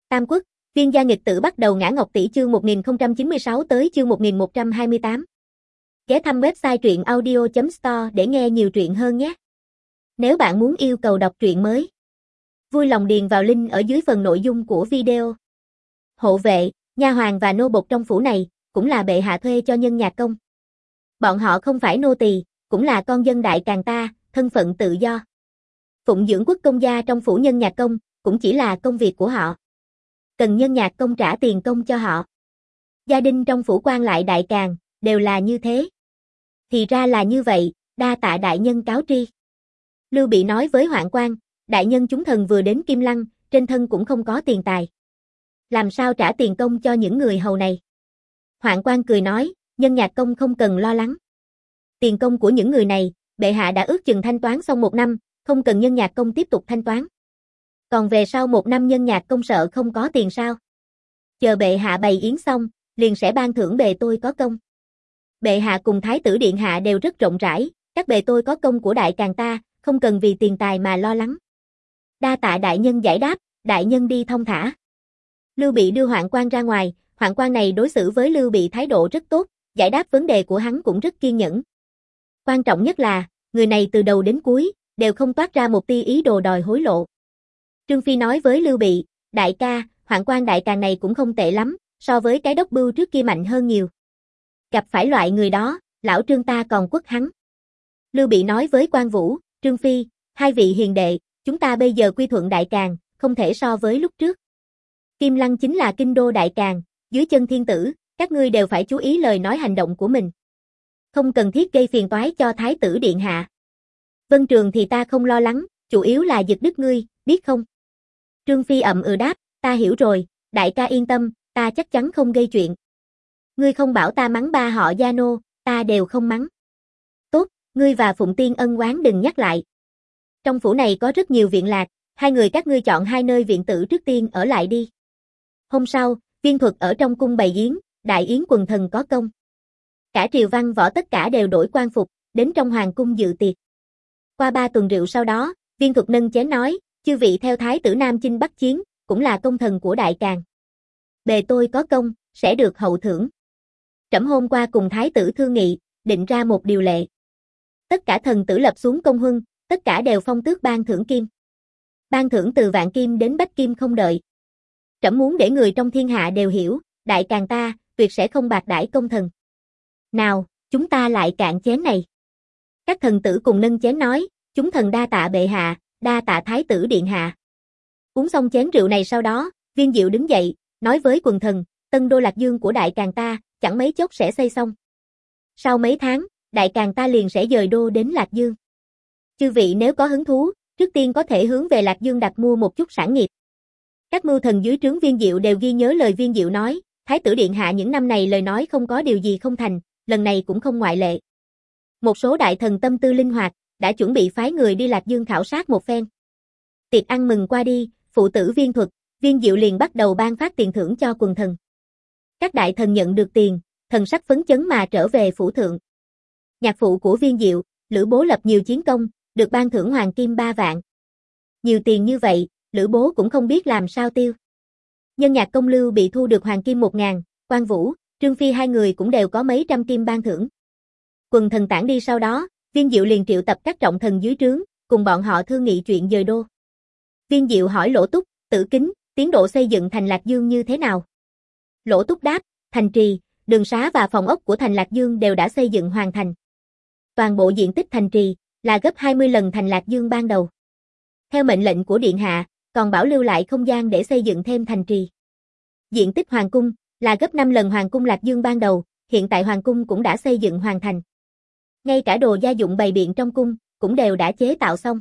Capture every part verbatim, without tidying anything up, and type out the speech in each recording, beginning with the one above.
Tam Quốc, Viên gia nghịch tử bắt đầu ngã ngọc tỷ chương một nghìn không trăm chín mươi sáu tới chương một nghìn một trăm hai mươi tám. Ghé thăm website truyện audio chấm store để nghe nhiều truyện hơn nhé. Nếu bạn muốn yêu cầu đọc truyện mới, vui lòng điền vào link ở dưới phần nội dung của video. Hộ vệ, nha hoàn và nô bộc trong phủ này cũng là bệ hạ thuê cho nhân nhạc công. Bọn họ không phải nô tỳ, cũng là con dân Đại Càn ta, thân phận tự do. Phụng dưỡng quốc công gia trong phủ nhân nhạc công cũng chỉ là công việc của họ. Cần nhân nhạc công trả tiền công cho họ. Gia đình trong phủ quan lại Đại Càn đều là như thế. Thì ra là như vậy, đa tạ đại nhân cáo tri. Lưu Bị nói với Hoạn Quan, đại nhân chúng thần vừa đến Kim Lăng, trên thân cũng không có tiền tài. Làm sao trả tiền công cho những người hầu này? Hoạn Quan cười nói, nhân nhạc công không cần lo lắng. Tiền công của những người này, bệ hạ đã ước chừng thanh toán xong một năm, không cần nhân nhạc công tiếp tục thanh toán. Còn về sau một năm nhân nhạc công sợ không có tiền sao? Chờ bệ hạ bày yến xong, liền sẽ ban thưởng bề tôi có công. Bệ hạ cùng thái tử điện hạ đều rất rộng rãi, các bề tôi có công của Đại Càn ta, không cần vì tiền tài mà lo lắng. Đa tạ đại nhân giải đáp, đại nhân đi thông thả. Lưu Bị đưa Hoạn Quan ra ngoài, Hoạn Quan này đối xử với Lưu Bị thái độ rất tốt, giải đáp vấn đề của hắn cũng rất kiên nhẫn. Quan trọng nhất là, người này từ đầu đến cuối, đều không toát ra một tia ý đồ đòi hối lộ. Trương Phi nói với Lưu Bị, đại ca, Hoạn Quan Đại Càn này cũng không tệ lắm, so với cái đốc bưu trước kia mạnh hơn nhiều. Gặp phải loại người đó, lão Trương ta còn quất hắn. Lưu Bị nói với Quan Vũ, Trương Phi, hai vị hiền đệ, chúng ta bây giờ quy thuận Đại Càn, không thể so với lúc trước. Kim Lăng chính là kinh đô Đại Càn, dưới chân thiên tử, các ngươi đều phải chú ý lời nói hành động của mình. Không cần thiết gây phiền toái cho thái tử điện hạ. Vân Trường thì ta không lo lắng, chủ yếu là giật đứt ngươi, biết không? Trương Phi ậm ừ đáp, ta hiểu rồi, đại ca yên tâm, ta chắc chắn không gây chuyện. Ngươi không bảo ta mắng ba họ Gia Nô, ta đều không mắng. Tốt, ngươi và Phụng Tiên ân oán đừng nhắc lại. Trong phủ này có rất nhiều viện lạc, hai người các ngươi chọn hai nơi viện tử trước tiên ở lại đi. Hôm sau, Viên Thuật ở trong cung bày yến, đại yến quần thần có công. Cả triều văn võ tất cả đều đổi quan phục, đến trong hoàng cung dự tiệc. Qua ba tuần rượu sau đó, Viên Thuật nâng chén nói, chư vị theo thái tử Nam chinh bắc chiến, cũng là công thần của Đại Càn. Bề tôi có công, sẽ được hậu thưởng. Trẫm hôm qua cùng thái tử thương nghị, định ra một điều lệ. Tất cả thần tử lập xuống công huân, tất cả đều phong tước ban thưởng kim. Ban thưởng từ vạn kim đến bách kim không đợi. Trẫm muốn để người trong thiên hạ đều hiểu, Đại Càn ta, tuyệt sẽ không bạc đãi công thần. Nào, chúng ta lại cạn chén này. Các thần tử cùng nâng chén nói, chúng thần đa tạ bệ hạ, đa tạ thái tử điện hạ. Uống xong chén rượu này sau đó, Viên Diệu đứng dậy, nói với quần thần, tân đô Lạc Dương của Đại Càn ta, chẳng mấy chốc sẽ xây xong. Sau mấy tháng, Đại Càn ta liền sẽ dời đô đến Lạc Dương. Chư vị nếu có hứng thú, trước tiên có thể hướng về Lạc Dương đặt mua một chút sản nghiệp. Các mưu thần dưới trướng Viên Diệu đều ghi nhớ lời Viên Diệu nói, thái tử điện hạ những năm này lời nói không có điều gì không thành, lần này cũng không ngoại lệ. Một số đại thần tâm tư linh hoạt, đã chuẩn bị phái người đi Lạc Dương khảo sát một phen. Tiệc ăn mừng qua đi, phụ tử Viên Thuật, Viên Diệu liền bắt đầu ban phát tiền thưởng cho quần thần. Các đại thần nhận được tiền, thần sắc phấn chấn mà trở về phủ thượng. Nhạc phụ của Viên Diệu, Lữ Bố lập nhiều chiến công, được ban thưởng hoàng kim ba vạn. Nhiều tiền như vậy, Lữ Bố cũng không biết làm sao tiêu. Nhân nhạc công Lưu bị thu được hoàng kim một ngàn, Quan Vũ, Trương Phi hai người cũng đều có mấy trăm kim ban thưởng. Quần thần tản đi sau đó, Viên Diệu liền triệu tập các trọng thần dưới trướng, cùng bọn họ thương nghị chuyện dời đô. Viên Diệu hỏi Lỗ Túc, Tử Kính, tiến độ xây dựng thành Lạc Dương như thế nào? Lỗ Túc đáp, thành trì, đường xá và phòng ốc của thành Lạc Dương đều đã xây dựng hoàn thành. Toàn bộ diện tích thành trì là gấp hai mươi lần thành Lạc Dương ban đầu. Theo mệnh lệnh của điện hạ, còn bảo lưu lại không gian để xây dựng thêm thành trì. Diện tích hoàng cung là gấp năm lần hoàng cung Lạc Dương ban đầu, hiện tại hoàng cung cũng đã xây dựng hoàn thành. Ngay cả đồ gia dụng bày biện trong cung cũng đều đã chế tạo xong.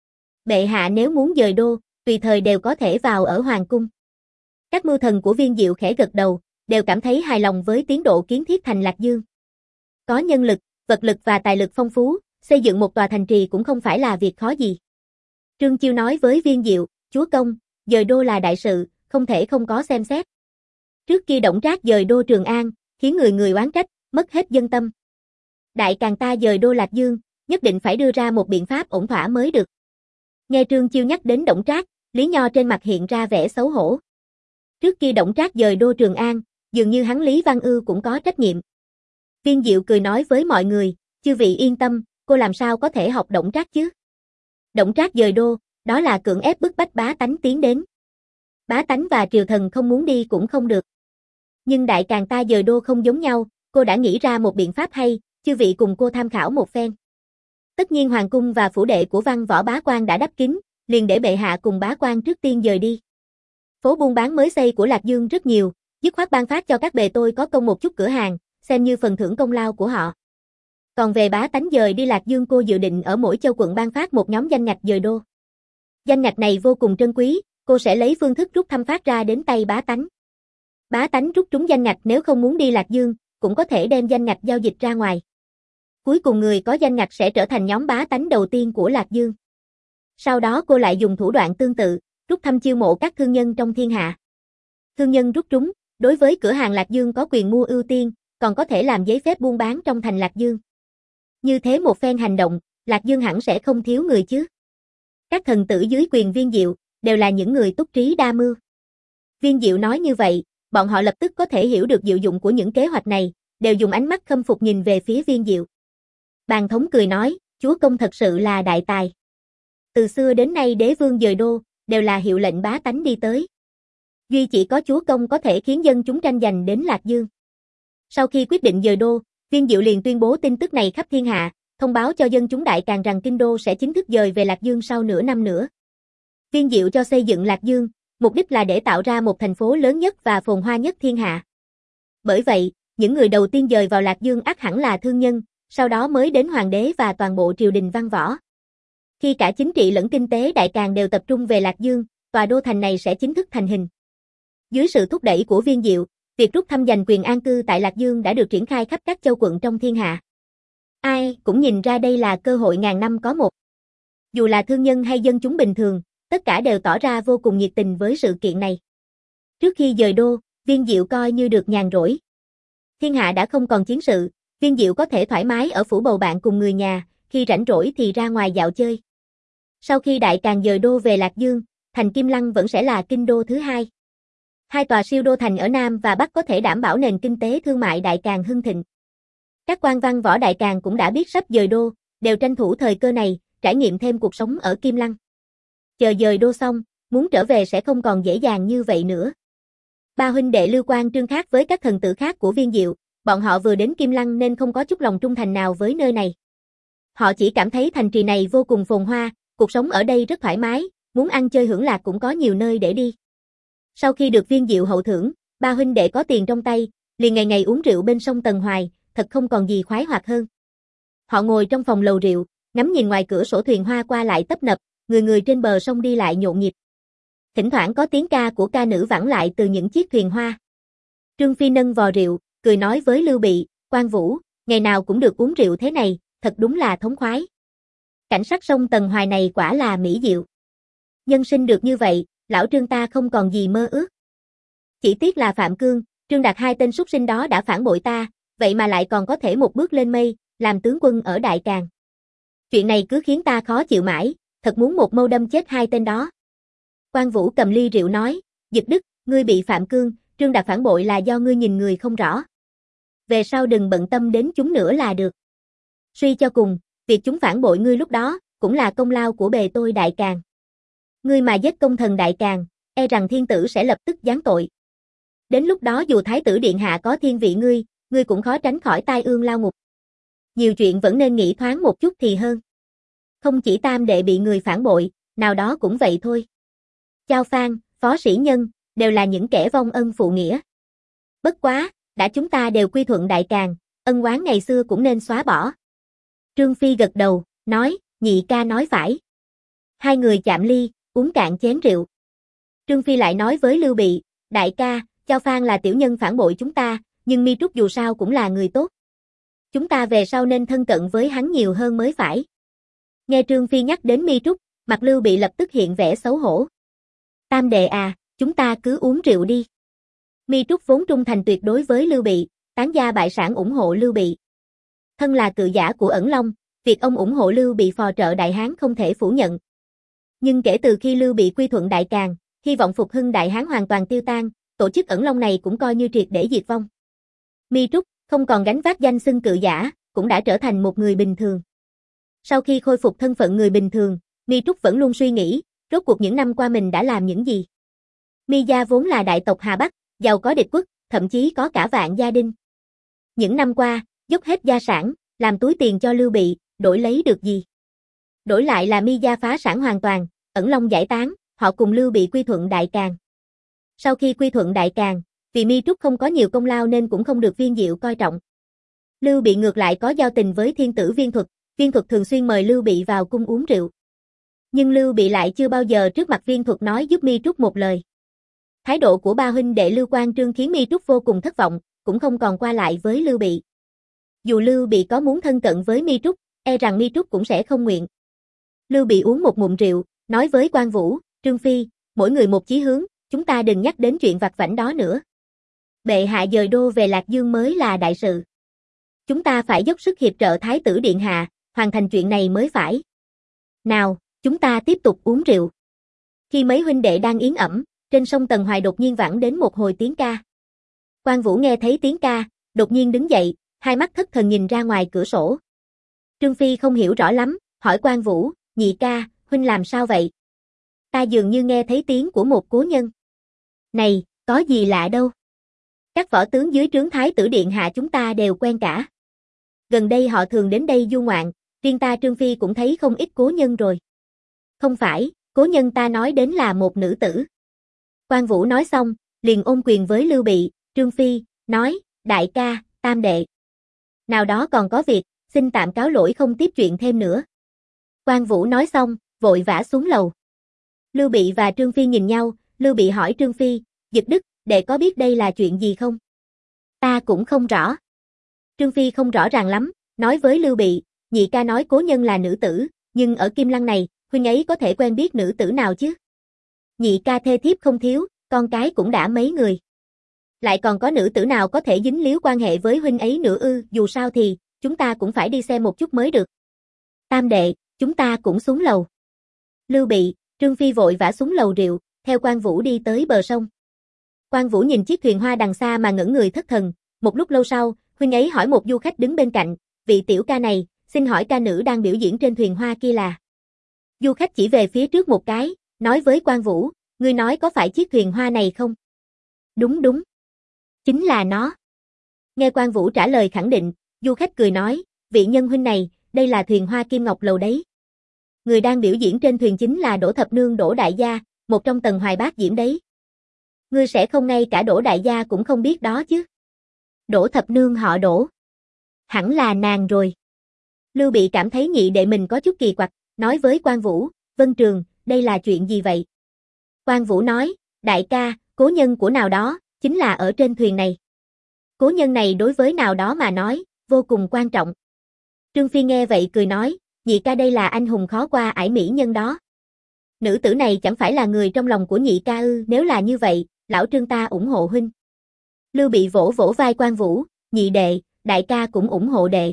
Bệ hạ nếu muốn dời đô, tùy thời đều có thể vào ở hoàng cung. Các mưu thần của Viên Diệu khẽ gật đầu, đều cảm thấy hài lòng với tiến độ kiến thiết thành Lạc Dương. Có nhân lực, vật lực và tài lực phong phú, xây dựng một tòa thành trì cũng không phải là việc khó gì. Trương Chiêu nói với Viên Diệu, chúa công, dời đô là đại sự, không thể không có xem xét. Trước kia Đổng Trác dời đô Trường An, khiến người người oán trách, mất hết dân tâm. Đại Càn ta dời đô Lạc Dương, nhất định phải đưa ra một biện pháp ổn thỏa mới được. Nghe Trương Chiêu nhắc đến Đổng Trác, Lý Nho trên mặt hiện ra vẻ xấu hổ. Trước kia Đổng Trác dời đô Trường An, dường như hắn Lý Văn Ưu cũng có trách nhiệm. Viên Diệu cười nói với mọi người, chư vị yên tâm, cô làm sao có thể học Đổng Trác chứ? Đổng Trác dời đô, đó là cưỡng ép bức bách bá tánh tiến đến. Bá tánh và triều thần không muốn đi cũng không được. Nhưng Đại Càn ta dời đô không giống nhau, cô đã nghĩ ra một biện pháp hay, chư vị cùng cô tham khảo một phen. Tất nhiên hoàng cung và phủ đệ của văn võ bá quan đã đắp kín, liền để bệ hạ cùng bá quan trước tiên dời đi. Phố buôn bán mới xây của Lạc Dương rất nhiều, dứt khoát ban phát cho các bề tôi có công một chút cửa hàng, xem như phần thưởng công lao của họ. Còn về bá tánh dời đi Lạc Dương, cô dự định ở mỗi châu quận ban phát một nhóm danh ngạch dời đô. Danh ngạch này vô cùng trân quý, cô sẽ lấy phương thức rút thăm phát ra đến tay bá tánh. Bá tánh rút trúng danh ngạch nếu không muốn đi Lạc Dương, cũng có thể đem danh ngạch giao dịch ra ngoài. Cuối cùng người có danh ngạch sẽ trở thành nhóm bá tánh đầu tiên của Lạc Dương. Sau đó cô lại dùng thủ đoạn tương tự, rút thăm chiêu mộ các thương nhân trong thiên hạ. Thương nhân rút trúng, đối với cửa hàng Lạc Dương có quyền mua ưu tiên, còn có thể làm giấy phép buôn bán trong thành Lạc Dương. Như thế một phen hành động, Lạc Dương hẳn sẽ không thiếu người chứ. Các thần tử dưới quyền Viên Diệu, đều là những người túc trí đa mưu. Viên Diệu nói như vậy, bọn họ lập tức có thể hiểu được diệu dụng của những kế hoạch này, đều dùng ánh mắt khâm phục nhìn về phía Viên Diệu. Bàn thống cười nói, chúa công thật sự là đại tài. Từ xưa đến nay đế vương dời đô, đều là hiệu lệnh bá tánh đi tới. Duy chỉ có chúa công có thể khiến dân chúng tranh giành đến Lạc Dương. Sau khi quyết định dời đô, Viên Diệu liền tuyên bố tin tức này khắp thiên hạ, thông báo cho dân chúng Đại Càn rằng kinh đô sẽ chính thức dời về Lạc Dương sau nửa năm nữa. Viên Diệu cho xây dựng Lạc Dương, mục đích là để tạo ra một thành phố lớn nhất và phồn hoa nhất thiên hạ. Bởi vậy, những người đầu tiên dời vào Lạc Dương ắt hẳn là thương nhân, sau đó mới đến hoàng đế và toàn bộ triều đình văn võ. Khi cả chính trị lẫn kinh tế Đại Càn đều tập trung về Lạc Dương, tòa đô thành này sẽ chính thức thành hình. Dưới sự thúc đẩy của Viên Diệu, việc rút thăm giành quyền an cư tại Lạc Dương đã được triển khai khắp các châu quận trong thiên hạ. Ai cũng nhìn ra đây là cơ hội ngàn năm có một. Dù là thương nhân hay dân chúng bình thường, tất cả đều tỏ ra vô cùng nhiệt tình với sự kiện này. Trước khi dời đô, Viên Diệu coi như được nhàn rỗi. Thiên hạ đã không còn chiến sự, Viên Diệu có thể thoải mái ở phủ bầu bạn cùng người nhà, khi rảnh rỗi thì ra ngoài dạo chơi. Sau khi Đại Càn dời đô về Lạc Dương, thành Kim Lăng vẫn sẽ là kinh đô thứ hai. Hai tòa siêu đô thành ở Nam và Bắc có thể đảm bảo nền kinh tế thương mại Đại Càn hưng thịnh. Các quan văn võ Đại Càn cũng đã biết sắp dời đô, đều tranh thủ thời cơ này, trải nghiệm thêm cuộc sống ở Kim Lăng. Chờ dời đô xong, muốn trở về sẽ không còn dễ dàng như vậy nữa. Ba huynh đệ Lưu Quang Trương khác với các thần tử khác của Viên Diệu, bọn họ vừa đến Kim Lăng nên không có chút lòng trung thành nào với nơi này. Họ chỉ cảm thấy thành trì này vô cùng phồn hoa, cuộc sống ở đây rất thoải mái, muốn ăn chơi hưởng lạc cũng có nhiều nơi để đi. Sau khi được Viên Diệu hậu thưởng, ba huynh đệ có tiền trong tay, liền ngày ngày uống rượu bên sông Tần Hoài, thật không còn gì khoái hoạt hơn. Họ ngồi trong phòng lầu rượu, ngắm nhìn ngoài cửa sổ thuyền hoa qua lại tấp nập, người người trên bờ sông đi lại nhộn nhịp. Thỉnh thoảng có tiếng ca của ca nữ vẳng lại từ những chiếc thuyền hoa. Trương Phi nâng vò rượu, cười nói với Lưu Bị, Quan Vũ, ngày nào cũng được uống rượu thế này, thật đúng là thống khoái. Cảnh sắc sông Tần Hoài này quả là mỹ diệu. Nhân sinh được như vậy, lão Trương ta không còn gì mơ ước. Chỉ tiếc là Phạm Cương, Trương Đạt hai tên súc sinh đó đã phản bội ta, vậy mà lại còn có thể một bước lên mây, làm tướng quân ở Đại Càn. Chuyện này cứ khiến ta khó chịu mãi, thật muốn một mâu đâm chết hai tên đó. Quan Vũ cầm ly rượu nói, Dịch Đức, ngươi bị Phạm Cương, Trương Đạt phản bội là do ngươi nhìn người không rõ. Về sau đừng bận tâm đến chúng nữa là được. Suy cho cùng, việc chúng phản bội ngươi lúc đó, cũng là công lao của bề tôi Đại Càn. Ngươi mà giết công thần Đại Càn, e rằng thiên tử sẽ lập tức giáng tội. Đến lúc đó dù Thái tử Điện Hạ có thiên vị ngươi, ngươi cũng khó tránh khỏi tai ương lao ngục. Nhiều chuyện vẫn nên nghĩ thoáng một chút thì hơn. Không chỉ tam đệ bị người phản bội, nào đó cũng vậy thôi. Chao Phan, Phó Sĩ Nhân, đều là những kẻ vong ân phụ nghĩa. Bất quá, đã chúng ta đều quy thuận Đại Càn, ân oán ngày xưa cũng nên xóa bỏ. Trương Phi gật đầu, nói, nhị ca nói phải. Hai người chạm ly, uống cạn chén rượu. Trương Phi lại nói với Lưu Bị, đại ca, Chao Phan là tiểu nhân phản bội chúng ta, nhưng Mi Trúc dù sao cũng là người tốt. Chúng ta về sau nên thân cận với hắn nhiều hơn mới phải. Nghe Trương Phi nhắc đến Mi Trúc, mặt Lưu Bị lập tức hiện vẻ xấu hổ. Tam đệ à, chúng ta cứ uống rượu đi. Mi Trúc vốn trung thành tuyệt đối với Lưu Bị, tán gia bại sản ủng hộ Lưu Bị. Thân là cự giả của Ẩn Long, việc ông ủng hộ Lưu Bị phò trợ Đại Hán không thể phủ nhận. Nhưng kể từ khi Lưu Bị quy thuận Đại Càn, hy vọng phục hưng Đại Hán hoàn toàn tiêu tan, tổ chức ẩn long này cũng coi như triệt để diệt vong. Mi Trúc, không còn gánh vác danh xưng cự giả, cũng đã trở thành một người bình thường. Sau khi khôi phục thân phận người bình thường, Mi Trúc vẫn luôn suy nghĩ, rốt cuộc những năm qua mình đã làm những gì. Mi gia vốn là đại tộc Hà Bắc, giàu có địch quốc, thậm chí có cả vạn gia đình. Những năm qua, dốc hết gia sản, làm túi tiền cho Lưu Bị, đổi lấy được gì? Đổi lại là Mi gia phá sản hoàn toàn, ẩn long giải tán, họ cùng Lưu Bị quy thuận Đại Càn. Sau khi quy thuận Đại Càn, vì Mi Trúc không có nhiều công lao nên cũng không được Viên Diệu coi trọng. Lưu Bị ngược lại có giao tình với thiên tử Viên Thuật, Viên Thuật thường xuyên mời Lưu Bị vào cung uống rượu. Nhưng Lưu Bị lại chưa bao giờ trước mặt Viên Thuật nói giúp Mi Trúc một lời. Thái độ của ba huynh đệ Lưu Quang Trương khiến Mi Trúc vô cùng thất vọng, cũng không còn qua lại với Lưu Bị. Dù Lưu Bị có muốn thân cận với Mi Trúc, e rằng Mi Trúc cũng sẽ không nguyện. Lưu Bị uống một ngụm rượu, nói với Quan Vũ, Trương Phi, mỗi người một chí hướng, chúng ta đừng nhắc đến chuyện vặt vãnh đó nữa. Bệ hạ dời đô về Lạc Dương mới là đại sự. Chúng ta phải dốc sức hiệp trợ Thái tử Điện Hạ, hoàn thành chuyện này mới phải. Nào, chúng ta tiếp tục uống rượu. Khi mấy huynh đệ đang yến ẩm, trên sông Tần Hoài đột nhiên vẳng đến một hồi tiếng ca. Quan Vũ nghe thấy tiếng ca, đột nhiên đứng dậy, hai mắt thất thần nhìn ra ngoài cửa sổ. Trương Phi không hiểu rõ lắm, hỏi Quan Vũ, nhị ca, huynh làm sao vậy? Ta dường như nghe thấy tiếng của một cố nhân. Này, có gì lạ đâu. Các võ tướng dưới trướng Thái tử Điện Hạ chúng ta đều quen cả. Gần đây họ thường đến đây du ngoạn, riêng ta Trương Phi cũng thấy không ít cố nhân rồi. Không phải, cố nhân ta nói đến là một nữ tử. Quan Vũ nói xong, liền ôm quyền với Lưu Bị, Trương Phi, nói, đại ca, tam đệ. Nào đó còn có việc, xin tạm cáo lỗi không tiếp chuyện thêm nữa. Quan Vũ nói xong, vội vã xuống lầu. Lưu Bị và Trương Phi nhìn nhau, Lưu Bị hỏi Trương Phi, Dực Đức, đệ có biết đây là chuyện gì không? Ta cũng không rõ. Trương Phi không rõ ràng lắm, nói với Lưu Bị, nhị ca nói cố nhân là nữ tử, nhưng ở Kim Lăng này, huynh ấy có thể quen biết nữ tử nào chứ? Nhị ca thê thiếp không thiếu, con cái cũng đã mấy người. Lại còn có nữ tử nào có thể dính líu quan hệ với huynh ấy nữa ư? Dù sao thì, chúng ta cũng phải đi xem một chút mới được. Tam đệ, chúng ta cũng xuống lầu. Lưu Bị, Trương Phi vội vã xuống lầu rượu, theo Quan Vũ đi tới bờ sông. Quan Vũ nhìn chiếc thuyền hoa đằng xa mà ngẩn người thất thần, một lúc lâu sau, huynh ấy hỏi một du khách đứng bên cạnh, vị tiểu ca này, xin hỏi ca nữ đang biểu diễn trên thuyền hoa kia là? Du khách chỉ về phía trước một cái, nói với Quan Vũ, ngươi nói có phải chiếc thuyền hoa này không? Đúng đúng. Chính là nó. Nghe Quan Vũ trả lời khẳng định, du khách cười nói, vị nhân huynh này, đây là thuyền hoa Kim Ngọc Lầu đấy. Người đang biểu diễn trên thuyền chính là Đỗ Thập Nương Đỗ Đại Gia, một trong Tần Hoài Bát Diễm đấy. Ngươi sẽ không ngay cả Đỗ Đại Gia cũng không biết đó chứ. Đỗ Thập Nương họ Đỗ. Hẳn là nàng rồi. Lưu Bị cảm thấy nhị đệ mình có chút kỳ quặc, nói với Quan Vũ, Vân Trường, đây là chuyện gì vậy? Quan Vũ nói, đại ca, cố nhân của nào đó, chính là ở trên thuyền này. Cố nhân này đối với nào đó mà nói, vô cùng quan trọng. Trương Phi nghe vậy cười nói, nhị ca đây là anh hùng khó qua ải mỹ nhân đó. Nữ tử này chẳng phải là người trong lòng của nhị ca ư? Nếu là như vậy, lão Trương ta ủng hộ huynh. Lưu Bị vỗ vỗ vai Quan Vũ, nhị đệ, đại ca cũng ủng hộ đệ.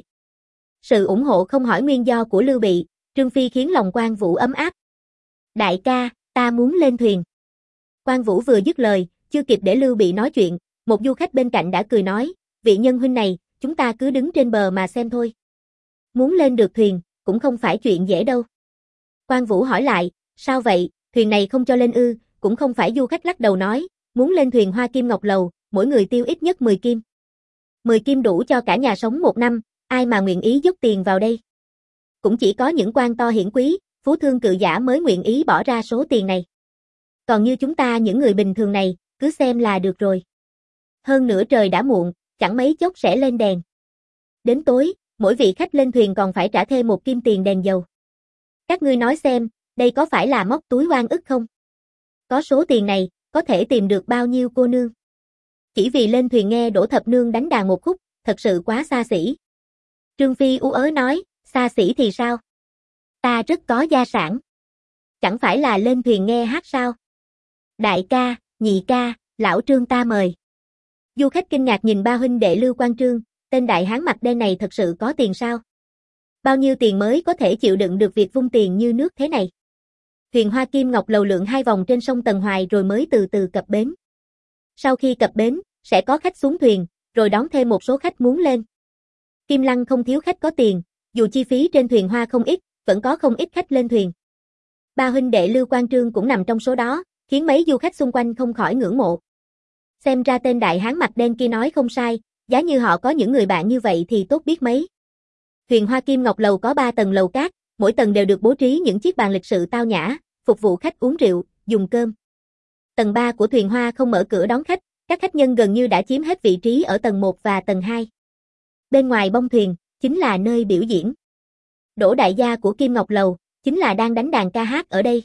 Sự ủng hộ không hỏi nguyên do của Lưu Bị, Trương Phi khiến lòng Quan Vũ ấm áp. Đại ca, ta muốn lên thuyền. Quan Vũ vừa dứt lời, chưa kịp để Lưu Bị nói chuyện, một du khách bên cạnh đã cười nói, vị nhân huynh này, chúng ta cứ đứng trên bờ mà xem thôi. Muốn lên được thuyền, cũng không phải chuyện dễ đâu. Quan Vũ hỏi lại, sao vậy, thuyền này không cho lên ư? Cũng không phải. Du khách lắc đầu nói, muốn lên thuyền Hoa Kim Ngọc Lầu, mỗi người tiêu ít nhất mười kim. mười kim đủ cho cả nhà sống một năm, ai mà nguyện ý dốc tiền vào đây? Cũng chỉ có những quan to hiển quý, phú thương cự giả mới nguyện ý bỏ ra số tiền này. Còn như chúng ta những người bình thường này, cứ xem là được rồi. Hơn nữa trời đã muộn, chẳng mấy chốc sẽ lên đèn. Đến tối, mỗi vị khách lên thuyền còn phải trả thêm một kim tiền đèn dầu. Các ngươi nói xem, đây có phải là móc túi oan ức không? Có số tiền này, có thể tìm được bao nhiêu cô nương? Chỉ vì lên thuyền nghe Đỗ Thập Nương đánh đàn một khúc, thật sự quá xa xỉ. Trương Phi ú ớ nói, xa xỉ thì sao? Ta rất có gia sản. Chẳng phải là lên thuyền nghe hát sao? Đại ca, nhị ca, lão Trương ta mời. Du khách kinh ngạc nhìn ba huynh đệ Lưu Quang Trương, tên đại hán mặt đen này thật sự có tiền sao? Bao nhiêu tiền mới có thể chịu đựng được việc vung tiền như nước thế này? Thuyền Hoa Kim Ngọc Lầu lượn hai vòng trên sông Tần Hoài rồi mới từ từ cập bến. Sau khi cập bến, sẽ có khách xuống thuyền, rồi đón thêm một số khách muốn lên. Kim Lăng không thiếu khách có tiền, dù chi phí trên thuyền hoa không ít, vẫn có không ít khách lên thuyền. Ba huynh đệ Lưu Quang Trương cũng nằm trong số đó, khiến mấy du khách xung quanh không khỏi ngưỡng mộ. Xem ra tên đại hán mặt đen kia nói không sai, giá như họ có những người bạn như vậy thì tốt biết mấy. Thuyền Hoa Kim Ngọc Lầu có ba tầng lầu cát, mỗi tầng đều được bố trí những chiếc bàn lịch sự tao nhã, phục vụ khách uống rượu, dùng cơm. Tầng ba của thuyền hoa không mở cửa đón khách, các khách nhân gần như đã chiếm hết vị trí ở tầng một và tầng hai. Bên ngoài bông thuyền, chính là nơi biểu diễn. Đỗ đại gia của Kim Ngọc Lầu, chính là đang đánh đàn ca hát ở đây.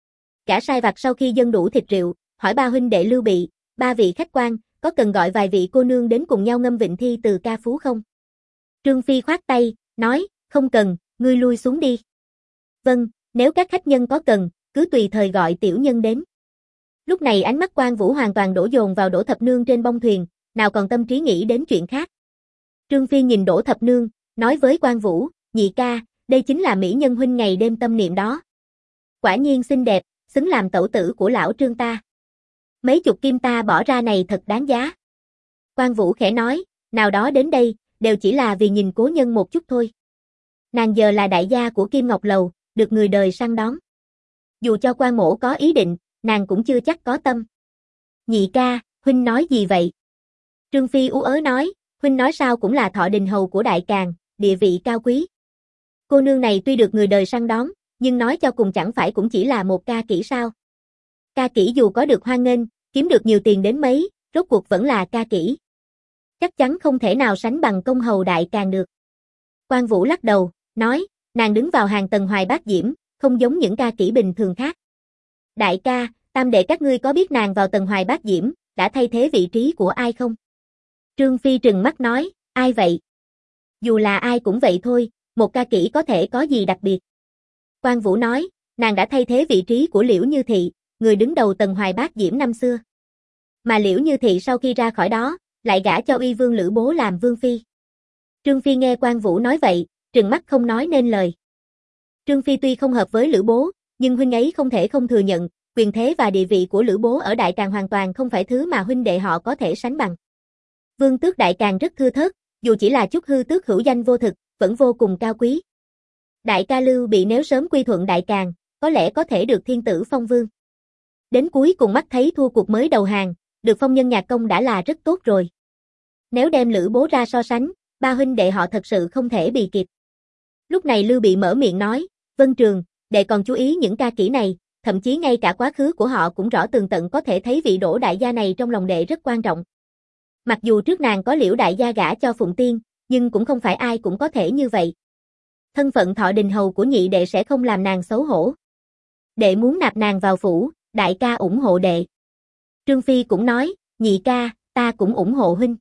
Cả sai vặt sau khi dâng đủ thịt rượu, hỏi ba huynh đệ Lưu Bị, ba vị khách quan, có cần gọi vài vị cô nương đến cùng nhau ngâm Vịnh Thi từ ca phú không? Trương Phi khoát tay, nói, không cần, ngươi lui xuống đi. Vâng, nếu các khách nhân có cần, cứ tùy thời gọi tiểu nhân đến. Lúc này ánh mắt Quan Vũ hoàn toàn đổ dồn vào Đỗ Thập Nương trên bông thuyền, nào còn tâm trí nghĩ đến chuyện khác. Trương Phi nhìn Đỗ Thập Nương, nói với Quan Vũ, nhị ca, đây chính là mỹ nhân huynh ngày đêm tâm niệm đó. Quả nhiên xinh đẹp, xứng làm tẩu tử của lão Trương ta. Mấy chục kim ta bỏ ra này thật đáng giá. Quan Vũ khẽ nói, nào đó đến đây, đều chỉ là vì nhìn cố nhân một chút thôi. Nàng giờ là đại gia của Kim Ngọc Lầu, được người đời săn đón. Dù cho Quan Mỗ có ý định, nàng cũng chưa chắc có tâm. Nhị ca, huynh nói gì vậy? Trương Phi ú ớ nói, huynh nói sao cũng là thọ đình hầu của Đại Càn, địa vị cao quý. Cô nương này tuy được người đời săn đón, nhưng nói cho cùng chẳng phải cũng chỉ là một ca kỹ sao? Ca kỹ dù có được hoan nghênh, kiếm được nhiều tiền đến mấy, rốt cuộc vẫn là ca kỹ. Chắc chắn không thể nào sánh bằng công hầu Đại Càn được. Quan Vũ lắc đầu, nói, nàng đứng vào hàng tầng Hoài Bác Diễm, không giống những ca kỹ bình thường khác. Đại ca, tam đệ các ngươi có biết nàng vào tầng Hoài Bác Diễm, đã thay thế vị trí của ai không? Trương Phi trừng mắt nói, ai vậy? Dù là ai cũng vậy thôi, một ca kỹ có thể có gì đặc biệt. Quan Vũ nói, nàng đã thay thế vị trí của Liễu Như Thị, người đứng đầu tầng Hoài Bác Diễm năm xưa. Mà Liễu Như Thị sau khi ra khỏi đó, lại gả cho Uy Vương Lữ Bố làm vương phi. Trương Phi nghe Quan Vũ nói vậy, trừng mắt không nói nên lời. Trương Phi tuy không hợp với Lữ Bố, nhưng huynh ấy không thể không thừa nhận, quyền thế và địa vị của Lữ Bố ở Đại Càn hoàn toàn không phải thứ mà huynh đệ họ có thể sánh bằng. Vương tước Đại Càn rất thưa thớt, dù chỉ là chút hư tước hữu danh vô thực, vẫn vô cùng cao quý. Đại ca Lưu Bị nếu sớm quy thuận Đại Càn, có lẽ có thể được thiên tử phong vương. Đến cuối cùng mắt thấy thua cuộc mới đầu hàng, được phong nhân nhạc công đã là rất tốt rồi. Nếu đem Lữ Bố ra so sánh, ba huynh đệ họ thật sự không thể bì kịp. Lúc này Lưu Bị mở miệng nói, Vân Trường, đệ còn chú ý những ca kỹ này, thậm chí ngay cả quá khứ của họ cũng rõ tường tận có thể thấy vị Đỗ đại gia này trong lòng đệ rất quan trọng. Mặc dù trước nàng có Liễu đại gia gả cho Phụng Tiên, nhưng cũng không phải ai cũng có thể như vậy. Thân phận thọ đình hầu của nhị đệ sẽ không làm nàng xấu hổ. Đệ muốn nạp nàng vào phủ, đại ca ủng hộ đệ. Trương Phi cũng nói, nhị ca, ta cũng ủng hộ huynh.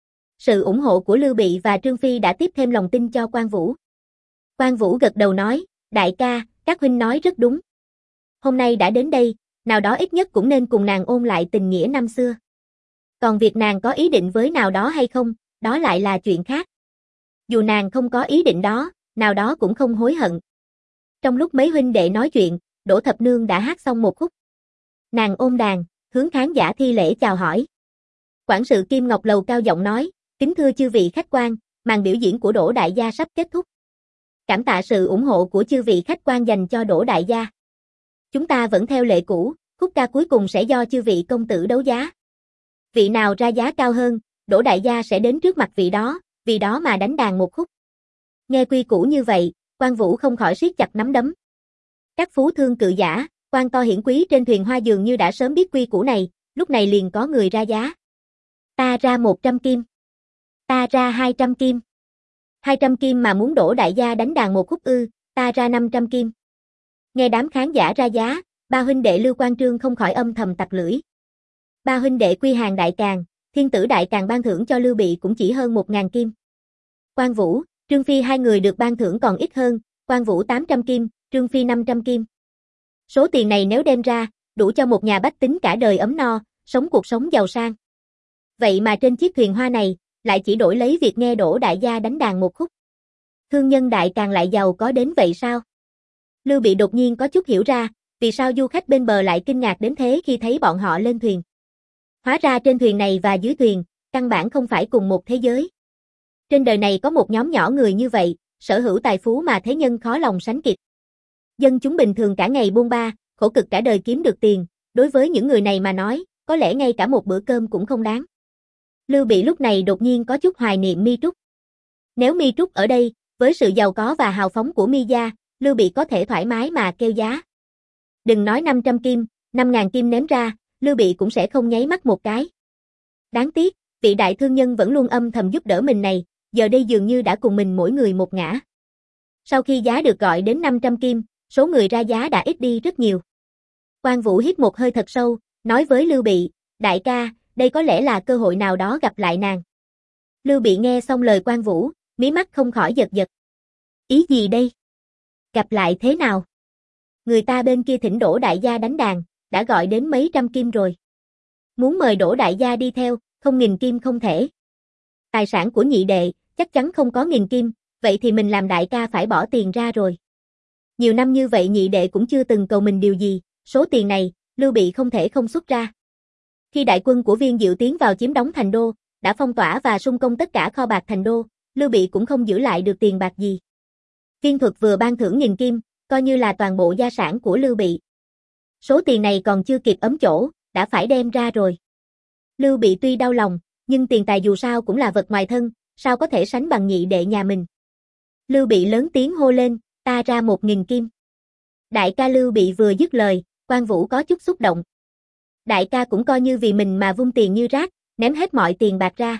Sự ủng hộ của Lưu Bị và Trương Phi đã tiếp thêm lòng tin cho Quan Vũ. Quan Vũ gật đầu nói, đại ca, các huynh nói rất đúng. Hôm nay đã đến đây, nào đó ít nhất cũng nên cùng nàng ôn lại tình nghĩa năm xưa. Còn việc nàng có ý định với nào đó hay không, đó lại là chuyện khác. Dù nàng không có ý định đó, nào đó cũng không hối hận. Trong lúc mấy huynh đệ nói chuyện, Đỗ Thập Nương đã hát xong một khúc. Nàng ôm đàn, hướng khán giả thi lễ chào hỏi. Quản sự Kim Ngọc Lầu cao giọng nói, kính thưa chư vị khách quan, màn biểu diễn của Đỗ đại gia sắp kết thúc. Cảm tạ sự ủng hộ của chư vị khách quan dành cho Đỗ đại gia. Chúng ta vẫn theo lệ cũ, khúc ca cuối cùng sẽ do chư vị công tử đấu giá. Vị nào ra giá cao hơn, Đỗ đại gia sẽ đến trước mặt vị đó, vì đó mà đánh đàn một khúc. Nghe quy củ như vậy, Quan Vũ không khỏi siết chặt nắm đấm. Các phú thương cự giả, quan to hiển quý trên thuyền hoa dường như đã sớm biết quy củ này, lúc này liền có người ra giá. Ta ra một trăm kim. Ta ra hai trăm kim. hai trăm kim mà muốn Đỗ đại gia đánh đàn một khúc ư, ta ra năm trăm kim. Nghe đám khán giả ra giá, ba huynh đệ Lưu Quang Trương không khỏi âm thầm tặc lưỡi. Ba huynh đệ quy hàng Đại Càn, thiên tử Đại Càn ban thưởng cho Lưu Bị cũng chỉ hơn một ngàn kim. Quan Vũ, Trương Phi hai người được ban thưởng còn ít hơn, Quan Vũ tám trăm kim, Trương Phi năm trăm kim. Số tiền này nếu đem ra, đủ cho một nhà bách tính cả đời ấm no, sống cuộc sống giàu sang. Vậy mà trên chiếc thuyền hoa này, lại chỉ đổi lấy việc nghe Đỗ đại gia đánh đàn một khúc. Thương nhân Đại Càn lại giàu có đến vậy sao? Lưu Bị đột nhiên có chút hiểu ra, vì sao du khách bên bờ lại kinh ngạc đến thế khi thấy bọn họ lên thuyền. Hóa ra trên thuyền này và dưới thuyền, căn bản không phải cùng một thế giới. Trên đời này có một nhóm nhỏ người như vậy, sở hữu tài phú mà thế nhân khó lòng sánh kịp. Dân chúng bình thường cả ngày buôn ba, khổ cực cả đời kiếm được tiền, đối với những người này mà nói, có lẽ ngay cả một bữa cơm cũng không đáng. Lưu Bị lúc này đột nhiên có chút hoài niệm Mi Trúc. Nếu Mi Trúc ở đây, với sự giàu có và hào phóng của Mi gia, Lưu Bị có thể thoải mái mà kêu giá. Đừng nói năm trăm kim, năm ngàn kim ném ra, Lưu Bị cũng sẽ không nháy mắt một cái. Đáng tiếc, vị đại thương nhân vẫn luôn âm thầm giúp đỡ mình này, giờ đây dường như đã cùng mình mỗi người một ngã. Sau khi giá được gọi đến năm trăm kim, số người ra giá đã ít đi rất nhiều. Quan Vũ hít một hơi thật sâu, nói với Lưu Bị, đại ca, đây có lẽ là cơ hội nào đó gặp lại nàng. Lưu Bị nghe xong lời Quan Vũ, mí mắt không khỏi giật giật. Ý gì đây? Gặp lại thế nào? Người ta bên kia thỉnh Đỗ đại gia đánh đàn, đã gọi đến mấy trăm kim rồi. Muốn mời Đỗ đại gia đi theo, không nghìn kim không thể. Tài sản của nhị đệ, chắc chắn không có nghìn kim, vậy thì mình làm đại ca phải bỏ tiền ra rồi. Nhiều năm như vậy nhị đệ cũng chưa từng cầu mình điều gì, số tiền này, Lưu Bị không thể không xuất ra. Khi đại quân của Viên Diệu tiến vào chiếm đóng thành đô, đã phong tỏa và xung công tất cả kho bạc thành đô, Lưu Bị cũng không giữ lại được tiền bạc gì. Viên Thuật vừa ban thưởng nghìn kim, coi như là toàn bộ gia sản của Lưu Bị. Số tiền này còn chưa kịp ấm chỗ, đã phải đem ra rồi. Lưu Bị tuy đau lòng, nhưng tiền tài dù sao cũng là vật ngoài thân, sao có thể sánh bằng nhị đệ nhà mình. Lưu Bị lớn tiếng hô lên, ta ra một nghìn kim. Đại ca Lưu Bị vừa dứt lời, Quan Vũ có chút xúc động. Đại ca cũng coi như vì mình mà vung tiền như rác, ném hết mọi tiền bạc ra.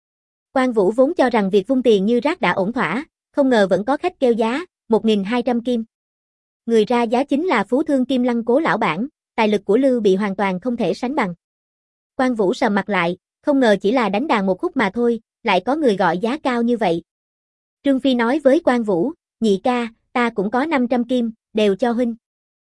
Quan Vũ vốn cho rằng việc vung tiền như rác đã ổn thỏa, không ngờ vẫn có khách kêu giá, một nghìn hai trăm kim. Người ra giá chính là phú thương Kim Lăng Cố lão bản, tài lực của Lưu Bị hoàn toàn không thể sánh bằng. Quan Vũ sầm mặt lại, không ngờ chỉ là đánh đàn một khúc mà thôi, lại có người gọi giá cao như vậy. Trương Phi nói với Quan Vũ, nhị ca, ta cũng có năm trăm kim, đều cho huynh.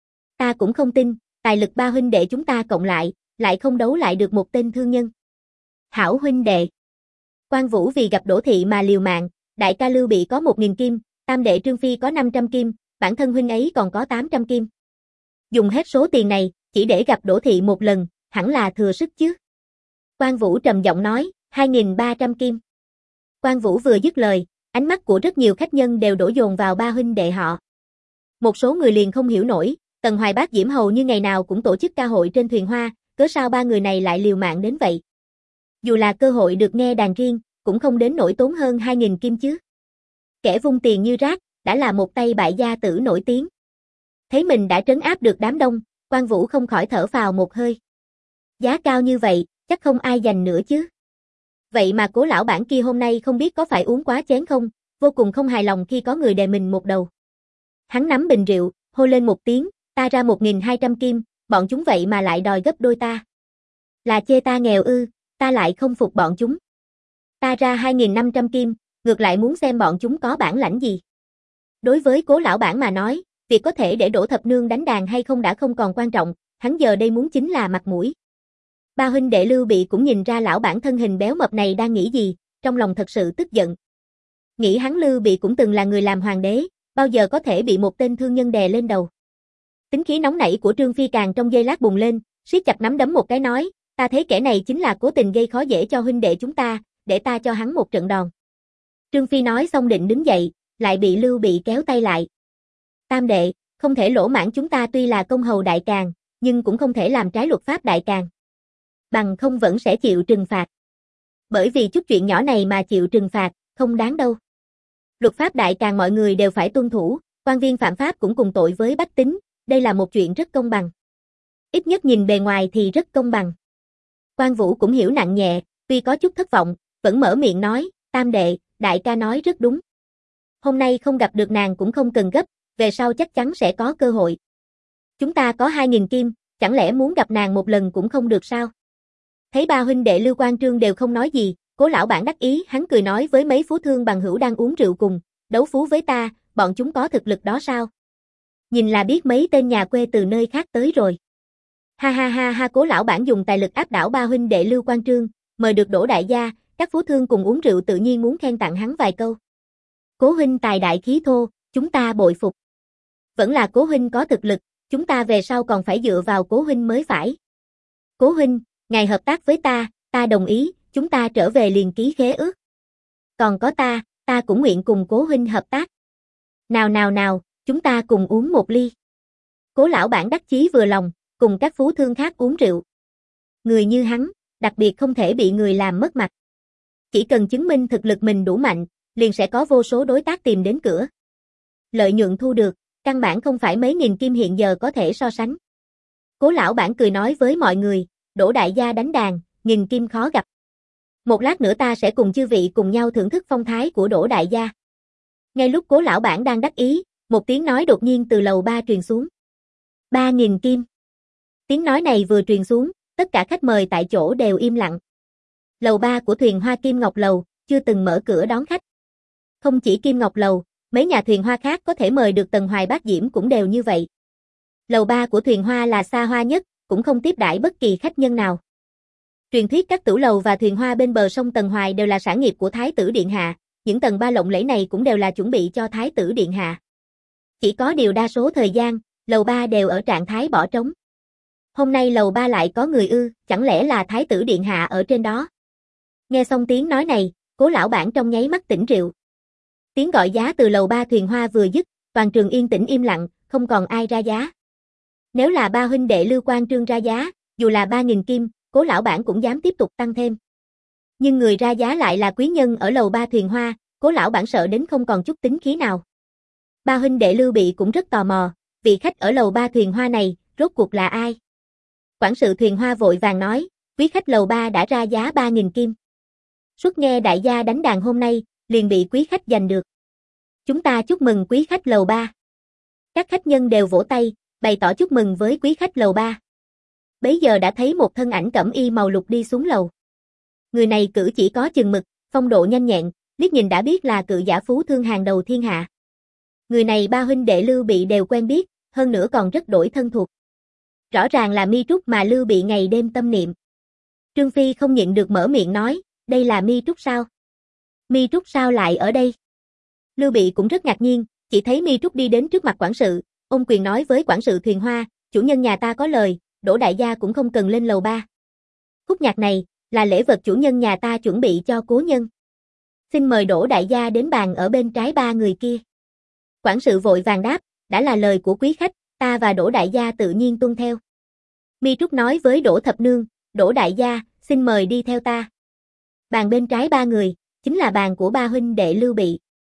Ta cũng không tin, tài lực ba huynh đệ chúng ta cộng lại, lại không đấu lại được một tên thương nhân. Hảo huynh đệ. Quan Vũ vì gặp Đỗ thị mà liều mạng, đại ca Lưu Bị có một nghìn kim, tam đệ Trương Phi có năm trăm kim, bản thân huynh ấy còn có tám trăm kim. Dùng hết số tiền này, chỉ để gặp Đỗ thị một lần, hẳn là thừa sức chứ. Quan Vũ trầm giọng nói, hai nghìn ba trăm kim. Quan Vũ vừa dứt lời, ánh mắt của rất nhiều khách nhân đều đổ dồn vào ba huynh đệ họ. Một số người liền không hiểu nổi, Tần Hoài Bác Diễm hầu như ngày nào cũng tổ chức ca hội trên thuyền hoa, cớ sao ba người này lại liều mạng đến vậy? Dù là cơ hội được nghe đàn riêng, cũng không đến nỗi tốn hơn hai nghìn kim chứ. Kẻ vung tiền như rác, đã là một tay bại gia tử nổi tiếng. Thấy mình đã trấn áp được đám đông, Quan Vũ không khỏi thở phào một hơi. Giá cao như vậy, chắc không ai giành nữa chứ. Vậy mà Cố lão bản kia hôm nay không biết có phải uống quá chén không, vô cùng không hài lòng khi có người đè mình một đầu. Hắn nắm bình rượu, hô lên một tiếng, ta ra một nghìn hai trăm kim, bọn chúng vậy mà lại đòi gấp đôi ta. Là chê ta nghèo ư, ta lại không phục bọn chúng. Ta ra hai nghìn năm trăm kim, ngược lại muốn xem bọn chúng có bản lãnh gì. Đối với Cố lão bản mà nói, việc có thể để Đỗ Thập Nương đánh đàn hay không đã không còn quan trọng, hắn giờ đây muốn chính là mặt mũi. Ba huynh đệ Lưu Bị cũng nhìn ra lão bản thân hình béo mập này đang nghĩ gì, trong lòng thật sự tức giận. Nghĩ hắn Lưu Bị cũng từng là người làm hoàng đế, bao giờ có thể bị một tên thương nhân đè lên đầu. Tính khí nóng nảy của Trương Phi càng trong giây lát bùng lên, siết chặt nắm đấm một cái nói, ta thấy kẻ này chính là cố tình gây khó dễ cho huynh đệ chúng ta, để ta cho hắn một trận đòn. Trương Phi nói xong định đứng dậy, lại bị Lưu Bị kéo tay lại. Tam đệ, không thể lỗ mãng chúng ta tuy là công hầu đại càn, nhưng cũng không thể làm trái luật pháp đại càn. Bằng không vẫn sẽ chịu trừng phạt. Bởi vì chút chuyện nhỏ này mà chịu trừng phạt, không đáng đâu. Luật pháp đại càn mọi người đều phải tuân thủ, quan viên phạm pháp cũng cùng tội với bách tính, đây là một chuyện rất công bằng. Ít nhất nhìn bề ngoài thì rất công bằng. Quan Vũ cũng hiểu nặng nhẹ, tuy có chút thất vọng, vẫn mở miệng nói, tam đệ, đại ca nói rất đúng. Hôm nay không gặp được nàng cũng không cần gấp, về sau chắc chắn sẽ có cơ hội. Chúng ta có hai nghìn kim, chẳng lẽ muốn gặp nàng một lần cũng không được sao? Thấy ba huynh đệ Lưu Quan Trương đều không nói gì, Cố lão bản đắc ý, hắn cười nói với mấy phú thương bằng hữu đang uống rượu cùng, đấu phú với ta, bọn chúng có thực lực đó sao? Nhìn là biết mấy tên nhà quê từ nơi khác tới rồi. Ha ha ha ha, Cố lão bản dùng tài lực áp đảo ba huynh đệ Lưu Quan Trương, mời được Đỗ đại gia, các phú thương cùng uống rượu tự nhiên muốn khen tặng hắn vài câu. Cố huynh tài đại khí thô, chúng ta bội phục. Vẫn là Cố huynh có thực lực, chúng ta về sau còn phải dựa vào Cố huynh mới phải. Cố huynh, Ngài hợp tác với ta, ta đồng ý, chúng ta trở về liền ký khế ước. Còn có ta, ta cũng nguyện cùng Cố huynh hợp tác. Nào nào nào, chúng ta cùng uống một ly. Cố lão bản đắc chí vừa lòng, cùng các phú thương khác uống rượu. Người như hắn, đặc biệt không thể bị người làm mất mặt. Chỉ cần chứng minh thực lực mình đủ mạnh, liền sẽ có vô số đối tác tìm đến cửa. Lợi nhuận thu được, căn bản không phải mấy nghìn kim hiện giờ có thể so sánh. Cố lão bản cười nói với mọi người, Đỗ đại gia đánh đàn, nghìn kim khó gặp. Một lát nữa ta sẽ cùng chư vị cùng nhau thưởng thức phong thái của Đỗ đại gia. Ngay lúc Cố lão bản đang đắc ý, một tiếng nói đột nhiên từ lầu ba truyền xuống. Ba nghìn kim. Tiếng nói này vừa truyền xuống, tất cả khách mời tại chỗ đều im lặng. Lầu ba của thuyền hoa Kim Ngọc Lầu, chưa từng mở cửa đón khách. Không chỉ Kim Ngọc Lầu, mấy nhà thuyền hoa khác có thể mời được Tần Hoài Bác Diễm cũng đều như vậy. Lầu ba của thuyền hoa là xa hoa nhất, cũng không tiếp đãi bất kỳ khách nhân nào. Truyền thuyết các tửu lầu và thuyền hoa bên bờ sông Tần Hoài đều là sản nghiệp của Thái tử Điện Hạ, những tầng ba lộng lẫy này cũng đều là chuẩn bị cho Thái tử Điện Hạ. Chỉ có điều đa số thời gian, lầu ba đều ở trạng thái bỏ trống. Hôm nay lầu ba lại có người ư, chẳng lẽ là Thái tử Điện Hạ ở trên đó? Nghe xong tiếng nói này, Cố lão bản trong nháy mắt tỉnh rượu. Tiếng gọi giá từ lầu ba thuyền hoa vừa dứt, toàn trường yên tĩnh im lặng, không còn ai ra giá. Nếu là ba huynh đệ Lưu Quang Trương ra giá, dù là ba nghìn kim, Cố lão bản cũng dám tiếp tục tăng thêm. Nhưng người ra giá lại là quý nhân ở lầu ba thuyền hoa, Cố lão bản sợ đến không còn chút tính khí nào. Ba huynh đệ Lưu Bị cũng rất tò mò, vị khách ở lầu ba thuyền hoa này, rốt cuộc là ai? Quản sự thuyền hoa vội vàng nói, quý khách lầu ba đã ra giá ba nghìn kim. Suốt nghe đại gia đánh đàn hôm nay, liền bị quý khách giành được. Chúng ta chúc mừng quý khách lầu ba. Các khách nhân đều vỗ tay, bày tỏ chúc mừng với quý khách lầu ba. Bấy giờ đã thấy một thân ảnh cẩm y màu lục đi xuống lầu. Người này cử chỉ có chừng mực, phong độ nhanh nhẹn, liếc nhìn đã biết là cự giả phú thương hàng đầu thiên hạ. Người này ba huynh đệ Lưu Bị đều quen biết, hơn nữa còn rất đổi thân thuộc. Rõ ràng là Mi Trúc mà Lưu Bị ngày đêm tâm niệm. Trương Phi không nhịn được mở miệng nói, đây là Mi Trúc sao? Mi Trúc sao lại ở đây? Lưu Bị cũng rất ngạc nhiên, chỉ thấy Mi Trúc đi đến trước mặt quản sự, ôm quyền nói với quản sự thuyền hoa, chủ nhân nhà ta có lời, Đỗ đại gia cũng không cần lên lầu ba. Khúc nhạc này là lễ vật chủ nhân nhà ta chuẩn bị cho cố nhân. Xin mời Đỗ đại gia đến bàn ở bên trái ba người kia. Quản sự vội vàng đáp, đã là lời của quý khách, ta và Đỗ đại gia tự nhiên tuân theo. Mi Trúc nói với Đỗ Thập Nương, Đỗ đại gia, xin mời đi theo ta. Bàn bên trái ba người, chính là bàn của ba huynh đệ Lưu Bị.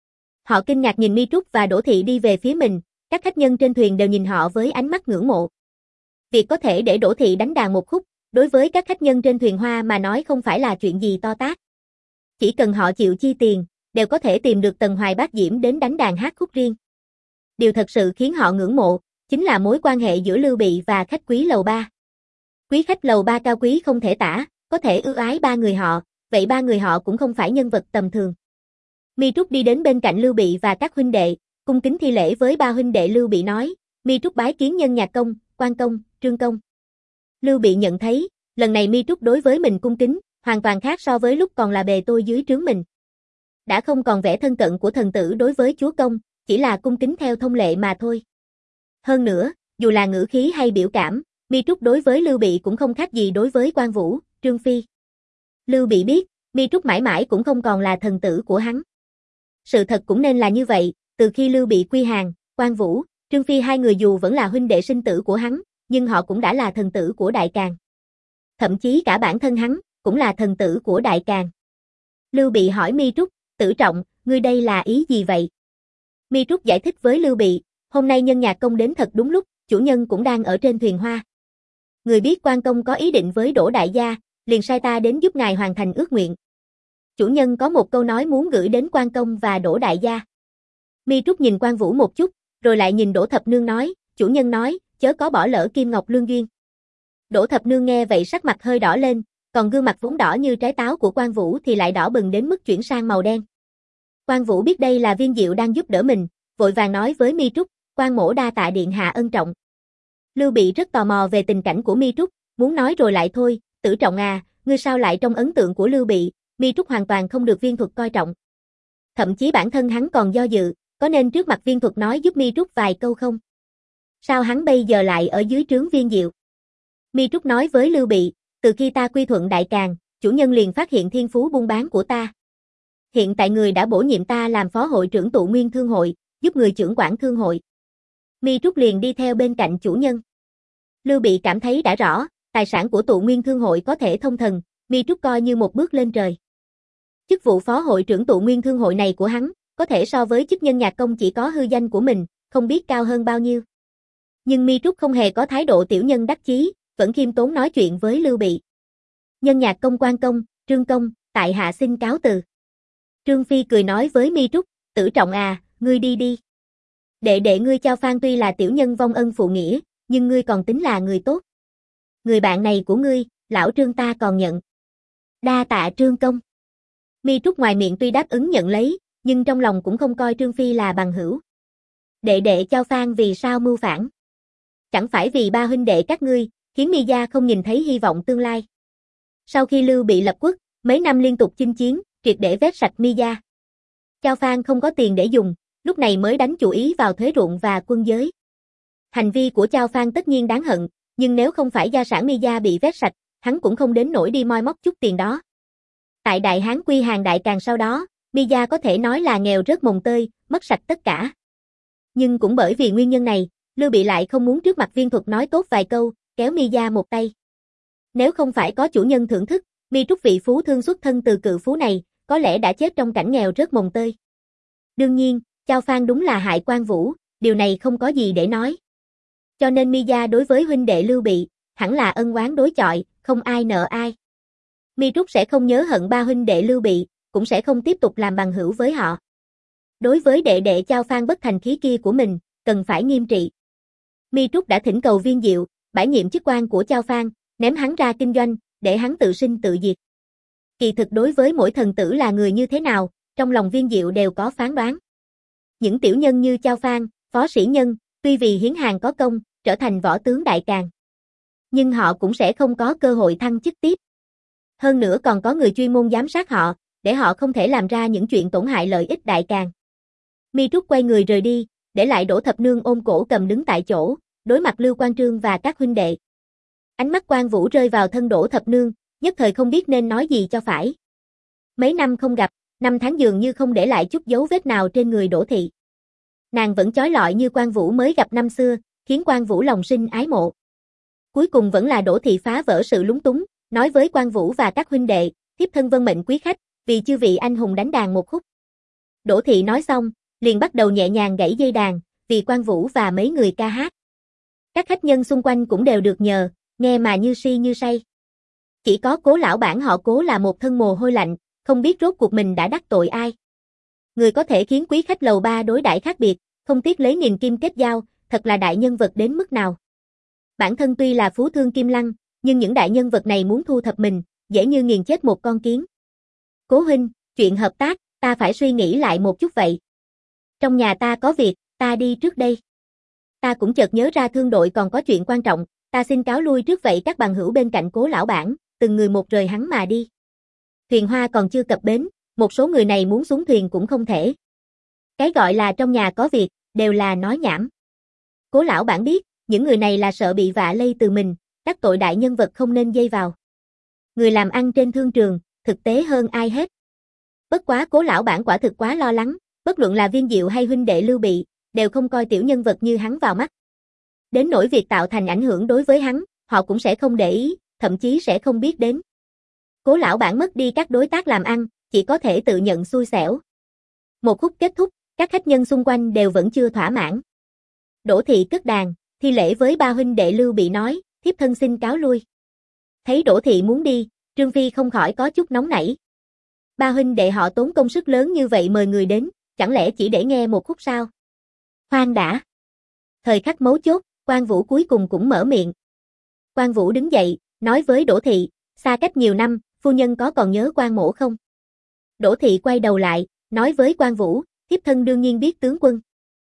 Họ kinh ngạc nhìn Mi Trúc và Đỗ Thị đi về phía mình, các khách nhân trên thuyền đều nhìn họ với ánh mắt ngưỡng mộ. Việc có thể để Đỗ Thị đánh đàn một khúc, đối với các khách nhân trên thuyền hoa mà nói không phải là chuyện gì to tát. Chỉ cần họ chịu chi tiền, đều có thể tìm được Tần Hoài Bác Diễm đến đánh đàn hát khúc riêng. Điều thật sự khiến họ ngưỡng mộ, chính là mối quan hệ giữa Lưu Bị và khách quý lầu ba. Quý khách lầu ba cao quý không thể tả, có thể ưu ái ba người họ, vậy ba người họ cũng không phải nhân vật tầm thường. Mi Trúc đi đến bên cạnh Lưu Bị và các huynh đệ, cung kính thi lễ với ba huynh đệ Lưu Bị nói, Mi Trúc bái kiến nhân nhà công, Quan công, Trương công. Lưu Bị nhận thấy, lần này Mi Trúc đối với mình cung kính, hoàn toàn khác so với lúc còn là bề tôi dưới trướng mình. Đã không còn vẻ thân cận của thần tử đối với chúa công, chỉ là cung kính theo thông lệ mà thôi. Hơn nữa, dù là ngữ khí hay biểu cảm, Mi Trúc đối với Lưu Bị cũng không khác gì đối với Quan Vũ, Trương Phi. Lưu Bị biết, Mi Trúc mãi mãi cũng không còn là thần tử của hắn. Sự thật cũng nên là như vậy, từ khi Lưu Bị quy hàng, Quan Vũ, Trương Phi hai người dù vẫn là huynh đệ sinh tử của hắn, nhưng họ cũng đã là thần tử của Đại Càn. Thậm chí cả bản thân hắn, cũng là thần tử của Đại Càn. Lưu Bị hỏi Mi Trúc, Tử Trọng, ngươi đây là ý gì vậy? Mi Trúc giải thích với Lưu Bị, hôm nay nhân nhà công đến thật đúng lúc, chủ nhân cũng đang ở trên thuyền hoa. Người biết Quan công có ý định với Đỗ đại gia, liền sai ta đến giúp ngài hoàn thành ước nguyện. Chủ nhân có một câu nói muốn gửi đến Quan công và Đỗ đại gia. Mi Trúc nhìn Quan Vũ một chút, rồi lại nhìn Đỗ Thập Nương nói, chủ nhân nói, chớ có bỏ lỡ Kim Ngọc lương duyên. Đỗ Thập Nương nghe vậy sắc mặt hơi đỏ lên, còn gương mặt vốn đỏ như trái táo của Quan Vũ thì lại đỏ bừng đến mức chuyển sang màu đen. Quan Vũ biết đây là Viên Diệu đang giúp đỡ mình, vội vàng nói với Mi Trúc, Quan mỗ đa tạ điện hạ ân trọng. Lưu Bị rất tò mò về tình cảnh của Mi Trúc, muốn nói rồi lại thôi, Tử Trọng à, ngươi sao lại trong ấn tượng của Lưu Bị, Mi Trúc hoàn toàn không được Viên Thuật coi trọng. Thậm chí bản thân hắn còn do dự, có nên trước mặt Viên Thuật nói giúp Mi Trúc vài câu không? Sao hắn bây giờ lại ở dưới trướng Viên Diệu? Mi Trúc nói với Lưu Bị, Từ khi ta quy thuận Đại Càn, chủ nhân liền phát hiện thiên phú buôn bán của ta. Hiện tại người đã bổ nhiệm ta làm phó hội trưởng Tụ Nguyên Thương hội, giúp người trưởng quản thương hội. Mi Trúc liền đi theo bên cạnh chủ nhân. Lưu Bị cảm thấy đã rõ, tài sản của Tụ Nguyên Thương hội có thể thông thần, Mi Trúc coi như một bước lên trời. Chức vụ phó hội trưởng Tụ Nguyên Thương hội này của hắn, có thể so với chức nhân nhạc công chỉ có hư danh của mình, không biết cao hơn bao nhiêu. Nhưng Mi Trúc không hề có thái độ tiểu nhân đắc chí, vẫn khiêm tốn nói chuyện với Lưu Bị. Nhân nhạc công quan công, Trương công, tại hạ xin cáo từ. Trương Phi cười nói với Mi Trúc, Tử Trọng à, ngươi đi đi. Đệ đệ ngươi Chao Phan tuy là tiểu nhân vong ân phụ nghĩa, nhưng ngươi còn tính là người tốt. Người bạn này của ngươi, lão Trương ta còn nhận. Đa tạ Trương công. Mi Trúc ngoài miệng tuy đáp ứng nhận lấy, nhưng trong lòng cũng không coi Trương Phi là bằng hữu. Đệ đệ Chao Phan vì sao mưu phản? Chẳng phải vì ba huynh đệ các ngươi, khiến Mi gia không nhìn thấy hy vọng tương lai. Sau khi Lưu Bị lập quốc, mấy năm liên tục chinh chiến, triệt để vét sạch Mi gia. Chao Phan không có tiền để dùng, lúc này mới đánh chủ ý vào thuế ruộng và quân giới. Hành vi của Chao Phan tất nhiên đáng hận, nhưng nếu không phải gia sản Mi gia bị vét sạch, hắn cũng không đến nỗi đi moi móc chút tiền đó. Tại Đại Hán quy hàng Đại Càn sau đó, Mi gia có thể nói là nghèo rớt mồng tơi, mất sạch tất cả. Nhưng cũng bởi vì nguyên nhân này, Lưu Bị lại không muốn trước mặt Viên Thuật nói tốt vài câu, kéo Mi gia một tay. Nếu không phải có chủ nhân thưởng thức, Mi Trúc vị phú thương xuất thân từ cự phú này, có lẽ đã chết trong cảnh nghèo rớt mồng tơi. Đương nhiên, Chao Phan đúng là hại Quan Vũ, điều này không có gì để nói. Cho nên Mi gia đối với huynh đệ Lưu Bị, hẳn là ân oán đối chọi, không ai nợ ai. Mi Trúc sẽ không nhớ hận ba huynh đệ Lưu Bị, cũng sẽ không tiếp tục làm bằng hữu với họ. Đối với đệ đệ Chao Phan bất thành khí kia của mình, cần phải nghiêm trị. Mi Trúc đã thỉnh cầu Viên Diệu, bãi nhiệm chức quan của Chao Phan, ném hắn ra kinh doanh, để hắn tự sinh tự diệt. Kỳ thực đối với mỗi thần tử là người như thế nào, trong lòng Viên Diệu đều có phán đoán. Những tiểu nhân như Chao Phan, Phó Sĩ Nhân, tuy vì hiến hàng có công, trở thành võ tướng Đại Càn. Nhưng họ cũng sẽ không có cơ hội thăng chức tiếp. Hơn nữa còn có người chuyên môn giám sát họ, để họ không thể làm ra những chuyện tổn hại lợi ích Đại Càn. Mi Trúc quay người rời đi, để lại Đỗ Thập Nương ôm cổ cầm đứng tại chỗ, đối mặt Lưu Quan Trương và các huynh đệ. Ánh mắt Quan Vũ rơi vào thân Đỗ Thập Nương, nhất thời không biết nên nói gì cho phải. Mấy năm không gặp, năm tháng dường như không để lại chút dấu vết nào trên người Đỗ thị. Nàng vẫn chói lọi như Quan Vũ mới gặp năm xưa, khiến Quan Vũ lòng sinh ái mộ. Cuối cùng vẫn là Đỗ thị phá vỡ sự lúng túng, nói với Quan Vũ và các huynh đệ, thiếp thân vân mệnh quý khách, vì chư vị anh hùng đánh đàn một khúc. Đỗ thị nói xong, liền bắt đầu nhẹ nhàng gảy dây đàn, vì Quan Vũ và mấy người ca hát. Các khách nhân xung quanh cũng đều được nhờ, nghe mà như si như say. Chỉ có Cố lão bản họ Cố là một thân mồ hôi lạnh, không biết rốt cuộc mình đã đắc tội ai. Người có thể khiến quý khách lầu ba đối đãi khác biệt, không tiếc lấy nghìn kim kết giao, thật là đại nhân vật đến mức nào. Bản thân tuy là phú thương Kim Lăng, nhưng những đại nhân vật này muốn thu thập mình, dễ như nghiền chết một con kiến. Cố huynh, chuyện hợp tác, ta phải suy nghĩ lại một chút vậy. Trong nhà ta có việc, ta đi trước đây. Ta cũng chợt nhớ ra thương đội còn có chuyện quan trọng, ta xin cáo lui trước vậy. Các bằng hữu bên cạnh Cố lão bản, từng người một rời hắn mà đi. Thuyền hoa còn chưa cập bến, một số người này muốn xuống thuyền cũng không thể. Cái gọi là trong nhà có việc, đều là nói nhảm. Cố lão bản biết, những người này là sợ bị vạ lây từ mình, đắc tội đại nhân vật không nên dây vào. Người làm ăn trên thương trường, thực tế hơn ai hết. Bất quá Cố lão bản quả thực quá lo lắng, bất luận là Viên Diệu hay huynh đệ Lưu Bị, đều không coi tiểu nhân vật như hắn vào mắt. Đến nỗi việc tạo thành ảnh hưởng đối với hắn, họ cũng sẽ không để ý, thậm chí sẽ không biết đến. Cố lão bản mất đi các đối tác làm ăn, chỉ có thể tự nhận xui xẻo. Một khúc kết thúc, các khách nhân xung quanh đều vẫn chưa thỏa mãn. Đỗ thị cất đàn, thi lễ với ba huynh đệ Lưu Bị nói, thiếp thân xin cáo lui. Thấy Đỗ thị muốn đi, Trương Phi không khỏi có chút nóng nảy. Ba huynh đệ họ tốn công sức lớn như vậy mời người đến, chẳng lẽ chỉ để nghe một khúc sao? Khoan đã. Thời khắc mấu chốt, Quan Vũ cuối cùng cũng mở miệng. Quan Vũ đứng dậy, nói với Đỗ thị, xa cách nhiều năm, phu nhân có còn nhớ Quan mỗ không? Đỗ thị quay đầu lại, nói với Quan Vũ, thiếp thân đương nhiên biết tướng quân.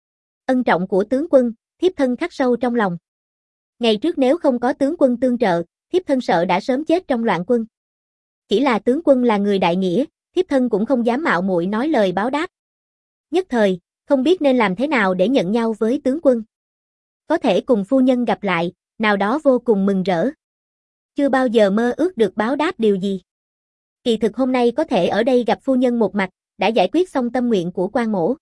Ân trọng của tướng quân, thiếp thân khắc sâu trong lòng. Ngày trước nếu không có tướng quân tương trợ, thiếp thân sợ đã sớm chết trong loạn quân. Chỉ là tướng quân là người đại nghĩa, thiếp thân cũng không dám mạo muội nói lời báo đáp. Nhất thời, không biết nên làm thế nào để nhận nhau với tướng quân. Có thể cùng phu nhân gặp lại, nào đó vô cùng mừng rỡ. chưa bao giờ mơ ước được báo đáp điều gì. Kỳ thực hôm nay có thể ở đây gặp phu nhân một mặt, đã giải quyết xong tâm nguyện của quan mỗ.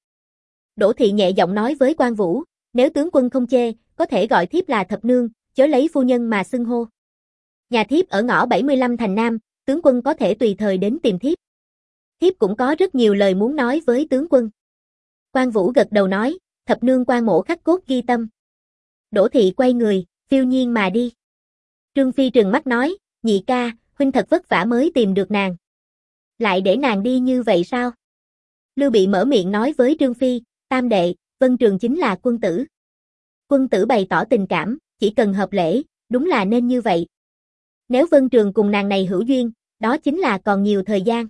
Đỗ Thị nhẹ giọng nói với quan Vũ, nếu tướng quân không chê, có thể gọi thiếp là thập nương, chớ lấy phu nhân mà xưng hô. Nhà thiếp ở ngõ bảy mươi lăm thành Nam, tướng quân có thể tùy thời đến tìm thiếp. Thiếp cũng có rất nhiều lời muốn nói với tướng quân. Quan Vũ gật đầu nói, thập nương quan mỗ khắc cốt ghi tâm. Đỗ Thị quay người, phiêu nhiên mà đi. Trương Phi trừng mắt nói, nhị ca, huynh thật vất vả mới tìm được nàng. Lại để nàng đi như vậy sao? Lưu Bị mở miệng nói với Trương Phi, tam đệ, Vân Trường chính là quân tử. Quân tử bày tỏ tình cảm, chỉ cần hợp lễ, đúng là nên như vậy. Nếu Vân Trường cùng nàng này hữu duyên, đó chính là còn nhiều thời gian.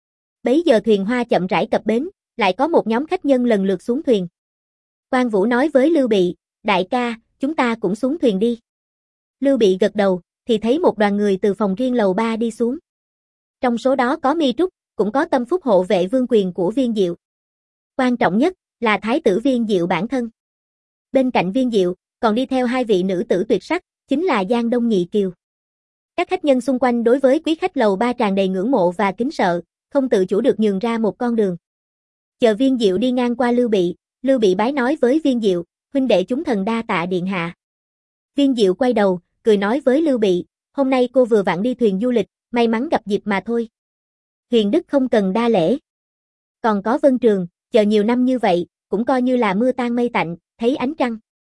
Bấy giờ thuyền hoa chậm rãi cập bến, lại có một nhóm khách nhân lần lượt xuống thuyền. Quan Vũ nói với Lưu Bị, đại ca, chúng ta cũng xuống thuyền đi. Lưu Bị gật đầu, thì thấy một đoàn người từ phòng riêng lầu ba đi xuống. Trong số đó có Mi Trúc, cũng có tâm phúc hộ vệ vương quyền của Viên Diệu. Quan trọng nhất là Thái tử Viên Diệu bản thân. Bên cạnh Viên Diệu, còn đi theo hai vị nữ tử tuyệt sắc, chính là Giang Đông Nhị Kiều. Các khách nhân xung quanh đối với quý khách lầu ba tràn đầy ngưỡng mộ và kính sợ, không tự chủ được nhường ra một con đường. Chờ Viên Diệu đi ngang qua Lưu Bị, Lưu Bị bái nói với Viên Diệu, huynh đệ chúng thần đa tạ điện hạ. Viên Diệu quay đầu, cười nói với Lưu Bị, hôm nay cô vừa vặn đi thuyền du lịch, may mắn gặp dịp mà thôi. Huyền Đức không cần đa lễ. Còn có Vân Trường, chờ nhiều năm như vậy, cũng coi như là mưa tan mây tạnh, thấy ánh trăng.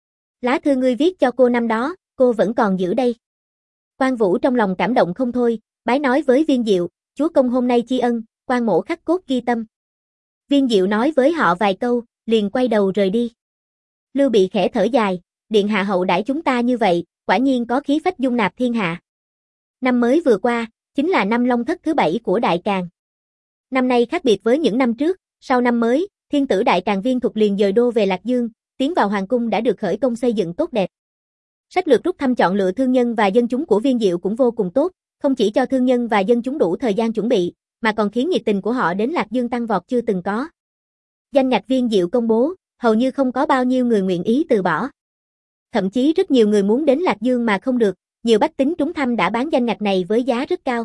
Lá thư ngươi viết cho cô năm đó, cô vẫn còn giữ đây. Quan Vũ trong lòng cảm động không thôi, bái nói với Viên Diệu, chúa công hôm nay tri ân, quan mỗ khắc cốt ghi tâm. Viên Diệu nói với họ vài câu, liền quay đầu rời đi. Lưu Bị khẽ thở dài, điện hạ hậu đãi chúng ta như vậy, quả nhiên có khí phách dung nạp thiên hạ. Năm mới vừa qua, chính là năm Long Thất thứ bảy của Đại Càn. Năm nay khác biệt với những năm trước, sau năm mới, thiên tử Đại Càn Viên Thuật liền dời đô về Lạc Dương, tiến vào hoàng cung đã được khởi công xây dựng tốt đẹp. Sách lược rút thăm chọn lựa thương nhân và dân chúng của Viên Diệu cũng vô cùng tốt, không chỉ cho thương nhân và dân chúng đủ thời gian chuẩn bị, mà còn khiến nhiệt tình của họ đến Lạc Dương tăng vọt chưa từng có. Danh ngạch Viên Diệu công bố, hầu như không có bao nhiêu người nguyện ý từ bỏ. Thậm chí rất nhiều người muốn đến Lạc Dương mà không được, nhiều bách tính trúng thăm đã bán danh ngạch này với giá rất cao.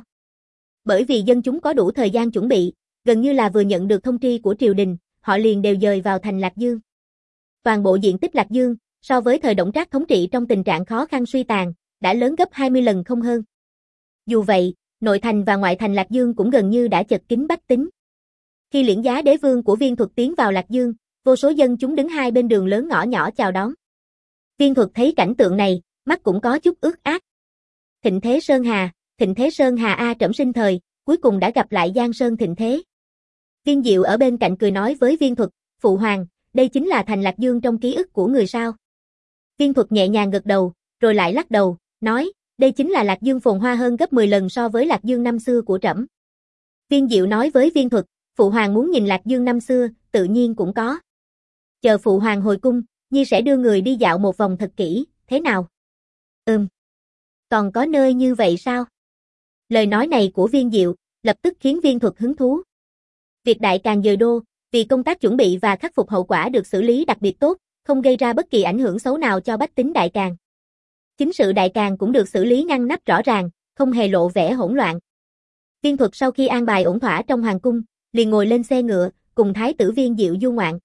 Bởi vì dân chúng có đủ thời gian chuẩn bị, gần như là vừa nhận được thông tri của triều đình, họ liền đều dời vào thành Lạc Dương. Toàn bộ diện tích Lạc Dương, so với thời Đổng Trác thống trị trong tình trạng khó khăn suy tàn, đã lớn gấp hai mươi lần không hơn. Dù vậy, nội thành và ngoại thành Lạc Dương cũng gần như đã chật kín bách tính. Khi Liễn Giá đế vương của Viên Thuật tiến vào Lạc Dương, vô số dân chúng đứng hai bên đường lớn ngõ nhỏ chào đón. Viên Thuật thấy cảnh tượng này, mắt cũng có chút ướt át. Thịnh Thế Sơn Hà, Thịnh Thế Sơn Hà a trẫm sinh thời, cuối cùng đã gặp lại Giang Sơn thịnh thế. Viên Diệu ở bên cạnh cười nói với Viên Thuật, phụ hoàng, đây chính là thành Lạc Dương trong ký ức của người sao? Viên Thuật nhẹ nhàng gật đầu, rồi lại lắc đầu, nói, đây chính là Lạc Dương phồn hoa hơn gấp mười lần so với Lạc Dương năm xưa của trẫm. Viên Diệu nói với Viên Thuật, phụ hoàng muốn nhìn Lạc Dương năm xưa, tự nhiên cũng có. Chờ phụ hoàng hồi cung, Nhi sẽ đưa người đi dạo một vòng thật kỹ, thế nào? Ừm. Còn có nơi như vậy sao? Lời nói này của Viên Diệu, lập tức khiến Viên Thuật hứng thú. Việc Đại Càn dời đô, vì công tác chuẩn bị và khắc phục hậu quả được xử lý đặc biệt tốt, không gây ra bất kỳ ảnh hưởng xấu nào cho bách tính Đại Càn. Chính sự Đại Càn cũng được xử lý ngăn nắp rõ ràng, không hề lộ vẻ hỗn loạn. Viên Thuật sau khi an bài ổn thỏa trong hoàng cung, liền ngồi lên xe ngựa, cùng Thái tử Viên Diệu du ngoạn.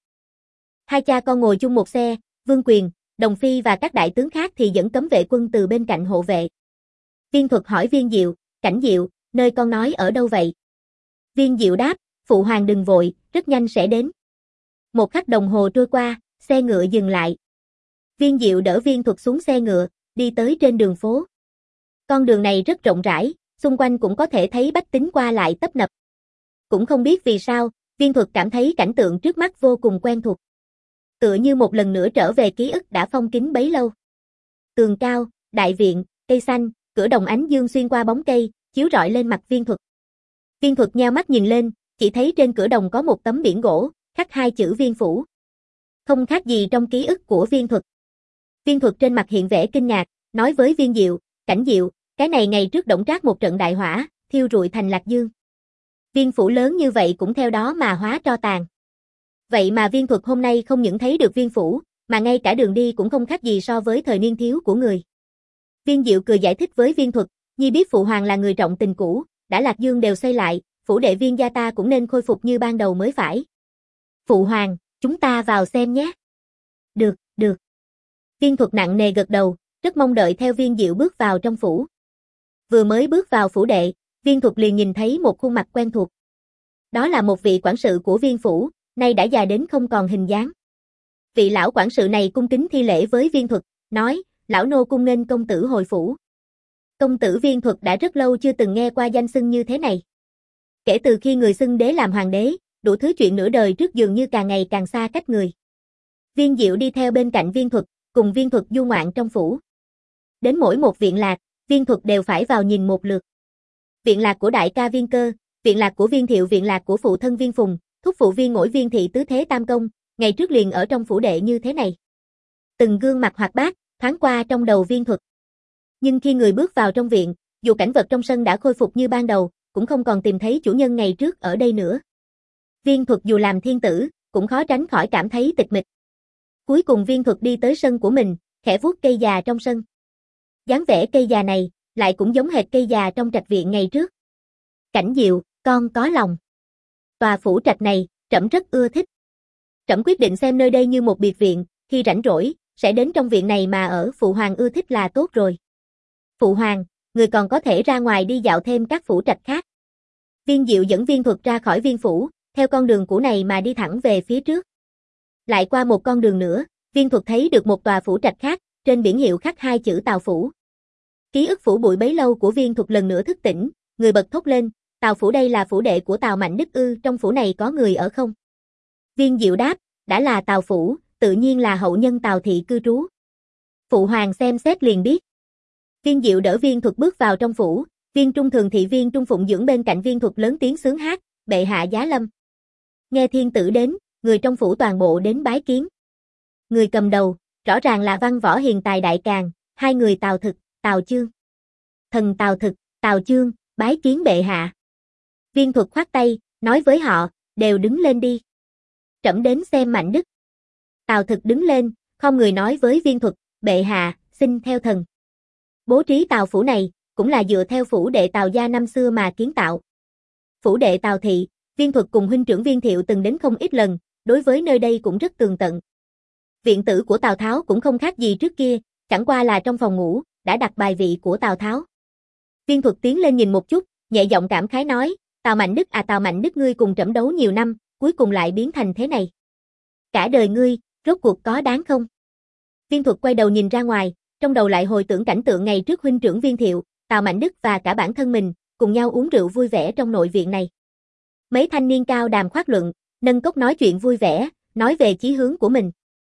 Hai cha con ngồi chung một xe, Vương Quyền, Đồng Phi và các đại tướng khác thì dẫn cấm vệ quân từ bên cạnh hộ vệ. Viên Thuật hỏi Viên Diệu, Cảnh Diệu, nơi con nói ở đâu vậy? Viên Diệu đáp, phụ hoàng đừng vội, rất nhanh sẽ đến. Một khắc đồng hồ trôi qua, xe ngựa dừng lại. Viên Diệu đỡ Viên Thuật xuống xe ngựa, đi tới trên đường phố. Con đường này rất rộng rãi, xung quanh cũng có thể thấy bách tính qua lại tấp nập. Cũng không biết vì sao, Viên Thuật cảm thấy cảnh tượng trước mắt vô cùng quen thuộc. Tựa như một lần nữa trở về ký ức đã phong kín bấy lâu. Tường cao, đại viện, cây xanh, cửa đồng ánh dương xuyên qua bóng cây, chiếu rọi lên mặt Viên Thuật. Viên Thuật nheo mắt nhìn lên, chỉ thấy trên cửa đồng có một tấm biển gỗ, khắc hai chữ Viên phủ. Không khác gì trong ký ức của Viên Thuật. Viên Thuật trên mặt hiện vẻ kinh ngạc, nói với Viên Diệu, Cảnh Diệu, cái này ngày trước Đổng Trác một trận đại hỏa, thiêu rụi thành Lạc Dương. Viên phủ lớn như vậy cũng theo đó mà hóa tro tàn. Vậy mà Viên Thuật hôm nay không những thấy được viên phủ, mà ngay cả đường đi cũng không khác gì so với thời niên thiếu của người. Viên Diệu cười giải thích với Viên Thuật, Nhi biết phụ hoàng là người trọng tình cũ, đã Lạc Dương đều xây lại, phủ đệ Viên gia ta cũng nên khôi phục như ban đầu mới phải. Phụ hoàng, chúng ta vào xem nhé. Được, được. Viên Thuật nặng nề gật đầu, rất mong đợi theo Viên Diệu bước vào trong phủ. Vừa mới bước vào phủ đệ, Viên Thuật liền nhìn thấy một khuôn mặt quen thuộc. Đó là một vị quản sự của Viên phủ, nay đã già đến không còn hình dáng. Vị lão quản sự này cung kính thi lễ với Viên Thuật, nói, lão nô cung nghênh công tử hồi phủ. Công tử Viên Thuật đã rất lâu chưa từng nghe qua danh xưng như thế này. Kể từ khi người xưng đế làm hoàng đế, đủ thứ chuyện nửa đời trước dường như càng ngày càng xa cách người. Viên Diệu đi theo bên cạnh Viên Thuật, cùng Viên Thuật du ngoạn trong phủ. Đến mỗi một viện lạc, Viên Thuật đều phải vào nhìn một lượt. Viện lạc của đại ca Viên Cơ, viện lạc của Viên Thiệu, viện lạc của phụ thân Viên Phùng, thúc phụ Viên Ngỗi, Viên Thị tứ thế tam công, ngày trước liền ở trong phủ đệ như thế này. Từng gương mặt hoạt bát, thoáng qua trong đầu Viên Thuật. Nhưng khi người bước vào trong viện, dù cảnh vật trong sân đã khôi phục như ban đầu, cũng không còn tìm thấy chủ nhân ngày trước ở đây nữa. Viên Thuật dù làm thiên tử, cũng khó tránh khỏi cảm thấy tịch mịch. Cuối cùng Viên Thuật đi tới sân của mình, khẽ vuốt cây già trong sân. Dáng vẻ cây già này, lại cũng giống hệt cây già trong trạch viện ngày trước. Cảnh Diệu, con có lòng. Tòa phủ trạch này, trẫm rất ưa thích. Trẫm quyết định xem nơi đây như một biệt viện, khi rảnh rỗi, sẽ đến trong viện này mà ở. Phụ hoàng ưa thích là tốt rồi. Phụ hoàng, người còn có thể ra ngoài đi dạo thêm các phủ trạch khác. Viên Diệu dẫn Viên Thuật ra khỏi viên phủ, theo con đường cũ này mà đi thẳng về phía trước. Lại qua một con đường nữa, Viên Thuật thấy được một tòa phủ trạch khác, trên biển hiệu khắc hai chữ Tào phủ. Ký ức phủ bụi bấy lâu của Viên Thuật lần nữa thức tỉnh, người bật thốt lên, Tào phủ, đây là phủ đệ của Tào Mạnh Đức ư? Trong phủ này có người ở không? Viên Diệu đáp, đã là Tào phủ, tự nhiên là hậu nhân Tào thị cư trú. Phụ hoàng xem xét liền biết. Viên Diệu đỡ Viên Thuật bước vào trong phủ, Viên Trung Thường thị Viên Trung Phụng dưỡng bên cạnh Viên Thuật lớn tiếng sướng hát, bệ hạ giá lâm. Nghe thiên tử đến, người trong phủ toàn bộ đến bái kiến. Người cầm đầu, rõ ràng là Văn Võ Hiền Tài Đại Càn, hai người Tào Thực, Tào Chương. Thần Tào Thực, Tào Chương, bái kiến bệ hạ. Viên Thuật khoát tay, nói với họ, đều đứng lên đi. Trẫm đến xem Mạnh Đức. Tào Thực đứng lên, không người nói với Viên Thuật, bệ hạ, xin theo thần. Bố trí Tào phủ này, cũng là dựa theo phủ đệ Tào gia năm xưa mà kiến tạo. Phủ đệ Tào thị, Viên Thuật cùng huynh trưởng Viên Thiệu từng đến không ít lần, đối với nơi đây cũng rất tường tận. Viện tử của Tào Tháo cũng không khác gì trước kia, chẳng qua là trong phòng ngủ, đã đặt bài vị của Tào Tháo. Viên Thuật tiến lên nhìn một chút, nhẹ giọng cảm khái nói, Tào Mạnh Đức à, Tào Mạnh Đức, ngươi cùng trẫm đấu nhiều năm, cuối cùng lại biến thành thế này. Cả đời ngươi, rốt cuộc có đáng không? Viên Thuật quay đầu nhìn ra ngoài, trong đầu lại hồi tưởng cảnh tượng ngày trước huynh trưởng Viên Thiệu, Tào Mạnh Đức và cả bản thân mình, cùng nhau uống rượu vui vẻ trong nội viện này. Mấy thanh niên cao đàm khoát luận, nâng cốc nói chuyện vui vẻ, nói về chí hướng của mình.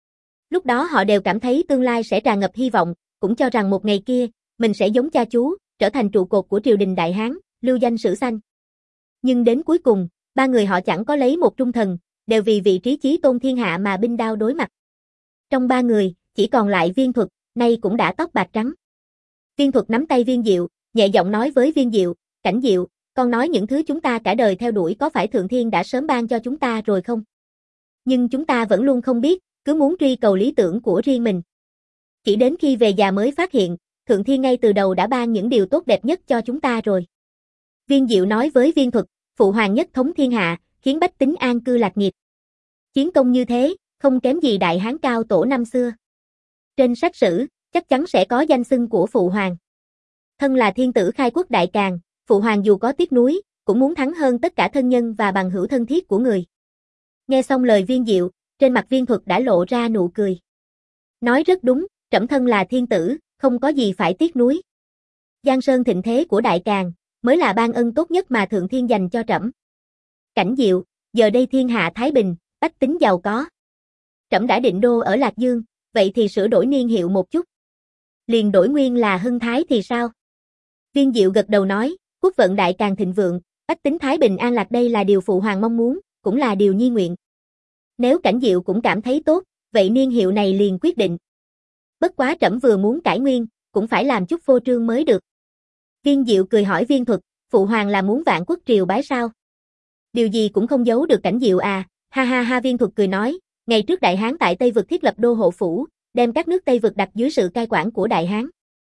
Lúc đó họ đều cảm thấy tương lai sẽ tràn ngập hy vọng, cũng cho rằng một ngày kia, mình sẽ giống cha chú, trở thành trụ cột của triều đình Đại Hán, lưu danh sử xanh. Nhưng đến cuối cùng, ba người họ chẳng có lấy một trung thần, đều vì vị trí chí tôn thiên hạ mà binh đao đối mặt. Trong ba người, chỉ còn lại Viên Thuật, nay cũng đã tóc bạc trắng. Viên Thuật nắm tay Viên Diệu, nhẹ giọng nói với Viên Diệu, Cảnh Diệu, con nói những thứ chúng ta cả đời theo đuổi có phải Thượng Thiên đã sớm ban cho chúng ta rồi không? Nhưng chúng ta vẫn luôn không biết, cứ muốn truy cầu lý tưởng của riêng mình. Chỉ đến khi về già mới phát hiện, Thượng Thiên ngay từ đầu đã ban những điều tốt đẹp nhất cho chúng ta rồi. Viên Diệu nói với Viên Thuật, phụ hoàng nhất thống thiên hạ, khiến bách tính an cư lạc nghiệp. Chiến công như thế, không kém gì Đại Hán cao tổ năm xưa. Trên sách sử, chắc chắn sẽ có danh xưng của phụ hoàng. Thân là thiên tử khai quốc Đại Càn, phụ hoàng dù có tiếc nuối, cũng muốn thắng hơn tất cả thân nhân và bằng hữu thân thiết của người. Nghe xong lời Viên Diệu, trên mặt Viên Thuật đã lộ ra nụ cười. Nói rất đúng, trẫm thân là thiên tử, không có gì phải tiếc nuối. Giang sơn thịnh thế của Đại Càn, mới là ban ân tốt nhất mà Thượng Thiên dành cho trẫm. Cảnh Diệu, giờ đây thiên hạ thái bình, bách tính giàu có. Trẫm đã định đô ở Lạc Dương, vậy thì sửa đổi niên hiệu một chút. Liền đổi nguyên là Hưng Thái thì sao? Viên Diệu gật đầu nói, quốc vận Đại Càn thịnh vượng, bách tính thái bình an lạc, đây là điều phụ hoàng mong muốn, cũng là điều nhi nguyện. Nếu Cảnh Diệu cũng cảm thấy tốt, vậy niên hiệu này liền quyết định. Bất quá trẫm vừa muốn cải nguyên, cũng phải làm chút phô trương mới được. Viên Diệu cười hỏi Viên Thuật, phụ hoàng là muốn vạn quốc triều bái sao? Điều gì cũng không giấu được Cảnh Diệu à, ha ha ha. Viên Thuật cười nói, ngày trước Đại Hán tại Tây Vực thiết lập đô hộ phủ, đem các nước Tây Vực đặt dưới sự cai quản của Đại Hán.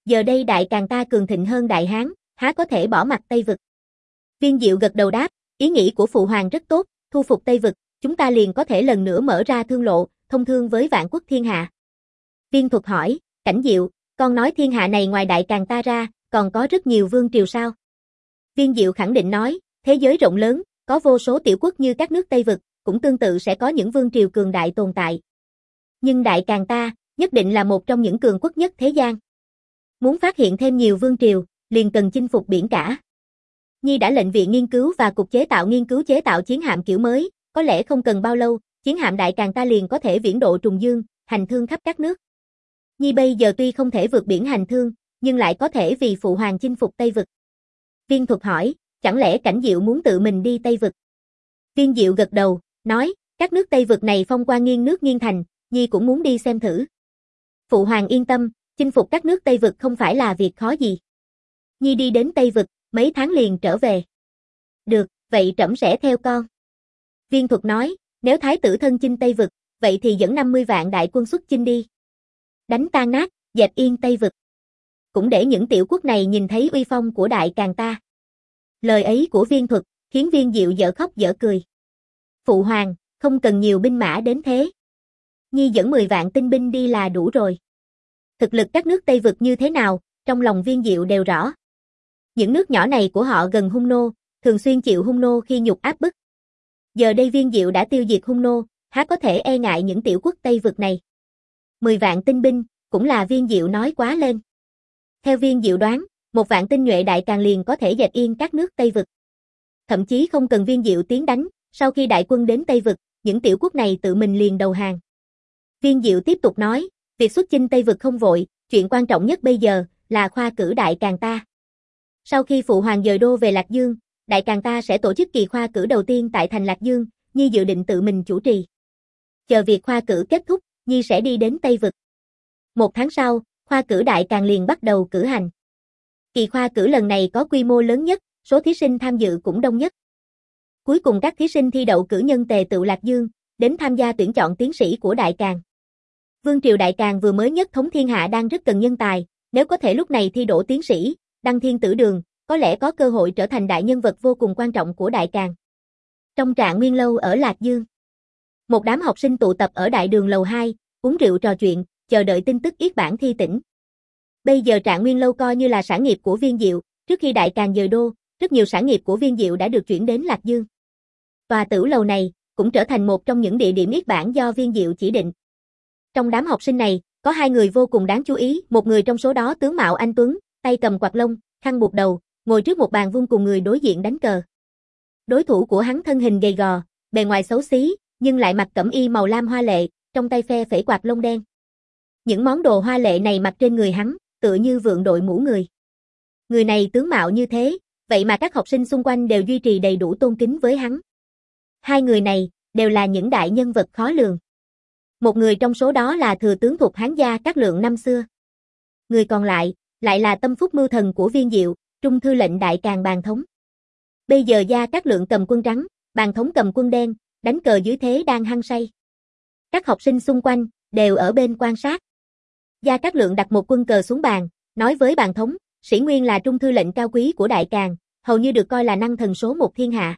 Giờ đây Đại Càn ta cường thịnh hơn Đại Hán, há có thể bỏ mặt Tây Vực. Viên Diệu gật đầu đáp, ý nghĩ của Phụ Hoàng rất tốt, thu phục Tây Vực, chúng ta liền có thể lần nữa mở ra thương lộ, thông thương với vạn quốc thiên hạ. Viên Thuật hỏi, Cảnh Diệu, con nói thiên hạ này ngoài Đại Càn ta ra, còn có rất nhiều vương triều sao? Viên Diệu khẳng định nói, thế giới rộng lớn, có vô số tiểu quốc như các nước Tây Vực, cũng tương tự sẽ có những vương triều cường đại tồn tại. Nhưng Đại Càn ta, nhất định là một trong những cường quốc nhất thế gian. Muốn phát hiện thêm nhiều vương triều, liền cần chinh phục biển cả. Nhi đã lệnh viện nghiên cứu và cục chế tạo nghiên cứu chế tạo chiến hạm kiểu mới, có lẽ không cần bao lâu, chiến hạm Đại Càn ta liền có thể viễn độ trùng dương, hành thương khắp các nước. Nhi bây giờ tuy không thể vượt biển hành thương, nhưng lại có thể vì Phụ Hoàng chinh phục Tây Vực. Viên Thuật hỏi, chẳng lẽ Cảnh Diệu muốn tự mình đi Tây Vực? Viên Diệu gật đầu, nói, các nước Tây Vực này phong quang nghiêng nước nghiêng thành, Nhi cũng muốn đi xem thử. Phụ Hoàng yên tâm, chinh phục các nước Tây Vực không phải là việc khó gì. Nhi đi đến Tây Vực, mấy tháng liền trở về. Được, vậy trẫm sẽ theo con. Viên Thuật nói, nếu Thái tử thân chinh Tây Vực, vậy thì dẫn năm mươi vạn đại quân xuất chinh đi. Đánh tan nát, dẹp yên Tây Vực. Cũng để những tiểu quốc này nhìn thấy uy phong của Đại Càn ta. Lời ấy của Viên Thuật, khiến Viên Diệu dở khóc dở cười. Phụ Hoàng, không cần nhiều binh mã đến thế. Nhi dẫn mười vạn tinh binh đi là đủ rồi. Thực lực các nước Tây Vực như thế nào, trong lòng Viên Diệu đều rõ. Những nước nhỏ này của họ gần hung nô, thường xuyên chịu hung nô khi nhục áp bức. Giờ đây Viên Diệu đã tiêu diệt hung nô, há có thể e ngại những tiểu quốc Tây Vực này. Mười vạn tinh binh, cũng là Viên Diệu nói quá lên. Theo Viên Diệu đoán, một vạn tinh nhuệ Đại Càn liền có thể dẹp yên các nước Tây Vực. Thậm chí không cần Viên Diệu tiến đánh, sau khi đại quân đến Tây Vực, những tiểu quốc này tự mình liền đầu hàng. Viên Diệu tiếp tục nói, việc xuất chinh Tây Vực không vội, chuyện quan trọng nhất bây giờ là khoa cử Đại Càn ta. Sau khi Phụ Hoàng dời đô về Lạc Dương, Đại Càn ta sẽ tổ chức kỳ khoa cử đầu tiên tại thành Lạc Dương, Nhi dự định tự mình chủ trì. Chờ việc khoa cử kết thúc, Nhi sẽ đi đến Tây Vực. Một tháng sau, khoa cử Đại Càn liền bắt đầu cử hành. Kỳ khoa cử lần này có quy mô lớn nhất, số thí sinh tham dự cũng đông nhất. Cuối cùng các thí sinh thi đậu cử nhân tề tựu Lạc Dương, đến tham gia tuyển chọn tiến sĩ của Đại Càn. Vương triều Đại Càn vừa mới nhất thống thiên hạ đang rất cần nhân tài, nếu có thể lúc này thi đỗ tiến sĩ, đăng thiên tử đường, có lẽ có cơ hội trở thành đại nhân vật vô cùng quan trọng của Đại Càn. Trong Trạng Nguyên lâu ở Lạc Dương, một đám học sinh tụ tập ở đại đường lầu hai, uống rượu trò chuyện, chờ đợi tin tức yết bản thi tỉnh. Bây giờ Trạng Nguyên lâu coi như là sản nghiệp của Viên Diệu, trước khi Đại Càn dời đô, rất nhiều sản nghiệp của Viên Diệu đã được chuyển đến Lạc Dương. Tòa tử lầu này cũng trở thành một trong những địa điểm yết bản do Viên Diệu chỉ định. Trong đám học sinh này, có hai người vô cùng đáng chú ý, một người trong số đó tướng mạo anh tuấn, tay cầm quạt lông, khăn buộc đầu, ngồi trước một bàn vuông cùng người đối diện đánh cờ. Đối thủ của hắn thân hình gầy gò, bề ngoài xấu xí, nhưng lại mặc cẩm y màu lam hoa lệ, trong tay phe phẩy quạt lông đen. Những món đồ hoa lệ này mặc trên người hắn, tựa như vượng đội mũ người. Người này tướng mạo như thế, vậy mà các học sinh xung quanh đều duy trì đầy đủ tôn kính với hắn. Hai người này, đều là những đại nhân vật khó lường. Một người trong số đó là thừa tướng thuộc Hán gia Cát Lượng năm xưa. Người còn lại, lại là tâm phúc mưu thần của Viên Diệu, trung thư lệnh Đại Càn Bàn Thống. Bây giờ Gia Cát Lượng cầm quân trắng, Bàn Thống cầm quân đen, đánh cờ dưới thế đang hăng say. Các học sinh xung quanh, đều ở bên quan sát. Gia Cát Lượng đặt một quân cờ xuống bàn, nói với Bàn Thống, Sĩ Nguyên là trung thư lệnh cao quý của Đại Càn, hầu như được coi là năng thần số một thiên hạ.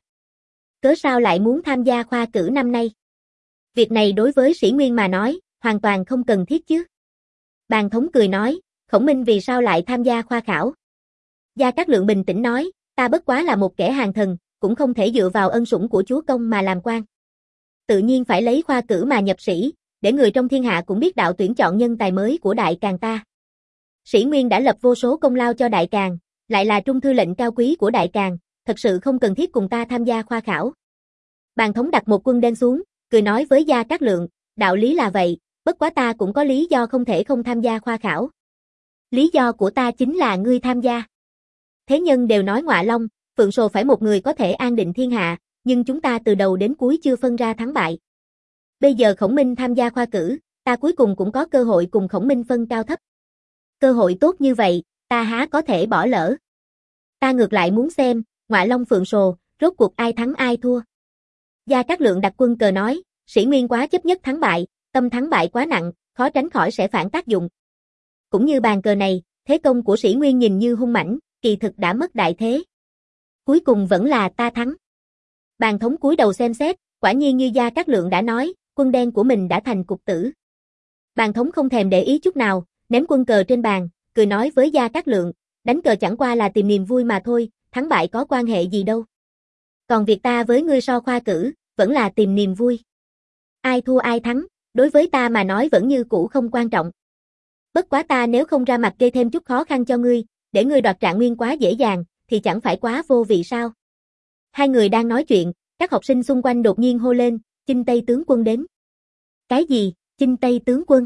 Cớ sao lại muốn tham gia khoa cử năm nay? Việc này đối với Sĩ Nguyên mà nói, hoàn toàn không cần thiết chứ. Bàn Thống cười nói, Khổng Minh vì sao lại tham gia khoa khảo? Gia Cát Lượng bình tĩnh nói, ta bất quá là một kẻ hàng thần, cũng không thể dựa vào ân sủng của chúa công mà làm quan. Tự nhiên phải lấy khoa cử mà nhập sĩ, để người trong thiên hạ cũng biết đạo tuyển chọn nhân tài mới của Đại Càn ta. Sĩ Nguyên đã lập vô số công lao cho Đại Càn, lại là trung thư lệnh cao quý của Đại Càn, thật sự không cần thiết cùng ta tham gia khoa khảo. Bàn Thống đặt một quân đen xuống, cười nói với Gia Cát Lượng, đạo lý là vậy, bất quá ta cũng có lý do không thể không tham gia khoa khảo. Lý do của ta chính là ngươi tham gia. Thế nhân đều nói Ngọa Long, Phượng Sồ phải một người có thể an định thiên hạ, nhưng chúng ta từ đầu đến cuối chưa phân ra thắng bại. Bây giờ Khổng Minh tham gia khoa cử, ta cuối cùng cũng có cơ hội cùng Khổng Minh phân cao thấp. Cơ hội tốt như vậy, ta há có thể bỏ lỡ. Ta ngược lại muốn xem, Ngọa Long Phượng Sồ, rốt cuộc ai thắng ai thua. Gia Cát Lượng đặt quân cờ nói, Sĩ Nguyên quá chấp nhất thắng bại, tâm thắng bại quá nặng, khó tránh khỏi sẽ phản tác dụng. Cũng như bàn cờ này, thế công của Sĩ Nguyên nhìn như hung mãnh, kỳ thực đã mất đại thế. Cuối cùng vẫn là ta thắng. Bàn thống cúi đầu xem xét, quả nhiên như Gia Cát Lượng đã nói, quân đen của mình đã thành cục tử. Bàn thống không thèm để ý chút nào, ném quân cờ trên bàn, cười nói với Gia Cát Lượng, đánh cờ chẳng qua là tìm niềm vui mà thôi, thắng bại có quan hệ gì đâu. Còn việc ta với ngươi so khoa cử, vẫn là tìm niềm vui. Ai thua ai thắng, đối với ta mà nói vẫn như cũ không quan trọng. Bất quá ta nếu không ra mặt gây thêm chút khó khăn cho ngươi, để ngươi đoạt Trạng Nguyên quá dễ dàng, thì chẳng phải quá vô vị sao? Hai người đang nói chuyện, các học sinh xung quanh đột nhiên hô lên, Chinh Tây tướng quân đến. Cái gì, Chinh Tây tướng quân?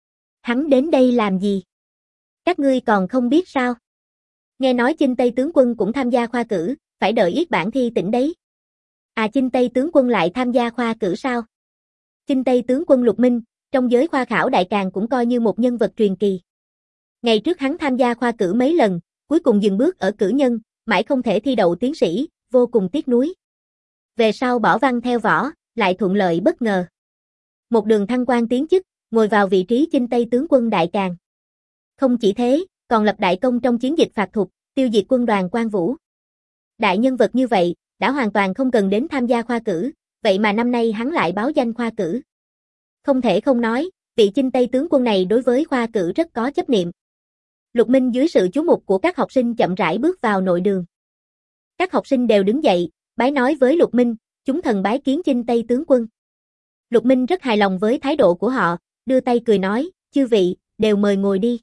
Hắn đến đây làm gì? Các ngươi còn không biết sao? Nghe nói Chinh Tây tướng quân cũng tham gia khoa cử, phải đợi yết bản thi tỉnh đấy. À, Chinh Tây tướng quân lại tham gia khoa cử sao? Chinh Tây tướng quân Lục Minh, trong giới khoa khảo đại càn cũng coi như một nhân vật truyền kỳ. Ngày trước hắn tham gia khoa cử mấy lần, cuối cùng dừng bước ở cử nhân, mãi không thể thi đậu tiến sĩ, vô cùng tiếc nuối. Về sau bỏ văn theo võ, lại thuận lợi bất ngờ. Một đường thăng quan tiến chức, ngồi vào vị trí Chinh Tây tướng quân đại càn. Không chỉ thế, còn lập đại công trong chiến dịch phạt thục, tiêu diệt quân đoàn Quan Vũ. Đại nhân vật như vậy, đã hoàn toàn không cần đến tham gia khoa cử, vậy mà năm nay hắn lại báo danh khoa cử. Không thể không nói, vị Chinh Tây tướng quân này đối với khoa cử rất có chấp niệm. Lục Minh dưới sự chú mục của các học sinh chậm rãi bước vào nội đường. Các học sinh đều đứng dậy, bái nói với Lục Minh, chúng thần bái kiến Chinh Tây tướng quân. Lục Minh rất hài lòng với thái độ của họ, đưa tay cười nói, chư vị, đều mời ngồi đi.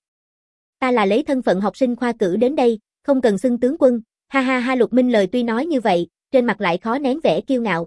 Ta là lấy thân phận học sinh khoa cử đến đây, không cần xưng tướng quân, ha ha ha. Lục Minh lời tuy nói như vậy, trên mặt lại khó nén vẻ kiêu ngạo.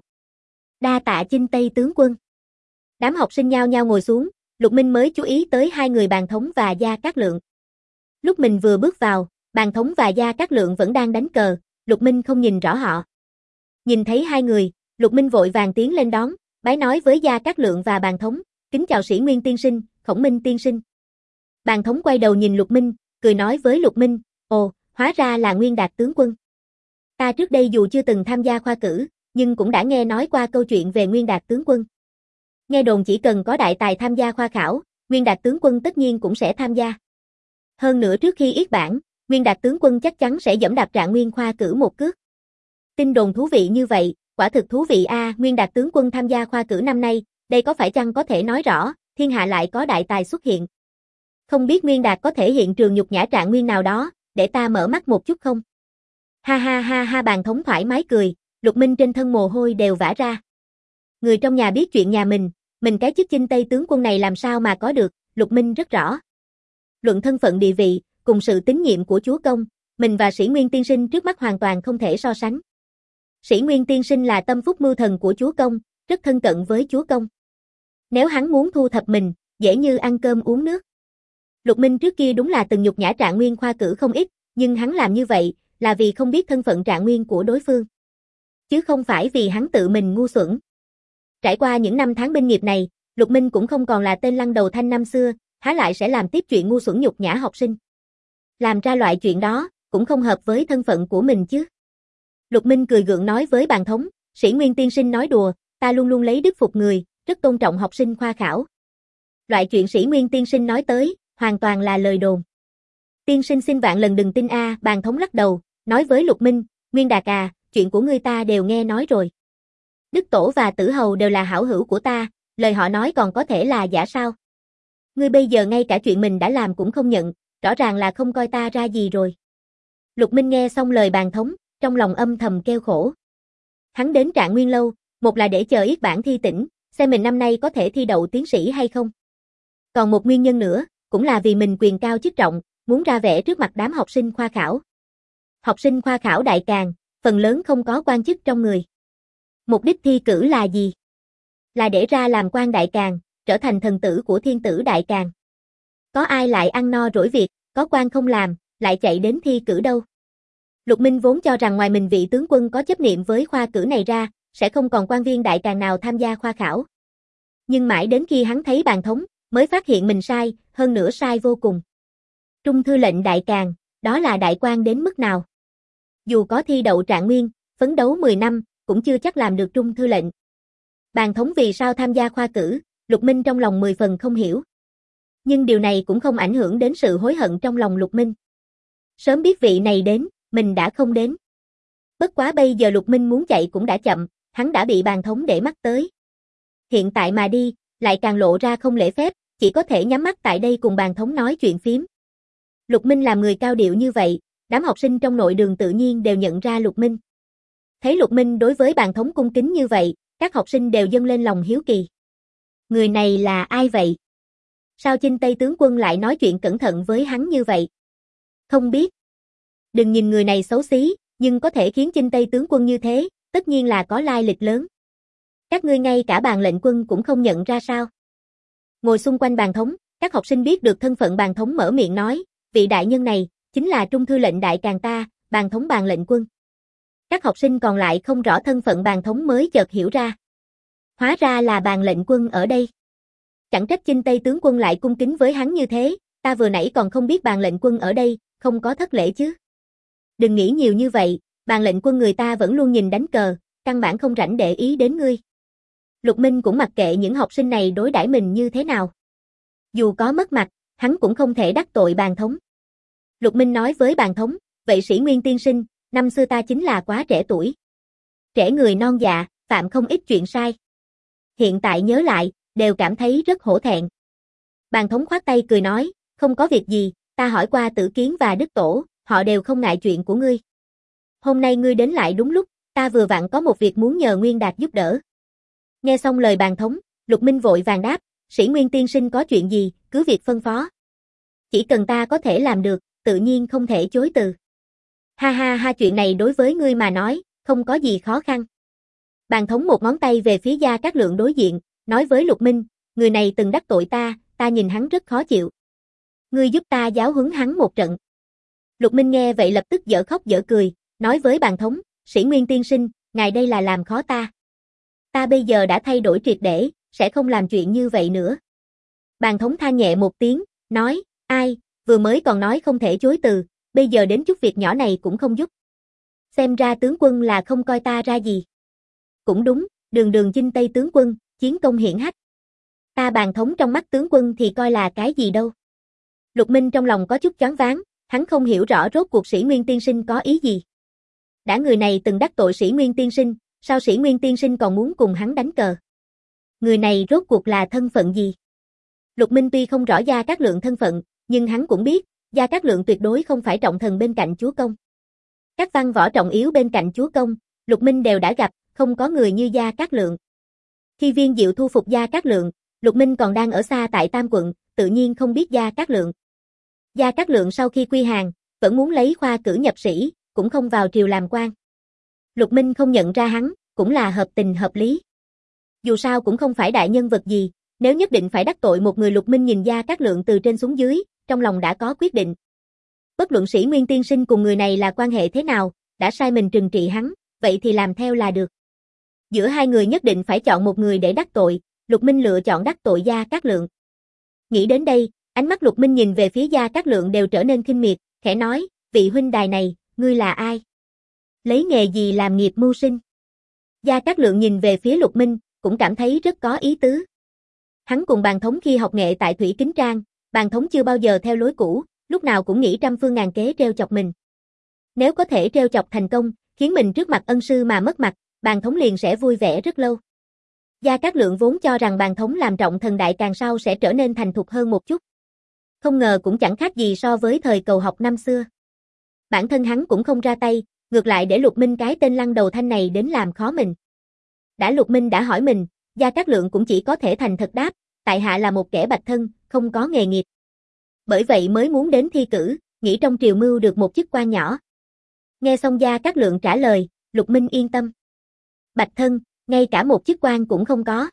Đa tạ Chinh Tây tướng quân. Đám học sinh nhao nhao ngồi xuống, Lục Minh mới chú ý tới hai người Bàn Thống và Gia Cát Lượng. Lúc mình vừa bước vào, Bàn Thống và Gia Cát Lượng vẫn đang đánh cờ, Lục Minh không nhìn rõ họ. Nhìn thấy hai người, Lục Minh vội vàng tiến lên đón, bái nói với Gia Cát Lượng và Bàn Thống, kính chào Sĩ Nguyên tiên sinh, Khổng Minh tiên sinh. Bàn Thống quay đầu nhìn Lục Minh, cười nói với Lục Minh, ồ, hóa ra là Nguyên Đạt tướng quân. Ta trước đây dù chưa từng tham gia khoa cử, nhưng cũng đã nghe nói qua câu chuyện về Nguyên Đạt tướng quân. Nghe đồn chỉ cần có đại tài tham gia khoa khảo, Nguyên Đạt tướng quân tất nhiên cũng sẽ tham gia. Hơn nữa trước khi yết bản, Nguyên Đạt tướng quân chắc chắn sẽ dẫm đạp Trạng Nguyên khoa cử một cước. Tin đồn thú vị như vậy, quả thực thú vị a. À, Nguyên Đạt tướng quân tham gia khoa cử năm nay, đây có phải chăng có thể nói rõ, thiên hạ lại có đại tài xuất hiện. Không biết Nguyên Đạt có thể hiện trường nhục nhã Trạng Nguyên nào đó, để ta mở mắt một chút không? Ha ha ha ha. Bàn Thống thoải mái cười, Lục Minh trên thân mồ hôi đều vã ra. Người trong nhà biết chuyện nhà mình, mình cái chức Chinh Tây tướng quân này làm sao mà có được, Lục Minh rất rõ. Luận thân phận địa vị, cùng sự tín nhiệm của chúa công, mình và Sĩ Nguyên tiên sinh trước mắt hoàn toàn không thể so sánh. Sĩ Nguyên tiên sinh là tâm phúc mưu thần của chúa công, rất thân cận với chúa công. Nếu hắn muốn thu thập mình, dễ như ăn cơm uống nước. Lục Minh trước kia đúng là từng nhục nhã Trạng Nguyên khoa cử không ít, nhưng hắn làm như vậy, là vì không biết thân phận Trạng Nguyên của đối phương. Chứ không phải vì hắn tự mình ngu xuẩn. Trải qua những năm tháng binh nghiệp này, Lục Minh cũng không còn là tên lăng đầu thanh năm xưa, há lại sẽ làm tiếp chuyện ngu xuẩn nhục nhã học sinh. Làm ra loại chuyện đó, cũng không hợp với thân phận của mình chứ. Lục Minh cười gượng nói với Bàn Thống, Sĩ Nguyên tiên sinh nói đùa, ta luôn luôn lấy đức phục người, rất tôn trọng học sinh khoa khảo. Loại chuyện Sĩ Nguyên tiên sinh nói tới, hoàn toàn là lời đồn. Tiên sinh xin vạn lần đừng tin a. À, Bàn Thống lắc đầu, nói với Lục Minh, Nguyên Đạt à, chuyện của ngươi ta đều nghe nói rồi. Đức Tổ và Tử Hầu đều là hảo hữu của ta, lời họ nói còn có thể là giả sao? Ngươi bây giờ ngay cả chuyện mình đã làm cũng không nhận, rõ ràng là không coi ta ra gì rồi. Lục Minh nghe xong lời Bàn Thống, trong lòng âm thầm kêu khổ. Hắn đến Trạng Nguyên lâu, một là để chờ yết bản thi tỉnh, xem mình năm nay có thể thi đậu tiến sĩ hay không. Còn một nguyên nhân nữa, cũng là vì mình quyền cao chức trọng, muốn ra vẻ trước mặt đám học sinh khoa khảo. Học sinh khoa khảo đại càn, phần lớn không có quan chức trong người. Mục đích thi cử là gì? Là để ra làm quan đại càn, trở thành thần tử của thiên tử đại càn. Có ai lại ăn no rỗi việc, có quan không làm, lại chạy đến thi cử đâu. Lục Minh vốn cho rằng ngoài mình vị tướng quân có chấp niệm với khoa cử này ra, sẽ không còn quan viên đại càn nào tham gia khoa khảo. Nhưng mãi đến khi hắn thấy Bàn Thống, mới phát hiện mình sai, hơn nữa sai vô cùng. Trung thư lệnh đại càn, đó là đại quan đến mức nào? Dù có thi đậu Trạng Nguyên, phấn đấu mười năm, cũng chưa chắc làm được trung thư lệnh. Bàn Thống vì sao tham gia khoa cử, Lục Minh trong lòng mười phần không hiểu. Nhưng điều này cũng không ảnh hưởng đến sự hối hận trong lòng Lục Minh. Sớm biết vị này đến, mình đã không đến. Bất quá bây giờ Lục Minh muốn chạy cũng đã chậm, hắn đã bị Bàn Thống để mắt tới. Hiện tại mà đi, lại càng lộ ra không lễ phép, chỉ có thể nhắm mắt tại đây cùng Bàn Thống nói chuyện phiếm. Lục Minh làm người cao điệu như vậy, đám học sinh trong nội đường tự nhiên đều nhận ra Lục Minh. Thấy Lục Minh đối với Bàn Thống cung kính như vậy, các học sinh đều dâng lên lòng hiếu kỳ. Người này là ai vậy? Sao Chinh Tây tướng quân lại nói chuyện cẩn thận với hắn như vậy? Không biết. Đừng nhìn người này xấu xí, nhưng có thể khiến Chinh Tây tướng quân như thế, tất nhiên là có lai lịch lớn. Các ngươi ngay cả Bàn lệnh quân cũng không nhận ra sao? Ngồi xung quanh Bàn Thống, các học sinh biết được thân phận Bàn Thống mở miệng nói, vị đại nhân này, chính là Trung thư lệnh đại càng ta, Bàn Thống Bàn lệnh quân. Các học sinh còn lại không rõ thân phận Bàn Thống mới chợt hiểu ra. Hóa ra là Bàn lệnh quân ở đây. Chẳng trách Chinh Tây tướng quân lại cung kính với hắn như thế, ta vừa nãy còn không biết Bàn lệnh quân ở đây, không có thất lễ chứ. Đừng nghĩ nhiều như vậy, Bàn lệnh quân người ta vẫn luôn nhìn đánh cờ, căn bản không rảnh để ý đến ngươi. Lục Minh cũng mặc kệ những học sinh này đối đãi mình như thế nào. Dù có mất mặt, hắn cũng không thể đắc tội Bàn Thống. Lục Minh nói với Bàn Thống, vậy Sĩ Nguyên tiên sinh, năm xưa ta chính là quá trẻ tuổi. Trẻ người non dạ, phạm không ít chuyện sai. Hiện tại nhớ lại, đều cảm thấy rất hổ thẹn. Bàn Thống khoát tay cười nói, không có việc gì, ta hỏi qua Tử Kiến và Đức Tổ, họ đều không ngại chuyện của ngươi. Hôm nay ngươi đến lại đúng lúc, ta vừa vặn có một việc muốn nhờ Nguyên Đạt giúp đỡ. Nghe xong lời Bàn Thống, Lục Minh vội vàng đáp, Sĩ Nguyên tiên sinh có chuyện gì, cứ việc phân phó. Chỉ cần ta có thể làm được, tự nhiên không thể chối từ. Ha ha ha, chuyện này đối với ngươi mà nói, không có gì khó khăn. Bàn Thống một ngón tay về phía Gia Cát Lượng đối diện, nói với Lục Minh, người này từng đắc tội ta, ta nhìn hắn rất khó chịu. Ngươi giúp ta giáo huấn hắn một trận. Lục Minh nghe vậy lập tức dở khóc dở cười, nói với Bàn Thống, Sĩ Nguyên tiên sinh, ngài đây là làm khó ta. Ta bây giờ đã thay đổi triệt để, sẽ không làm chuyện như vậy nữa. Bàn Thống than nhẹ một tiếng, nói, ai, vừa mới còn nói không thể chối từ, bây giờ đến chút việc nhỏ này cũng không giúp. Xem ra tướng quân là không coi ta ra gì. Cũng đúng, đường đường Chinh Tây tướng quân, chiến công hiển hách. Ta Bàn Thống trong mắt tướng quân thì coi là cái gì đâu. Lục Minh trong lòng có chút choáng váng, hắn không hiểu rõ rốt cuộc Sĩ Nguyên tiên sinh có ý gì. Đã người này từng đắc tội Sĩ Nguyên tiên sinh, sao Sĩ Nguyên tiên sinh còn muốn cùng hắn đánh cờ? Người này rốt cuộc là thân phận gì? Lục Minh tuy không rõ Gia Cát Lượng thân phận, nhưng hắn cũng biết, Gia Cát Lượng tuyệt đối không phải trọng thần bên cạnh chúa công. Các văn võ trọng yếu bên cạnh chúa công, Lục Minh đều đã gặp, không có người như Gia Cát Lượng. Khi Viên Diệu thu phục Gia Cát Lượng, Lục Minh còn đang ở xa tại Tam quận, tự nhiên không biết Gia Cát Lượng. Gia Cát Lượng sau khi quy hàng, vẫn muốn lấy khoa cử nhập sĩ, cũng không vào triều làm quan. Lục Minh không nhận ra hắn, cũng là hợp tình hợp lý. Dù sao cũng không phải đại nhân vật gì, nếu nhất định phải đắc tội một người, Lục Minh nhìn Gia Cát Lượng từ trên xuống dưới, trong lòng đã có quyết định. Bất luận Sĩ Nguyên tiên sinh cùng người này là quan hệ thế nào, đã sai mình trừng trị hắn, vậy thì làm theo là được. Giữa hai người nhất định phải chọn một người để đắc tội, Lục Minh lựa chọn đắc tội Gia Cát Lượng. Nghĩ đến đây, ánh mắt Lục Minh nhìn về phía Gia Cát Lượng đều trở nên khinh miệt, khẽ nói, vị huynh đài này, ngươi là ai? Lấy nghề gì làm nghiệp mưu sinh? Gia Cát Lượng nhìn về phía Lục Minh, cũng cảm thấy rất có ý tứ. Hắn cùng Bàn Thống khi học nghệ tại Thủy Kính Trang, Bàn Thống chưa bao giờ theo lối cũ, lúc nào cũng nghĩ trăm phương ngàn kế trêu chọc mình. Nếu có thể trêu chọc thành công, khiến mình trước mặt ân sư mà mất mặt, Bàn Thống liền sẽ vui vẻ rất lâu. Gia Cát Lượng vốn cho rằng Bàn Thống làm trọng thần đại càng sau sẽ trở nên thành thục hơn một chút. Không ngờ cũng chẳng khác gì so với thời cầu học năm xưa. Bản thân hắn cũng không ra tay, ngược lại để Lục Minh cái tên lăng đầu thanh này đến làm khó mình. Đã Lục Minh đã hỏi mình, Gia Cát Lượng cũng chỉ có thể thành thật đáp, tại hạ là một kẻ bạch thân, không có nghề nghiệp. Bởi vậy mới muốn đến thi cử, nghĩ trong triều mưu được một chức quan nhỏ. Nghe xong Gia Cát Lượng trả lời, Lục Minh yên tâm. Bạch thân, ngay cả một chức quan cũng không có.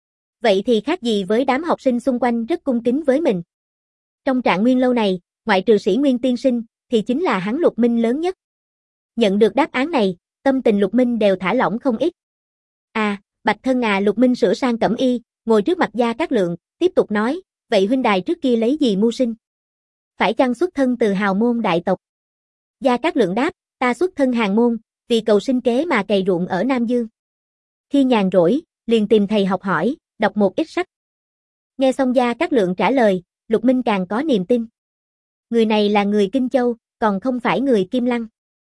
Vậy thì khác gì với đám học sinh xung quanh rất cung kính với mình. Trong Trạng Nguyên lâu này, ngoại trừ Sĩ Nguyên tiên sinh, thì chính là hắn Lục Minh lớn nhất. Nhận được đáp án này, tâm tình Lục Minh đều thả lỏng không ít. À, bạch thân à, Lục Minh sửa sang cẩm y, ngồi trước mặt Gia Cát Lượng, tiếp tục nói, vậy huynh đài trước kia lấy gì mưu sinh? Phải chăng xuất thân từ hào môn đại tộc? Gia Cát Lượng đáp, ta xuất thân hàn môn, vì cầu sinh kế mà cày ruộng ở Nam Dương. Khi nhàn rỗi, liền tìm thầy học hỏi, đọc một ít sách. Nghe xong Gia Cát Lượng trả lời, Lục Minh càng có niềm tin. Người này là người Kinh Châu, còn không phải người Kim Lăng.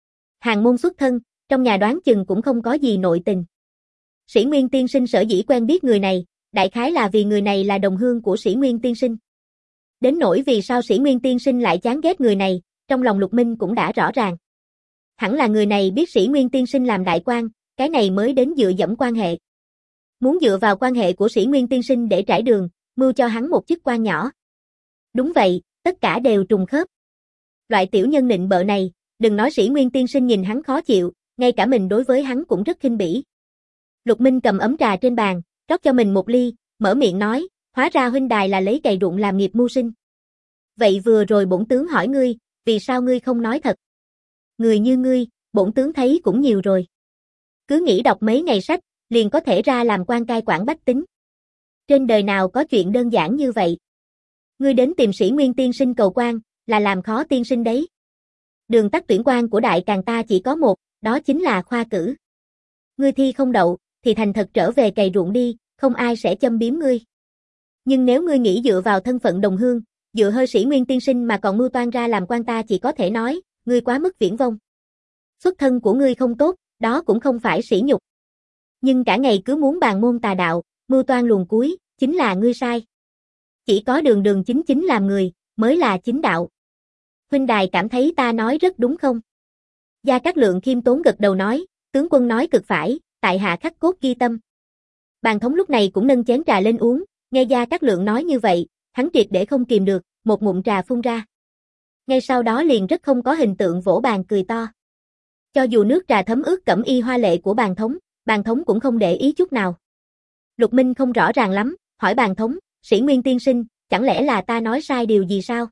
Hàn môn xuất thân, trong nhà đoán chừng cũng không có gì nội tình. Sĩ Nguyên tiên sinh sở dĩ quen biết người này, đại khái là vì người này là đồng hương của Sĩ Nguyên tiên sinh. Đến nỗi vì sao Sĩ Nguyên tiên sinh lại chán ghét người này, trong lòng Lục Minh cũng đã rõ ràng. Hẳn là người này biết Sĩ Nguyên tiên sinh làm đại quan, cái này mới đến dựa dẫm quan hệ. Muốn dựa vào quan hệ của Sĩ Nguyên tiên sinh để trải đường, mưu cho hắn một chức quan nhỏ. Đúng vậy, tất cả đều trùng khớp. Loại tiểu nhân nịnh bợ này, đừng nói Sĩ Nguyên tiên sinh nhìn hắn khó chịu, ngay cả mình đối với hắn cũng rất khinh bỉ. Lục Minh cầm ấm trà trên bàn, rót cho mình một ly, mở miệng nói, hóa ra huynh đài là lấy cày ruộng làm nghiệp mưu sinh. Vậy vừa rồi bổn tướng hỏi ngươi, vì sao ngươi không nói thật? Người như ngươi, bổn tướng thấy cũng nhiều rồi. Cứ nghĩ đọc mấy ngày sách, liền có thể ra làm quan cai quản bách tính. Trên đời nào có chuyện đơn giản như vậy? Ngươi đến tìm Sĩ Nguyên tiên sinh cầu quan, là làm khó tiên sinh đấy. Đường tắt tuyển quan của đại càn ta chỉ có một, đó chính là khoa cử. Ngươi thi không đậu, thì thành thật trở về cày ruộng đi, không ai sẽ châm biếm ngươi. Nhưng nếu ngươi nghĩ dựa vào thân phận đồng hương, dựa hơi Sĩ Nguyên tiên sinh mà còn mưu toan ra làm quan ta chỉ có thể nói, ngươi quá mức viển vông. Xuất thân của ngươi không tốt, đó cũng không phải sỉ nhục. Nhưng cả ngày cứ muốn bàn môn tà đạo, mưu toan luồn cuối, chính là ngươi sai. Chỉ có đường đường chính chính làm người, mới là chính đạo. Huynh đài cảm thấy ta nói rất đúng không? Gia Cát Lượng khiêm tốn gật đầu nói, tướng quân nói cực phải, tại hạ khắc cốt ghi tâm. Bàn thống lúc này cũng nâng chén trà lên uống, nghe Gia Cát Lượng nói như vậy, hắn triệt để không kìm được, một ngụm trà phun ra. Ngay sau đó liền rất không có hình tượng vỗ bàn cười to. Cho dù nước trà thấm ướt cẩm y hoa lệ của bàn thống, bàn thống cũng không để ý chút nào. Lục Minh không rõ ràng lắm, hỏi bàn thống, Sĩ Nguyên tiên sinh, chẳng lẽ là ta nói sai điều gì sao?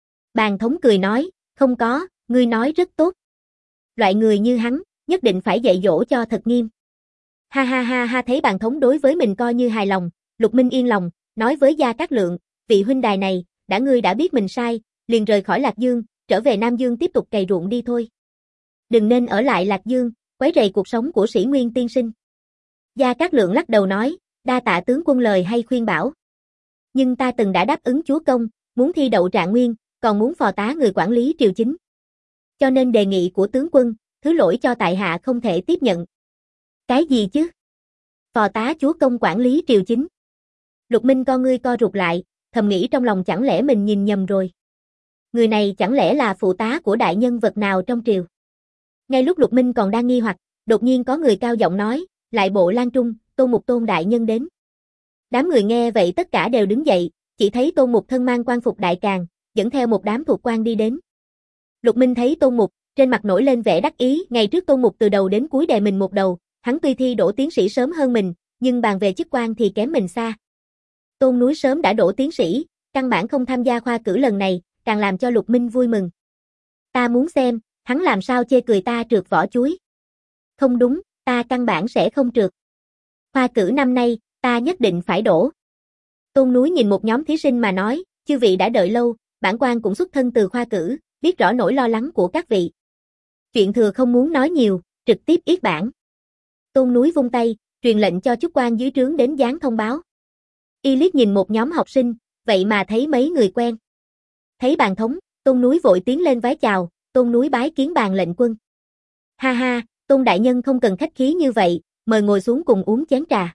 Bàn thống cười nói, không có, ngươi nói rất tốt. Loại người như hắn, nhất định phải dạy dỗ cho thật nghiêm. Ha ha ha ha, thấy bàn thống đối với mình coi như hài lòng, Lục Minh yên lòng, nói với Gia Cát Lượng, vị huynh đài này, đã ngươi đã biết mình sai, liền rời khỏi Lạc Dương, trở về Nam Dương tiếp tục cày ruộng đi thôi. Đừng nên ở lại Lạc Dương, quấy rầy cuộc sống của Sĩ Nguyên tiên sinh. Gia Cát Lượng lắc đầu nói, đa tạ tướng quân lời hay khuyên bảo. Nhưng ta từng đã đáp ứng chúa công, muốn thi đậu trạng nguyên, còn muốn phò tá người quản lý triều chính. Cho nên đề nghị của tướng quân, thứ lỗi cho tại hạ không thể tiếp nhận. Cái gì chứ? Phò tá chúa công quản lý triều chính. Lục Minh con ngươi co rụt lại, thầm nghĩ trong lòng chẳng lẽ mình nhìn nhầm rồi. Người này chẳng lẽ là phụ tá của đại nhân vật nào trong triều? Ngay lúc Lục Minh còn đang nghi hoặc, đột nhiên có người cao giọng nói, lại bộ Lan Trung, Tôn Mục Tôn đại nhân đến. Đám người nghe vậy tất cả đều đứng dậy, chỉ thấy Tôn Mục thân mang quan phục đại càn, dẫn theo một đám thuộc quan đi đến. Lục Minh thấy Tôn Mục, trên mặt nổi lên vẻ đắc ý, ngày trước Tôn Mục từ đầu đến cuối đè mình một đầu, hắn tuy thi đỗ tiến sĩ sớm hơn mình, nhưng bàn về chức quan thì kém mình xa. Tôn Núi sớm đã đỗ tiến sĩ, căn bản không tham gia khoa cử lần này, càng làm cho Lục Minh vui mừng. Ta muốn xem, hắn làm sao chê cười ta trượt vỏ chuối. Không đúng, ta căn bản sẽ không trượt. Khoa cử năm nay, ta nhất định phải đỗ. Tôn Núi nhìn một nhóm thí sinh mà nói, chư vị đã đợi lâu, bản quan cũng xuất thân từ khoa cử, biết rõ nỗi lo lắng của các vị. Chuyện thừa không muốn nói nhiều, trực tiếp yết bản. Tôn Núi vung tay, truyền lệnh cho chức quan dưới trướng đến dán thông báo. Y liếc nhìn một nhóm học sinh, vậy mà thấy mấy người quen. Thấy bàn thống, Tôn Núi vội tiến lên vái chào, Tôn Núi bái kiến bàn lệnh quân. Ha ha, Tôn đại nhân không cần khách khí như vậy, mời ngồi xuống cùng uống chén trà.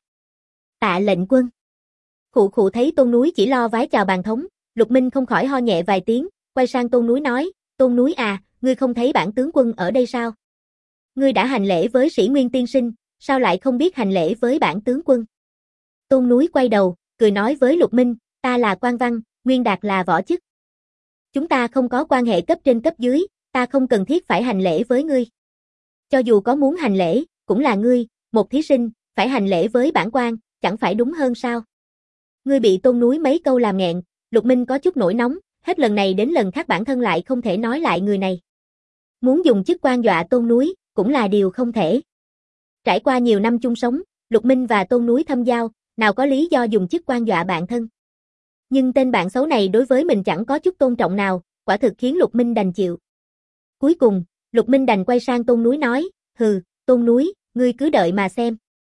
Tạ lệnh quân. Khụ khụ thấy Tôn Núi chỉ lo vái chào bàn thống, Lục Minh không khỏi ho nhẹ vài tiếng, quay sang Tôn Núi nói, Tôn Núi à, ngươi không thấy bản tướng quân ở đây sao? Ngươi đã hành lễ với Sĩ Nguyên tiên sinh, sao lại không biết hành lễ với bản tướng quân? Tôn Núi quay đầu, cười nói với Lục Minh, ta là quan văn, Nguyên Đạt là võ chức. Chúng ta không có quan hệ cấp trên cấp dưới, ta không cần thiết phải hành lễ với ngươi. Cho dù có muốn hành lễ, cũng là ngươi, một thí sinh, phải hành lễ với bản quan, chẳng phải đúng hơn sao? Ngươi bị Tôn Núi mấy câu làm nghẹn, Lục Minh có chút nổi nóng, hết lần này đến lần khác bản thân lại không thể nói lại người này. Muốn dùng chức quan dọa Tôn Núi, cũng là điều không thể. Trải qua nhiều năm chung sống, Lục Minh và Tôn Núi thâm giao, nào có lý do dùng chức quan dọa bạn thân. Nhưng tên bạn xấu này đối với mình chẳng có chút tôn trọng nào, quả thực khiến Lục Minh đành chịu. Cuối cùng, Lục Minh đành quay sang Tôn Núi nói, hừ, Tôn Núi, ngươi cứ đợi mà xem.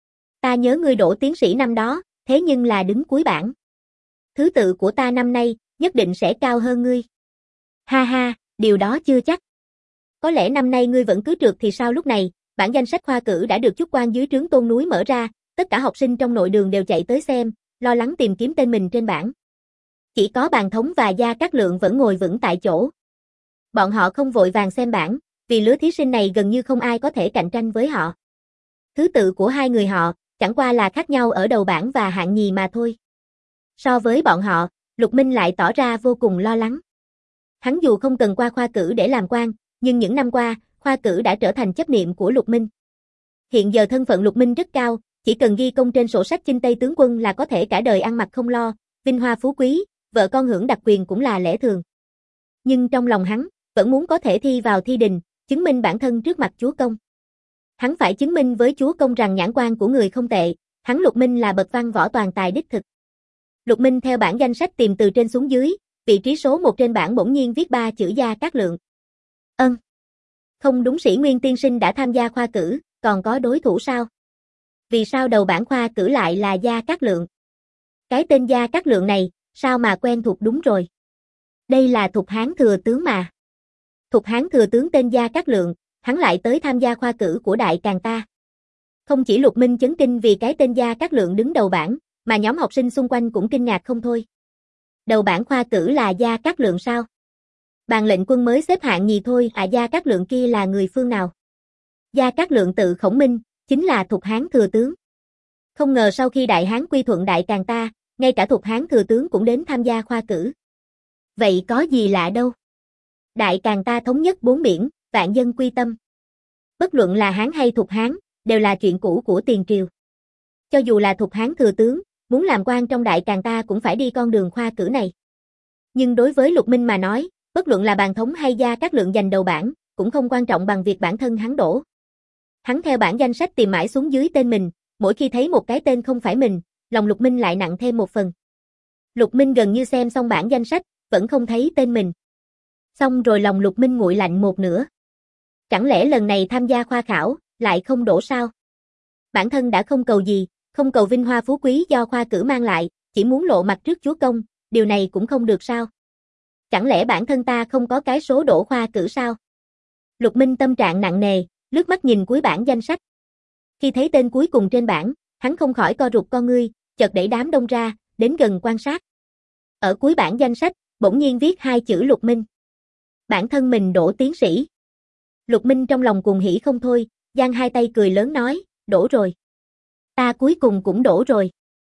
Ta nhớ ngươi đỗ tiến sĩ năm đó, thế nhưng là đứng cuối bảng. Thứ tự của ta năm nay, nhất nhất định sẽ cao hơn ngươi. Ha ha, điều đó chưa chắc. Có lẽ năm nay ngươi vẫn cứ trượt thì sao? Lúc này, bảng danh sách khoa cử đã được chúc quan dưới trướng Tôn Núi mở ra, tất cả học sinh trong nội đường đều chạy tới xem, lo lắng tìm kiếm tên mình trên bảng. Chỉ có Bàn Thống và Gia Cát Lượng vẫn ngồi vững tại chỗ. Bọn họ không vội vàng xem bảng, vì lứa thí sinh này gần như không ai có thể cạnh tranh với họ. Thứ tự của hai người họ, chẳng qua là khác nhau ở đầu bảng và hạng nhì mà thôi. So với bọn họ, Lục Minh lại tỏ ra vô cùng lo lắng. Hắn dù không cần qua khoa cử để làm quan, nhưng những năm qua, khoa cử đã trở thành chấp niệm của Lục Minh. Hiện giờ thân phận Lục Minh rất cao, chỉ cần ghi công trên sổ sách chinh Tây tướng quân là có thể cả đời ăn mặc không lo, vinh hoa phú quý, vợ con hưởng đặc quyền cũng là lẽ thường. Nhưng trong lòng hắn, vẫn muốn có thể thi vào thi đình, chứng minh bản thân trước mặt chúa công. Hắn phải chứng minh với chúa công rằng nhãn quan của người không tệ, hắn Lục Minh là bậc văn võ toàn tài đích thực. Lục Minh theo bảng danh sách tìm từ trên xuống dưới, vị trí số một trên bảng bỗng nhiên viết ba chữ Gia Cát Lượng. Ân. Không đúng, Sĩ Nguyên tiên sinh đã tham gia khoa cử, còn có đối thủ sao? Vì sao đầu bảng khoa cử lại là Gia Cát Lượng? Cái tên Gia Cát Lượng này, sao mà quen thuộc? Đúng rồi. Đây là Thục Hán thừa tướng mà. Thục Hán thừa tướng tên Gia Cát Lượng, hắn lại tới tham gia khoa cử của Đại Càn ta. Không chỉ Lục Minh chấn kinh vì cái tên Gia Cát Lượng đứng đầu bảng, mà nhóm học sinh xung quanh cũng kinh ngạc không thôi. Đầu bảng khoa cử là Gia Cát Lượng sao? Bàn lệnh quân mới xếp hạng nhì thôi, à Gia Cát Lượng kia là người phương nào? Gia Cát Lượng tự Khổng Minh, chính là Thục Hán thừa tướng. Không ngờ sau khi Đại Hán quy thuận Đại Càn ta, ngay cả Thục Hán thừa tướng cũng đến tham gia khoa cử. Vậy có gì lạ đâu? Đại Càn ta thống nhất bốn biển, vạn dân quy tâm. Bất luận là Hán hay Thục Hán, đều là chuyện cũ của tiền triều. Cho dù là Thục Hán thừa tướng, muốn làm quan trong Đại Càn ta cũng phải đi con đường khoa cử này. Nhưng đối với Lục Minh mà nói, bất luận là Bàn Thống hay Gia Cát Lượng giành đầu bảng, cũng không quan trọng bằng việc bản thân hắn đổ. Hắn theo bảng danh sách tìm mãi xuống dưới tên mình, mỗi khi thấy một cái tên không phải mình, lòng Lục Minh lại nặng thêm một phần. Lục Minh gần như xem xong bảng danh sách, vẫn không thấy tên mình. Xong rồi lòng Lục Minh nguội lạnh một nửa. Chẳng lẽ lần này tham gia khoa khảo, lại không đổ sao? Bản thân đã không cầu gì, không cầu vinh hoa phú quý do khoa cử mang lại, chỉ muốn lộ mặt trước chúa công, điều này cũng không được sao? Chẳng lẽ bản thân ta không có cái số đổ khoa cử sao? Lục Minh tâm trạng nặng nề, lướt mắt nhìn cuối bảng danh sách. Khi thấy tên cuối cùng trên bảng, hắn không khỏi co rụt con ngươi, chợt đẩy đám đông ra, đến gần quan sát. Ở cuối bảng danh sách, bỗng nhiên viết hai chữ Lục Minh. Bản thân mình đỗ tiến sĩ. Lục Minh trong lòng cuồng hỉ không thôi, giang hai tay cười lớn nói, đỗ rồi. Ta cuối cùng cũng đỗ rồi.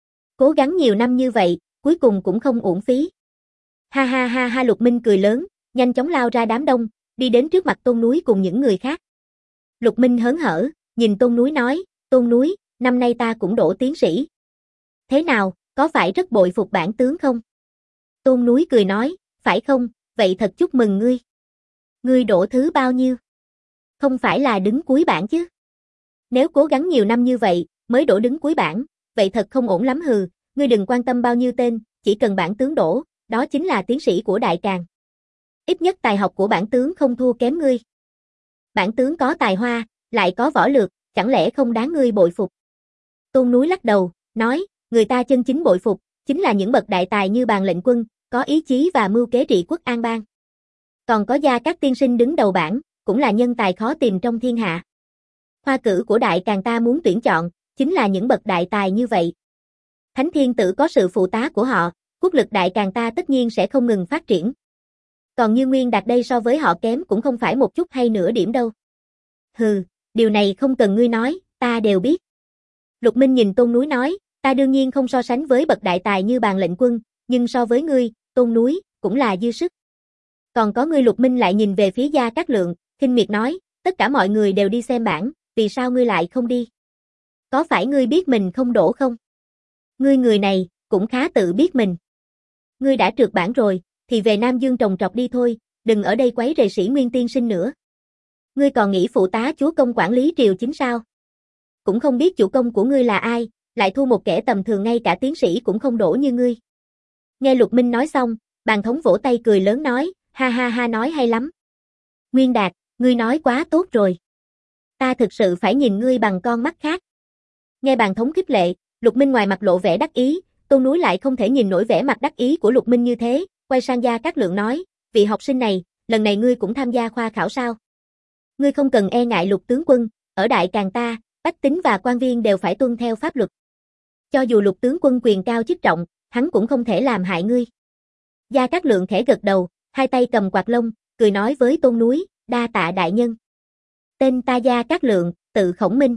Cố gắng nhiều năm như vậy, cuối cùng cũng không uổng phí. Ha ha ha ha, Lục Minh cười lớn, nhanh chóng lao ra đám đông, đi đến trước mặt Tôn Núi cùng những người khác. Lục Minh hớn hở, nhìn Tôn Núi nói, Tôn Núi, năm nay ta cũng đỗ tiến sĩ. Thế nào, có phải rất bội phục bản tướng không? Tôn Núi cười nói, phải không, vậy thật chúc mừng ngươi. Ngươi đỗ thứ bao nhiêu? Không phải là đứng cuối bảng chứ? Nếu cố gắng nhiều năm như vậy, mới đỗ đứng cuối bảng, vậy thật không ổn lắm hừ, ngươi đừng quan tâm bao nhiêu tên, chỉ cần bản tướng đỗ, đó chính là tiến sĩ của Đại Càn. Ít nhất tài học của bản tướng không thua kém ngươi. Bản tướng có tài hoa, lại có võ lược, chẳng lẽ không đáng ngươi bội phục? Tôn Núi lắc đầu, nói, người ta chân chính bội phục, chính là những bậc đại tài như Bàn lệnh quân, có ý chí và mưu kế trị quốc an bang. Còn có Gia Cát tiên sinh đứng đầu bảng, cũng là nhân tài khó tìm trong thiên hạ. Khoa cử của Đại Càn ta muốn tuyển chọn, chính là những bậc đại tài như vậy. Thánh Thiên Tử có sự phụ tá của họ, quốc lực Đại Càn ta tất nhiên sẽ không ngừng phát triển. Còn Như Nguyên Đạt đây so với họ kém cũng không phải một chút hay nửa điểm đâu. Hừ, điều này không cần ngươi nói, ta đều biết. Lục Minh nhìn Tôn Núi nói, ta đương nhiên không so sánh với bậc đại tài như Bàn lệnh quân, nhưng so với ngươi, Tôn Núi, cũng là dư sức. Còn có ngươi. Lục Minh lại nhìn về phía Gia Cát Lượng, khinh miệt nói, tất cả mọi người đều đi xem bảng, vì sao ngươi lại không đi? Có phải ngươi biết mình không đỗ không? Ngươi người này, cũng khá tự biết mình. Ngươi đã trượt bảng rồi, thì về Nam Dương trồng trọt đi thôi, đừng ở đây quấy rầy Sĩ Nguyên tiên sinh nữa. Ngươi còn nghĩ phụ tá chúa công quản lý triều chính sao? Cũng không biết chủ công của ngươi là ai, lại thu một kẻ tầm thường ngay cả tiến sĩ cũng không đỗ như ngươi. Nghe Lục Minh nói xong, Bàn Thống vỗ tay cười lớn nói, ha ha ha, nói hay lắm. Nguyên Đạt, ngươi nói quá tốt rồi. Ta thực sự phải nhìn ngươi bằng con mắt khác. Nghe Bàn Thống khích lệ, Lục Minh ngoài mặt lộ vẻ đắc ý, Tôn Núi lại không thể nhìn nổi vẻ mặt đắc ý của Lục Minh như thế, quay sang Gia Cát Lượng nói, vị học sinh này, lần này ngươi cũng tham gia khoa khảo sao? Ngươi không cần e ngại Lục tướng quân, ở Đại Càn ta, bách tính và quan viên đều phải tuân theo pháp luật. Cho dù Lục tướng quân quyền cao chức trọng, hắn cũng không thể làm hại ngươi. Gia Cát Lượng khẽ gật đầu, hai tay cầm quạt lông, cười nói với Tôn Núi, đa tạ đại nhân. Tên ta Gia Cát Lượng, tự Khổng Minh.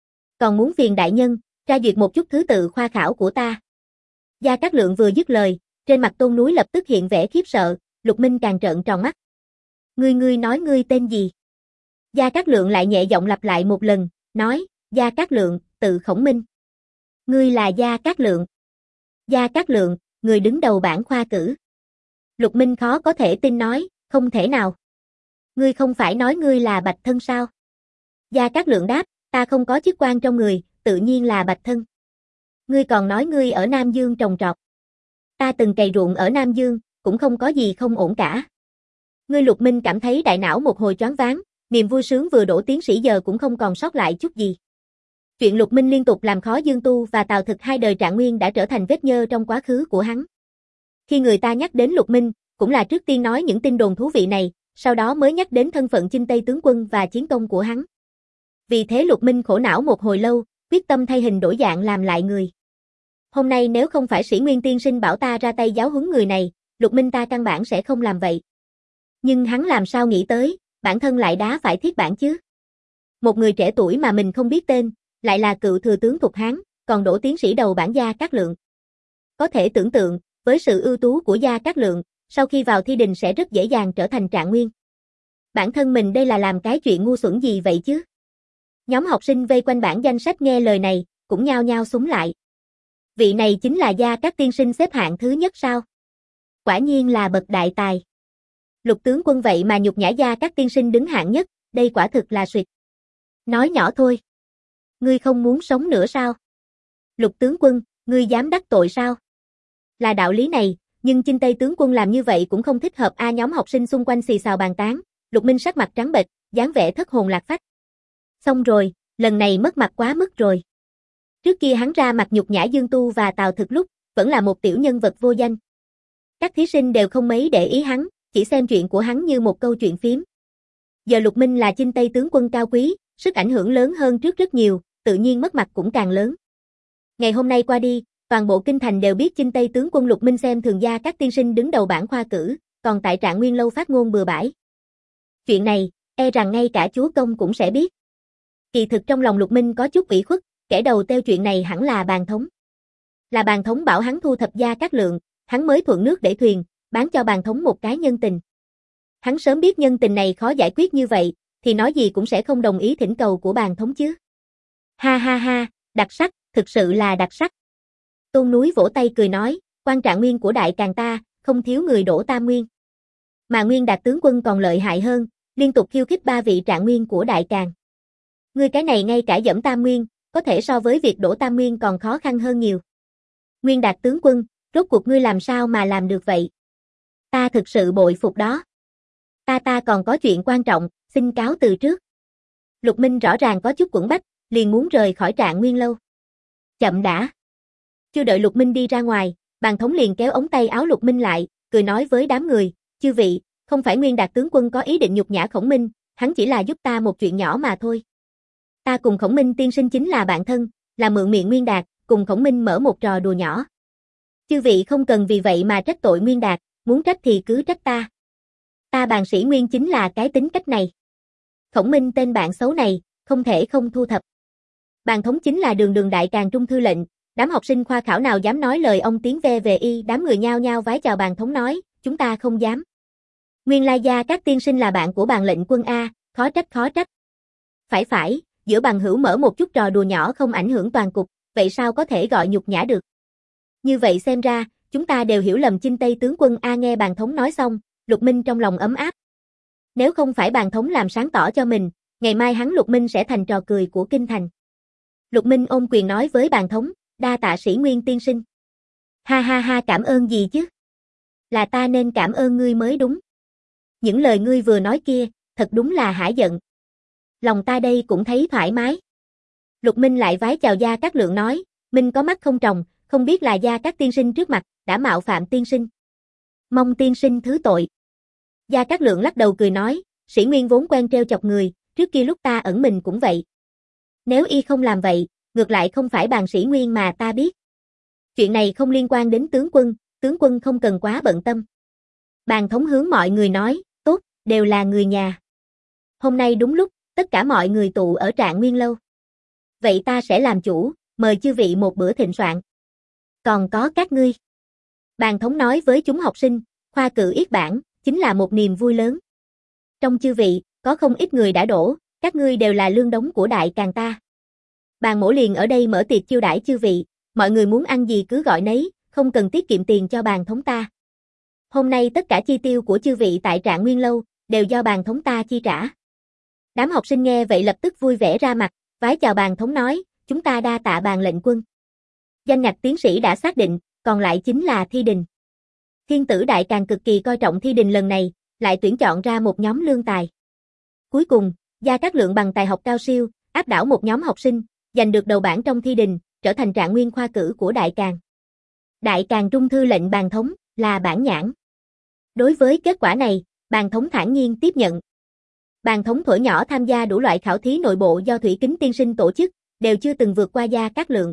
Còn muốn phiền đại nhân, tra duyệt một chút thứ tự khoa khảo của ta. Gia Cát Lượng vừa dứt lời, trên mặt Tôn Núi lập tức hiện vẻ khiếp sợ, Lục Minh càng trợn tròn mắt. Ngươi ngươi nói ngươi tên gì? Gia Cát Lượng lại nhẹ giọng lặp lại một lần, nói, Gia Cát Lượng, tự Khổng Minh. Ngươi là Gia Cát Lượng. Gia Cát Lượng, người đứng đầu bảng khoa cử. Lục Minh khó có thể tin nói, không thể nào. Ngươi không phải nói ngươi là Bạch Thân sao? Gia Cát Lượng đáp, ta không có chức quan trong người, tự nhiên là Bạch Thân. Ngươi còn nói ngươi ở Nam Dương trồng trọt. Ta từng cày ruộng ở Nam Dương, cũng không có gì không ổn cả. Ngươi Lục Minh cảm thấy đại não một hồi choáng váng, niềm vui sướng vừa đỗ tiến sĩ giờ cũng không còn sót lại chút gì. Chuyện Lục Minh liên tục làm khó Dương Tu và Tào Thực hai đời Trạng Nguyên đã trở thành vết nhơ trong quá khứ của hắn. Khi người ta nhắc đến Lục Minh, cũng là trước tiên nói những tin đồn thú vị này, sau đó mới nhắc đến thân phận Chinh Tây tướng quân và chiến công của hắn. Vì thế Lục Minh khổ não một hồi lâu, quyết tâm thay hình đổi dạng làm lại người. Hôm nay nếu không phải Sĩ Nguyên tiên sinh bảo ta ra tay giáo huấn người này, Lục Minh ta căn bản sẽ không làm vậy. Nhưng hắn làm sao nghĩ tới, bản thân lại đá phải thiết bản chứ. Một người trẻ tuổi mà mình không biết tên, lại là cựu thừa tướng Thục Hán, còn đỗ tiến sĩ đầu bảng Gia Cát Lượng. Có thể tưởng tượng, với sự ưu tú của Gia Cát Lượng, sau khi vào thi đình sẽ rất dễ dàng trở thành Trạng Nguyên. Bản thân mình đây là làm cái chuyện ngu xuẩn gì vậy chứ? Nhóm học sinh vây quanh bảng danh sách nghe lời này, cũng nhao nhao súng lại. Vị này chính là Gia Cát tiên sinh xếp hạng thứ nhất sao? Quả nhiên là bậc đại tài. Lục tướng quân vậy mà nhục nhã Gia Cát tiên sinh đứng hạng nhất, đây quả thực là suyệt. Nói nhỏ thôi. Ngươi không muốn sống nữa sao? Lục tướng quân, ngươi dám đắc tội sao? Là đạo lý này, nhưng Chinh Tây tướng quân làm như vậy cũng không thích hợp a. Nhóm học sinh xung quanh xì xào bàn tán, Lục Minh sắc mặt trắng bệch, dáng vẻ thất hồn lạc phách. Xong rồi, lần này mất mặt quá mức rồi. Trước kia hắn ra mặt nhục nhã Dương Tu và Tào Thực lúc, vẫn là một tiểu nhân vật vô danh. Các thí sinh đều không mấy để ý hắn, chỉ xem chuyện của hắn như một câu chuyện phiếm. Giờ Lục Minh là Chinh Tây tướng quân cao quý, sức ảnh hưởng lớn hơn trước rất nhiều, tự nhiên mất mặt cũng càng lớn. Ngày hôm nay qua đi, toàn bộ kinh thành đều biết Chinh Tây tướng quân Lục Minh xem thường Gia Cát tiên sinh đứng đầu bảng khoa cử, còn tại Trạng Nguyên lâu phát ngôn bừa bãi. Chuyện này, e rằng ngay cả chúa công cũng sẽ biết. Kỳ thực trong lòng Lục Minh có chút ủy khuất, kẻ đầu teo chuyện này hẳn là Bàn Thống. Là Bàn Thống bảo hắn thu thập Gia Cát Lượng, hắn mới thuận nước để thuyền, bán cho Bàn Thống một cái nhân tình. Hắn sớm biết nhân tình này khó giải quyết như vậy, thì nói gì cũng sẽ không đồng ý thỉnh cầu của Bàn Thống chứ. Ha ha ha, đặc sắc, thực sự là đặc sắc. Tôn Núi vỗ tay cười nói, quan Trạng Nguyên của Đại Càn ta, không thiếu người đổ tam nguyên. Mà Nguyên Đạt tướng quân còn lợi hại hơn, liên tục khiêu khích ba vị Trạng Nguyên của Đại Càn. Ngươi cái này ngay cả dẫm tam nguyên, có thể so với việc đổ tam nguyên còn khó khăn hơn nhiều. Nguyên Đạt tướng quân, rốt cuộc ngươi làm sao mà làm được vậy? Ta thực sự bội phục đó. Ta ta còn có chuyện quan trọng, xin cáo từ trước. Lục Minh rõ ràng có chút quẫn bách, liền muốn rời khỏi Trạng Nguyên lâu. Chậm đã. Chưa đợi Lục Minh đi ra ngoài, Bàn Thống liền kéo ống tay áo Lục Minh lại, cười nói với đám người, chư vị, không phải Nguyên Đạt tướng quân có ý định nhục nhã Khổng Minh, hắn chỉ là giúp ta một chuyện nhỏ mà thôi. Ta cùng Khổng Minh tiên sinh chính là bạn thân, là mượn miệng Nguyên Đạt, cùng Khổng Minh mở một trò đùa nhỏ. Chư vị không cần vì vậy mà trách tội Nguyên Đạt, muốn trách thì cứ trách ta. Ta Bàn Sĩ Nguyên chính là cái tính cách này. Khổng Minh tên bạn xấu này, không thể không thu thập. Bàn Thống chính là đường đường Đại Càn Trung thư lệnh, đám học sinh khoa khảo nào dám nói lời ông tiếng ve về y, đám người nhao nhao vái chào Bàn Thống nói, chúng ta không dám. Nguyên lai Gia Cát tiên sinh là bạn của Bàn lệnh quân a, khó trách khó trách. Phải phải, giữa bằng hữu mở một chút trò đùa nhỏ không ảnh hưởng toàn cục, vậy sao có thể gọi nhục nhã được. Như vậy xem ra, chúng ta đều hiểu lầm Chinh Tây tướng quân a. Nghe Bàn Thống nói xong, Lục Minh trong lòng ấm áp. Nếu không phải Bàn Thống làm sáng tỏ cho mình, ngày mai hắn Lục Minh sẽ thành trò cười của kinh thành. Lục Minh ôm quyền nói với Bàn Thống, đa tạ Sĩ Nguyên tiên sinh. Ha ha ha, cảm ơn gì chứ? Là ta nên cảm ơn ngươi mới đúng. Những lời ngươi vừa nói kia, thật đúng là hả giận. Lòng ta đây cũng thấy thoải mái. Lục Minh lại vái chào Gia Cát Lượng nói, Minh có mắt không tròng, không biết là Gia Cát tiên sinh trước mặt, đã mạo phạm tiên sinh. Mong tiên sinh thứ tội. Gia Cát Lượng lắc đầu cười nói, Sĩ Nguyên vốn quen trêu chọc người, trước kia lúc ta ẩn mình cũng vậy. Nếu y không làm vậy, ngược lại không phải bàn Sĩ Nguyên mà ta biết. Chuyện này không liên quan đến tướng quân, tướng quân không cần quá bận tâm. Bàn thống hướng mọi người nói, tốt, đều là người nhà. Hôm nay đúng lúc, tất cả mọi người tụ ở Trạng Nguyên lâu. Vậy ta sẽ làm chủ, mời chư vị một bữa thịnh soạn. Còn có các ngươi. Bàn thống nói với chúng học sinh, khoa cử yết bản, chính là một niềm vui lớn. Trong chư vị, có không ít người đã đổ, các ngươi đều là lương đống của đại càng ta. Bàn mổ liền ở đây mở tiệc chiêu đãi chư vị, mọi người muốn ăn gì cứ gọi nấy, không cần tiết kiệm tiền cho bàn thống ta. Hôm nay tất cả chi tiêu của chư vị tại Trạng Nguyên lâu, đều do bàn thống ta chi trả. Đám học sinh nghe vậy lập tức vui vẻ ra mặt, vái chào bàn thống nói, chúng ta đa tạ bàn lệnh quân. Danh ngạch tiến sĩ đã xác định, còn lại chính là thi đình. Thiên tử đại càng cực kỳ coi trọng thi đình lần này, lại tuyển chọn ra một nhóm lương tài. Cuối cùng, Gia Cát Lượng bằng tài học cao siêu, áp đảo một nhóm học sinh, giành được đầu bảng trong thi đình, trở thành trạng nguyên khoa cử của đại càng. Đại càng trung thư lệnh bàn thống, là bản nhãn. Đối với kết quả này, bàn thống thản nhiên tiếp nhận. Bàn thống thuở nhỏ tham gia đủ loại khảo thí nội bộ do Thủy Kính tiên sinh tổ chức, đều chưa từng vượt qua Gia Cát Lượng.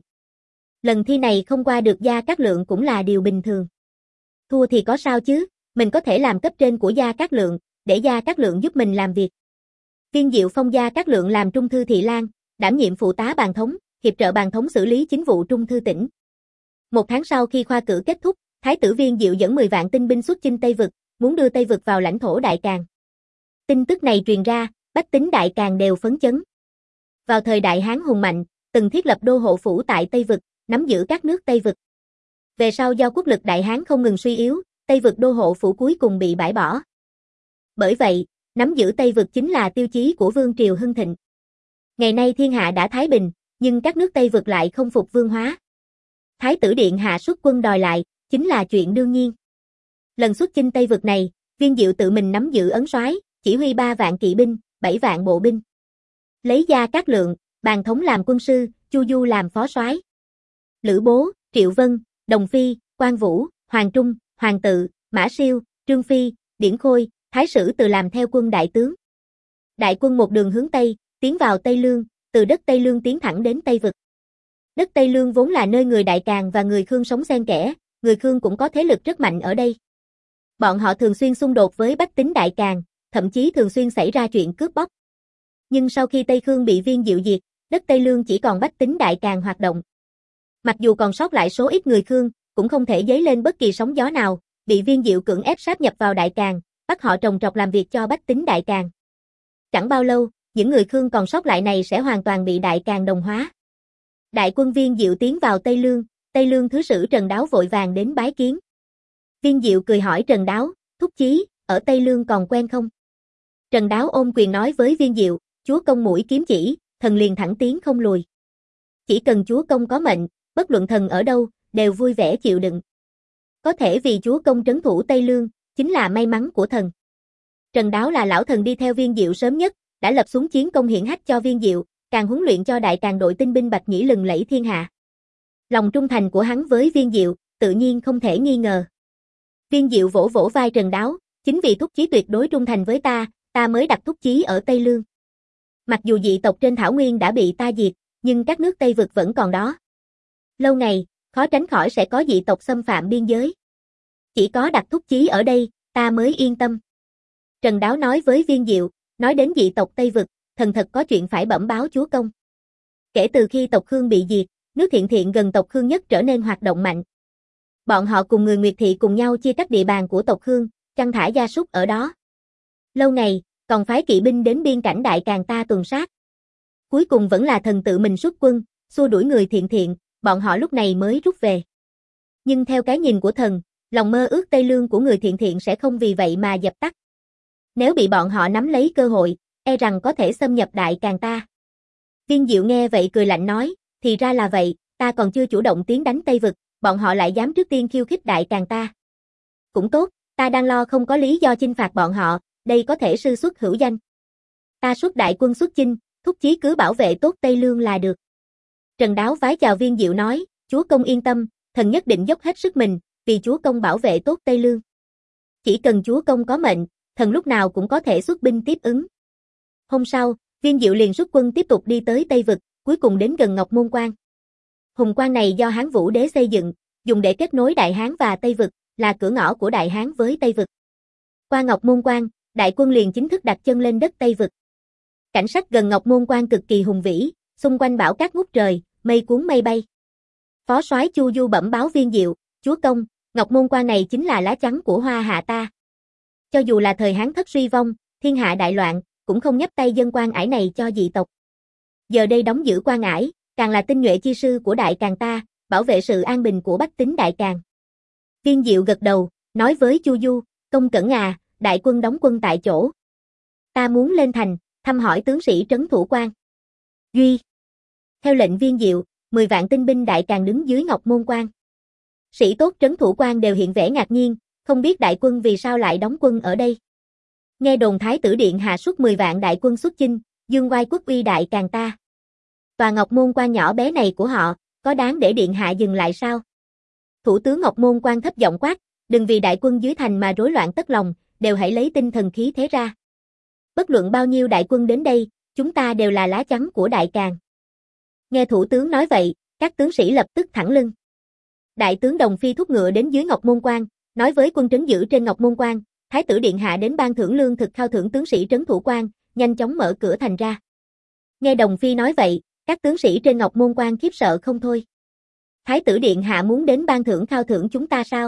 Lần thi này không qua được Gia Cát Lượng cũng là điều bình thường. Thua thì có sao chứ, mình có thể làm cấp trên của Gia Cát Lượng, để Gia Cát Lượng giúp mình làm việc. Viên Diệu phong Gia Cát Lượng làm trung thư thị lang, đảm nhiệm phụ tá bàn thống, hiệp trợ bàn thống xử lý chính vụ trung thư tỉnh. Một tháng sau khi khoa cử kết thúc, Thái tử Viên Diệu dẫn mười vạn tinh binh xuất chinh Tây Vực, muốn đưa Tây Vực vào lãnh thổ Đại Càn. Tin tức này truyền ra, bách tính Đại Càn đều phấn chấn. Vào thời Đại Hán hùng mạnh, từng thiết lập đô hộ phủ tại Tây Vực, nắm giữ các nước Tây Vực. Về sau do quốc lực Đại Hán không ngừng suy yếu, Tây Vực đô hộ phủ cuối cùng bị bãi bỏ. Bởi vậy, nắm giữ Tây Vực chính là tiêu chí của vương triều hưng thịnh. Ngày nay thiên hạ đã thái bình, nhưng các nước Tây Vực lại không phục vương hóa. Thái tử điện hạ xuất quân đòi lại, chính là chuyện đương nhiên. Lần xuất chinh Tây Vực này, Viên Diệu tự mình nắm giữ ấn soái, chỉ huy ba vạn kỵ binh, bảy vạn bộ binh. Lấy Gia Cát Lượng, bàn thống làm quân sư, Chu Du làm phó soái. Lữ Bố, Triệu Vân, Đồng Phi, Quan Vũ, Hoàng Trung, Hoàng Tự, Mã Siêu, Trương Phi, Điển Khôi, Thái Sử Từ làm theo quân đại tướng. Đại quân một đường hướng Tây, tiến vào Tây Lương, từ đất Tây Lương tiến thẳng đến Tây Vực. Đất Tây Lương vốn là nơi người Đại Càn và người Khương sống xen kẽ, người Khương cũng có thế lực rất mạnh ở đây. Bọn họ thường xuyên xung đột với bách tính Đại Càn, thậm chí thường xuyên xảy ra chuyện cướp bóc. Nhưng sau khi Tây Khương bị Viên Diệu diệt, đất Tây Lương chỉ còn bách tính Đại Càn hoạt động. Mặc dù còn sót lại số ít người Khương, cũng không thể dấy lên bất kỳ sóng gió nào, bị Viên Diệu cưỡng ép sáp nhập vào Đại Càn, bắt họ trồng trọt làm việc cho bách tính Đại Càn. Chẳng bao lâu, những người Khương còn sót lại này sẽ hoàn toàn bị Đại Càn đồng hóa. Đại quân Viên Diệu tiến vào Tây Lương, Tây Lương thứ sử Trần Đáo vội vàng đến bái kiến. Viên Diệu cười hỏi Trần Đáo, thúc chí, ở Tây Lương còn quen không? Trần Đáo ôm quyền nói với Viên Diệu, chúa công mũi kiếm chỉ, thần liền thẳng tiến không lùi. Chỉ cần chúa công có mệnh, bất luận thần ở đâu, đều vui vẻ chịu đựng. Có thể vì chúa công trấn thủ Tây Lương, chính là may mắn của thần. Trần Đáo là lão thần đi theo Viên Diệu sớm nhất, đã lập xuống chiến công hiển hách cho Viên Diệu, càng huấn luyện cho Đại Càn đội tinh binh Bạch Nhĩ lừng lẫy thiên hạ. Lòng trung thành của hắn với Viên Diệu, tự nhiên không thể nghi ngờ. Viên Diệu vỗ vỗ vai Trần Đáo, chính vì thúc chí tuyệt đối trung thành với ta, ta mới đặt thúc chí ở Tây Lương. Mặc dù dị tộc trên Thảo Nguyên đã bị ta diệt, nhưng các nước Tây Vực vẫn còn đó. Lâu ngày, khó tránh khỏi sẽ có dị tộc xâm phạm biên giới. Chỉ có đặt thúc chí ở đây, ta mới yên tâm. Trần Đáo nói với Viên Diệu, nói đến dị tộc Tây Vực, thần thật có chuyện phải bẩm báo chúa công. Kể từ khi tộc Khương bị diệt, nước Thiện Thiện gần tộc Khương nhất trở nên hoạt động mạnh. Bọn họ cùng người Nguyệt Thị cùng nhau chia cắt địa bàn của tộc Khương, chăn thả gia súc ở đó. Lâu ngày, còn phái kỵ binh đến biên cảnh Đại Càn ta tuần sát. Cuối cùng vẫn là thần tự mình xuất quân, xua đuổi người Thiện Thiện, bọn họ lúc này mới rút về. Nhưng theo cái nhìn của thần, lòng mơ ước Tây Lương của người Thiện Thiện sẽ không vì vậy mà dập tắt. Nếu bị bọn họ nắm lấy cơ hội, e rằng có thể xâm nhập Đại Càn ta. Viên Diệu nghe vậy cười lạnh nói, thì ra là vậy, ta còn chưa chủ động tiến đánh Tây Vực, bọn họ lại dám trước tiên khiêu khích Đại Càn ta. Cũng tốt, ta đang lo không có lý do chinh phạt bọn họ, đây có thể sư xuất hữu danh. Ta xuất đại quân xuất chinh, thúc chí cứ bảo vệ tốt Tây Lương là được. Trần Đáo vái chào Viên Diệu nói, chúa công yên tâm, thần nhất định dốc hết sức mình, vì chúa công bảo vệ tốt Tây Lương. Chỉ cần chúa công có mệnh, thần lúc nào cũng có thể xuất binh tiếp ứng. Hôm sau, Viên Diệu liền xuất quân tiếp tục đi tới Tây Vực, cuối cùng đến gần Ngọc Môn Quan. Hùng quan này do Hán Vũ Đế xây dựng, dùng để kết nối Đại Hán và Tây Vực, là cửa ngõ của Đại Hán với Tây Vực. Qua Ngọc Môn Quan, đại quân liền chính thức đặt chân lên đất Tây Vực. Cảnh sắc gần Ngọc Môn Quan cực kỳ hùng vĩ, xung quanh bão cát ngút trời, mây cuốn mây bay. Phó soái Chu Du bẩm báo Viên Diệu, chúa công, Ngọc Môn Quan này chính là lá chắn của Hoa Hạ ta. Cho dù là thời Hán thất suy vong, thiên hạ đại loạn, cũng không nhấp tay dâng quan ải này cho dị tộc. Giờ đây đóng giữ quan ải, càng là tinh nhuệ chi sư của Đại Càn ta, bảo vệ sự an bình của bách tính Đại Càn. Viên Diệu gật đầu, nói với Chu Du, công cẩn à, đại quân đóng quân tại chỗ. Ta muốn lên thành, thăm hỏi tướng sĩ trấn thủ quan. Duy. Theo lệnh Viên Diệu, mười vạn tinh binh Đại Càn đứng dưới Ngọc Môn Quan. Sĩ tốt trấn thủ quan đều hiện vẻ ngạc nhiên, không biết đại quân vì sao lại đóng quân ở đây. Nghe đồn Thái tử Điện hạ xuất mười vạn đại quân xuất chinh, dương oai quốc uy Đại Càn ta. Tòa Ngọc Môn Quan nhỏ bé này của họ, có đáng để Điện hạ dừng lại sao? Thủ tướng Ngọc Môn Quan thấp giọng quát, đừng vì đại quân dưới thành mà rối loạn tất lòng, đều hãy lấy tinh thần khí thế ra. Bất luận bao nhiêu đại quân đến đây, chúng ta đều là lá chắn của Đại Càn. Nghe thủ tướng nói vậy, các tướng sĩ lập tức thẳng lưng. Đại tướng Đồng Phi thúc ngựa đến dưới Ngọc Môn Quan, nói với quân trấn giữ trên Ngọc Môn Quan, Thái tử Điện hạ đến ban thưởng lương thực khao thưởng tướng sĩ trấn thủ quan, nhanh chóng mở cửa thành ra. Nghe Đồng Phi nói vậy, các tướng sĩ trên Ngọc Môn Quan khiếp sợ không thôi. Thái tử Điện hạ muốn đến ban thưởng khao thưởng chúng ta sao?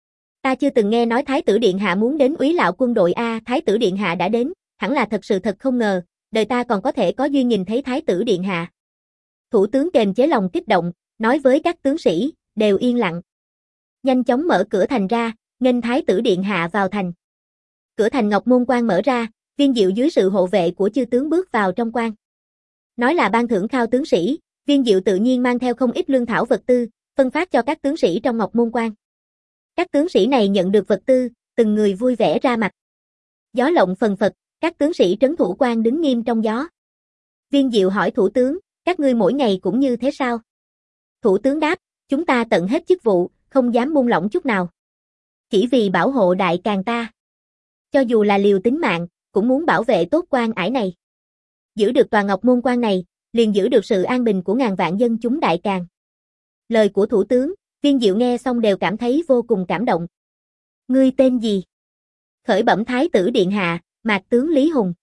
Ta chưa từng nghe nói Thái tử Điện hạ muốn đến úy lạo quân đội a, Thái tử Điện hạ đã đến, hẳn là thật sự thật không ngờ, đời ta còn có thể có duyên nhìn thấy Thái tử Điện hạ. Thủ tướng kềm chế lòng kích động, nói với các tướng sĩ, đều yên lặng. Nhanh chóng mở cửa thành ra, nghênh Thái tử Điện hạ vào thành. Cửa thành Ngọc Môn Quan mở ra, Viên Diệu dưới sự hộ vệ của chư tướng bước vào trong quan. Nói là ban thưởng khao tướng sĩ, Viên Diệu tự nhiên mang theo không ít lương thảo vật tư, phân phát cho các tướng sĩ trong Ngọc Môn Quan. Các tướng sĩ này nhận được vật tư, từng người vui vẻ ra mặt. Gió lộng phần phật, các tướng sĩ trấn thủ quan đứng nghiêm trong gió. Viên Diệu hỏi thủ tướng, các ngươi mỗi ngày cũng như thế sao? Thủ tướng đáp, chúng ta tận hết chức vụ, không dám buông lỏng chút nào. Chỉ vì bảo hộ Đại Càn ta. Cho dù là liều tính mạng, cũng muốn bảo vệ tốt quan ải này. Giữ được tòa Ngọc Môn Quan này, liền giữ được sự an bình của ngàn vạn dân chúng Đại Càn. Lời của thủ tướng, Viên Diệu nghe xong đều cảm thấy vô cùng cảm động. Ngươi tên gì? Khởi bẩm Thái tử Điện hạ, Mạc tướng Lý Hùng.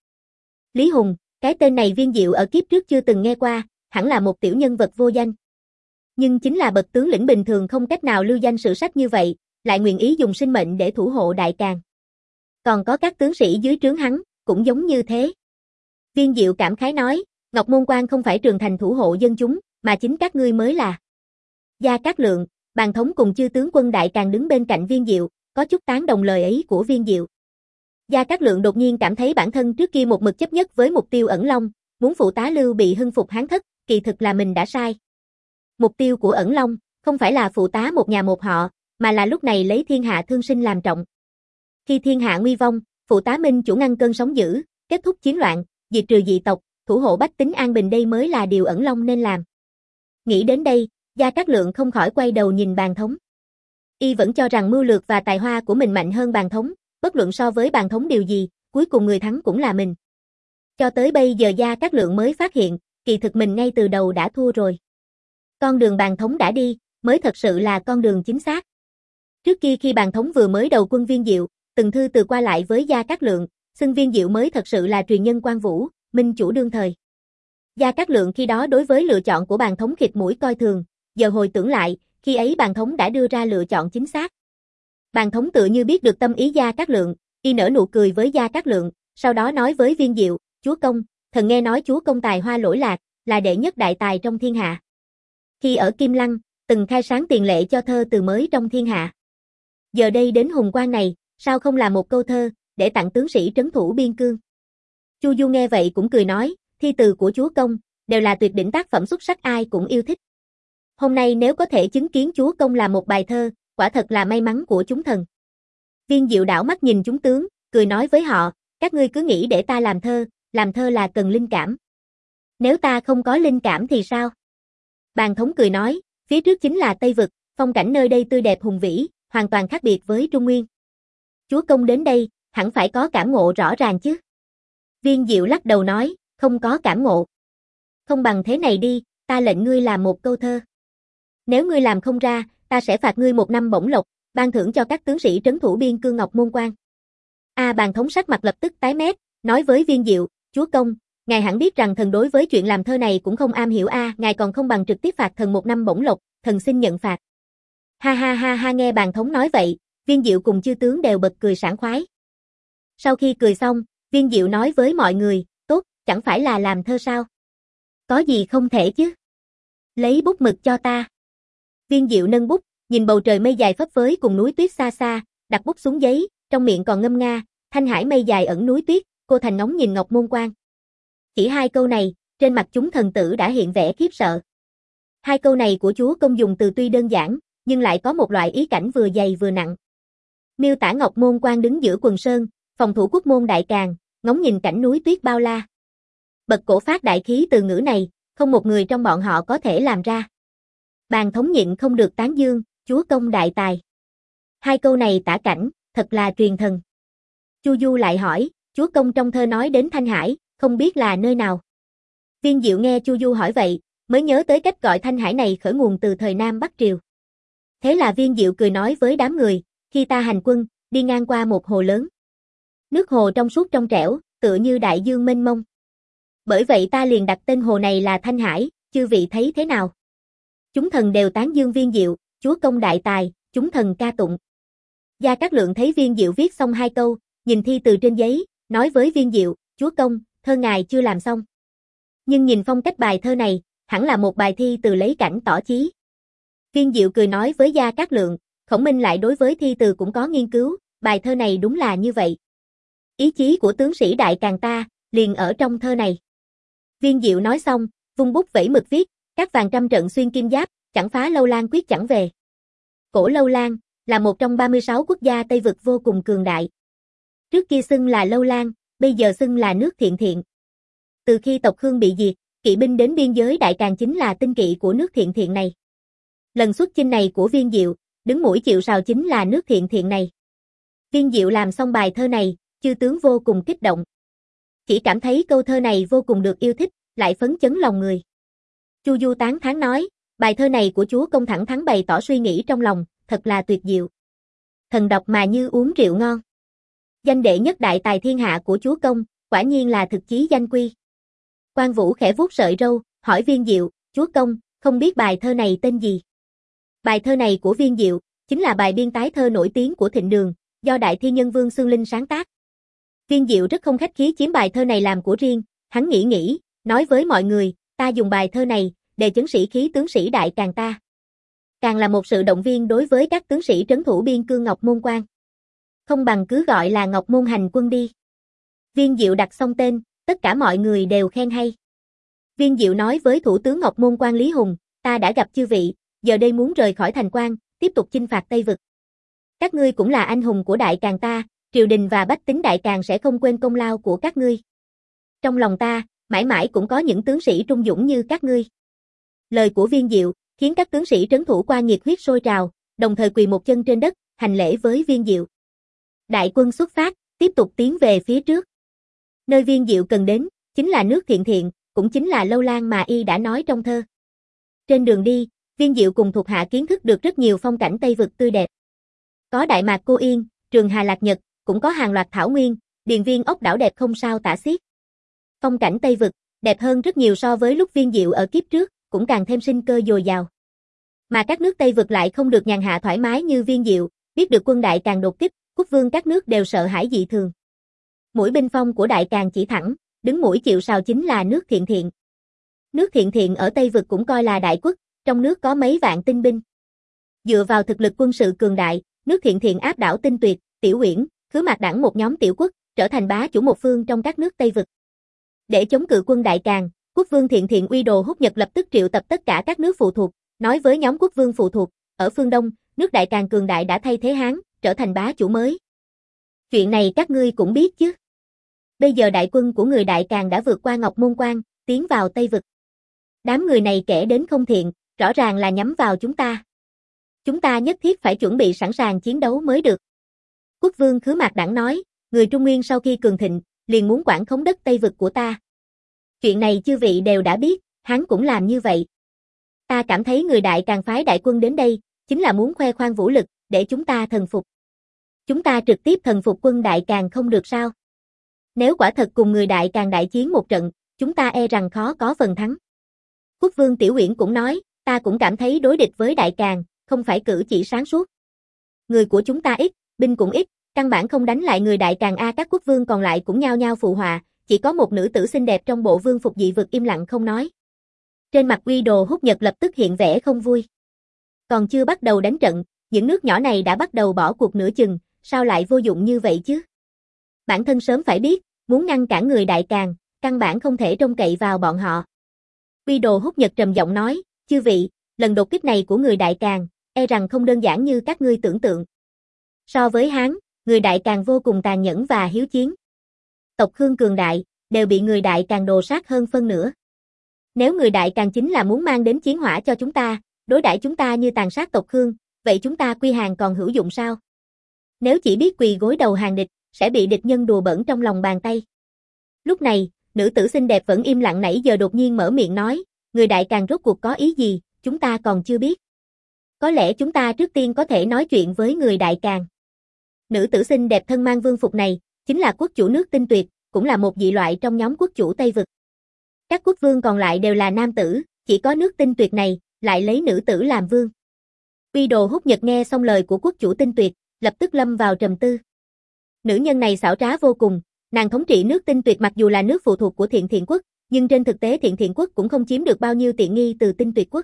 Lý Hùng, cái tên này Viên Diệu ở kiếp trước chưa từng nghe qua, hẳn là một tiểu nhân vật vô danh. Nhưng chính là bậc tướng lĩnh bình thường không cách nào lưu danh sử sách như vậy, lại nguyện ý dùng sinh mệnh để thủ hộ Đại Càn. Còn có các tướng sĩ dưới trướng hắn, cũng giống như thế. Viên Diệu cảm khái nói, Ngọc Môn Quan không phải trường thành thủ hộ dân chúng, mà chính các ngươi mới là. Gia Cát Lượng, Bàn Thống cùng chư tướng quân Đại Càn đứng bên cạnh Viên Diệu, có chút tán đồng lời ấy của Viên Diệu. Gia Cát Lượng đột nhiên cảm thấy bản thân trước kia một mực chấp nhất với mục tiêu Ẩn Long, muốn phụ tá Lưu Bị hưng phục Hán thất, kỳ thực là mình đã sai. Mục tiêu của Ẩn Long, không phải là phụ tá một nhà một họ, mà là lúc này lấy thiên hạ thương sinh làm trọng. Khi thiên hạ nguy vong, phụ tá Minh chủ ngăn cơn sóng dữ, kết thúc chiến loạn, diệt trừ dị tộc, thủ hộ bách tính an bình đây mới là điều Ẩn Long nên làm. Nghĩ đến đây, Gia Cát Lượng không khỏi quay đầu nhìn Bàn Thống. Y vẫn cho rằng mưu lược và tài hoa của mình mạnh hơn Bàn Thống, bất luận so với Bàn Thống điều gì, cuối cùng người thắng cũng là mình. Cho tới bây giờ Gia Cát Lượng mới phát hiện, kỳ thực mình ngay từ đầu đã thua rồi. Con đường Bàn Thống đã đi, mới thật sự là con đường chính xác. Trước kia khi Bàn Thống vừa mới đầu quân Viên Diệu, từng thư từ qua lại với Gia Cát Lượng, xưng Viên Diệu mới thật sự là truyền nhân Quan Vũ, minh chủ đương thời. Gia Cát Lượng khi đó đối với lựa chọn của Bàn Thống khịt mũi coi thường, giờ hồi tưởng lại, khi ấy Bàn Thống đã đưa ra lựa chọn chính xác. Bàn Thống tự như biết được tâm ý Gia Cát Lượng, y nở nụ cười với Gia Cát Lượng, sau đó nói với Viên Diệu, chúa công, thần nghe nói chúa công tài hoa lỗi lạc, là đệ nhất đại tài trong thiên hạ. Khi ở Kim Lăng, từng khai sáng tiền lệ cho thơ từ mới trong thiên hạ. Giờ đây đến hùng quan này, sao không là một câu thơ, để tặng tướng sĩ trấn thủ biên cương. Chu Du nghe vậy cũng cười nói, thi từ của chúa công, đều là tuyệt đỉnh tác phẩm xuất sắc ai cũng yêu thích. Hôm nay nếu có thể chứng kiến chúa công làm một bài thơ, quả thật là may mắn của chúng thần. Viên Diệu đảo mắt nhìn chúng tướng, cười nói với họ, các ngươi cứ nghĩ để ta làm thơ, làm thơ là cần linh cảm. Nếu ta không có linh cảm thì sao? Bàn Thống cười nói, phía trước chính là Tây Vực, phong cảnh nơi đây tươi đẹp hùng vĩ, hoàn toàn khác biệt với Trung Nguyên. chúa công đến đây, hẳn phải có cảm ngộ rõ ràng chứ. Viên Diệu lắc đầu nói, không có cảm ngộ. Không bằng thế này đi, ta lệnh ngươi làm một câu thơ. Nếu ngươi làm không ra, ta sẽ phạt ngươi một năm bổng lộc, ban thưởng cho các tướng sĩ trấn thủ biên cương Ngọc Môn Quan. A Bàn thống sắc mặt lập tức tái mét, nói với Viên Diệu, chúa công, ngài hẳn biết rằng thần đối với chuyện làm thơ này cũng không am hiểu a, ngài còn không bằng trực tiếp phạt thần một năm bổng lộc, thần xin nhận phạt. Ha ha ha ha, nghe Bàn thống nói vậy, Viên Diệu cùng chư tướng đều bật cười sảng khoái. Sau khi cười xong, Viên Diệu nói với mọi người, tốt, chẳng phải là làm thơ sao? Có gì không thể chứ? Lấy bút mực cho ta. Viên Diệu nâng bút, nhìn bầu trời mây dài phấp phới cùng núi tuyết xa xa, đặt bút xuống giấy, trong miệng còn ngâm nga, thanh hải mây dài ẩn núi tuyết, cô thành ngóng nhìn Ngọc Môn Quan. Chỉ hai câu này, trên mặt chúng thần tử đã hiện vẻ khiếp sợ. Hai câu này của chúa công dùng từ tuy đơn giản, nhưng lại có một loại ý cảnh vừa dày vừa nặng. Miêu tả Ngọc Môn Quan đứng giữa quần sơn, phòng thủ quốc môn đại càn, ngóng nhìn cảnh núi tuyết bao la. Bật cổ phát đại khí từ ngữ này, không một người trong bọn họ có thể làm ra. Bàn thống nhịn không được tán dương, chúa công đại tài. Hai câu này tả cảnh, thật là truyền thần. Chu Du lại hỏi, chúa công trong thơ nói đến Thanh Hải, không biết là nơi nào. Viên Diệu nghe Chu Du hỏi vậy, mới nhớ tới cách gọi Thanh Hải này khởi nguồn từ thời Nam Bắc Triều. Thế là Viên Diệu cười nói với đám người, khi ta hành quân, đi ngang qua một hồ lớn. Nước hồ trong suốt trong trẻo, tựa như đại dương mênh mông. Bởi vậy ta liền đặt tên hồ này là Thanh Hải, chư vị thấy thế nào? Chúng thần đều tán dương Viên Diệu, chúa công đại tài, chúng thần ca tụng. Gia Cát Lượng thấy Viên Diệu viết xong hai câu, nhìn thi từ trên giấy, nói với Viên Diệu, chúa công, thơ ngài chưa làm xong. Nhưng nhìn phong cách bài thơ này, hẳn là một bài thi từ lấy cảnh tỏ chí. Viên Diệu cười nói với Gia Cát Lượng, Khổng Minh lại đối với thi từ cũng có nghiên cứu, bài thơ này đúng là như vậy. Ý chí của tướng sĩ đại càn ta, liền ở trong thơ này. Viên Diệu nói xong, vung bút vẫy mực viết, các vàng trăm trận xuyên kim giáp, chẳng phá Lâu Lan quyết chẳng về. Cổ Lâu Lan, là một trong ba mươi sáu quốc gia Tây Vực vô cùng cường đại. Trước kia xưng là Lâu Lan, bây giờ xưng là nước Thiện Thiện. Từ khi tộc Khương bị diệt, kỵ binh đến biên giới đại càn chính là tinh kỵ của nước Thiện Thiện này. Lần xuất chinh này của Viên Diệu, đứng mũi chịu sào chính là nước Thiện Thiện này. Viên Diệu làm xong bài thơ này, chư tướng vô cùng kích động. Chỉ cảm thấy câu thơ này vô cùng được yêu thích, lại phấn chấn lòng người. Chu Du tán thán nói, bài thơ này của chúa công thẳng thắn bày tỏ suy nghĩ trong lòng, thật là tuyệt diệu. Thần đọc mà như uống rượu ngon. Danh đệ nhất đại tài thiên hạ của chúa công, quả nhiên là thực chí danh quy. Quan Vũ khẽ vuốt sợi râu, hỏi Viên Diệu, chúa công, không biết bài thơ này tên gì? Bài thơ này của Viên Diệu, chính là bài biên tái thơ nổi tiếng của Thịnh Đường, do đại thi nhân Vương Xương Linh sáng tác. Viên Diệu rất không khách khí chiếm bài thơ này làm của riêng, hắn nghĩ nghĩ, nói với mọi người, ta dùng bài thơ này, để chấn sĩ khí tướng sĩ đại càn ta. Càng là một sự động viên đối với các tướng sĩ trấn thủ biên cương Ngọc Môn Quan. Không bằng cứ gọi là Ngọc Môn hành quân đi. Viên Diệu đặt xong tên, tất cả mọi người đều khen hay. Viên Diệu nói với thủ tướng Ngọc Môn Quan Lý Hùng, ta đã gặp chư vị, giờ đây muốn rời khỏi thành quan, tiếp tục chinh phạt Tây Vực. Các ngươi cũng là anh hùng của đại càn ta, triều đình và bách tính đại càn sẽ không quên công lao của các ngươi. Trong lòng ta, mãi mãi cũng có những tướng sĩ trung dũng như các ngươi. Lời của Viên Diệu, khiến các tướng sĩ trấn thủ qua nhiệt huyết sôi trào, đồng thời quỳ một chân trên đất, hành lễ với Viên Diệu. Đại quân xuất phát, tiếp tục tiến về phía trước. Nơi Viên Diệu cần đến, chính là nước Thiện Thiện, cũng chính là Lâu Lan mà y đã nói trong thơ. Trên đường đi, Viên Diệu cùng thuộc hạ kiến thức được rất nhiều phong cảnh Tây Vực tươi đẹp. Có Đại Mạc Cô Yên, Trường Hà Lạc Nhật, cũng có hàng loạt thảo nguyên, điền viên ốc đảo đẹp không sao tả xiết. Phong cảnh Tây Vực, đẹp hơn rất nhiều so với lúc Viên Diệu ở kiếp trước, cũng càng thêm sinh cơ dồi dào. Mà các nước Tây Vực lại không được nhàn hạ thoải mái như Viên Diệu, biết được quân đại càn đột kích, quốc vương các nước đều sợ hãi dị thường. Mũi binh phong của đại càn chỉ thẳng, đứng mũi chịu sào chính là nước Thiện Thiện. Nước Thiện Thiện ở Tây Vực cũng coi là đại quốc, trong nước có mấy vạn tinh binh. Dựa vào thực lực quân sự cường đại, nước Thiện Thiện áp đảo Tinh Tuyệt, Tiểu Uyển, Khứ Mạc Đẳng một nhóm tiểu quốc, trở thành bá chủ một phương trong các nước Tây Vực. Để chống cự quân đại càn, quốc vương Thiện Thiện uy đồ hút Nhật lập tức triệu tập tất cả các nước phụ thuộc, nói với nhóm quốc vương phụ thuộc, ở phương Đông, nước đại càn cường đại đã thay thế Hán, trở thành bá chủ mới. Chuyện này các ngươi cũng biết chứ. Bây giờ đại quân của người đại càn đã vượt qua Ngọc Môn Quan, tiến vào Tây Vực. Đám người này kẻ đến không thiện, rõ ràng là nhắm vào chúng ta. Chúng ta nhất thiết phải chuẩn bị sẵn sàng chiến đấu mới được. Quốc vương Khứ Mạc Đản nói, người Trung Nguyên sau khi cường thịnh, liền muốn quản khống đất Tây vực của ta. Chuyện này chư vị đều đã biết, hắn cũng làm như vậy. Ta cảm thấy người Đại Càn phái đại quân đến đây, chính là muốn khoe khoang vũ lực, để chúng ta thần phục. Chúng ta trực tiếp thần phục quân Đại Càn không được sao? Nếu quả thật cùng người Đại Càn đại chiến một trận, chúng ta e rằng khó có phần thắng. Quốc vương Tiểu Uyển cũng nói, ta cũng cảm thấy đối địch với Đại Càn, không phải cử chỉ sáng suốt. Người của chúng ta ít, binh cũng ít, căn bản không đánh lại người Đại Càn a. Các quốc vương còn lại cũng nhao nhao phụ họa, chỉ có một nữ tử xinh đẹp trong bộ vương phục dị vực im lặng không nói. Trên mặt Uy Đồ Húc Nhật lập tức hiện vẻ không vui. Còn chưa bắt đầu đánh trận, những nước nhỏ này đã bắt đầu bỏ cuộc nửa chừng, sao lại vô dụng như vậy chứ? Bản thân sớm phải biết, muốn ngăn cản người Đại Càn, căn bản không thể trông cậy vào bọn họ. Uy Đồ Húc Nhật trầm giọng nói, chư vị, lần đột kích này của người Đại Càn, e rằng không đơn giản như các ngươi tưởng tượng. So với Hán, người Đại Càn vô cùng tàn nhẫn và hiếu chiến. Tộc Khương cường đại, đều bị người Đại Càn đồ sát hơn phân nửa. Nếu người Đại Càn chính là muốn mang đến chiến hỏa cho chúng ta, đối đãi chúng ta như tàn sát tộc Khương, vậy chúng ta quy hàng còn hữu dụng sao? Nếu chỉ biết quỳ gối đầu hàng địch, sẽ bị địch nhân đùa bỡn trong lòng bàn tay. Lúc này, nữ tử xinh đẹp vẫn im lặng nãy giờ đột nhiên mở miệng nói, người Đại Càn rốt cuộc có ý gì, chúng ta còn chưa biết. Có lẽ chúng ta trước tiên có thể nói chuyện với người Đại Càn. Nữ tử xinh đẹp thân mang vương phục này, chính là quốc chủ nước Tinh Tuyệt, cũng là một dị loại trong nhóm quốc chủ Tây Vực. Các quốc vương còn lại đều là nam tử, chỉ có nước Tinh Tuyệt này, lại lấy nữ tử làm vương. Uy Đồ Húc Nhật nghe xong lời của quốc chủ Tinh Tuyệt, lập tức lâm vào trầm tư. Nữ nhân này xảo trá vô cùng, nàng thống trị nước Tinh Tuyệt mặc dù là nước phụ thuộc của Thiện Thiện quốc, nhưng trên thực tế Thiện Thiện quốc cũng không chiếm được bao nhiêu tiện nghi từ Tinh Tuyệt quốc.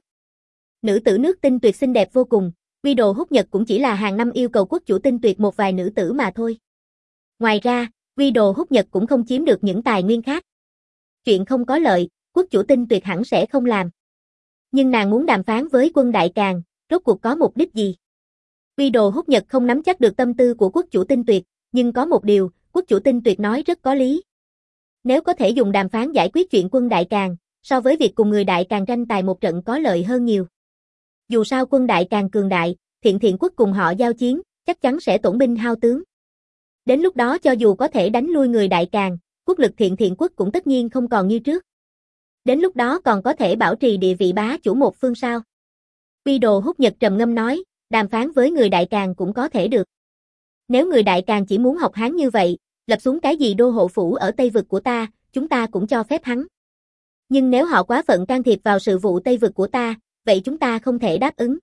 Nữ tử nước Tinh Tuyệt xinh đẹp vô cùng, Uy Đồ Húc Nhật cũng chỉ là hàng năm yêu cầu quốc chủ Tinh Tuyệt một vài nữ tử mà thôi. Ngoài ra, Uy Đồ Húc Nhật cũng không chiếm được những tài nguyên khác. Chuyện không có lợi, quốc chủ Tinh Tuyệt hẳn sẽ không làm. Nhưng nàng muốn đàm phán với quân Đại Càn, rốt cuộc có mục đích gì? Uy Đồ Húc Nhật không nắm chắc được tâm tư của quốc chủ Tinh Tuyệt, nhưng có một điều, quốc chủ Tinh Tuyệt nói rất có lý. Nếu có thể dùng đàm phán giải quyết chuyện quân Đại Càn, so với việc cùng người Đại Càn tranh tài một trận có lợi hơn nhiều. Dù sao quân Đại Càn cường đại, Thiện Thiện quốc cùng họ giao chiến, chắc chắn sẽ tổn binh hao tướng. Đến lúc đó cho dù có thể đánh lui người Đại Càn, quốc lực Thiện Thiện quốc cũng tất nhiên không còn như trước. Đến lúc đó còn có thể bảo trì địa vị bá chủ một phương sao? Uy Đồ Húc Nhật trầm ngâm nói, đàm phán với người Đại Càn cũng có thể được. Nếu người Đại Càn chỉ muốn học Hán như vậy, lập xuống cái gì đô hộ phủ ở Tây vực của ta, chúng ta cũng cho phép hắn. Nhưng nếu họ quá phận can thiệp vào sự vụ Tây vực của ta, vậy chúng ta không thể đáp ứng.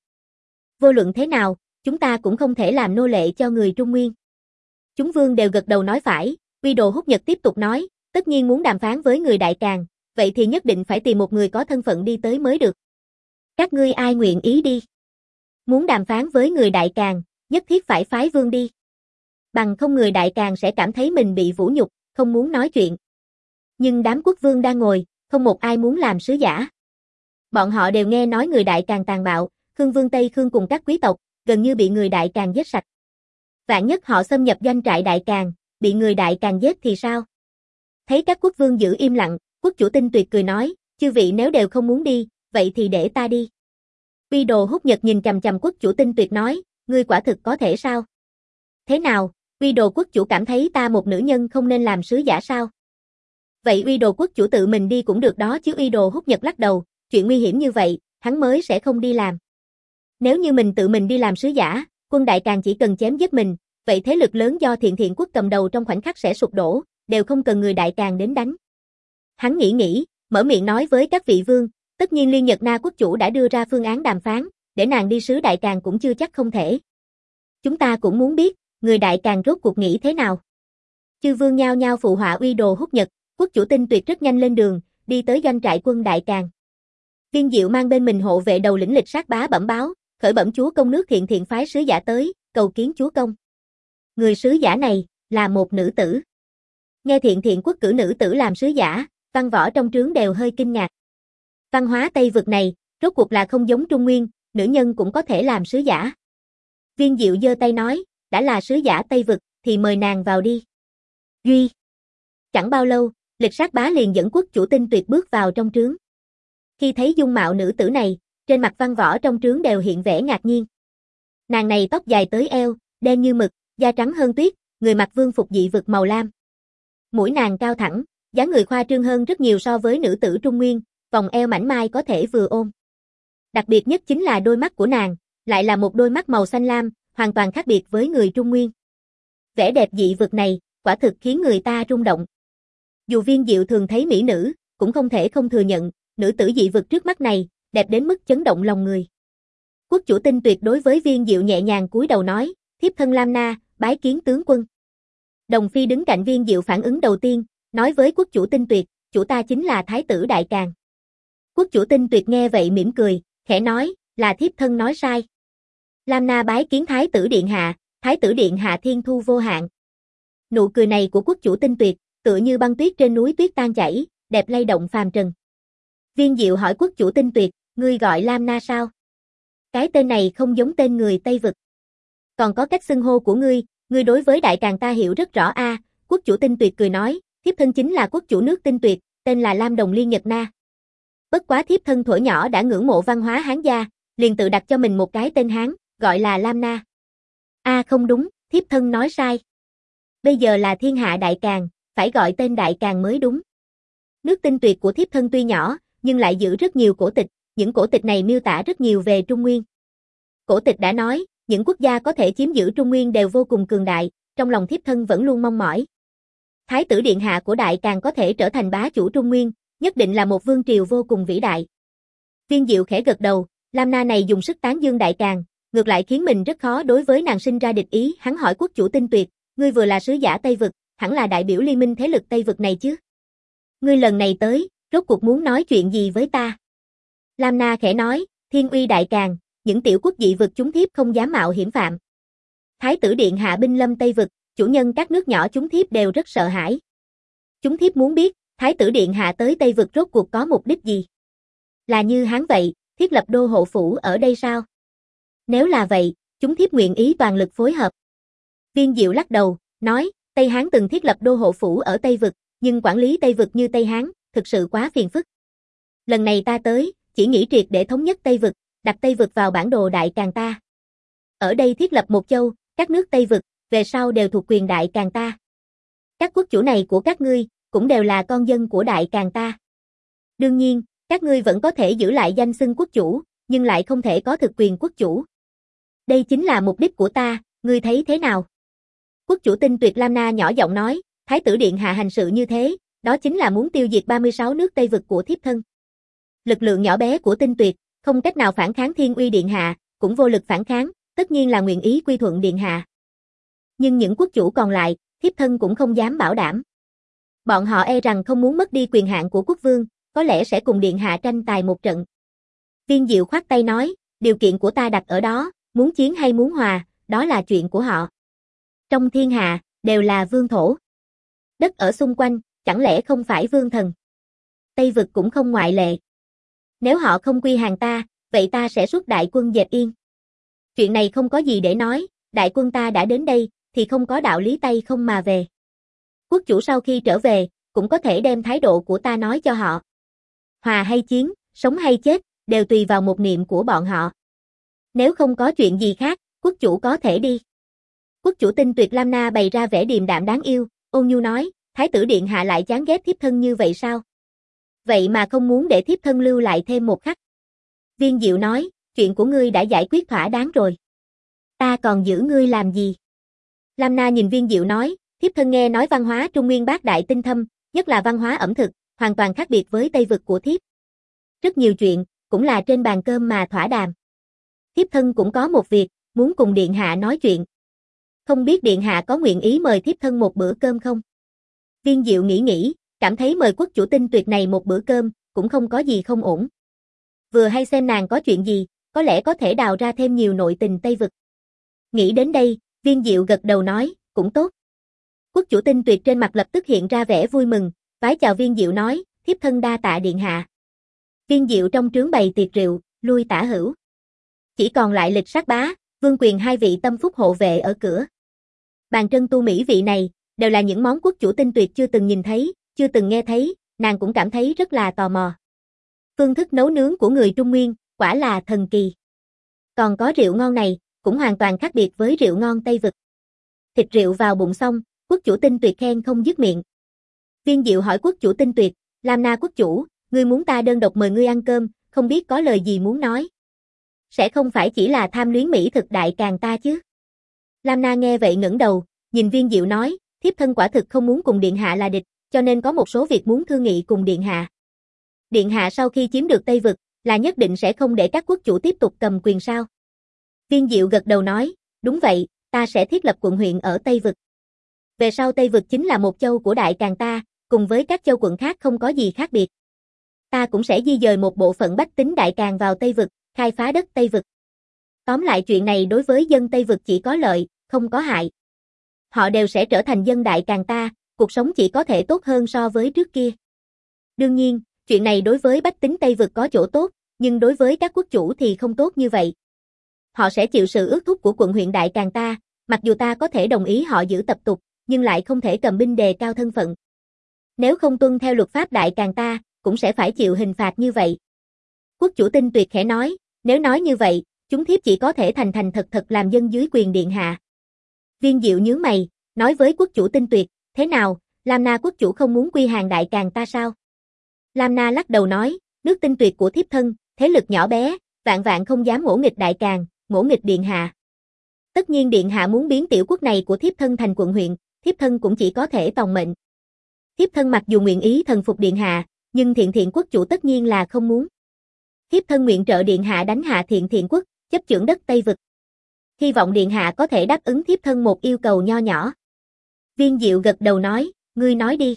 Vô luận thế nào, chúng ta cũng không thể làm nô lệ cho người Trung Nguyên. Chúng vương đều gật đầu nói phải, Uy Đồ Húc Nhật tiếp tục nói, tất nhiên muốn đàm phán với người Đại Càn, vậy thì nhất định phải tìm một người có thân phận đi tới mới được. Các ngươi ai nguyện ý đi? Muốn đàm phán với người Đại Càn, nhất thiết phải phái vương đi. Bằng không người Đại Càn sẽ cảm thấy mình bị vũ nhục, không muốn nói chuyện. Nhưng đám quốc vương đang ngồi, không một ai muốn làm sứ giả. Bọn họ đều nghe nói người Đại Càn tàn bạo, Khương Vương Tây Khương cùng các quý tộc, gần như bị người Đại Càn giết sạch. Vạn nhất họ xâm nhập doanh trại Đại Càn, bị người Đại Càn giết thì sao? Thấy các quốc vương giữ im lặng, quốc chủ Tinh Tuyệt cười nói, chư vị nếu đều không muốn đi, vậy thì để ta đi. Uy Đồ Húc Nhật nhìn chằm chằm quốc chủ Tinh Tuyệt nói, ngươi quả thực có thể sao? Thế nào, Uy Đồ quốc chủ cảm thấy ta một nữ nhân không nên làm sứ giả sao? Vậy Uy Đồ quốc chủ tự mình đi cũng được đó chứ. Uy Đồ Húc Nhật lắc đầu, chuyện nguy hiểm như vậy, hắn mới sẽ không đi làm. Nếu như mình tự mình đi làm sứ giả, quân Đại Càn chỉ cần chém giết mình, vậy thế lực lớn do Thiện Thiện quốc cầm đầu trong khoảnh khắc sẽ sụp đổ, đều không cần người Đại Càn đến đánh. Hắn nghĩ nghĩ, mở miệng nói với các vị vương, tất nhiên Liên Nhật Na quốc chủ đã đưa ra phương án đàm phán, để nàng đi sứ Đại Càn cũng chưa chắc không thể. Chúng ta cũng muốn biết, người Đại Càn rốt cuộc nghĩ thế nào. Chư vương nhao nhao phụ họa Uy Đồ Húc Nhật, quốc chủ Tinh Tuyệt rất nhanh lên đường, đi tới doanh trại quân Đại Càn. Viên Diệu mang bên mình hộ vệ đầu lĩnh Lịch Sát Bá bẩm báo, khởi bẩm chúa công nước Thiện Thiện phái sứ giả tới, cầu kiến chúa công. Người sứ giả này, là một nữ tử. Nghe Thiện Thiện quốc cử nữ tử làm sứ giả, văn võ trong trướng đều hơi kinh ngạc. Văn hóa Tây vực này, rốt cuộc là không giống Trung Nguyên, nữ nhân cũng có thể làm sứ giả. Viên Diệu giơ tay nói, đã là sứ giả Tây vực, thì mời nàng vào đi. Duy. Chẳng bao lâu, Lịch Sát Bá liền dẫn quốc chủ Tinh Tuyệt bước vào trong trướng. Khi thấy dung mạo nữ tử này, trên mặt văn võ trong trướng đều hiện vẻ ngạc nhiên. Nàng này tóc dài tới eo, đen như mực, da trắng hơn tuyết, người mặc vương phục dị vực màu lam. Mũi nàng cao thẳng, dáng người khoa trương hơn rất nhiều so với nữ tử Trung Nguyên, vòng eo mảnh mai có thể vừa ôm. Đặc biệt nhất chính là đôi mắt của nàng, lại là một đôi mắt màu xanh lam, hoàn toàn khác biệt với người Trung Nguyên. Vẻ đẹp dị vực này, quả thực khiến người ta rung động. Dù Viên Diệu thường thấy mỹ nữ, cũng không thể không thừa nhận, nữ tử dị vực trước mắt này, đẹp đến mức chấn động lòng người. Quốc chủ Tinh Tuyệt đối với Viên Diệu nhẹ nhàng cúi đầu nói, thiếp thân Lam Na, bái kiến tướng quân. Đồng Phi đứng cạnh Viên Diệu phản ứng đầu tiên, nói với quốc chủ Tinh Tuyệt, chủ ta chính là Thái tử Đại Càn. Quốc chủ Tinh Tuyệt nghe vậy mỉm cười, khẽ nói, là thiếp thân nói sai. Lam Na bái kiến Thái tử Điện Hạ, Thái tử Điện Hạ thiên thu vô hạn. Nụ cười này của quốc chủ Tinh Tuyệt, tựa như băng tuyết trên núi tuyết tan chảy, đẹp lay động phàm trần. Viên Diệu hỏi quốc chủ Tinh Tuyệt, ngươi gọi Lam Na sao? Cái tên này không giống tên người Tây Vực. Còn có cách xưng hô của ngươi, ngươi đối với Đại Càn ta hiểu rất rõ a. À, quốc chủ Tinh Tuyệt cười nói, thiếp thân chính là quốc chủ nước Tinh Tuyệt, tên là Lam Đồng Liên Nhật Na. Bất quá thiếp thân thuở nhỏ đã ngưỡng mộ văn hóa Hán gia, liền tự đặt cho mình một cái tên Hán, gọi là Lam Na. A à, không đúng, thiếp thân nói sai. Bây giờ là thiên hạ Đại Càn, phải gọi tên Đại Càn mới đúng. Nước Tinh Tuyệt của thiếp thân tuy nhỏ, nhưng lại giữ rất nhiều cổ tịch, những cổ tịch này miêu tả rất nhiều về Trung Nguyên. Cổ tịch đã nói, những quốc gia có thể chiếm giữ Trung Nguyên đều vô cùng cường đại, trong lòng thiếp thân vẫn luôn mong mỏi. Thái tử Điện Hạ của Đại Càn có thể trở thành bá chủ Trung Nguyên, nhất định là một vương triều vô cùng vĩ đại. Viên Diệu khẽ gật đầu, Lam Na này dùng sức tán dương Đại Càn, ngược lại khiến mình rất khó đối với nàng sinh ra địch ý. Hắn hỏi quốc chủ Tinh Tuyệt, ngươi vừa là sứ giả Tây Vực, hẳn là đại biểu liên minh thế lực Tây Vực này chứ? Ngươi lần này tới, rốt cuộc muốn nói chuyện gì với ta? Lam Na khẽ nói, thiên uy Đại Càn, những tiểu quốc dị vực chúng thiếp không dám mạo hiểm phạm. Thái tử Điện Hạ binh lâm Tây Vực, chủ nhân các nước nhỏ chúng thiếp đều rất sợ hãi. Chúng thiếp muốn biết, Thái tử Điện Hạ tới Tây Vực rốt cuộc có mục đích gì? Là như Hán vậy, thiết lập đô hộ phủ ở đây sao? Nếu là vậy, chúng thiếp nguyện ý toàn lực phối hợp. Viên Diệu lắc đầu, nói, Tây Hán từng thiết lập đô hộ phủ ở Tây Vực, nhưng quản lý Tây Vực như Tây Hán, thực sự quá phiền phức. Lần này ta tới, chỉ nghĩ triệt để thống nhất Tây Vực, đặt Tây Vực vào bản đồ Đại Càn ta. Ở đây thiết lập một châu, các nước Tây Vực, về sau đều thuộc quyền Đại Càn ta. Các quốc chủ này của các ngươi, cũng đều là con dân của Đại Càn ta. Đương nhiên, các ngươi vẫn có thể giữ lại danh xưng quốc chủ, nhưng lại không thể có thực quyền quốc chủ. Đây chính là mục đích của ta, ngươi thấy thế nào? Quốc chủ Tinh Tuyệt Lam Na nhỏ giọng nói, Thái tử Điện Hạ hành sự như thế, đó chính là muốn tiêu diệt ba mươi sáu nước Tây Vực của thiếp thân. Lực lượng nhỏ bé của Tinh Tuyệt, không cách nào phản kháng thiên uy Điện Hạ, cũng vô lực phản kháng, tất nhiên là nguyện ý quy thuận Điện Hạ. Nhưng những quốc chủ còn lại, thiếp thân cũng không dám bảo đảm. Bọn họ e rằng không muốn mất đi quyền hạn của quốc vương, có lẽ sẽ cùng Điện Hạ tranh tài một trận. Viên Diệu khoát tay nói, điều kiện của ta đặt ở đó, muốn chiến hay muốn hòa, đó là chuyện của họ. Trong thiên hạ, đều là vương thổ. Đất ở xung quanh, chẳng lẽ không phải vương thần? Tây Vực cũng không ngoại lệ. Nếu họ không quy hàng ta, vậy ta sẽ xuất đại quân dẹp yên. Chuyện này không có gì để nói, đại quân ta đã đến đây, thì không có đạo lý tay không mà về. Quốc chủ sau khi trở về, cũng có thể đem thái độ của ta nói cho họ. Hòa hay chiến, sống hay chết, đều tùy vào một niệm của bọn họ. Nếu không có chuyện gì khác, quốc chủ có thể đi. Quốc chủ Tinh Tuyệt Lam Na bày ra vẻ điềm đạm đáng yêu, ôn nhu nói, Thái tử Điện Hạ lại chán ghét thiếp thân như vậy sao? Vậy mà không muốn để thiếp thân lưu lại thêm một khắc. Viên Diệu nói, chuyện của ngươi đã giải quyết thỏa đáng rồi. Ta còn giữ ngươi làm gì? Lam Na nhìn Viên Diệu nói, thiếp thân nghe nói văn hóa Trung Nguyên bác đại tinh thâm, nhất là văn hóa ẩm thực, hoàn toàn khác biệt với Tây Vực của thiếp. Rất nhiều chuyện, cũng là trên bàn cơm mà thỏa đàm. Thiếp thân cũng có một việc, muốn cùng Điện Hạ nói chuyện. Không biết Điện Hạ có nguyện ý mời thiếp thân một bữa cơm không? Viên Diệu nghĩ nghĩ, cảm thấy mời quốc chủ Tinh Tuyệt này một bữa cơm, cũng không có gì không ổn. Vừa hay xem nàng có chuyện gì, có lẽ có thể đào ra thêm nhiều nội tình Tây Vực. Nghĩ đến đây, Viên Diệu gật đầu nói, cũng tốt. Quốc chủ Tinh Tuyệt trên mặt lập tức hiện ra vẻ vui mừng, vái chào Viên Diệu nói, thiếp thân đa tạ Điện Hạ. Viên Diệu trong trướng bày tiệc rượu, lui tả hữu. Chỉ còn lại Lịch Sát Bá, Vương Quyền hai vị tâm phúc hộ vệ ở cửa. Bàn trân tu mỹ vị này, đều là những món quốc chủ Tinh Tuyệt chưa từng nhìn thấy, chưa từng nghe thấy, nàng cũng cảm thấy rất là tò mò. Phương thức nấu nướng của người Trung Nguyên, quả là thần kỳ. Còn có rượu ngon này, cũng hoàn toàn khác biệt với rượu ngon Tây Vực. Thịt rượu vào bụng xong, quốc chủ Tinh Tuyệt khen không dứt miệng. Viên Diệu hỏi quốc chủ Tinh Tuyệt, Lam Na quốc chủ, ngươi muốn ta đơn độc mời ngươi ăn cơm, không biết có lời gì muốn nói. Sẽ không phải chỉ là tham luyến mỹ thực đại càng ta chứ? Lam Na nghe vậy ngẩng đầu, nhìn Viên Diệu nói, thiếp thân quả thực không muốn cùng điện hạ là địch, cho nên có một số việc muốn thương nghị cùng điện hạ. Điện hạ sau khi chiếm được Tây Vực, là nhất định sẽ không để các quốc chủ tiếp tục cầm quyền sao? Viên Diệu gật đầu nói, đúng vậy, ta sẽ thiết lập quận huyện ở Tây Vực. Về sau Tây Vực chính là một châu của đại càng ta, cùng với các châu quận khác không có gì khác biệt. Ta cũng sẽ di dời một bộ phận bách tính đại càng vào Tây Vực, khai phá đất Tây Vực. Tóm lại chuyện này đối với dân Tây Vực chỉ có lợi, không có hại. Họ đều sẽ trở thành dân đại càng ta, cuộc sống chỉ có thể tốt hơn so với trước kia. Đương nhiên, chuyện này đối với bách tính Tây Vực có chỗ tốt, nhưng đối với các quốc chủ thì không tốt như vậy. Họ sẽ chịu sự ước thúc của quận huyện đại càng ta, mặc dù ta có thể đồng ý họ giữ tập tục, nhưng lại không thể cầm binh đề cao thân phận. Nếu không tuân theo luật pháp đại càng ta, cũng sẽ phải chịu hình phạt như vậy. Quốc chủ Tinh Tuyệt khẽ nói, nếu nói như vậy, chúng thiếp chỉ có thể thành thành thật thật làm dân dưới quyền điện hạ. Viên Diệu nhướng mày, nói với quốc chủ Tinh Tuyệt, thế nào, Lam Na quốc chủ không muốn quy hàng đại càng ta sao? Lam Na lắc đầu nói, nước Tinh Tuyệt của thiếp thân, thế lực nhỏ bé, vạn vạn không dám ngỗ nghịch đại càng, ngỗ nghịch điện hạ. Tất nhiên điện hạ muốn biến tiểu quốc này của thiếp thân thành quận huyện, thiếp thân cũng chỉ có thể tòng mệnh. Thiếp thân mặc dù nguyện ý thần phục điện hạ, nhưng Thiện Thiện quốc chủ tất nhiên là không muốn. Thiếp thân nguyện trợ điện hạ đánh hạ Thiện Thiện quốc, chấp chưởng đất Tây Vực. Hy vọng điện hạ có thể đáp ứng thiếp thân một yêu cầu nho nhỏ. Viên Diệu gật đầu nói, ngươi nói đi.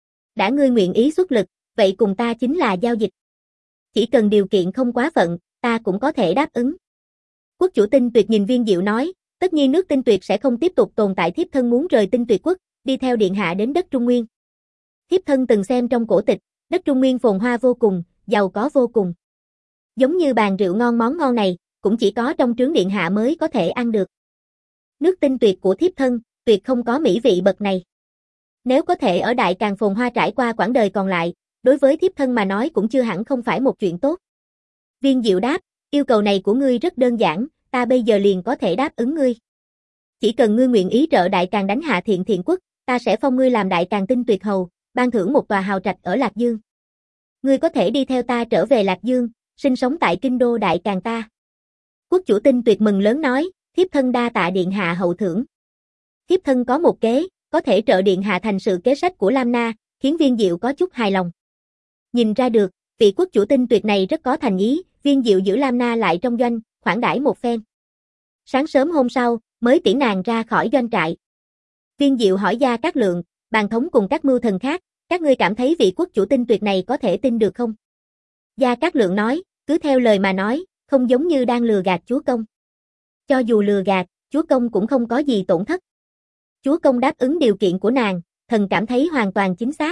Đã ngươi nguyện ý xuất lực, vậy cùng ta chính là giao dịch. Chỉ cần điều kiện không quá phận, ta cũng có thể đáp ứng. Quốc chủ Tinh Tuyệt nhìn Viên Diệu nói, tất nhiên nước Tinh Tuyệt sẽ không tiếp tục tồn tại, thiếp thân muốn rời Tinh Tuyệt quốc, đi theo điện hạ đến đất Trung Nguyên. Thiếp thân từng xem trong cổ tịch, đất Trung Nguyên phồn hoa vô cùng, giàu có vô cùng. Giống như bàn rượu ngon món ngon này, cũng chỉ có trong trướng điện hạ mới có thể ăn được. Nước Tinh Tuyệt của thiếp thân, tuyệt không có mỹ vị bậc này. Nếu có thể ở đại càng phồn hoa trải qua quãng đời còn lại, đối với thiếp thân mà nói cũng chưa hẳn không phải một chuyện tốt. Viên Diệu đáp, yêu cầu này của ngươi rất đơn giản, ta bây giờ liền có thể đáp ứng ngươi. Chỉ cần ngươi nguyện ý trợ đại càng đánh hạ Thiện Thiện quốc, ta sẽ phong ngươi làm đại càng Tinh Tuyệt hầu, ban thưởng một tòa hào trạch ở Lạc Dương. Ngươi có thể đi theo ta trở về Lạc Dương, sinh sống tại kinh đô đại càng ta. Quốc chủ Tinh Tuyệt mừng lớn nói, thiếp thân đa tạ điện hạ hậu thưởng. Thiếp thân có một kế, có thể trợ điện hạ thành sự kế sách của Lam Na, khiến Viên Diệu có chút hài lòng. Nhìn ra được, vị quốc chủ Tinh Tuyệt này rất có thành ý, Viên Diệu giữ Lam Na lại trong doanh, khoản đãi một phen. Sáng sớm hôm sau, mới tiễn nàng ra khỏi doanh trại. Viên Diệu hỏi Gia Cát Lượng, Bàn Thống cùng các mưu thần khác, các ngươi cảm thấy vị quốc chủ Tinh Tuyệt này có thể tin được không? Gia Cát Lượng nói, cứ theo lời mà nói, không giống như đang lừa gạt chúa công. Cho dù lừa gạt, chúa công cũng không có gì tổn thất. Chúa công đáp ứng điều kiện của nàng, thần cảm thấy hoàn toàn chính xác.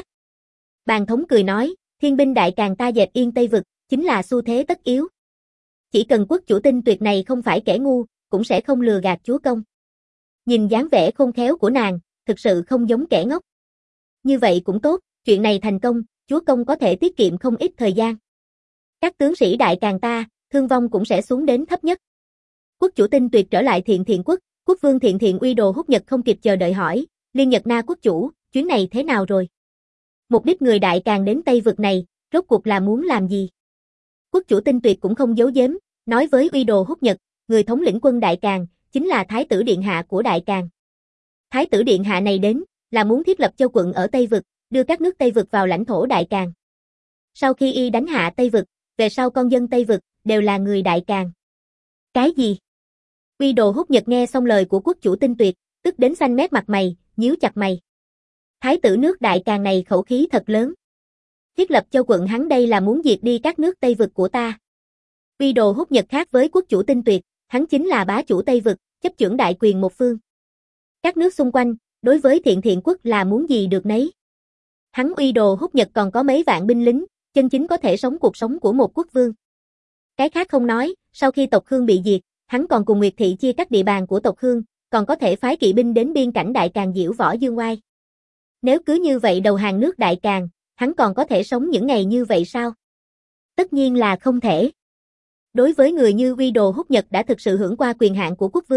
Bàn Thống cười nói, thiên binh đại càng ta dẹp yên Tây Vực, chính là xu thế tất yếu. Chỉ cần quốc chủ Tinh Tuyệt này không phải kẻ ngu, cũng sẽ không lừa gạt chúa công. Nhìn dáng vẻ khôn khéo của nàng, thực sự không giống kẻ ngốc. Như vậy cũng tốt, chuyện này thành công, chúa công có thể tiết kiệm không ít thời gian. Các tướng sĩ đại càng ta, thương vong cũng sẽ xuống đến thấp nhất. Quốc chủ Tinh Tuyệt trở lại Thiện Thiện quốc, quốc vương Thiện Thiện Uy Đồ Húc Nhật không kịp chờ đợi hỏi, Liên Nhật Na quốc chủ, chuyến này thế nào rồi? Mục đích người đại càng đến Tây Vực này, rốt cuộc là muốn làm gì? Quốc chủ Tinh Tuyệt cũng không giấu giếm, nói với Uy Đồ Húc Nhật, người thống lĩnh quân đại càng, chính là Thái tử Điện Hạ của đại càng. Thái tử Điện Hạ này đến, là muốn thiết lập châu quận ở Tây Vực, đưa các nước Tây Vực vào lãnh thổ đại càng. Sau khi y đánh hạ Tây Vực, về sau con dân Tây Vực, đều là người đại càng. Cái gì? Uy Đồ Húc Nhật nghe xong lời của quốc chủ Tinh Tuyệt, tức đến xanh mét mặt mày, nhíu chặt mày. Thái tử nước đại càng này khẩu khí thật lớn. Thiết lập châu quận hắn đây là muốn diệt đi các nước Tây Vực của ta. Uy Đồ Húc Nhật khác với quốc chủ Tinh Tuyệt, hắn chính là bá chủ Tây Vực, chấp chưởng đại quyền một phương. Các nước xung quanh, đối với Thiện Thiện quốc là muốn gì được nấy. Hắn Uy Đồ Húc Nhật còn có mấy vạn binh lính, chân chính có thể sống cuộc sống của một quốc vương. Cái khác không nói, sau khi tộc Khương bị diệt, hắn còn cùng Nguyệt Thị chia cắt địa bàn của tộc Khương, còn có thể phái kỵ binh đến biên cảnh đại càng diễu võ dương oai. Nếu cứ như vậy đầu hàng nước đại càng, hắn còn có thể sống những ngày như vậy sao? Tất nhiên là không thể. Đối với người như Uy Đồ Húc Nhật đã thực sự hưởng qua quyền hạn của quốc vương,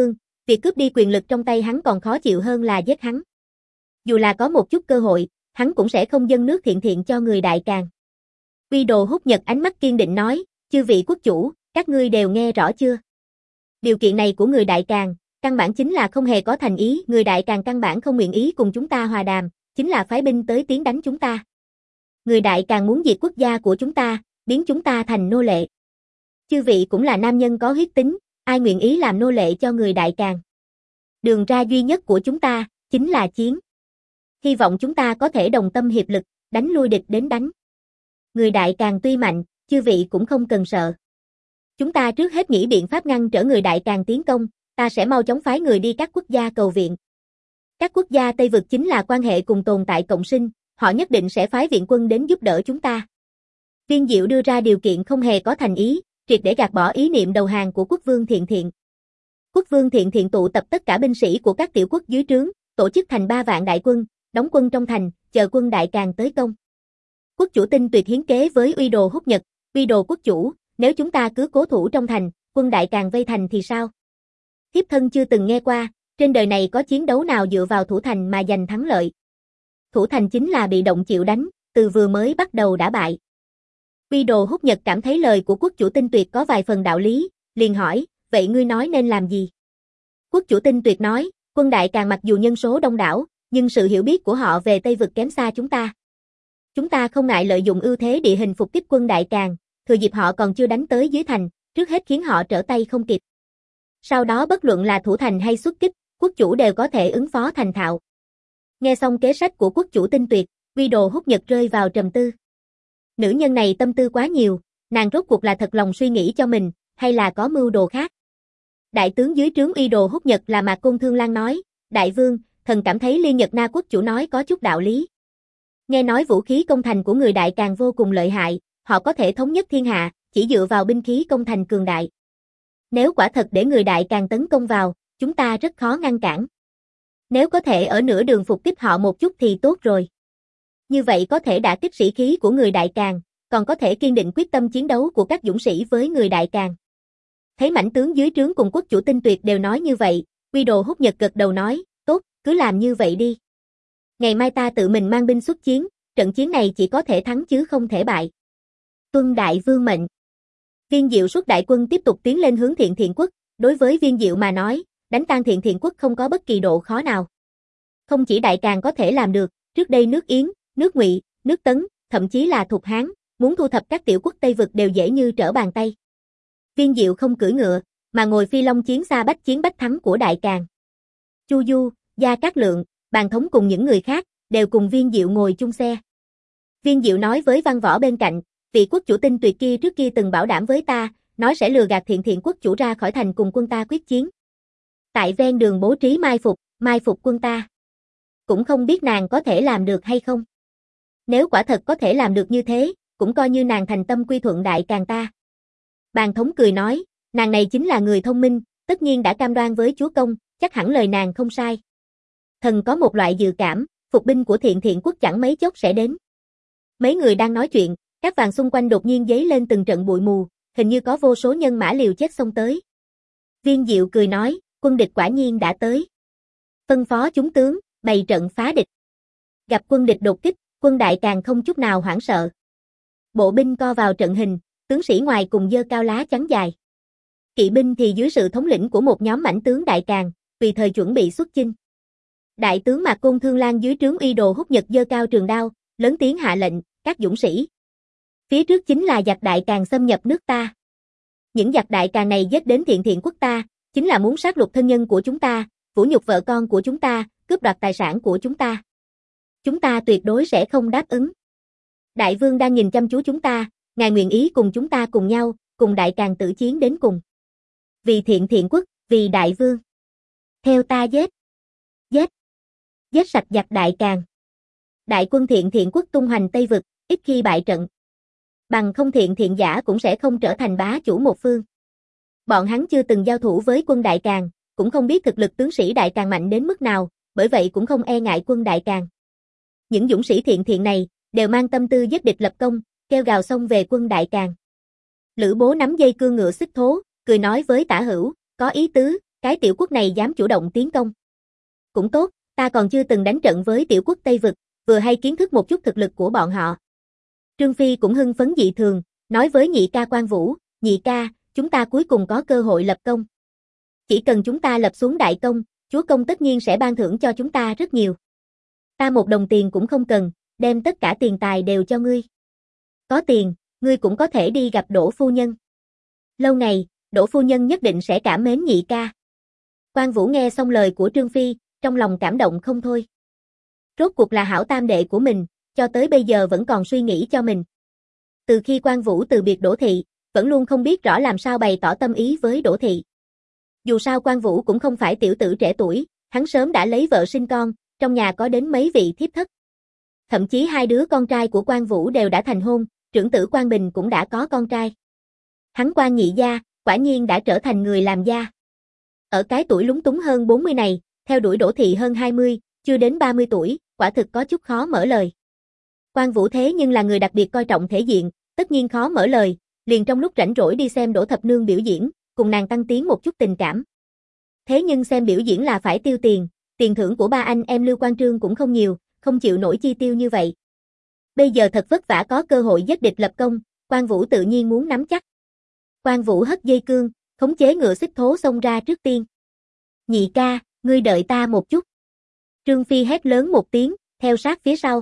Việc cướp đi quyền lực trong tay hắn còn khó chịu hơn là giết hắn. Dù là có một chút cơ hội, hắn cũng sẽ không dâng nước thiện thiện cho người Đại Càn. Uy Đồ hút nhật ánh mắt kiên định nói, chư vị quốc chủ, các ngươi đều nghe rõ chưa? Điều kiện này của người Đại Càn, căn bản chính là không hề có thành ý, người Đại Càn căn bản không nguyện ý cùng chúng ta hòa đàm, chính là phái binh tới tiến đánh chúng ta. Người Đại Càn muốn diệt quốc gia của chúng ta, biến chúng ta thành nô lệ. Chư vị cũng là nam nhân có huyết tính, ai nguyện ý làm nô lệ cho người Đại Càn? Đường ra duy nhất của chúng ta, chính là chiến. Hy vọng chúng ta có thể đồng tâm hiệp lực, đánh lui địch đến đánh. Người Đại Càn tuy mạnh, chư vị cũng không cần sợ. Chúng ta trước hết nghĩ biện pháp ngăn trở người Đại Càn tiến công, ta sẽ mau chóng phái người đi các quốc gia cầu viện. Các quốc gia Tây Vực chính là quan hệ cùng tồn tại cộng sinh, họ nhất định sẽ phái viện quân đến giúp đỡ chúng ta. Viên Diệu đưa ra điều kiện không hề có thành ý, triệt để gạt bỏ ý niệm đầu hàng của quốc vương Thiện Thiện. Quốc vương Thiện Thiện tụ tập tất cả binh sĩ của các tiểu quốc dưới trướng, tổ chức thành ba vạn đại quân, đóng quân trong thành, chờ quân Đại Càn tới công. Quốc chủ Tinh Tuyệt hiến kế với Uy Đồ hút nhật, Uy Đồ quốc chủ, nếu chúng ta cứ cố thủ trong thành, quân Đại Càn vây thành thì sao? Thiếp thân chưa từng nghe qua, trên đời này có chiến đấu nào dựa vào thủ thành mà giành thắng lợi. Thủ thành chính là bị động chịu đánh, từ vừa mới bắt đầu đã bại. Uy Đồ hút nhật cảm thấy lời của quốc chủ Tinh Tuyệt có vài phần đạo lý, liền hỏi, vậy ngươi nói nên làm gì? Quốc chủ Tinh Tuyệt nói, quân Đại Càn mặc dù nhân số đông đảo, nhưng sự hiểu biết của họ về Tây Vực kém xa chúng ta. Chúng ta không ngại lợi dụng ưu thế địa hình phục kích quân Đại Càn, thừa dịp họ còn chưa đánh tới dưới thành, trước hết khiến họ trở tay không kịp. Sau đó bất luận là thủ thành hay xuất kích, quốc chủ đều có thể ứng phó thành thạo. Nghe xong kế sách của quốc chủ Tinh Tuyệt, Uy Đồ hút nhật rơi vào trầm tư. Nữ nhân này tâm tư quá nhiều, nàng rốt cuộc là thật lòng suy nghĩ cho mình, hay là có mưu đồ khác? Đại tướng dưới trướng Uy Đồ hút nhật là Mạc Côn Thương Lan nói, đại vương, thần cảm thấy Liên Nhật Na quốc chủ nói có chút đạo lý. Nghe nói vũ khí công thành của người Đại Càn vô cùng lợi hại, họ có thể thống nhất thiên hạ, chỉ dựa vào binh khí công thành cường đại. Nếu quả thật để người Đại Càn tấn công vào, chúng ta rất khó ngăn cản. Nếu có thể ở nửa đường phục kích họ một chút thì tốt rồi. Như vậy có thể đả kích sĩ khí của người Đại Càn, còn có thể kiên định quyết tâm chiến đấu của các dũng sĩ với người Đại Càn. Thấy mãnh tướng dưới trướng cùng quốc chủ Tinh Tuyệt đều nói như vậy, Uy Đồ hút nhật gật đầu nói, tốt, cứ làm như vậy đi. Ngày mai ta tự mình mang binh xuất chiến, trận chiến này chỉ có thể thắng chứ không thể bại. Tuân đại vương mệnh. Viên Diệu xuất đại quân tiếp tục tiến lên hướng Thiện Thiện quốc, đối với Viên Diệu mà nói, đánh tan Thiện Thiện quốc không có bất kỳ độ khó nào. Không chỉ Đại Càn có thể làm được, trước đây nước Yến, nước Ngụy, nước Tấn, thậm chí là Thục Hán, muốn thu thập các tiểu quốc Tây Vực đều dễ như trở bàn tay. Viên Diệu không cưỡi ngựa, mà ngồi phi long chiến xa bách chiến bách thắng của Đại Càn. Chu Du, Gia Cát Lượng, Bàn Thống cùng những người khác, đều cùng Viên Diệu ngồi chung xe. Viên Diệu nói với Văn Võ bên cạnh, vị quốc chủ Tinh Tuyệt kia trước kia từng bảo đảm với ta, nói sẽ lừa gạt Thiện Thiện quốc chủ ra khỏi thành cùng quân ta quyết chiến. Tại ven đường bố trí mai phục, mai phục quân ta. Cũng không biết nàng có thể làm được hay không. Nếu quả thật có thể làm được như thế, cũng coi như nàng thành tâm quy thuận Đại Càn ta. Bàn Thống cười nói, nàng này chính là người thông minh, tất nhiên đã cam đoan với chúa công, chắc hẳn lời nàng không sai. Thần có một loại dự cảm, phục binh của Thiện Thiện quốc chẳng mấy chốc sẽ đến. Mấy người đang nói chuyện, các vàng xung quanh đột nhiên giấy lên từng trận bụi mù, hình như có vô số nhân mã liều chết xông tới. Viên Diệu cười nói, quân địch quả nhiên đã tới. Phân phó chúng tướng, bày trận phá địch. Gặp quân địch đột kích, quân Đại Càn không chút nào hoảng sợ. Bộ binh co vào trận hình, tướng sĩ ngoài cùng giơ cao lá chắn dài. Kỵ binh thì dưới sự thống lĩnh của một nhóm mãnh tướng Đại Càn, tùy thời chuẩn bị xuất chinh. Đại tướng Mạc Côn Thương Lan dưới trướng Uy Đồ hút nhật giơ cao trường đao, lớn tiếng hạ lệnh, các dũng sĩ. Phía trước chính là giặc Đại Càn xâm nhập nước ta. Những giặc Đại Càn này giết đến Thiện Thiện quốc ta, chính là muốn sát lục thân nhân của chúng ta, vũ nhục vợ con của chúng ta, cướp đoạt tài sản của chúng ta. Chúng ta tuyệt đối sẽ không đáp ứng. Đại vương đang nhìn chăm chú chúng ta, ngài nguyện ý cùng chúng ta cùng nhau, cùng Đại Càn tử chiến đến cùng. Vì Thiện Thiện quốc, vì đại vương. Theo ta giết. Giết. Giết sạch giặc Đại Càn. Đại quân Thiện Thiện quốc tung hoành Tây Vực, ít khi bại trận. Bằng không Thiện Thiện giả cũng sẽ không trở thành bá chủ một phương. Bọn hắn chưa từng giao thủ với quân Đại Càn, cũng không biết thực lực tướng sĩ Đại Càn mạnh đến mức nào, bởi vậy cũng không e ngại quân Đại Càn. Những dũng sĩ Thiện Thiện này, đều mang tâm tư giết địch lập công, kêu gào xông về quân Đại Càn. Lữ Bố nắm dây cương ngựa xích thố, cười nói với Tả Hữu, có ý tứ, cái tiểu quốc này dám chủ động tiến công. Cũng tốt, ta còn chưa từng đánh trận với tiểu quốc Tây Vực, vừa hay kiến thức một chút thực lực của bọn họ. Trương Phi cũng hưng phấn dị thường, nói với nhị ca Quan Vũ, nhị ca, chúng ta cuối cùng có cơ hội lập công. Chỉ cần chúng ta lập xuống đại công, chúa công tất nhiên sẽ ban thưởng cho chúng ta rất nhiều. Ta một đồng tiền cũng không cần, đem tất cả tiền tài đều cho ngươi. Có tiền, ngươi cũng có thể đi gặp Đỗ phu nhân. Lâu ngày, Đỗ phu nhân nhất định sẽ cảm mến nhị ca. Quan Vũ nghe xong lời của Trương Phi, trong lòng cảm động không thôi. Rốt cuộc là hảo tam đệ của mình, cho tới bây giờ vẫn còn suy nghĩ cho mình. Từ khi Quan Vũ từ biệt Đỗ thị, vẫn luôn không biết rõ làm sao bày tỏ tâm ý với Đỗ thị. Dù sao Quan Vũ cũng không phải tiểu tử trẻ tuổi, hắn sớm đã lấy vợ sinh con, trong nhà có đến mấy vị thiếp thất. Thậm chí hai đứa con trai của Quan Vũ đều đã thành hôn, trưởng tử Quan Bình cũng đã có con trai. Hắn Quan nhị gia, quả nhiên đã trở thành người làm gia. Ở cái tuổi lúng túng hơn bốn mươi này, theo đuổi Đỗ thị hơn hai mươi, chưa đến ba mươi tuổi, quả thực có chút khó mở lời. Quan Vũ thế nhưng là người đặc biệt coi trọng thể diện, tất nhiên khó mở lời, liền trong lúc rảnh rỗi đi xem Đỗ thập nương biểu diễn, cùng nàng tăng tiến một chút tình cảm. Thế nhưng xem biểu diễn là phải tiêu tiền, tiền thưởng của ba anh em Lưu Quan Trương cũng không nhiều, không chịu nổi chi tiêu như vậy. Bây giờ thật vất vả có cơ hội giết địch lập công, Quan Vũ tự nhiên muốn nắm chắc. Quan Vũ hất dây cương, khống chế ngựa xích thố xông ra trước tiên. Nhị ca, ngươi đợi ta một chút. Trương Phi hét lớn một tiếng, theo sát phía sau.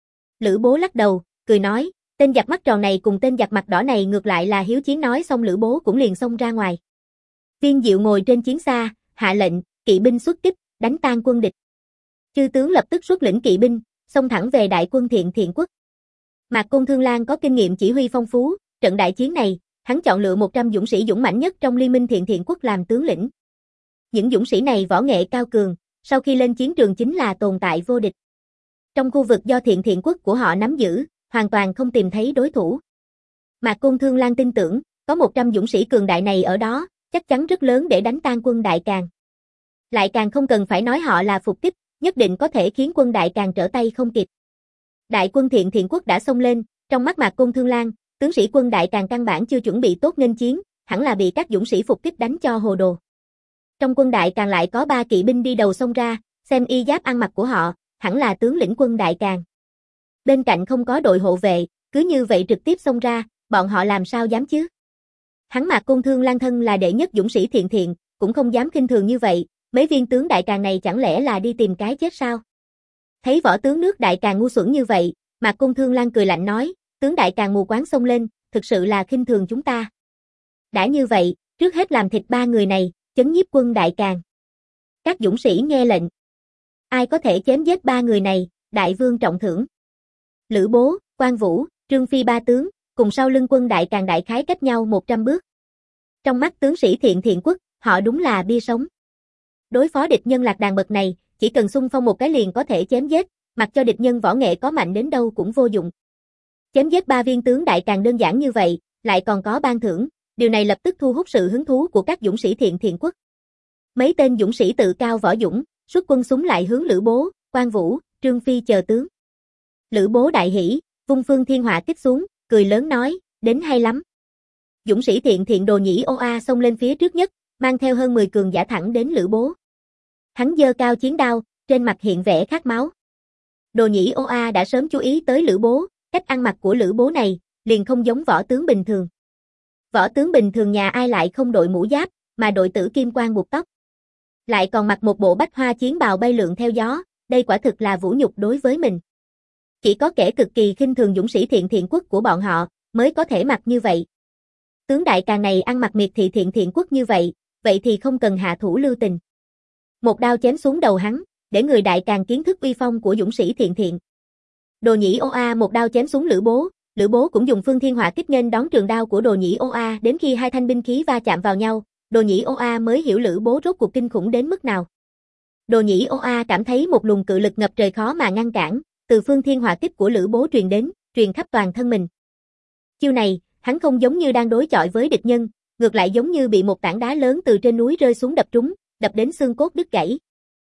Lữ Bố lắc đầu, cười nói, tên giặc mắt tròn này cùng tên giặc mặt đỏ này ngược lại là hiếu chiến, nói xong Lữ Bố cũng liền xông ra ngoài. Viên Diệu ngồi trên chiến xa, hạ lệnh, kỵ binh xuất kích, đánh tan quân địch. Chư tướng lập tức xuất lĩnh kỵ binh, xông thẳng về đại quân Thiện Thiện quốc. Mạc Côn Thương Lang có kinh nghiệm chỉ huy phong phú, trận đại chiến này, hắn chọn lựa một trăm dũng sĩ dũng mãnh nhất trong liên minh Thiện Thiện quốc làm tướng lĩnh. Những dũng sĩ này võ nghệ cao cường, sau khi lên chiến trường chính là tồn tại vô địch. Trong khu vực do Thiện Thiện quốc của họ nắm giữ, hoàn toàn không tìm thấy đối thủ. Mạc Côn Thương Lang tin tưởng, có một trăm dũng sĩ cường đại này ở đó, chắc chắn rất lớn để đánh tan quân Đại Càn. Lại càng không cần phải nói họ là phục kích, nhất định có thể khiến quân Đại Càn trở tay không kịp. Đại quân Thiện Thiện quốc đã xông lên, trong mắt Mạc Côn Thương Lang, tướng sĩ quân Đại Càn căn bản chưa chuẩn bị tốt nghênh chiến, hẳn là bị các dũng sĩ phục kích đánh cho hồ đồ. Trong quân Đại Càn lại có ba kỵ binh đi đầu xông ra, xem y giáp ăn mặc của họ, hẳn là tướng lĩnh quân Đại Càn. Bên cạnh không có đội hộ vệ, cứ như vậy trực tiếp xông ra, bọn họ làm sao dám chứ? Hắn Mạc Côn Thương Lang thân là đệ nhất dũng sĩ Thiện Thiện, cũng không dám khinh thường như vậy, mấy viên tướng Đại Càn này chẳng lẽ là đi tìm cái chết sao? Thấy võ tướng nước Đại Càn ngu xuẩn như vậy, Mạc Côn Thương Lang cười lạnh nói, tướng Đại Càn mù quáng xông lên, thực sự là khinh thường chúng ta. Đã như vậy, trước hết làm thịt ba người này, chấn nhiếp quân Đại Càn. Các dũng sĩ nghe lệnh. Ai có thể chém giết ba người này, đại vương trọng thưởng. Lữ Bố, Quan Vũ, Trương Phi ba tướng, cùng sau lưng quân Đại Càn đại khái cách nhau một trăm bước. Trong mắt tướng sĩ Thiện Thiện quốc, họ đúng là bia sống. Đối phó địch nhân lạc đàn bậc này, chỉ cần xung phong một cái liền có thể chém giết, mặc cho địch nhân võ nghệ có mạnh đến đâu cũng vô dụng. Chém giết ba viên tướng Đại Càn đơn giản như vậy, lại còn có ban thưởng, điều này lập tức thu hút sự hứng thú của các dũng sĩ Thiện Thiện quốc. Mấy tên dũng sĩ tự cao võ dũng, xuất quân súng lại hướng Lữ Bố, Quan Vũ, Trương Phi chờ tướng. Lữ Bố đại hỉ, vung phương thiên hỏa kích xuống, cười lớn nói, đến hay lắm. Dũng sĩ Thiện Thiện Đồ Nhĩ Ô A xông lên phía trước nhất, mang theo hơn mười cường giả thẳng đến Lữ Bố. Hắn giơ cao chiến đao, trên mặt hiện vẻ khát máu. Đồ Nhĩ Ô A đã sớm chú ý tới Lữ Bố, cách ăn mặc của Lữ Bố này, liền không giống võ tướng bình thường. Võ tướng bình thường nhà ai lại không đội mũ giáp, mà đội tử kim quan buộc tóc. Lại còn mặc một bộ bách hoa chiến bào bay lượn theo gió, đây quả thực là vũ nhục đối với mình. Chỉ có kẻ cực kỳ khinh thường dũng sĩ Thiện Thiện quốc của bọn họ, mới có thể mặc như vậy. Tướng Đại Càn này ăn mặc miệt thị Thiện Thiện quốc như vậy, vậy thì không cần hạ thủ lưu tình. Một đao chém xuống đầu hắn, để người Đại Càn kiến thức uy phong của dũng sĩ Thiện Thiện. Đồ Nhĩ Ô A một đao chém xuống Lữ Bố, Lữ Bố cũng dùng phương thiên hỏa kích nghênh đón trường đao của Đồ Nhĩ Ô A, đến khi hai thanh binh khí va chạm vào nhau, Đồ Nhĩ Ô A mới hiểu Lữ Bố rốt cuộc kinh khủng đến mức nào. Đồ Nhĩ Ô A cảm thấy một luồng cự lực ngập trời khó mà ngăn cản, từ phương thiên hỏa kích của Lữ Bố truyền đến, truyền khắp toàn thân mình. Chiêu này, hắn không giống như đang đối chọi với địch nhân, ngược lại giống như bị một tảng đá lớn từ trên núi rơi xuống đập trúng, đập đến xương cốt đứt gãy.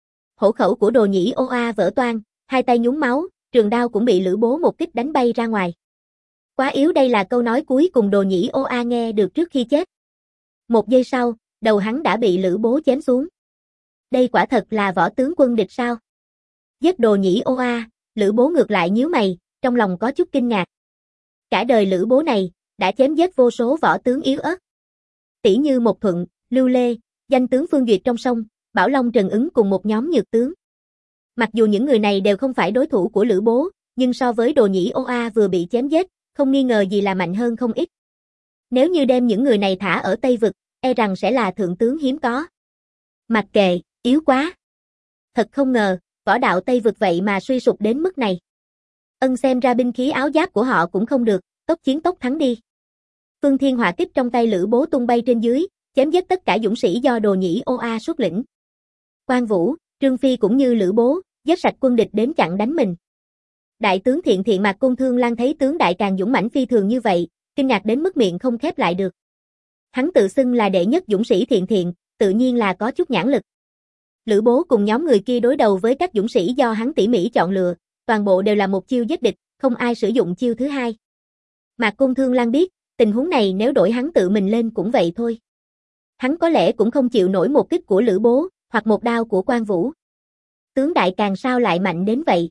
Hổ khẩu của Đồ Nhĩ Ô A vỡ toang, hai tay nhúng máu, trường đao cũng bị Lữ Bố một kích đánh bay ra ngoài. Quá yếu, đây là câu nói cuối cùng Đồ Nhĩ Ô A nghe được trước khi chết. Một giây sau, đầu hắn đã bị Lữ Bố chém xuống. Đây quả thật là võ tướng quân địch sao? Giết Đồ Nhĩ Ô A, Lữ Bố ngược lại nhíu mày, trong lòng có chút kinh ngạc. Cả đời Lữ Bố này, đã chém giết vô số võ tướng yếu ớt. Tỷ như Mộc Thuận, Lưu Lê, danh tướng Phương Duyệt trong sông, Bảo Long Trần Ứng cùng một nhóm nhược tướng. Mặc dù những người này đều không phải đối thủ của Lữ Bố, nhưng so với Đồ Nhĩ Ô A vừa bị chém giết, không nghi ngờ gì là mạnh hơn không ít. Nếu như đem những người này thả ở Tây Vực, e rằng sẽ là thượng tướng hiếm có. Mặc kệ, yếu quá. Thật không ngờ, võ đạo Tây Vực vậy mà suy sụp đến mức này. Ân xem ra binh khí áo giáp của họ cũng không được, tốc chiến tốc thắng đi. Phương Thiên hỏa kích trong tay Lữ Bố tung bay trên dưới, chém giết tất cả dũng sĩ do Đồ Nhĩ Ô A xuất lĩnh. Quan Vũ, Trương Phi cũng như Lữ Bố, giết sạch quân địch đến chặn đánh mình. Đại tướng Thiện Thiện Mạc Côn Thương Lan thấy tướng đại càng dũng mãnh phi thường như vậy, kinh ngạc đến mức miệng không khép lại được. Hắn tự xưng là đệ nhất dũng sĩ Thiện Thiện, tự nhiên là có chút nhãn lực. Lữ Bố cùng nhóm người kia đối đầu với các dũng sĩ do hắn tỉ mỉ chọn lựa, toàn bộ đều là một chiêu giết địch, không ai sử dụng chiêu thứ hai. Mạc Côn Thương Lan biết, tình huống này nếu đổi hắn tự mình lên cũng vậy thôi. Hắn có lẽ cũng không chịu nổi một kích của Lữ Bố, hoặc một đao của Quan Vũ. Tướng đại càng sao lại mạnh đến vậy?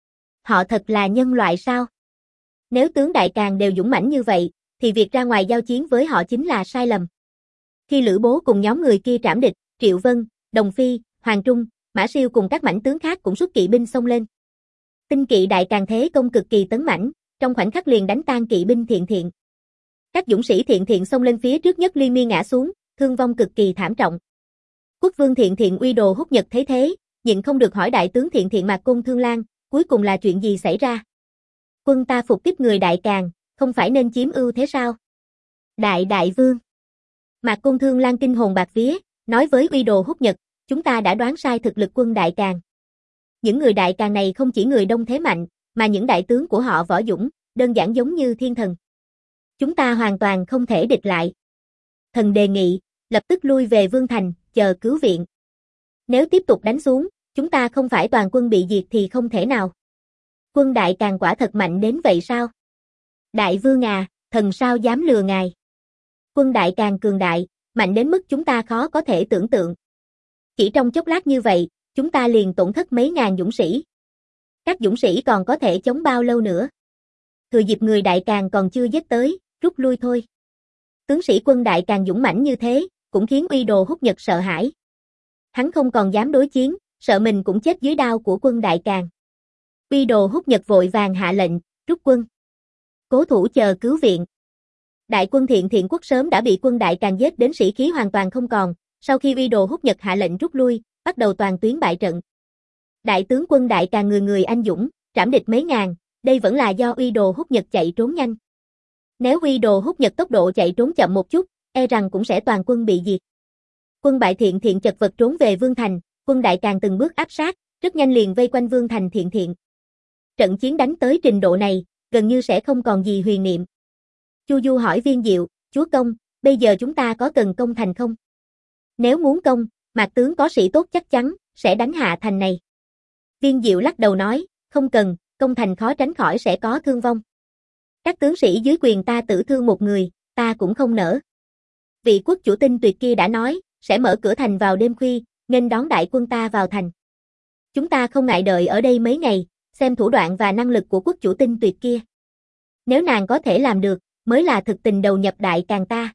Họ thật là nhân loại sao? Nếu tướng đại càng đều dũng mãnh như vậy, thì việc ra ngoài giao chiến với họ chính là sai lầm. Khi Lữ Bố cùng nhóm người kia trảm địch, Triệu Vân, Đồng Phi, Hoàng Trung, Mã Siêu cùng các mãnh tướng khác cũng xuất kỵ binh xông lên. Tinh kỵ đại càng thế công cực kỳ tấn mãnh, trong khoảnh khắc liền đánh tan kỵ binh Thiện Thiện. Các dũng sĩ Thiện Thiện xông lên phía trước nhất liên miên ngã xuống, thương vong cực kỳ thảm trọng. Quốc vương Thiện Thiện uy Đồ Húc Nhật thấy thế, nhịn không được hỏi đại tướng Thiện Thiện Mạc Côn Thương Lan, cuối cùng là chuyện gì xảy ra? Quân ta phục kích người đại càng, không phải nên chiếm ưu thế sao? Đại đại vương. Mạc Côn Thương Lan kinh hồn bạt vía, nói với uy Đồ Húc Nhật, chúng ta đã đoán sai thực lực quân đại càng. Những người đại càng này không chỉ người đông thế mạnh, mà những đại tướng của họ võ dũng, đơn giản giống như thiên thần. Chúng ta hoàn toàn không thể địch lại. Thần đề nghị, lập tức lui về Vương Thành, chờ cứu viện. Nếu tiếp tục đánh xuống, chúng ta không phải toàn quân bị diệt thì không thể nào. Quân đại càng quả thật mạnh đến vậy sao? Đại vương à, thần sao dám lừa ngài? Quân đại càng cường đại, mạnh đến mức chúng ta khó có thể tưởng tượng. Chỉ trong chốc lát như vậy, chúng ta liền tổn thất mấy ngàn dũng sĩ. Các dũng sĩ còn có thể chống bao lâu nữa? Thừa dịp người đại càng còn chưa giết tới, rút lui thôi. Tướng sĩ quân đại càng dũng mãnh như thế, cũng khiến uy Đồ Húc Nhật sợ hãi. Hắn không còn dám đối chiến, sợ mình cũng chết dưới đao của quân đại càng. Uy Đồ Húc Nhật vội vàng hạ lệnh, rút quân. Cố thủ chờ cứu viện. Đại quân Thiện Thiện quốc sớm đã bị quân đại càng giết đến sĩ khí hoàn toàn không còn, sau khi uy Đồ Húc Nhật hạ lệnh rút lui, bắt đầu toàn tuyến bại trận. Đại tướng quân đại càng người người anh dũng, trảm địch mấy ngàn, đây vẫn là do uy Đồ Húc Nhật chạy trốn nhanh. Nếu uy Đồ Húc Nhật tốc độ chạy trốn chậm một chút, e rằng cũng sẽ toàn quân bị diệt. Quân bại Thiện Thiện chật vật trốn về Vương Thành, quân đại càng từng bước áp sát, rất nhanh liền vây quanh Vương Thành Thiện Thiện. Trận chiến đánh tới trình độ này, gần như sẽ không còn gì huyền niệm. Chu Du hỏi Viên Diệu, chúa công, bây giờ chúng ta có cần công thành không? Nếu muốn công, Mạc tướng có sĩ tốt chắc chắn, sẽ đánh hạ thành này. Viên Diệu lắc đầu nói, không cần, công thành khó tránh khỏi sẽ có thương vong. Các tướng sĩ dưới quyền ta tử thương một người, ta cũng không nỡ. Vị quốc chủ tinh tuyệt kia đã nói, sẽ mở cửa thành vào đêm khuya, nghênh đón đại quân ta vào thành. Chúng ta không ngại đợi ở đây mấy ngày, xem thủ đoạn và năng lực của quốc chủ tinh tuyệt kia. Nếu nàng có thể làm được, mới là thực tình đầu nhập đại càng ta.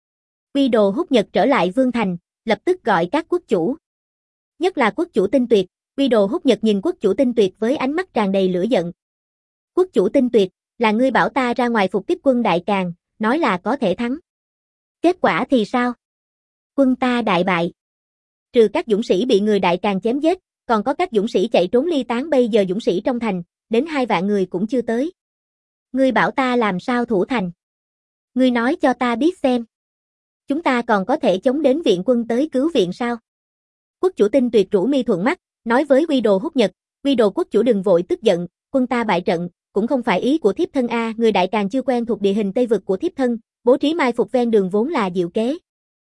Uy Đồ Húc Nhật trở lại Vương Thành, lập tức gọi các quốc chủ. Nhất là quốc chủ tinh tuyệt, Uy Đồ Húc Nhật nhìn quốc chủ tinh tuyệt với ánh mắt tràn đầy lửa giận. Quốc chủ tinh tuyệt, là ngươi bảo ta ra ngoài phục kích quân đại càng, nói là có thể thắng. Kết quả thì sao? Quân ta đại bại. Trừ các dũng sĩ bị người đại càng chém giết, còn có các dũng sĩ chạy trốn ly tán, bây giờ dũng sĩ trong thành, đến hai vạn người cũng chưa tới. Ngươi bảo ta làm sao thủ thành? Ngươi nói cho ta biết xem. Chúng ta còn có thể chống đến viện quân tới cứu viện sao? Quốc chủ tinh tuyệt rũ mi thuận mắt, nói với Uy Đồ Húc Nhật, Uy Đồ quốc chủ đừng vội tức giận, quân ta bại trận, cũng không phải ý của thiếp thân a, người đại càng chưa quen thuộc địa hình Tây vực của thiếp thân, bố trí mai phục ven đường vốn là diệu kế.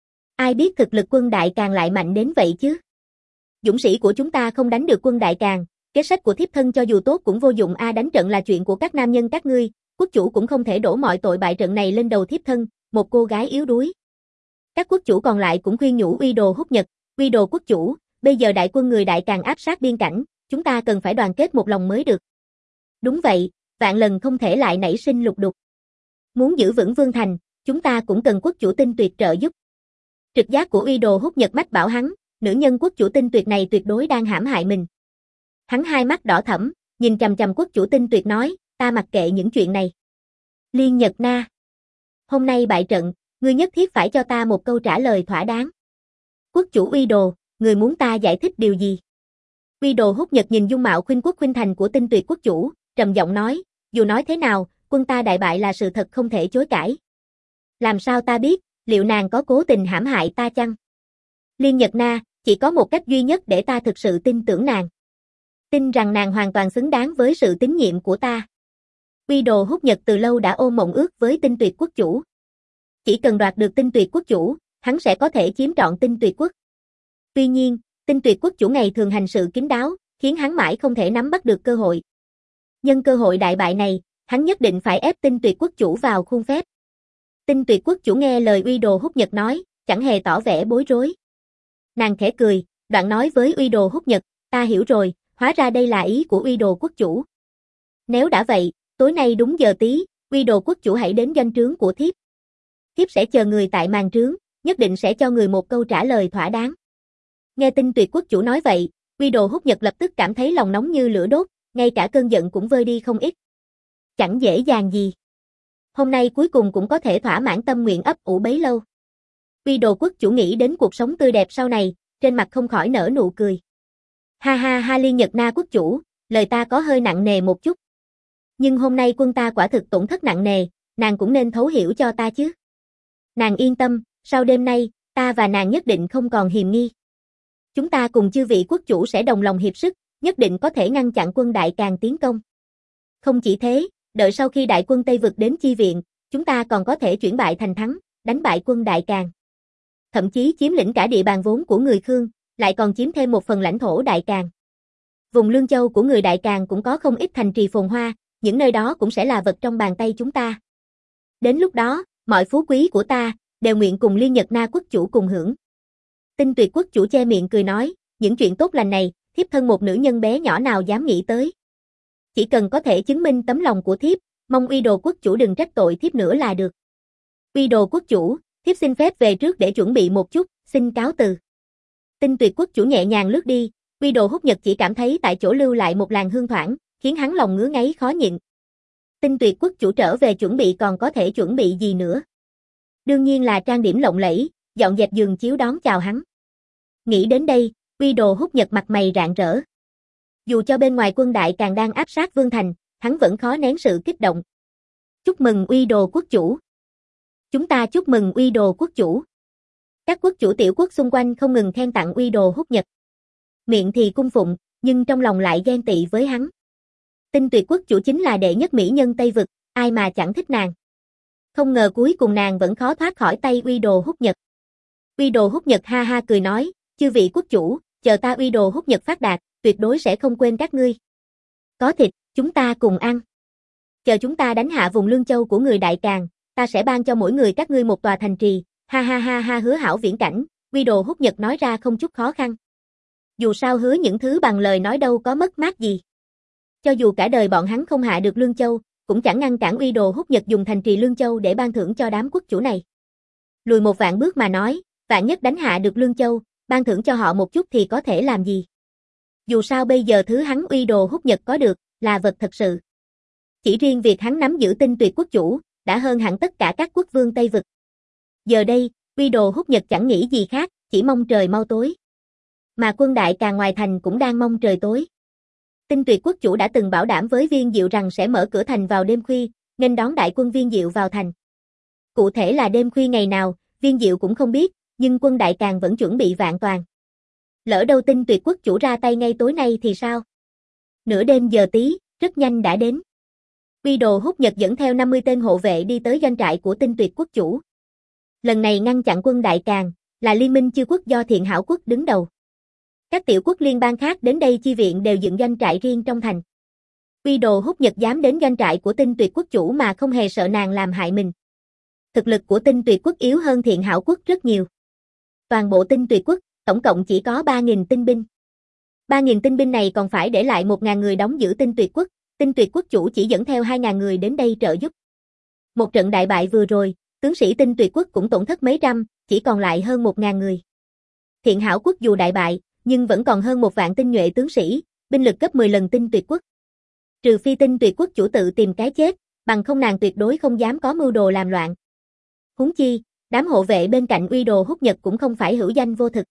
Ai biết thực lực quân đại càng lại mạnh đến vậy chứ? Dũng sĩ của chúng ta không đánh được quân đại càng, kế sách của thiếp thân cho dù tốt cũng vô dụng a, đánh trận là chuyện của các nam nhân các ngươi, quốc chủ cũng không thể đổ mọi tội bại trận này lên đầu thiếp thân, một cô gái yếu đuối. Các quốc chủ còn lại cũng khuyên nhủ Uy Đồ Húc Nhật, Uy Đồ quốc chủ, bây giờ đại quân người Đại Càn áp sát biên cảnh, chúng ta cần phải đoàn kết một lòng mới được. Đúng vậy, vạn lần không thể lại nảy sinh lục đục. Muốn giữ vững Vương Thành, chúng ta cũng cần quốc chủ tinh tuyệt trợ giúp. Trực giác của Uy Đồ Húc Nhật mách bảo hắn, nữ nhân quốc chủ tinh tuyệt này tuyệt đối đang hãm hại mình. Hắn hai mắt đỏ thẫm, nhìn chằm chằm quốc chủ tinh tuyệt nói, ta mặc kệ những chuyện này. Liên Nhật Na, hôm nay bại trận, ngươi nhất thiết phải cho ta một câu trả lời thỏa đáng. Quốc chủ Uy Đồ, người muốn ta giải thích điều gì? Uy Đồ Húc Nhật nhìn dung mạo khuynh quốc khuynh thành của tinh tuyệt quốc chủ, trầm giọng nói, dù nói thế nào, quân ta đại bại là sự thật không thể chối cãi. Làm sao ta biết, liệu nàng có cố tình hãm hại ta chăng? Liên Nhật Na, chỉ có một cách duy nhất để ta thực sự tin tưởng nàng. Tin rằng nàng hoàn toàn xứng đáng với sự tín nhiệm của ta. Uy Đồ Húc Nhật từ lâu đã ôm mộng ước với tinh tuyệt quốc chủ. Chỉ cần đoạt được tinh tuyệt quốc chủ, hắn sẽ có thể chiếm trọn tinh tuyệt quốc. Tuy nhiên, tinh tuyệt quốc chủ ngày thường hành sự kín đáo, khiến hắn mãi không thể nắm bắt được cơ hội. Nhân cơ hội đại bại này, hắn nhất định phải ép tinh tuyệt quốc chủ vào khuôn phép. Tinh tuyệt quốc chủ nghe lời Uy Đồ Húc Nhật nói, chẳng hề tỏ vẻ bối rối. Nàng khẽ cười, đoạn nói với Uy Đồ Húc Nhật, ta hiểu rồi, hóa ra đây là ý của Uy Đồ quốc chủ. Nếu đã vậy, tối nay đúng giờ tí, Uy Đồ quốc chủ hãy đến doanh trướng của thiếp. Thiếp sẽ chờ người tại màn trướng, nhất định sẽ cho người một câu trả lời thỏa đáng. Nghe tinh tuyệt quốc chủ nói vậy, Uy Đồ Húc Nhật lập tức cảm thấy lòng nóng như lửa đốt, ngay cả cơn giận cũng vơi đi không ít. Chẳng dễ dàng gì. Hôm nay cuối cùng cũng có thể thỏa mãn tâm nguyện ấp ủ bấy lâu. Uy Đồ quốc chủ nghĩ đến cuộc sống tươi đẹp sau này, trên mặt không khỏi nở nụ cười. Ha ha ha Liên Nhật Na quốc chủ, lời ta có hơi nặng nề một chút. Nhưng hôm nay quân ta quả thực tổn thất nặng nề, nàng cũng nên thấu hiểu cho ta chứ. Nàng yên tâm, sau đêm nay, ta và nàng nhất định không còn hiềm nghi. Chúng ta cùng chư vị quốc chủ sẽ đồng lòng hiệp sức, nhất định có thể ngăn chặn quân Đại Càn tiến công. Không chỉ thế, đợi sau khi đại quân Tây Vực đến chi viện, chúng ta còn có thể chuyển bại thành thắng, đánh bại quân Đại Càn. Thậm chí chiếm lĩnh cả địa bàn vốn của người Khương, lại còn chiếm thêm một phần lãnh thổ Đại Càn. Vùng Lương Châu của người Đại Càn cũng có không ít thành trì phồn hoa, những nơi đó cũng sẽ là vật trong bàn tay chúng ta. Đến lúc đó, mọi phú quý của ta, đều nguyện cùng Liên Nhật Na quốc chủ cùng hưởng. Tinh tuyệt quốc chủ che miệng cười nói, những chuyện tốt lành này, thiếp thân một nữ nhân bé nhỏ nào dám nghĩ tới. Chỉ cần có thể chứng minh tấm lòng của thiếp, mong Uy Đồ quốc chủ đừng trách tội thiếp nữa là được. Uy Đồ quốc chủ, thiếp xin phép về trước để chuẩn bị một chút, xin cáo từ. Tinh tuyệt quốc chủ nhẹ nhàng lướt đi, Uy Đồ Húc Nhật chỉ cảm thấy tại chỗ lưu lại một làn hương thoảng, khiến hắn lòng ngứa ngáy khó nhịn. Tinh tuyệt quốc chủ trở về chuẩn bị còn có thể chuẩn bị gì nữa? Đương nhiên là trang điểm lộng lẫy, dọn dẹp giường chiếu đón chào hắn. Nghĩ đến đây, Uy Đồ Húc Nhật mặt mày rạng rỡ. Dù cho bên ngoài quân Đại Càn đang áp sát Vương Thành, hắn vẫn khó nén sự kích động. Chúc mừng Uy Đồ quốc chủ. Chúng ta chúc mừng Uy Đồ quốc chủ. Các quốc chủ tiểu quốc xung quanh không ngừng khen tặng Uy Đồ Húc Nhật. Miệng thì cung phụng, nhưng trong lòng lại ghen tị với hắn. Tinh tuyệt quốc chủ chính là đệ nhất mỹ nhân Tây Vực, ai mà chẳng thích nàng. Không ngờ cuối cùng nàng vẫn khó thoát khỏi tay Uy Đồ Húc Nhật. Uy Đồ Húc Nhật ha ha cười nói, chư vị quốc chủ, chờ ta Uy Đồ Húc Nhật phát đạt, tuyệt đối sẽ không quên các ngươi. Có thịt, chúng ta cùng ăn. Chờ chúng ta đánh hạ vùng Lương Châu của người Đại Càn, ta sẽ ban cho mỗi người các ngươi một tòa thành trì, ha ha ha ha hứa hảo viễn cảnh, Uy Đồ Húc Nhật nói ra không chút khó khăn. Dù sao hứa những thứ bằng lời nói đâu có mất mát gì. Cho dù cả đời bọn hắn không hạ được Lương Châu, cũng chẳng ngăn cản Uy Đồ Húc Nhật dùng thành trì Lương Châu để ban thưởng cho đám quốc chủ này. Lùi một vạn bước mà nói, vạn nhất đánh hạ được Lương Châu, ban thưởng cho họ một chút thì có thể làm gì. Dù sao bây giờ thứ hắn Uy Đồ Húc Nhật có được, là vật thật sự. Chỉ riêng việc hắn nắm giữ tinh tuyệt quốc chủ, đã hơn hẳn tất cả các quốc vương Tây Vực. Giờ đây, Uy Đồ Húc Nhật chẳng nghĩ gì khác, chỉ mong trời mau tối. Mà quân Đại Càn ngoài thành cũng đang mong trời tối. Tinh tuyệt quốc chủ đã từng bảo đảm với Viên Diệu rằng sẽ mở cửa thành vào đêm khuya, nghênh đón đại quân Viên Diệu vào thành. Cụ thể là đêm khuya ngày nào, Viên Diệu cũng không biết, nhưng quân Đại Càn vẫn chuẩn bị vạn toàn. Lỡ đâu tinh tuyệt quốc chủ ra tay ngay tối nay thì sao? Nửa đêm giờ tí, rất nhanh đã đến. Uy Đồ Húc Nhật dẫn theo năm mươi tên hộ vệ đi tới doanh trại của tinh tuyệt quốc chủ. Lần này ngăn chặn quân Đại Càn, là liên minh chư quốc do Thiện Hảo quốc đứng đầu. Các tiểu quốc liên bang khác đến đây chi viện đều dựng doanh trại riêng trong thành. Uy Đồ Húc Nhật dám đến doanh trại của tinh tuyệt quốc chủ mà không hề sợ nàng làm hại mình. Thực lực của Tinh Tuyệt Quốc yếu hơn Thiện Hảo Quốc rất nhiều. Toàn bộ Tinh Tuyệt Quốc, tổng cộng chỉ có ba nghìn tinh binh. ba nghìn tinh binh này còn phải để lại một nghìn người đóng giữ Tinh Tuyệt Quốc, Tinh Tuyệt Quốc chủ chỉ dẫn theo hai nghìn người đến đây trợ giúp. Một trận đại bại vừa rồi, tướng sĩ Tinh Tuyệt Quốc cũng tổn thất mấy trăm, chỉ còn lại hơn một nghìn người. Thiện Hảo Quốc dù đại bại, nhưng vẫn còn hơn một vạn tinh nhuệ tướng sĩ, binh lực gấp mười lần Tinh Tuyệt Quốc. Trừ phi Tinh Tuyệt Quốc chủ tự tìm cái chết, bằng không nàng tuyệt đối không dám có mưu đồ làm loạn. Huống chi, đám hộ vệ bên cạnh Uy Đồ Húc Nhật cũng không phải hữu danh vô thực.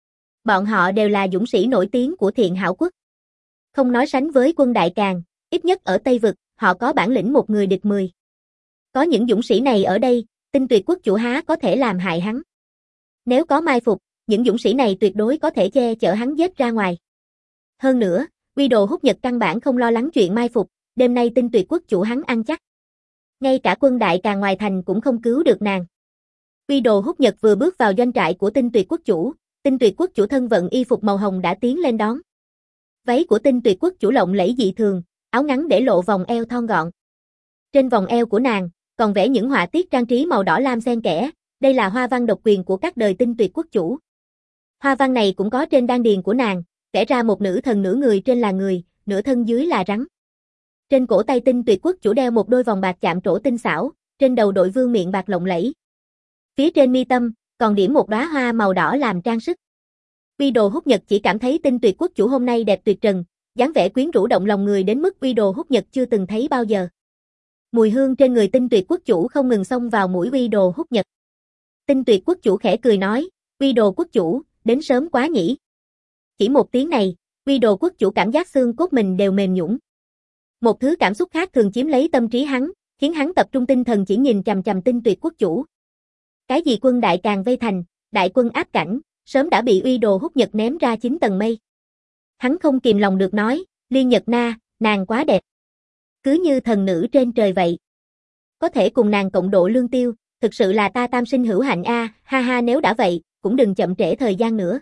Bọn họ đều là dũng sĩ nổi tiếng của Thiện Hảo Quốc. Không nói sánh với quân Đại Càn, ít nhất ở Tây Vực, họ có bản lĩnh một người địch mười. Có những dũng sĩ này ở đây, Tinh Tuyệt Quốc chủ há có thể làm hại hắn. Nếu có mai phục, những dũng sĩ này tuyệt đối có thể che chở hắn giết ra ngoài. Hơn nữa, Uy Đồ Húc Nhật căn bản không lo lắng chuyện mai phục, đêm nay Tinh Tuyệt Quốc chủ hắn ăn chắc. Ngay cả quân Đại Càn ngoài thành cũng không cứu được nàng. Uy Đồ Húc Nhật vừa bước vào doanh trại của Tinh Tuyệt Quốc chủ, Tinh Tuyệt Quốc chủ thân vận y phục màu hồng đã tiến lên đón. Váy của Tinh Tuyệt Quốc chủ lộng lẫy dị thường, áo ngắn để lộ vòng eo thon gọn. Trên vòng eo của nàng còn vẽ những họa tiết trang trí màu đỏ lam xen kẽ, đây là hoa văn độc quyền của các đời Tinh Tuyệt Quốc chủ. Hoa văn này cũng có trên đan điền của nàng, vẽ ra một nữ thần nửa người trên là người, nửa thân dưới là rắn. Trên cổ tay Tinh Tuyệt Quốc chủ đeo một đôi vòng bạc chạm trổ tinh xảo, trên đầu đội vương miện bạc lộng lẫy. Phía trên mi tâm còn điểm một đóa hoa màu đỏ làm trang sức. Uy Đồ Húc Nhật chỉ cảm thấy Tinh Tuyệt Quốc chủ hôm nay đẹp tuyệt trần, dáng vẻ quyến rũ động lòng người đến mức Uy Đồ Húc Nhật chưa từng thấy bao giờ. Mùi hương trên người Tinh Tuyệt Quốc chủ không ngừng xông vào mũi Uy Đồ Húc Nhật. Tinh Tuyệt Quốc chủ khẽ cười nói, Uy Đồ Quốc chủ, đến sớm quá nhỉ. Chỉ một tiếng này, Uy Đồ Quốc chủ cảm giác xương cốt mình đều mềm nhũn. Một thứ cảm xúc khác thường chiếm lấy tâm trí hắn, khiến hắn tập trung tinh thần chỉ nhìn chằm chằm Tinh Tuyệt Quốc chủ. Cái gì quân Đại Càn vây thành, đại quân áp cảnh, sớm đã bị Uy Đồ Húc Nhật ném ra chín tầng mây. Hắn không kìm lòng được nói, Liên Nhật Na, nàng quá đẹp. Cứ như thần nữ trên trời vậy. Có thể cùng nàng cộng độ lương tiêu, thực sự là ta tam sinh hữu hạnh a, ha ha nếu đã vậy, cũng đừng chậm trễ thời gian nữa.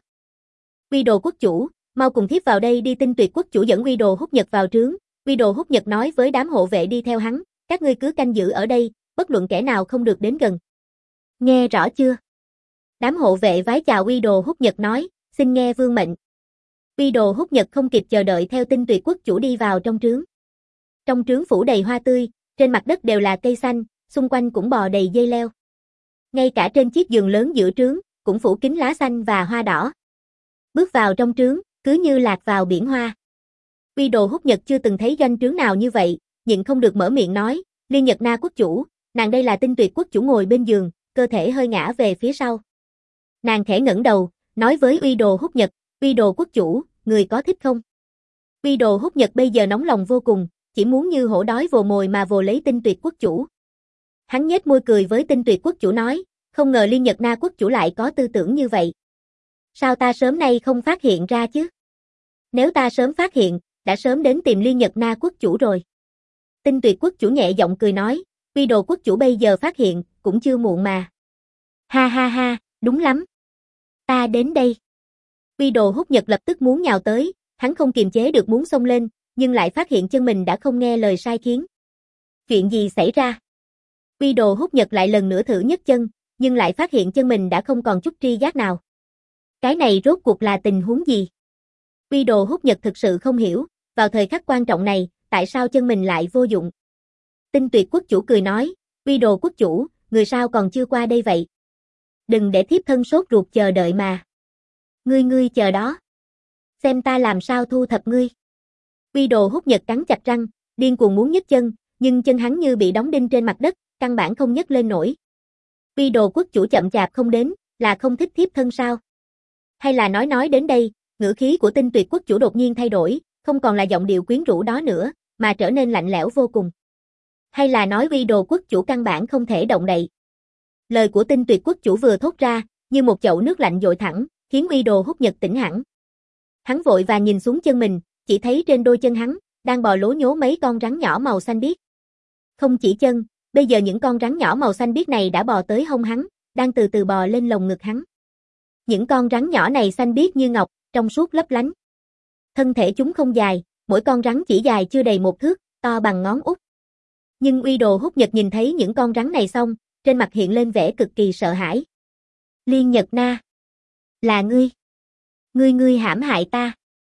Uy Đồ Quốc chủ, mau cùng thiếp vào đây đi. Tinh Tuyệt Quốc chủ dẫn Uy Đồ Húc Nhật vào trướng, Uy Đồ Húc Nhật nói với đám hộ vệ đi theo hắn, các ngươi cứ canh giữ ở đây, bất luận kẻ nào không được đến gần. Nghe rõ chưa? Đám hộ vệ vái chào Uy Đồ Húc Nhật nói, xin nghe vương mệnh. Uy Đồ Húc Nhật không kịp chờ đợi theo Tinh Tuyệt Quốc chủ đi vào trong trướng. Trong trướng phủ đầy hoa tươi, trên mặt đất đều là cây xanh, xung quanh cũng bò đầy dây leo. Ngay cả trên chiếc giường lớn giữa trướng, cũng phủ kín lá xanh và hoa đỏ. Bước vào trong trướng, cứ như lạc vào biển hoa. Uy Đồ Húc Nhật chưa từng thấy doanh trướng nào như vậy, nhịn không được mở miệng nói, Liên Nhật Na quốc chủ, nàng đây là Tinh Tuyệt Quốc chủ ngồi bên giường, cơ thể hơi ngã về phía sau. Nàng khẽ ngẩng đầu, nói với Uy Đồ Húc Nhật, Uy Đồ quốc chủ, người có thích không? Uy Đồ Húc Nhật bây giờ nóng lòng vô cùng, chỉ muốn như hổ đói vồ mồi mà vồ lấy Tinh Tuyệt Quốc chủ. Hắn nhếch môi cười với Tinh Tuyệt Quốc chủ nói, không ngờ Liên Nhật Na quốc chủ lại có tư tưởng như vậy. Sao ta sớm nay không phát hiện ra chứ? Nếu ta sớm phát hiện, đã sớm đến tìm Liên Nhật Na quốc chủ rồi. Tinh Tuyệt Quốc chủ nhẹ giọng cười nói, Uy Đồ quốc chủ bây giờ phát hiện, cũng chưa muộn mà. Ha ha ha, đúng lắm. Ta đến đây. Uy Đồ Húc Nhật lập tức muốn nhào tới, hắn không kiềm chế được muốn xông lên, nhưng lại phát hiện chân mình đã không nghe lời sai khiến. Chuyện gì xảy ra? Uy Đồ Húc Nhật lại lần nữa thử nhấc chân, nhưng lại phát hiện chân mình đã không còn chút tri giác nào. Cái này rốt cuộc là tình huống gì? Uy Đồ Húc Nhật thực sự không hiểu, vào thời khắc quan trọng này, tại sao chân mình lại vô dụng? Tinh Tuyệt Quốc chủ cười nói, Uy Đồ quốc chủ, người sao còn chưa qua đây vậy? Đừng để thiếp thân sốt ruột chờ đợi mà. Ngươi ngươi chờ đó. Xem ta làm sao thu thập ngươi. Uy Đồ Húc Nhật cắn chặt răng, điên cuồng muốn nhấc chân, nhưng chân hắn như bị đóng đinh trên mặt đất, căn bản không nhấc lên nổi. Uy Đồ quốc chủ chậm chạp không đến, là không thích thiếp thân sao? Hay là nói nói đến đây, ngữ khí của Tinh Tuyệt Quốc chủ đột nhiên thay đổi, không còn là giọng điệu quyến rũ đó nữa, mà trở nên lạnh lẽo vô cùng. Hay là nói Uy Đồ quốc chủ căn bản không thể động đậy. Lời của Tinh Tuyệt Quốc chủ vừa thốt ra, như một chậu nước lạnh dội thẳng, khiến Uy Đồ Húc Nhật tỉnh hẳn. Hắn vội vàng nhìn xuống chân mình, chỉ thấy trên đôi chân hắn đang bò lố nhố mấy con rắn nhỏ màu xanh biếc. Không chỉ chân, bây giờ những con rắn nhỏ màu xanh biếc này đã bò tới hông hắn, đang từ từ bò lên lồng ngực hắn. Những con rắn nhỏ này xanh biếc như ngọc, trong suốt lấp lánh. Thân thể chúng không dài, mỗi con rắn chỉ dài chưa đầy một thước, to bằng ngón út. Nhưng Uy Đồ Húc Nhật nhìn thấy những con rắn này xong, trên mặt hiện lên vẻ cực kỳ sợ hãi. Liên Nhật Na. Là ngươi. Ngươi ngươi hãm hại ta.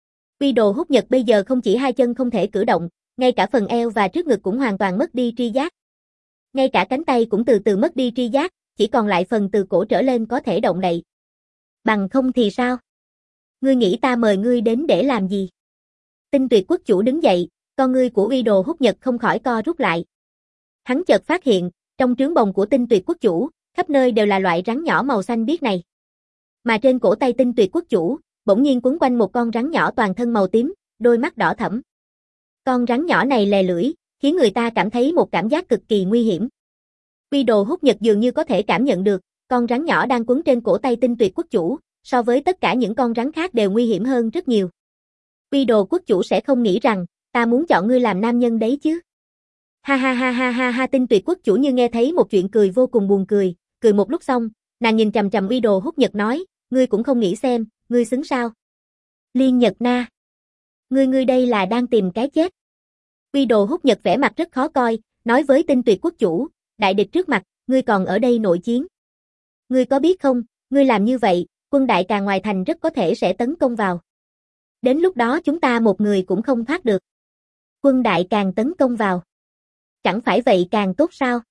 Uy Đồ Hút Nhật bây giờ không chỉ hai chân không thể cử động, ngay cả phần eo và trước ngực cũng hoàn toàn mất đi tri giác. Ngay cả cánh tay cũng từ từ mất đi tri giác, chỉ còn lại phần từ cổ trở lên có thể động đậy. Bằng không thì sao? Ngươi nghĩ ta mời ngươi đến để làm gì? Tinh Tuyệt Quốc chủ đứng dậy, con ngươi của Uy Đồ Hút Nhật không khỏi co rút lại. Hắn chợt phát hiện, trong trướng bồng của Tinh Tuyệt Quốc chủ, khắp nơi đều là loại rắn nhỏ màu xanh biếc này. Mà trên cổ tay Tinh Tuyệt Quốc chủ, bỗng nhiên quấn quanh một con rắn nhỏ toàn thân màu tím, đôi mắt đỏ thẫm. Con rắn nhỏ này lè lưỡi, khiến người ta cảm thấy một cảm giác cực kỳ nguy hiểm. Uy Đồ Hút Nhật dường như có thể cảm nhận được, con rắn nhỏ đang quấn trên cổ tay Tinh Tuyệt Quốc chủ, so với tất cả những con rắn khác đều nguy hiểm hơn rất nhiều. Uy Đồ Quốc chủ sẽ không nghĩ rằng, ta muốn chọn ngươi làm nam nhân đấy chứ. Ha ha ha ha ha ha. Tinh Tuyệt Quốc chủ như nghe thấy một chuyện cười vô cùng buồn cười, cười một lúc xong, nàng nhìn chằm chằm Uy Đồ Hút Nhật nói, ngươi cũng không nghĩ xem, ngươi xứng sao? Liên Nhật Na. Ngươi ngươi đây là đang tìm cái chết. Uy Đồ Hút Nhật vẻ mặt rất khó coi, nói với Tinh Tuyệt Quốc chủ, đại địch trước mặt, ngươi còn ở đây nội chiến. Ngươi có biết không, ngươi làm như vậy, quân Đại Càn ngoài thành rất có thể sẽ tấn công vào. Đến lúc đó chúng ta một người cũng không thoát được. Quân Đại Càn tấn công vào. Chẳng phải vậy càng tốt sao?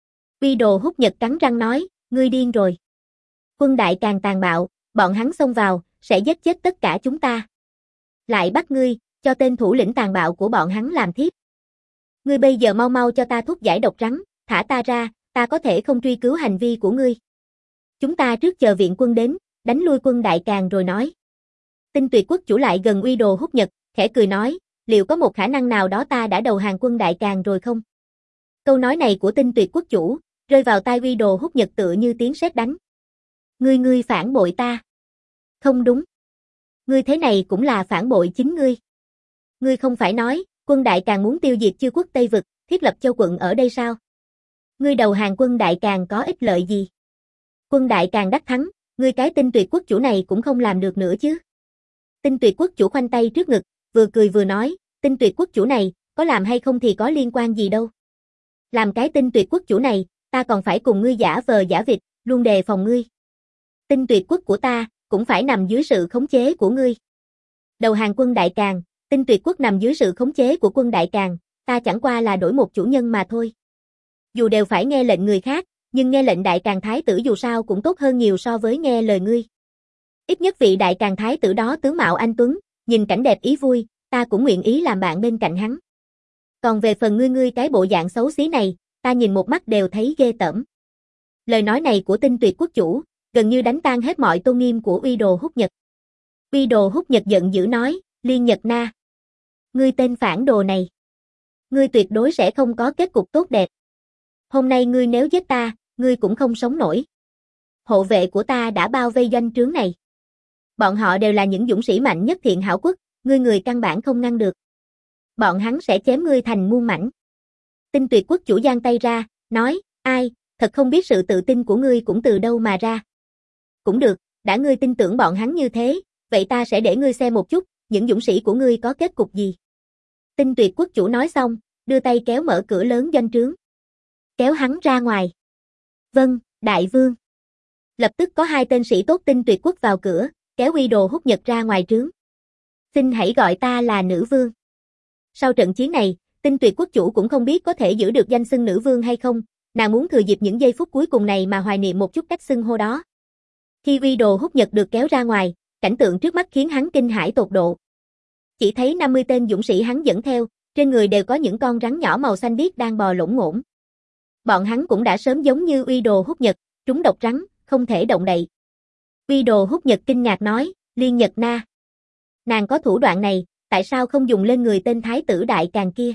Uy Đồ Hút Nhật cắn răng nói, ngươi điên rồi. Quân Đại Càn tàn bạo, bọn hắn xông vào, sẽ giết chết tất cả chúng ta. Lại bắt ngươi, cho tên thủ lĩnh tàn bạo của bọn hắn làm thiếp. Ngươi bây giờ mau mau cho ta thuốc giải độc rắn, thả ta ra, ta có thể không truy cứu hành vi của ngươi. Chúng ta trước chờ viện quân đến, đánh lui quân Đại Càn rồi nói. Tinh Tuyệt Quốc chủ lại gần Uy Đồ Hút Nhật, khẽ cười nói, liệu có một khả năng nào đó ta đã đầu hàng quân Đại Càn rồi không? Câu nói này của Tinh Tuyệt Quốc chủ, rơi vào tai Uy Đồ Hút Nhật tựa như tiếng sét đánh. Ngươi ngươi phản bội ta. Không đúng. Ngươi thế này cũng là phản bội chính ngươi. Ngươi không phải nói, quân Đại Càn muốn tiêu diệt Chư Quốc Tây Vực, thiết lập châu quận ở đây sao? Ngươi đầu hàng quân Đại Càn có ích lợi gì? Quân Đại Càn đắc thắng, ngươi cái Tinh Tuyệt Quốc chủ này cũng không làm được nữa chứ. Tinh Tuyệt Quốc chủ khoanh tay trước ngực, vừa cười vừa nói, Tinh Tuyệt Quốc chủ này, có làm hay không thì có liên quan gì đâu. Làm cái Tinh Tuyệt Quốc chủ này, ta còn phải cùng ngươi giả vờ giả vịt, luôn đề phòng ngươi. Tinh Tuyệt Quốc của ta, cũng phải nằm dưới sự khống chế của ngươi. Đầu hàng quân Đại Càn, Tinh Tuyệt Quốc nằm dưới sự khống chế của quân Đại Càn, ta chẳng qua là đổi một chủ nhân mà thôi. Dù đều phải nghe lệnh người khác, nhưng nghe lệnh Đại Càn Thái tử dù sao cũng tốt hơn nhiều so với nghe lời ngươi. Ít nhất vị Đại Càn Thái tử đó tướng mạo anh tuấn, nhìn cảnh đẹp ý vui, ta cũng nguyện ý làm bạn bên cạnh hắn. Còn về phần ngươi ngươi cái bộ dạng xấu xí này, ta nhìn một mắt đều thấy ghê tởm. Lời nói này của Tinh Tuyệt Quốc chủ, gần như đánh tan hết mọi tôn nghiêm của Uy Đồ Hút Nhật. Uy Đồ Hút Nhật giận dữ nói, Liên Nhật Na. Ngươi tên phản đồ này. Ngươi tuyệt đối sẽ không có kết cục tốt đẹp. Hôm nay ngươi nếu giết ta, ngươi cũng không sống nổi. Hộ vệ của ta đã bao vây doanh trướng này. Bọn họ đều là những dũng sĩ mạnh nhất Thiện Hảo Quốc, ngươi người căn bản không ngăn được. Bọn hắn sẽ chém ngươi thành muôn mảnh. Tinh Tuyệt Quốc chủ giang tay ra, nói, ai, thật không biết sự tự tin của ngươi cũng từ đâu mà ra. Cũng được, đã ngươi tin tưởng bọn hắn như thế, vậy ta sẽ để ngươi xem một chút, những dũng sĩ của ngươi có kết cục gì. Tinh Tuyệt Quốc chủ nói xong, đưa tay kéo mở cửa lớn doanh trướng. Kéo hắn ra ngoài. Vâng, đại vương. Lập tức có hai tên sĩ tốt Tinh Tuyệt Quốc vào cửa, kéo Uy Đồ Hút Nhật ra ngoài trướng. Xin hãy gọi ta là nữ vương. Sau trận chiến này, Tinh Tuyệt Quốc chủ cũng không biết có thể giữ được danh xưng nữ vương hay không, nàng muốn thừa dịp những giây phút cuối cùng này mà hoài niệm một chút cách xưng hô đó. Khi Uy Đồ Hút Nhật được kéo ra ngoài, cảnh tượng trước mắt khiến hắn kinh hãi tột độ. Chỉ thấy năm mươi tên dũng sĩ hắn dẫn theo, trên người đều có những con rắn nhỏ màu xanh biếc đang bò lổn ngổn. Bọn hắn cũng đã sớm giống như Uy Đồ Hút Nhật, trúng độc rắn, không thể động đậy. Uy Đồ Hút Nhật kinh ngạc nói, Liên Nhật Na. Nàng có thủ đoạn này, tại sao không dùng lên người tên Thái tử Đại Càn kia?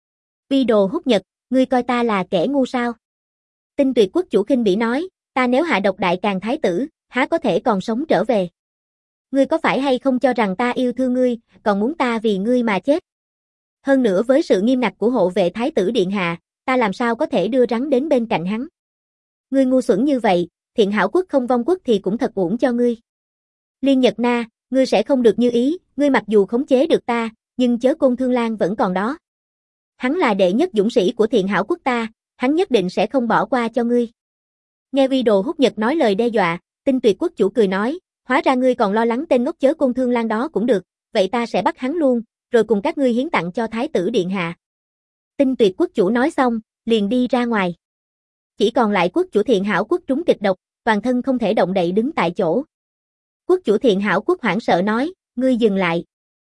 Uy Đồ Hút Nhật, ngươi coi ta là kẻ ngu sao? Tinh Tuyệt Quốc chủ khinh bỉ nói, ta nếu hạ độc Đại Càn Thái tử, há có thể còn sống trở về? Ngươi có phải hay không cho rằng ta yêu thương ngươi, còn muốn ta vì ngươi mà chết? Hơn nữa với sự nghiêm ngặt của hộ vệ Thái tử Điện Hạ, ta làm sao có thể đưa rắn đến bên cạnh hắn? Ngươi ngu xuẩn như vậy, Thiện Hảo Quốc không vong quốc thì cũng thật uổng cho ngươi. Liên Nhật Na, ngươi sẽ không được như ý, ngươi mặc dù khống chế được ta, nhưng chớ Côn Thương Lang vẫn còn đó. Hắn là đệ nhất dũng sĩ của Thiện Hảo Quốc ta, hắn nhất định sẽ không bỏ qua cho ngươi. Nghe Uy Đồ Húc Nhật nói lời đe dọa, Tinh Tuyệt Quốc chủ cười nói, hóa ra ngươi còn lo lắng tên ngốc Chớ Côn Thương Lang đó cũng được, vậy ta sẽ bắt hắn luôn, rồi cùng các ngươi hiến tặng cho Thái tử Điện Hạ. Tinh Tuyệt Quốc chủ nói xong, liền đi ra ngoài. Chỉ còn lại quốc chủ Thiện Hảo Quốc trúng kịch độc, toàn thân không thể động đậy đứng tại chỗ. Quốc chủ Thiện Hảo Quốc hoảng sợ nói, ngươi dừng lại.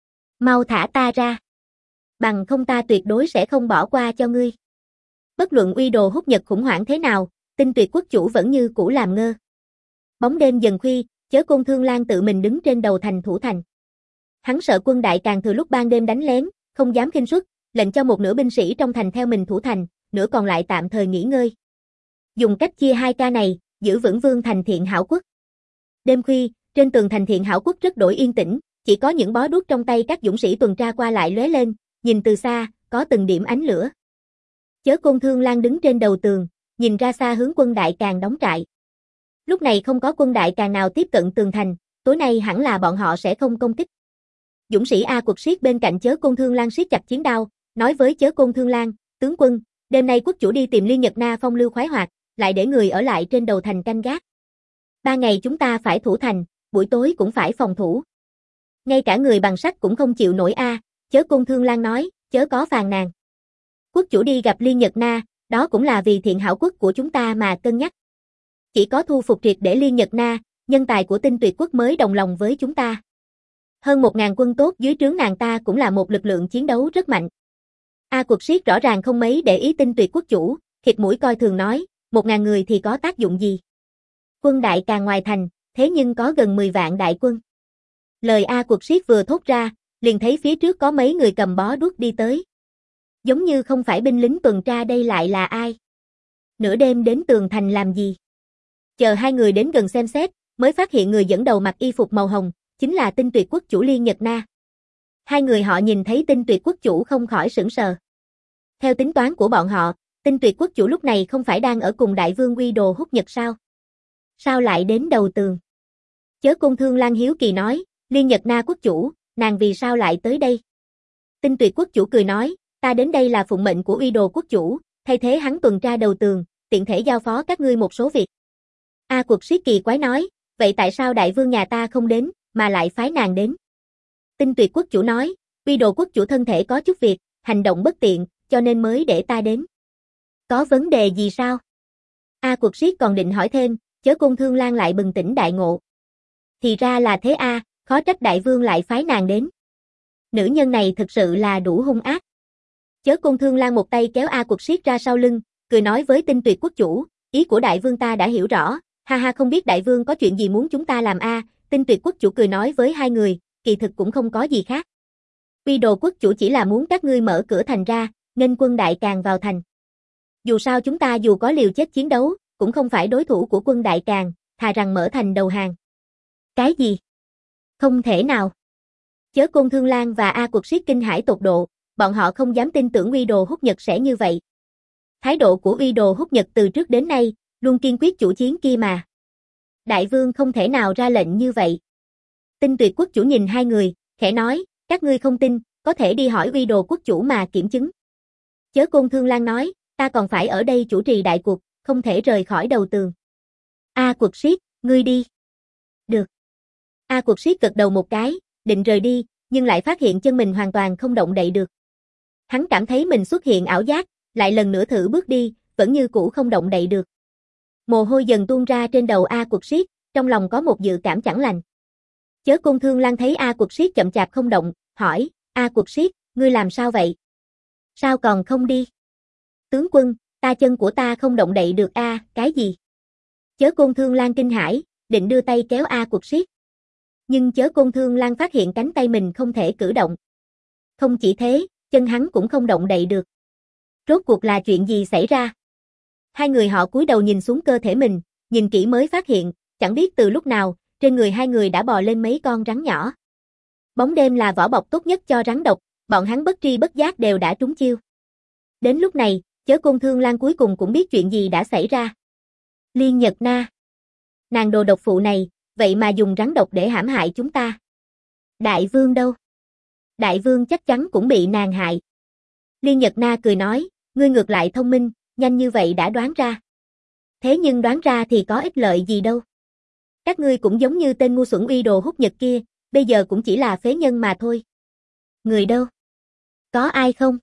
Mau thả ta ra. Bằng không ta tuyệt đối sẽ không bỏ qua cho ngươi. Bất luận Uy Đồ Húc Nhật khủng hoảng thế nào, Tinh Tuyệt Quốc chủ vẫn như cũ làm ngơ. Bóng đêm dần khuya, Chớ Côn Thương Lang tự mình đứng trên đầu thành thủ thành. Hắn sợ quân Đại Càn thừa lúc ban đêm đánh lén, không dám khinh suất, lệnh cho một nửa binh sĩ trong thành theo mình thủ thành, nửa còn lại tạm thời nghỉ ngơi. Dùng cách chia hai ca này, giữ vững vương thành Thiện Hảo Quốc. Đêm khuya, trên tường thành Thiện Hảo Quốc rất đổi yên tĩnh, chỉ có những bó đuốc trong tay các dũng sĩ tuần tra qua lại lóe lên, nhìn từ xa, có từng điểm ánh lửa. Chớ Côn Thương Lang đứng trên đầu tường, nhìn ra xa hướng quân Đại Càn đóng trại. Lúc này không có quân Đại Càn nào tiếp cận tường thành, tối nay hẳn là bọn họ sẽ không công kích. Dũng sĩ A Quật siết bên cạnh Chớ Côn Thương Lang siết chặt chiến đao, nói với Chớ Côn Thương Lang, tướng quân, đêm nay quốc chủ đi tìm Liên Nhật Na phong lưu khoái hoạt, lại để người ở lại trên đầu thành canh gác. Ba ngày chúng ta phải thủ thành, buổi tối cũng phải phòng thủ. Ngay cả người bằng sắt cũng không chịu nổi a, Chớ Côn Thương Lang nói, chớ có phàn nàn. Quốc chủ đi gặp Liên Nhật Na, đó cũng là vì Thiện Hảo Quốc của chúng ta mà cân nhắc. Chỉ có thu phục triệt để Liên Nhật Na, nhân tài của Tinh Tuyệt Quốc mới đồng lòng với chúng ta. Hơn một ngàn quân tốt dưới trướng nàng ta cũng là một lực lượng chiến đấu rất mạnh. A Quật siết rõ ràng không mấy để ý Tinh Tuyệt Quốc chủ, khịt mũi coi thường nói, một ngàn người thì có tác dụng gì? Quân Đại Càn ngoài thành, thế nhưng có gần mười vạn đại quân. Lời A Quật siết vừa thốt ra, liền thấy phía trước có mấy người cầm bó đuốc đi tới. Giống như không phải binh lính tuần tra đây lại là ai? Nửa đêm đến tường thành làm gì? Chờ hai người đến gần xem xét, mới phát hiện người dẫn đầu mặc y phục màu hồng, chính là Tinh Tuyệt Quốc chủ Liên Nhật Na. Hai người họ nhìn thấy Tinh Tuyệt Quốc chủ không khỏi sửng sờ. Theo tính toán của bọn họ, Tinh Tuyệt Quốc chủ lúc này không phải đang ở cùng đại vương Uy Đồ Húc Nhật sao? Sao lại đến đầu tường? Chớ Côn Thương Lang hiếu kỳ nói, Liên Nhật Na quốc chủ, nàng vì sao lại tới đây? Tinh Tuyệt Quốc chủ cười nói, ta đến đây là phụng mệnh của Uy Đồ quốc chủ, thay thế hắn tuần tra đầu tường, tiện thể giao phó các ngươi một số việc. A Quật siết kỳ quái nói, vậy tại sao đại vương nhà ta không đến, mà lại phái nàng đến? Tinh Tuyệt Quốc chủ nói, Uy Đồ quốc chủ thân thể có chút việc, hành động bất tiện, cho nên mới để ta đến. Có vấn đề gì sao? A Quật siết còn định hỏi thêm, Chớ Côn Thương Lang lại bừng tỉnh đại ngộ. Thì ra là thế a, à, khó trách đại vương lại phái nàng đến. Nữ nhân này thực sự là đủ hung ác. Chớ Côn Thương Lang một tay kéo A Quật siết ra sau lưng, cười nói với Tinh Tuyệt Quốc chủ, ý của đại vương ta đã hiểu rõ, ha ha, không biết đại vương có chuyện gì muốn chúng ta làm a? À? Tinh Tuyệt Quốc chủ cười nói với hai người, kỳ thực cũng không có gì khác. Uy Đồ quốc chủ chỉ là muốn các ngươi mở cửa thành ra, nên quân Đại Càn vào thành. Dù sao chúng ta dù có liều chết chiến đấu, cũng không phải đối thủ của quân Đại Càn, thà rằng mở thành đầu hàng. Cái gì? Không thể nào. Chớ Côn Thương Lang và A Quật siết kinh hãi tột độ, bọn họ không dám tin tưởng Uy Đồ Húc Nhật sẽ như vậy. Thái độ của Uy Đồ Húc Nhật từ trước đến nay, luôn kiên quyết chủ chiến kia mà. Đại vương không thể nào ra lệnh như vậy. Tinh Tuyệt Quốc chủ nhìn hai người, khẽ nói, các ngươi không tin, có thể đi hỏi Uy Đồ quốc chủ mà kiểm chứng. Chớ Côn Thương Lang nói, ta còn phải ở đây chủ trì đại cuộc, không thể rời khỏi đầu tường. A Quật siết, ngươi đi. Được. A Quật siết gật đầu một cái, định rời đi, nhưng lại phát hiện chân mình hoàn toàn không động đậy được. Hắn cảm thấy mình xuất hiện ảo giác, lại lần nữa thử bước đi, vẫn như cũ không động đậy được. Mồ hôi dần tuôn ra trên đầu A Quật siết, trong lòng có một dự cảm chẳng lành. Chớ Côn Thương Lang thấy A Quật siết chậm chạp không động, hỏi, A Quật siết, ngươi làm sao vậy? Sao còn không đi? Tướng quân, ta chân của ta không động đậy được a, à, cái gì? Chớ Côn Thương Lang kinh hãi, định đưa tay kéo A Quật siết. Nhưng Chớ Côn Thương Lang phát hiện cánh tay mình không thể cử động. Không chỉ thế, chân hắn cũng không động đậy được. Rốt cuộc là chuyện gì xảy ra? Hai người họ cúi đầu nhìn xuống cơ thể mình, nhìn kỹ mới phát hiện, chẳng biết từ lúc nào, trên người hai người đã bò lên mấy con rắn nhỏ. Bóng đêm là vỏ bọc tốt nhất cho rắn độc, bọn hắn bất tri bất giác đều đã trúng chiêu. Đến lúc này, Chớ Côn Thương Lang cuối cùng cũng biết chuyện gì đã xảy ra. Liên Nhật Na. Nàng đồ độc phụ này, vậy mà dùng rắn độc để hãm hại chúng ta. Đại vương đâu? Đại vương chắc chắn cũng bị nàng hại. Liên Nhật Na cười nói, ngươi ngược lại thông minh, nhanh như vậy đã đoán ra. Thế nhưng đoán ra thì có ích lợi gì đâu. Các ngươi cũng giống như tên ngu xuẩn uy đồ hút nhật kia, bây giờ cũng chỉ là phế nhân mà thôi. Người đâu? Có ai không?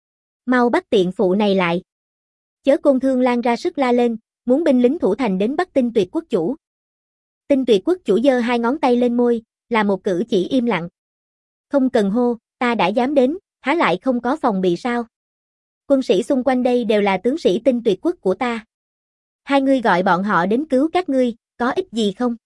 Mau bắt tiện phụ này lại. Chớ Côn Thương Lan ra sức la lên, muốn binh lính thủ thành đến bắt Tinh Tuyệt quốc chủ. Tinh Tuyệt quốc chủ giơ hai ngón tay lên môi, là một cử chỉ im lặng. Không cần hô, ta đã dám đến, há lại không có phòng bị sao? Quân sĩ xung quanh đây đều là tướng sĩ Tinh Tuyệt quốc của ta. Hai ngươi gọi bọn họ đến cứu các ngươi, có ích gì không?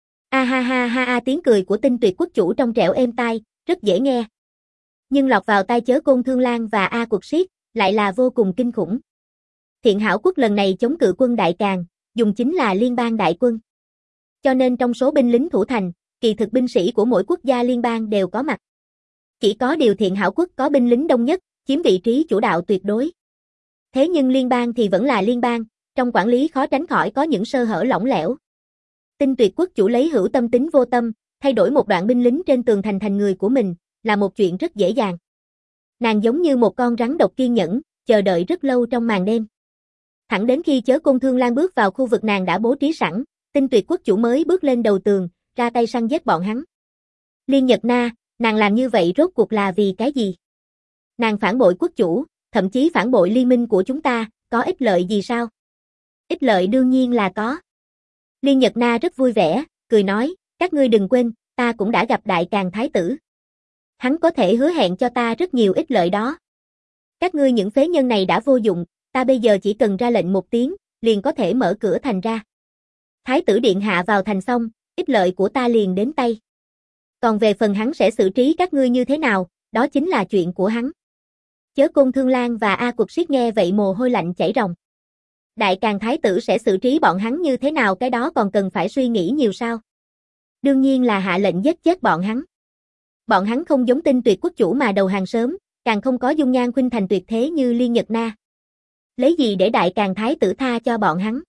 A ha ha ha a tiếng cười của Tinh Tuyệt quốc chủ trong trẻo êm tai, rất dễ nghe. Nhưng lọt vào tai Chớ Côn Thương Lan và A Quật Siết, lại là vô cùng kinh khủng. Thiện Hảo quốc lần này chống cự quân Đại Càn, dùng chính là liên bang đại quân. Cho nên trong số binh lính thủ thành, kỳ thực binh sĩ của mỗi quốc gia liên bang đều có mặt. Chỉ có điều Thiện Hảo quốc có binh lính đông nhất, chiếm vị trí chủ đạo tuyệt đối. Thế nhưng liên bang thì vẫn là liên bang, trong quản lý khó tránh khỏi có những sơ hở lỏng lẻo. Tinh Tuyệt quốc chủ lấy hữu tâm tính vô tâm, thay đổi một đoạn binh lính trên tường thành thành người của mình, là một chuyện rất dễ dàng. Nàng giống như một con rắn độc kiên nhẫn, chờ đợi rất lâu trong màn đêm. Thẳng đến khi Chớ Côn Thương Lan bước vào khu vực nàng đã bố trí sẵn, Tinh Tuyệt quốc chủ mới bước lên đầu tường, ra tay săn giết bọn hắn. Liên Nhật Na, nàng làm như vậy rốt cuộc là vì cái gì? Nàng phản bội quốc chủ, thậm chí phản bội liên minh của chúng ta, có ích lợi gì sao? Ích lợi đương nhiên là có. Liên Nhật Na rất vui vẻ, cười nói, các ngươi đừng quên, ta cũng đã gặp Đại Càn Thái tử. Hắn có thể hứa hẹn cho ta rất nhiều ích lợi đó. Các ngươi những phế nhân này đã vô dụng, ta bây giờ chỉ cần ra lệnh một tiếng, liền có thể mở cửa thành ra. Thái tử điện hạ vào thành xong, ích lợi của ta liền đến tay. Còn về phần hắn sẽ xử trí các ngươi như thế nào, đó chính là chuyện của hắn. Chớ Côn Thương Lan và A Quật Siết nghe vậy mồ hôi lạnh chảy ròng. Đại Càn Thái tử sẽ xử trí bọn hắn như thế nào, cái đó còn cần phải suy nghĩ nhiều sao? Đương nhiên là hạ lệnh giết chết bọn hắn. Bọn hắn không giống Tinh Tuyệt quốc chủ mà đầu hàng sớm, càng không có dung nhan khuynh thành tuyệt thế như Liên Nhật Na. Lấy gì để Đại Càn Thái tử tha cho bọn hắn?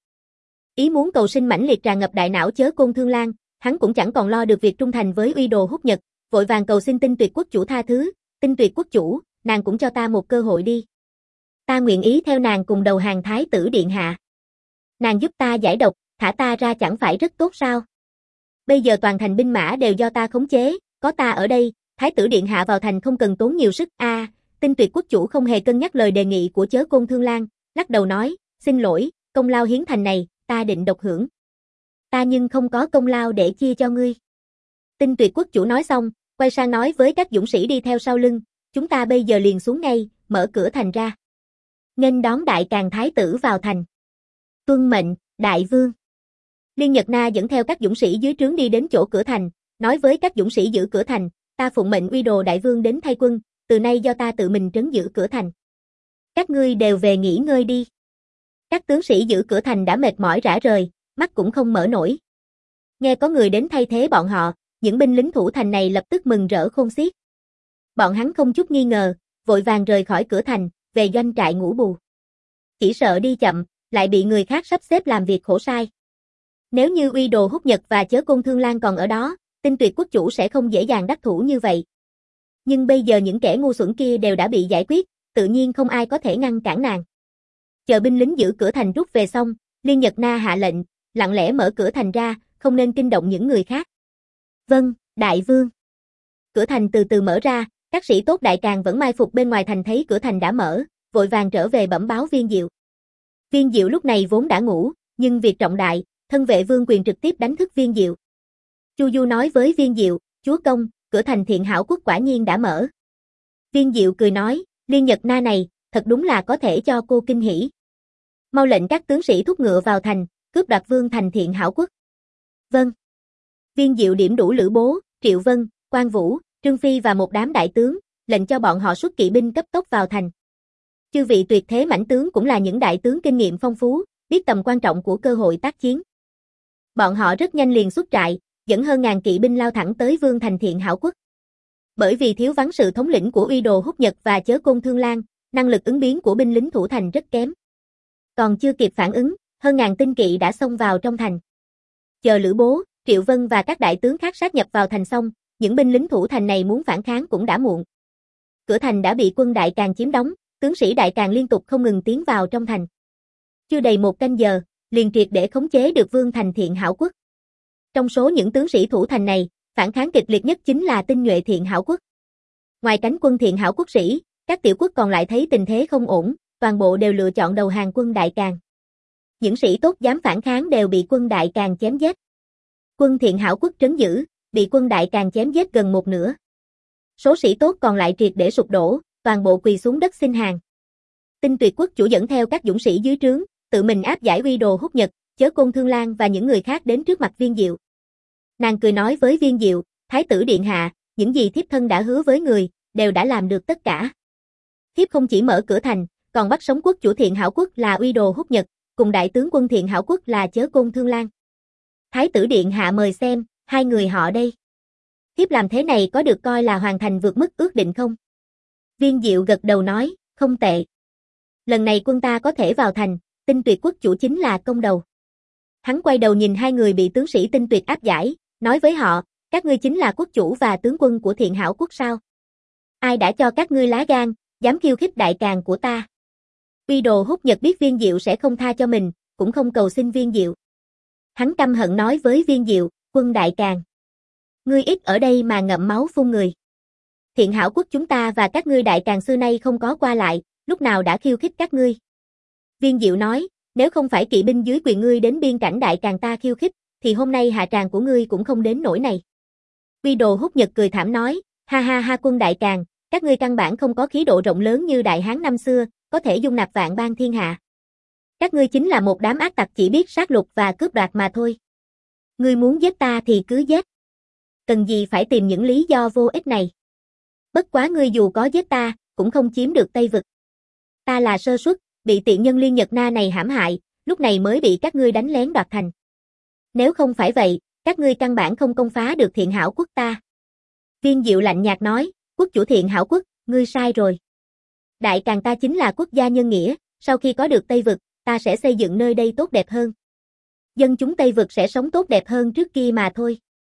Ý muốn cầu sinh mãnh liệt tràn ngập đại não Chớ Côn Thương Lan, hắn cũng chẳng còn lo được việc trung thành với uy đồ hút nhật, vội vàng cầu xin Tinh Tuyệt quốc chủ tha thứ. Tinh Tuyệt quốc chủ, nàng cũng cho ta một cơ hội đi. Ta nguyện ý theo nàng cùng đầu hàng Thái tử điện hạ. Nàng giúp ta giải độc, thả ta ra chẳng phải rất tốt sao? Bây giờ toàn thành binh mã đều do ta khống chế, có ta ở đây, Thái tử điện hạ vào thành không cần tốn nhiều sức. A, à, Tinh Tuyệt quốc chủ không hề cân nhắc lời đề nghị của Chớ Côn Thương Lan, lắc đầu nói, xin lỗi, công lao hiến thành này, ta định độc hưởng. Ta nhưng không có công lao để chia cho ngươi. Tinh Tuyệt quốc chủ nói xong, quay sang nói với các dũng sĩ đi theo sau lưng, chúng ta bây giờ liền xuống ngay, mở cửa thành ra. Nghênh đón Đại Càn Thái tử vào thành. Tuân mệnh, đại vương. Liên Nhật Na dẫn theo các dũng sĩ dưới trướng đi đến chỗ cửa thành, nói với các dũng sĩ giữ cửa thành, ta phụng mệnh uy đồ đại vương đến thay quân, từ nay do ta tự mình trấn giữ cửa thành. Các ngươi đều về nghỉ ngơi đi. Các tướng sĩ giữ cửa thành đã mệt mỏi rã rời, mắt cũng không mở nổi. Nghe có người đến thay thế bọn họ, những binh lính thủ thành này lập tức mừng rỡ khôn xiết. Bọn hắn không chút nghi ngờ, vội vàng rời khỏi cửa thành, về doanh trại ngủ bù. Chỉ sợ đi chậm, lại bị người khác sắp xếp làm việc khổ sai. Nếu như uy đồ hút nhật và Chớ Côn Thương Lan còn ở đó, Tinh Tuyệt quốc chủ sẽ không dễ dàng đắc thủ như vậy. Nhưng bây giờ những kẻ ngu xuẩn kia đều đã bị giải quyết, tự nhiên không ai có thể ngăn cản nàng. Chờ binh lính giữ cửa thành rút về xong, Liên Nhật Na hạ lệnh, lặng lẽ mở cửa thành ra, không nên kinh động những người khác. Vâng, đại vương. Cửa thành từ từ mở ra, các sĩ tốt Đại Càn vẫn mai phục bên ngoài thành thấy cửa thành đã mở, vội vàng trở về bẩm báo Viên Diệu. Viên Diệu lúc này vốn đã ngủ, nhưng việc trọng đại, thân vệ vương quyền trực tiếp đánh thức Viên Diệu. Chu Du nói với Viên Diệu, chúa công, cửa thành Thiện Hảo quốc quả nhiên đã mở. Viên Diệu cười nói, Liên Nhật Na này, thật đúng là có thể cho cô kinh hỉ. Mau lệnh các tướng sĩ thúc ngựa vào thành, cướp đoạt vương thành Thiện Hảo quốc. Vâng. Viên Diệu điểm đủ Lữ Bố, Triệu Vân, Quan Vũ, Trương Phi và một đám đại tướng, lệnh cho bọn họ xuất kỵ binh cấp tốc vào thành. Chư vị tuyệt thế mãnh tướng cũng là những đại tướng kinh nghiệm phong phú, biết tầm quan trọng của cơ hội tác chiến. Bọn họ rất nhanh liền xuất trại, dẫn hơn ngàn kỵ binh lao thẳng tới vương thành Thiện Hảo quốc. Bởi vì thiếu vắng sự thống lĩnh của uy đồ hút nhật và Chớ Côn Thương Lan, năng lực ứng biến của binh lính thủ thành rất kém. Còn chưa kịp phản ứng, hơn ngàn tinh kỵ đã xông vào trong thành. Chờ Lữ Bố, Triệu Vân và các đại tướng khác sát nhập vào thành xong, những binh lính thủ thành này muốn phản kháng cũng đã muộn. Cửa thành đã bị quân Đại Càn chiếm đóng, tướng sĩ Đại Càn liên tục không ngừng tiến vào trong thành. Chưa đầy một canh giờ, liền triệt để khống chế được vương thành Thiện Hảo Quốc. Trong số những tướng sĩ thủ thành này, phản kháng kịch liệt nhất chính là tinh nhuệ Thiện Hảo Quốc. Ngoài cánh quân Thiện Hảo Quốc sĩ, các tiểu quốc còn lại thấy tình thế không ổn, toàn bộ đều lựa chọn đầu hàng quân Đại Càn. Những sĩ tốt dám phản kháng đều bị quân Đại Càn chém giết. Quân Thiện Hảo Quốc trấn giữ, bị quân Đại Càn chém giết gần một nửa. Số sĩ tốt còn lại triệt để sụp đổ, toàn bộ quỳ xuống đất xin hàng. Tinh Tuyệt Quốc chủ dẫn theo các dũng sĩ dưới trướng, tự mình áp giải Uy Đồ Húc Nhật, Chớ Côn Thương Lang và những người khác đến trước mặt Viên Diệu. Nàng cười nói với Viên Diệu, Thái tử điện hạ, những gì thiếp thân đã hứa với người, đều đã làm được tất cả. Thiếp không chỉ mở cửa thành, còn bắt sống quốc chủ Thiện Hảo Quốc là Uy Đồ Húc Nhật, cùng đại tướng quân Thiện Hảo Quốc là Chớ Côn Thương Lang. Thái tử điện hạ mời xem, hai người họ đây. Thiếp làm thế này có được coi là hoàn thành vượt mức ước định không? Viên Diệu gật đầu nói, không tệ. Lần này quân ta có thể vào thành, Tinh Tuyệt Quốc chủ chính là công đầu. Hắn quay đầu nhìn hai người bị tướng sĩ Tinh Tuyệt áp giải, nói với họ, các ngươi chính là quốc chủ và tướng quân của Thiện Hảo Quốc sao? Ai đã cho các ngươi lá gan, dám khiêu khích Đại Càn của ta? Uy Đồ Húc Nhật biết Viên Diệu sẽ không tha cho mình, cũng không cầu xin Viên Diệu. Hắn căm hận nói với Viên Diệu, quân Đại Càn. Ngươi ít ở đây mà ngậm máu phun người. Thiện Hảo Quốc chúng ta và các ngươi Đại Càn xưa nay không có qua lại, lúc nào đã khiêu khích các ngươi. Viên Diệu nói, nếu không phải kỵ binh dưới quyền ngươi đến biên cảnh Đại Càn ta khiêu khích, thì hôm nay hạ tràng của ngươi cũng không đến nỗi này. Uy Đồ Húc Nhật cười thảm nói, ha ha ha quân Đại Càn, các ngươi căn bản không có khí độ rộng lớn như Đại Hán năm xưa, có thể dung nạp vạn bang thiên hạ. Các ngươi chính là một đám ác tặc chỉ biết sát lục và cướp đoạt mà thôi. Ngươi muốn giết ta thì cứ giết. Cần gì phải tìm những lý do vô ích này. Bất quá ngươi dù có giết ta, cũng không chiếm được Tây Vực. Ta là sơ suất, bị tiện nhân Liên Nhật Na này hãm hại, lúc này mới bị các ngươi đánh lén đoạt thành. Nếu không phải vậy, các ngươi căn bản không công phá được Thiện Hảo Quốc ta. Viên Diệu lạnh nhạt nói, quốc chủ Thiện Hảo Quốc, ngươi sai rồi. Đại Càn ta chính là quốc gia nhân nghĩa, sau khi có được Tây Vực, ta sẽ xây dựng nơi đây tốt đẹp hơn. Dân chúng Tây Vực sẽ sống tốt đẹp hơn trước kia mà thôi.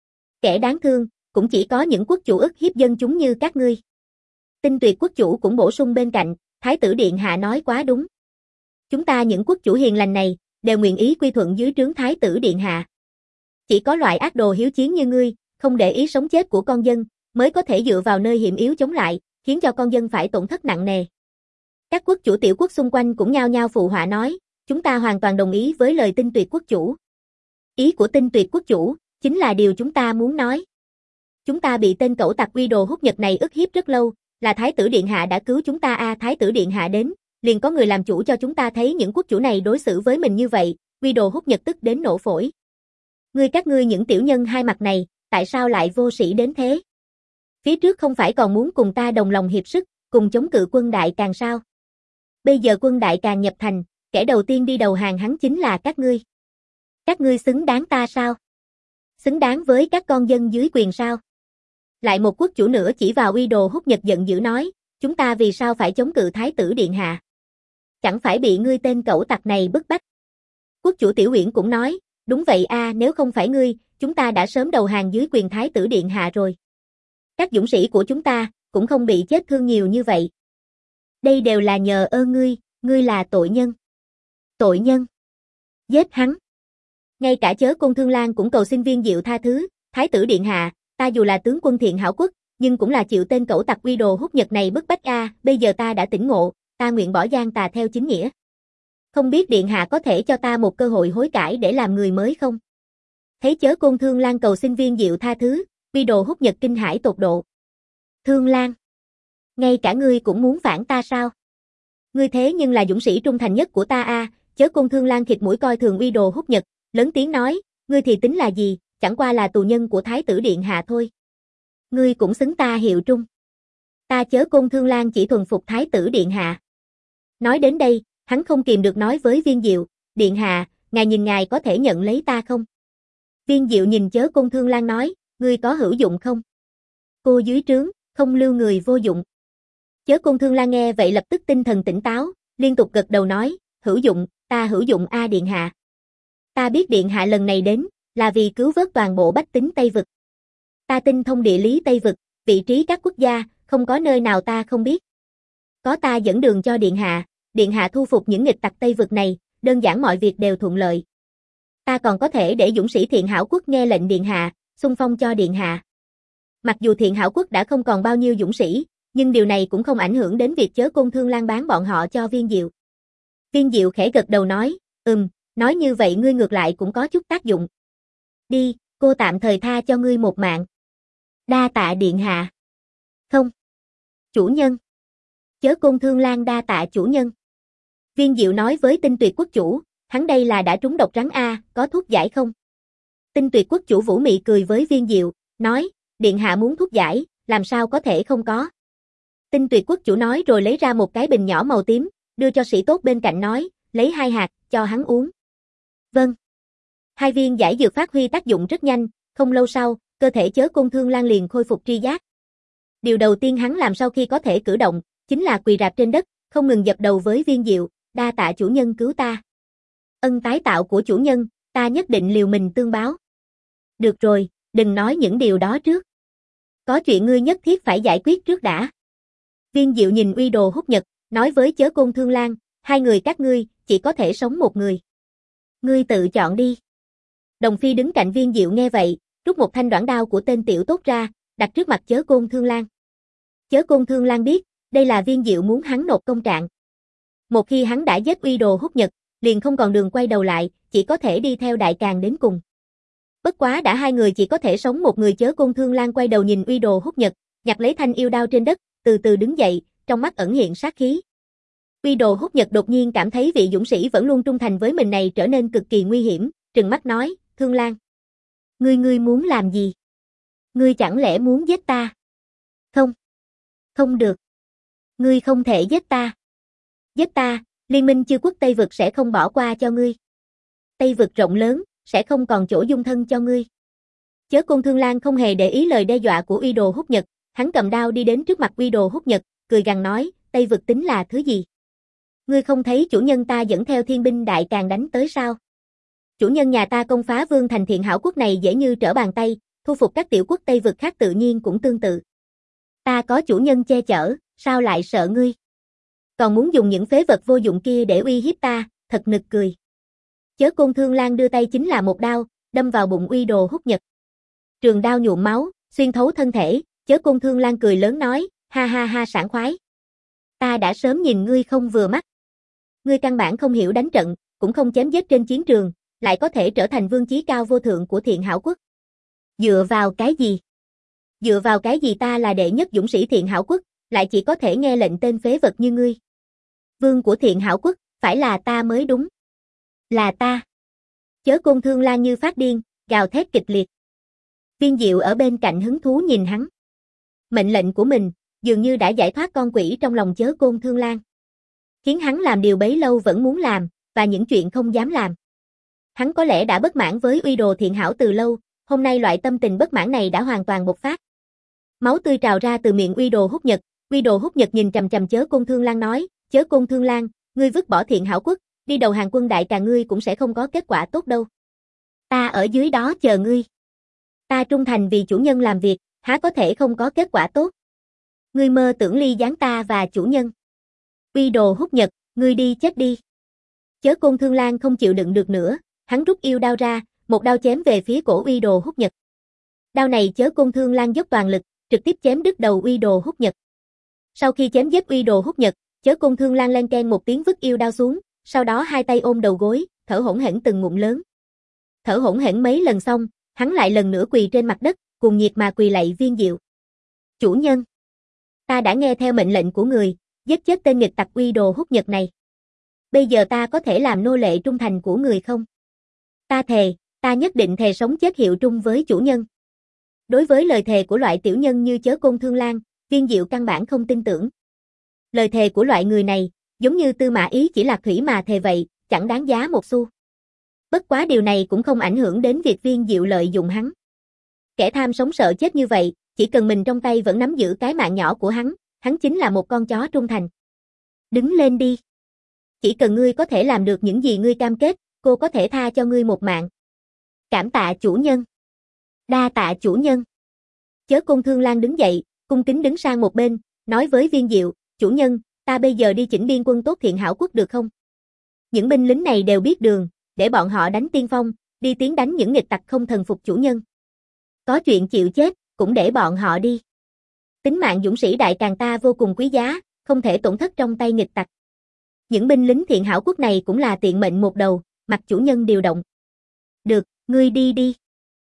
Kẻ đáng thương, cũng chỉ có những quốc chủ ức hiếp dân chúng như các ngươi. Tinh Tuyệt Quốc chủ cũng bổ sung bên cạnh, Thái tử điện hạ nói quá đúng. Chúng ta những quốc chủ hiền lành này, đều nguyện ý quy thuận dưới trướng Thái tử điện hạ. Chỉ có loại ác đồ hiếu chiến như ngươi, không để ý sống chết của con dân, mới có thể dựa vào nơi hiểm yếu chống lại, khiến cho con dân phải tổn thất nặng nề. Các quốc chủ tiểu quốc xung quanh cũng nhao nhao phụ họa nói, chúng ta hoàn toàn đồng ý với lời Tinh Tuyệt Quốc chủ. Ý của Tinh Tuyệt Quốc chủ, chính là điều chúng ta muốn nói. Chúng ta bị tên cẩu tặc Uy Đồ Húc Nhật này ức hiếp rất lâu, là Thái tử điện hạ đã cứu chúng ta a à, Thái tử điện hạ đến, liền có người làm chủ cho chúng ta thấy những quốc chủ này đối xử với mình như vậy, Uy Đồ Húc Nhật tức đến nổ phổi. Ngươi các ngươi những tiểu nhân hai mặt này, tại sao lại vô sĩ đến thế? Phía trước không phải còn muốn cùng ta đồng lòng hiệp sức, cùng chống cự quân Đại Càn sao? Bây giờ quân Đại Càn nhập thành, kẻ đầu tiên đi đầu hàng hắn chính là các ngươi. Các ngươi xứng đáng ta sao? Xứng đáng với các con dân dưới quyền sao? Lại một quốc chủ nữa chỉ vào Uy Đồ Húc Nhật giận dữ nói, chúng ta vì sao phải chống cự Thái tử điện hạ? Chẳng phải bị ngươi tên cẩu tặc này bức bách? Quốc chủ Tiểu Uyển cũng nói, đúng vậy a à, nếu không phải ngươi, chúng ta đã sớm đầu hàng dưới quyền Thái tử điện hạ rồi. Các dũng sĩ của chúng ta, cũng không bị chết thương nhiều như vậy. Đây đều là nhờ ơn ngươi, ngươi là tội nhân. Tội nhân. Giết hắn. Ngay cả Chớ Côn Thương Lang cũng cầu xin Viên Diệu tha thứ, Thái tử điện hạ, ta dù là tướng quân Thiện Hảo Quốc, nhưng cũng là chịu tên cẩu tặc Uy Đồ Húc Nhật này bức bách a, à, bây giờ ta đã tỉnh ngộ, ta nguyện bỏ gian tà theo chính nghĩa. Không biết điện hạ có thể cho ta một cơ hội hối cải để làm người mới không? Thấy Chớ Côn Thương Lang cầu xin Viên Diệu tha thứ, Uy Đồ Húc Nhật kinh hãi tột độ. Thương Lang, ngay cả ngươi cũng muốn phản ta sao? Ngươi thế nhưng là dũng sĩ trung thành nhất của ta a, à, Chớ Côn Thương Lang khịt mũi coi thường Uy Đồ Húc Nhật, lớn tiếng nói, ngươi thì tính là gì, chẳng qua là tù nhân của Thái tử điện hạ thôi. Ngươi cũng xứng ta hiệu trung. Ta Chớ Côn Thương Lang chỉ thuần phục Thái tử điện hạ. Nói đến đây, hắn không kìm được nói với Viên Diệu, điện hạ, ngài nhìn ngài có thể nhận lấy ta không? Viên Diệu nhìn Chớ Côn Thương Lang nói, ngươi có hữu dụng không? Cô dưới trướng, không lưu người vô dụng. Chớ Côn Thương Lang nghe vậy lập tức tinh thần tỉnh táo, liên tục gật đầu nói, hữu dụng, ta hữu dụng a điện hạ. Ta biết điện hạ lần này đến, là vì cứu vớt toàn bộ bách tính Tây Vực. Ta tinh thông địa lý Tây Vực, vị trí các quốc gia, không có nơi nào ta không biết. Có ta dẫn đường cho điện hạ, điện hạ thu phục những nghịch tặc Tây Vực này, đơn giản mọi việc đều thuận lợi. Ta còn có thể để dũng sĩ Thiện Hảo Quốc nghe lệnh điện hạ, xung phong cho điện hạ. Mặc dù Thiện Hảo Quốc đã không còn bao nhiêu dũng sĩ, nhưng điều này cũng không ảnh hưởng đến việc Chớ Côn Thương Lang bán bọn họ cho Viên Diệu. Viên Diệu khẽ gật đầu nói, ừm, nói như vậy ngươi ngược lại cũng có chút tác dụng. Đi, cô tạm thời tha cho ngươi một mạng. Đa tạ điện hạ. Không. Chủ nhân. Chớ Côn Thương Lang đa tạ chủ nhân. Viên Diệu nói với Tinh Tuyệt Quốc chủ, hắn đây là đã trúng độc rắn a, có thuốc giải không? Tinh Tuyệt Quốc chủ Vũ Mị cười với Viên Diệu, nói, điện hạ muốn thuốc giải, làm sao có thể không có. Tinh Tuyệt Quốc chủ nói rồi lấy ra một cái bình nhỏ màu tím, đưa cho sĩ tốt bên cạnh nói, lấy hai hạt, cho hắn uống. Vâng. Hai viên giải dược phát huy tác dụng rất nhanh, không lâu sau, cơ thể Chớ Côn Thương Lang liền khôi phục tri giác. Điều đầu tiên hắn làm sau khi có thể cử động, chính là quỳ rạp trên đất, không ngừng dập đầu với Viên Diệu, đa tạ chủ nhân cứu ta. Ân tái tạo của chủ nhân, ta nhất định liều mình tương báo. Được rồi, đừng nói những điều đó trước. Có chuyện ngươi nhất thiết phải giải quyết trước đã. Viên Diệu nhìn Uy Đồ Húc Nhật, nói với Chớ Côn Thương Lang, hai người các ngươi, chỉ có thể sống một người. Ngươi tự chọn đi. Đồng Phi đứng cạnh Viên Diệu nghe vậy, rút một thanh đoạn đao của tên tiểu tốt ra, đặt trước mặt Chớ Côn Thương Lang. Chớ Côn Thương Lang biết, đây là Viên Diệu muốn hắn nộp công trạng. Một khi hắn đã giết Uy Đồ Húc Nhật, liền không còn đường quay đầu lại, chỉ có thể đi theo Đại Càn đến cùng. Bất quá đã hai người chỉ có thể sống một người. Chớ Côn Thương Lang quay đầu nhìn Uy Đồ Húc Nhật, nhặt lấy thanh yêu đao trên đất, từ từ đứng dậy, trong mắt ẩn hiện sát khí. Uy Đồ Húc Nhật đột nhiên cảm thấy vị dũng sĩ vẫn luôn trung thành với mình này trở nên cực kỳ nguy hiểm, trừng mắt nói, Thương Lang. Ngươi ngươi muốn làm gì? Ngươi chẳng lẽ muốn giết ta? Không. Không được. Ngươi không thể giết ta. Giết ta, Liên minh chư quốc Tây Vực sẽ không bỏ qua cho ngươi. Tây Vực rộng lớn, sẽ không còn chỗ dung thân cho ngươi. Chớ Côn Thương Lang không hề để ý lời đe dọa của Uy Đồ Húc Nhật, hắn cầm đao đi đến trước mặt Uy Đồ Húc Nhật, cười gằn nói, Tây Vực tính là thứ gì? Ngươi không thấy chủ nhân ta dẫn theo thiên binh Đại Càn đánh tới sao? Chủ nhân nhà ta công phá Vương thành Thiện Hảo Quốc này dễ như trở bàn tay, thu phục các tiểu quốc Tây Vực khác tự nhiên cũng tương tự. Ta có chủ nhân che chở, sao lại sợ ngươi? Còn muốn dùng những phế vật vô dụng kia để uy hiếp ta, thật nực cười. Chớ Côn Thương Lang đưa tay chính là một đao, đâm vào bụng Uy Đồ Húc Nhật. Trường đao nhuộm máu, xuyên thấu thân thể, Chớ Côn Thương Lang cười lớn nói, ha ha ha sảng khoái. Ta đã sớm nhìn ngươi không vừa mắt. Ngươi căn bản không hiểu đánh trận, cũng không chém giết trên chiến trường, lại có thể trở thành vương chí cao vô thượng của Thiện Hảo Quốc. Dựa vào cái gì? Dựa vào cái gì ta là đệ nhất dũng sĩ Thiện Hảo Quốc, lại chỉ có thể nghe lệnh tên phế vật như ngươi? Vương của Thiện Hảo Quốc, phải là ta mới đúng. Là ta. Chớ Côn Thương Lang như phát điên, gào thét kịch liệt. Viên Diệu ở bên cạnh hứng thú nhìn hắn. Mệnh lệnh của mình, dường như đã giải thoát con quỷ trong lòng Chớ Côn Thương Lang. Khiến hắn làm điều bấy lâu vẫn muốn làm, và những chuyện không dám làm. Hắn có lẽ đã bất mãn với Uy Đồ Thiện Hảo từ lâu, hôm nay loại tâm tình bất mãn này đã hoàn toàn bộc phát. Máu tươi trào ra từ miệng Uy Đồ Húc Nhật, Uy Đồ Húc Nhật nhìn chằm chằm Chớ Côn Thương Lang nói, Chớ Côn Thương Lang, ngươi vứt bỏ Thiện Hảo Quốc, đi đầu hàng quân Đại Càn ngươi cũng sẽ không có kết quả tốt đâu. Ta ở dưới đó chờ ngươi. Ta trung thành vì chủ nhân làm việc, há có thể không có kết quả tốt. Ngươi mơ tưởng ly gián ta và chủ nhân. Uy Đồ Húc Nhật, ngươi đi chết đi. Chớ Côn Thương Lang không chịu đựng được nữa, hắn rút yêu đao ra, một đao chém về phía cổ Uy Đồ Húc Nhật. Đao này Chớ Côn Thương Lang dốc toàn lực, trực tiếp chém đứt đầu Uy Đồ Húc Nhật. Sau khi chém giết Uy Đồ Húc Nhật, Chớ Côn Thương Lang len keng một tiếng vứt yêu đao xuống, sau đó hai tay ôm đầu gối, thở hổn hển từng ngụm lớn. Thở hổn hển mấy lần xong, hắn lại lần nữa quỳ trên mặt đất, cuồng nhiệt mà quỳ lạy Viên Diệu. Chủ nhân, ta đã nghe theo mệnh lệnh của người, giết chết tên nghịch tặc Uy Đồ Húc Nhật này. Bây giờ ta có thể làm nô lệ trung thành của người không? Ta thề, ta nhất định thề sống chết hiệu trung với chủ nhân. Đối với lời thề của loại tiểu nhân như Chớ Côn Thương Lang, Viên Diệu căn bản không tin tưởng. Lời thề của loại người này, giống như Tư Mã Ý chỉ lạc thủy mà thề vậy, chẳng đáng giá một xu. Bất quá điều này cũng không ảnh hưởng đến việc Viên Diệu lợi dụng hắn. Kẻ tham sống sợ chết như vậy, chỉ cần mình trong tay vẫn nắm giữ cái mạng nhỏ của hắn, hắn chính là một con chó trung thành. Đứng lên đi. Chỉ cần ngươi có thể làm được những gì ngươi cam kết, cô có thể tha cho ngươi một mạng. Cảm tạ chủ nhân. Đa tạ chủ nhân. Chớ Côn Thương Lang đứng dậy, cung kính đứng sang một bên, nói với Viên Diệu, chủ nhân, ta bây giờ đi chỉnh biên quân tốt Thiện Hảo Quốc được không? Những binh lính này đều biết đường, để bọn họ đánh tiên phong, đi tiến đánh những nghịch tặc không thần phục chủ nhân. Có chuyện chịu chết, cũng để bọn họ đi. Tính mạng dũng sĩ đại càng ta vô cùng quý giá, không thể tổn thất trong tay nghịch tặc. Những binh lính thiện hảo quốc này cũng là tiện mệnh một đầu, mặc chủ nhân điều động. Được, ngươi đi đi.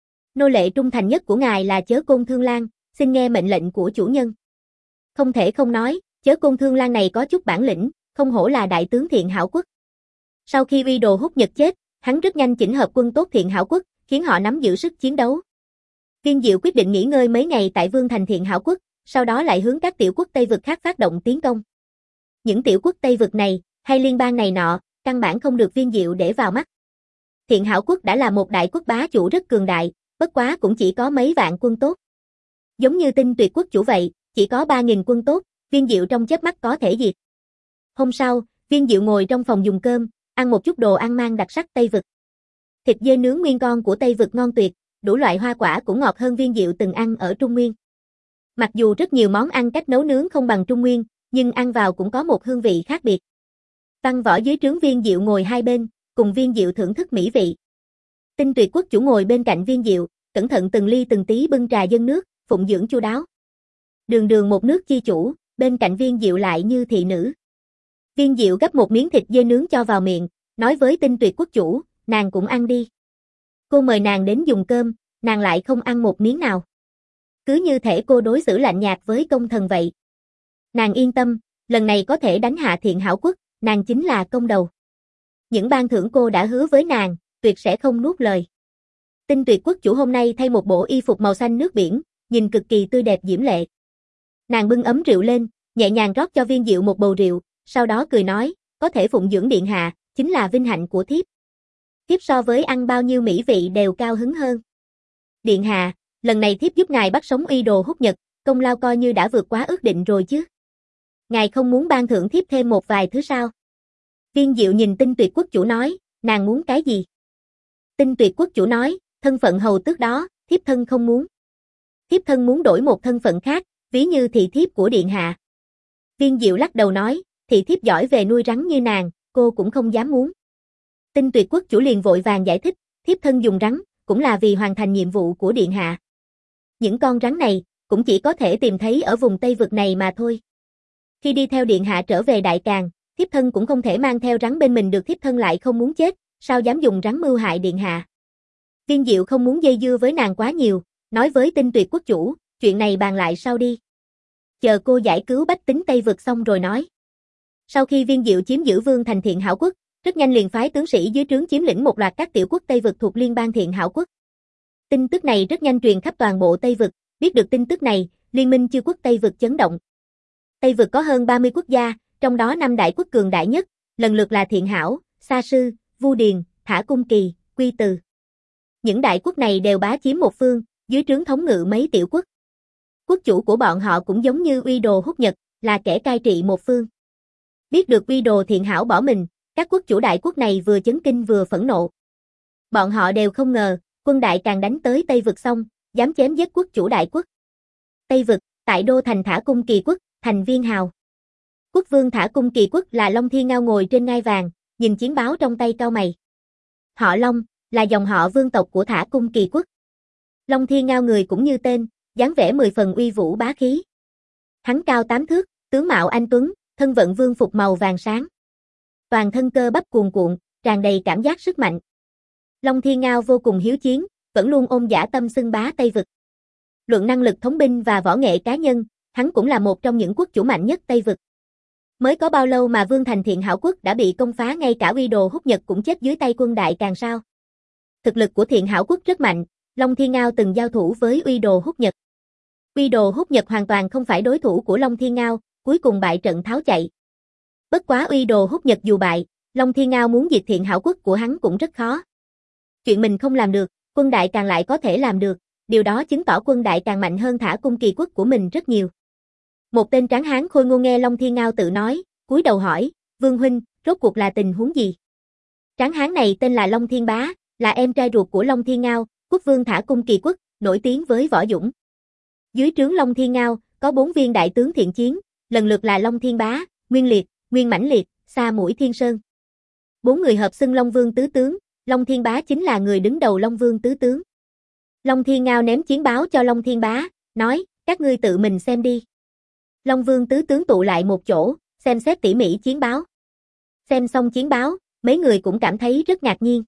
Nô lệ trung thành nhất của ngài là Chớ Côn Thương Lang, xin nghe mệnh lệnh của chủ nhân. Không thể không nói, Chớ Côn Thương Lang này có chút bản lĩnh, không hổ là đại tướng thiện hảo quốc. Sau khi uy đồ hút nhật chết, hắn rất nhanh chỉnh hợp quân tốt thiện hảo quốc, khiến họ nắm giữ sức chiến đấu. Viên Diệu quyết định nghỉ ngơi mấy ngày tại Vương thành thiện hảo quốc, sau đó lại hướng các tiểu quốc Tây vực khác phát động tiến công. Những tiểu quốc Tây vực này, hay liên bang này nọ, căn bản không được Viên Diệu để vào mắt. Thiện hảo quốc đã là một đại quốc bá chủ rất cường đại, bất quá cũng chỉ có mấy vạn quân tốt. Giống như Tinh Tuyệt quốc chủ vậy, chỉ có ba nghìn quân tốt, Viên Diệu trong chớp mắt có thể diệt. Hôm sau, Viên Diệu ngồi trong phòng dùng cơm, ăn một chút đồ ăn mang đặc sắc Tây vực. Thịt dê nướng nguyên con của Tây vực ngon tuyệt, đủ loại hoa quả cũng ngọt hơn Viên Diệu từng ăn ở Trung Nguyên. Mặc dù rất nhiều món ăn cách nấu nướng không bằng Trung Nguyên, nhưng ăn vào cũng có một hương vị khác biệt. Văn Võ dưới trướng Viên Diệu ngồi hai bên, cùng Viên Diệu thưởng thức mỹ vị. Tinh Tuyệt quốc chủ ngồi bên cạnh Viên Diệu, cẩn thận từng ly từng tí bưng trà dâng nước, phụng dưỡng chu đáo. Đường đường một nước chi chủ, bên cạnh Viên Diệu lại như thị nữ. Viên Diệu gấp một miếng thịt dê nướng cho vào miệng, nói với Tinh Tuyệt quốc chủ, nàng cũng ăn đi. Cô mời nàng đến dùng cơm, nàng lại không ăn một miếng nào. Cứ như thể cô đối xử lạnh nhạt với công thần vậy. Nàng yên tâm, lần này có thể đánh hạ thiện hảo quốc, nàng chính là công đầu. Những ban thưởng cô đã hứa với nàng, tuyệt sẽ không nuốt lời. Tinh Tuyệt quốc chủ hôm nay thay một bộ y phục màu xanh nước biển, nhìn cực kỳ tươi đẹp diễm lệ. Nàng bưng ấm rượu lên, nhẹ nhàng rót cho Viên Diệu một bầu rượu, sau đó cười nói, có thể phụng dưỡng điện hạ, chính là vinh hạnh của thiếp. Thiếp so với ăn bao nhiêu mỹ vị đều cao hứng hơn. Điện hạ, lần này thiếp giúp ngài bắt sống y đồ hút nhật, công lao coi như đã vượt quá ước định rồi chứ. Ngài không muốn ban thưởng thiếp thêm một vài thứ sao? Viên Diệu nhìn Tinh Tuyệt quốc chủ nói, nàng muốn cái gì? Tinh Tuyệt quốc chủ nói, thân phận hầu tước đó, thiếp thân không muốn. Thiếp thân muốn đổi một thân phận khác, ví như thị thiếp của điện hạ. Viên Diệu lắc đầu nói, thị thiếp giỏi về nuôi rắn như nàng, cô cũng không dám muốn. Tinh Tuyệt quốc chủ liền vội vàng giải thích, thiếp thân dùng rắn, cũng là vì hoàn thành nhiệm vụ của điện hạ. Những con rắn này, cũng chỉ có thể tìm thấy ở vùng Tây vực này mà thôi. Khi đi theo điện hạ trở về Đại Càn, thiếp thân cũng không thể mang theo rắn bên mình được, thiếp thân lại không muốn chết, sao dám dùng rắn mưu hại điện hạ. Viên Diệu không muốn dây dưa với nàng quá nhiều, nói với Tinh Tuyệt quốc chủ, chuyện này bàn lại sau đi. Chờ cô giải cứu bách tính Tây vực xong rồi nói. Sau khi Viên Diệu chiếm giữ Vương thành thiện hảo quốc, rất nhanh liền phái tướng sĩ dưới trướng chiếm lĩnh một loạt các tiểu quốc Tây vực thuộc liên bang thiện hảo quốc. Tin tức này rất nhanh truyền khắp toàn bộ Tây vực, biết được tin tức này, liên minh chư quốc Tây vực chấn động. Tây vực có hơn ba mươi quốc gia, trong đó năm đại quốc cường đại nhất, lần lượt là Thiện Hảo, Sa Sư, Vu Điền, Thả Cung Kỳ, Quy Từ. Những đại quốc này đều bá chiếm một phương, dưới trướng thống ngự mấy tiểu quốc. Quốc chủ của bọn họ cũng giống như Uy Đồ Hút Nhật, là kẻ cai trị một phương. Biết được Uy Đồ Thiện Hảo bỏ mình, các quốc chủ đại quốc này vừa chấn kinh vừa phẫn nộ. Bọn họ đều không ngờ, quân Đại Càn đánh tới Tây vực xong, dám chém giết quốc chủ đại quốc. Tây vực, tại đô thành Thả Cung Kỳ quốc, thành Viên Hào. Quốc vương Thả Cung Kỳ quốc là Long Thiên Ngao ngồi trên ngai vàng, nhìn chiến báo trong tay cau mày. Họ Long, là dòng họ vương tộc của Thả Cung Kỳ quốc. Long Thiên Ngao người cũng như tên, dáng vẻ mười phần uy vũ bá khí. Hắn cao tám thước, tướng mạo anh tuấn, thân vận vương phục màu vàng sáng. Toàn thân cơ bắp cuồn cuộn, tràn đầy cảm giác sức mạnh. Long Thiên Ngao vô cùng hiếu chiến, vẫn luôn ôm dã tâm xưng bá Tây vực. Luận năng lực thống binh và võ nghệ cá nhân, hắn cũng là một trong những quốc chủ mạnh nhất Tây vực. Mới có bao lâu mà Vương thành Thiện Hảo quốc đã bị công phá, ngay cả Uy Đồ Hút Nhật cũng chết dưới tay quân Đại Càn sao? Thực lực của Thiện Hảo quốc rất mạnh, Long Thiên Ngao từng giao thủ với Uy Đồ Hút Nhật. Uy Đồ Hút Nhật hoàn toàn không phải đối thủ của Long Thiên Ngao, cuối cùng bại trận tháo chạy. Bất quá Uy Đồ Hút Nhật dù bại, Long Thiên Ngao muốn diệt Thiện Hảo quốc của hắn cũng rất khó. Chuyện mình không làm được, quân Đại Càn lại có thể làm được, điều đó chứng tỏ quân Đại Càn mạnh hơn Thả Cung Kỳ quốc của mình rất nhiều. Một tên tráng hán khôi ngô nghe Long Thiên Ngao tự nói, cúi đầu hỏi, Vương huynh, rốt cuộc là tình huống gì? Tráng hán này tên là Long Thiên Bá, là em trai ruột của Long Thiên Ngao, quốc vương Thả Cung Kỳ quốc, nổi tiếng với võ dũng. Dưới trướng Long Thiên Ngao, có bốn viên đại tướng thiện chiến, lần lượt là Long Thiên Bá, Nguyên Liệt, Nguyên Mãnh Liệt, Sa Mũi Thiên Sơn. Bốn người hợp xưng Long Vương tứ tướng, Long Thiên Bá chính là người đứng đầu Long Vương tứ tướng. Long Thiên Ngao ném chiến báo cho Long Thiên Bá, nói, các ngươi tự mình xem đi. Long Vương tứ tướng tụ lại một chỗ, xem xét tỉ mỉ chiến báo. Xem xong chiến báo, mấy người cũng cảm thấy rất ngạc nhiên.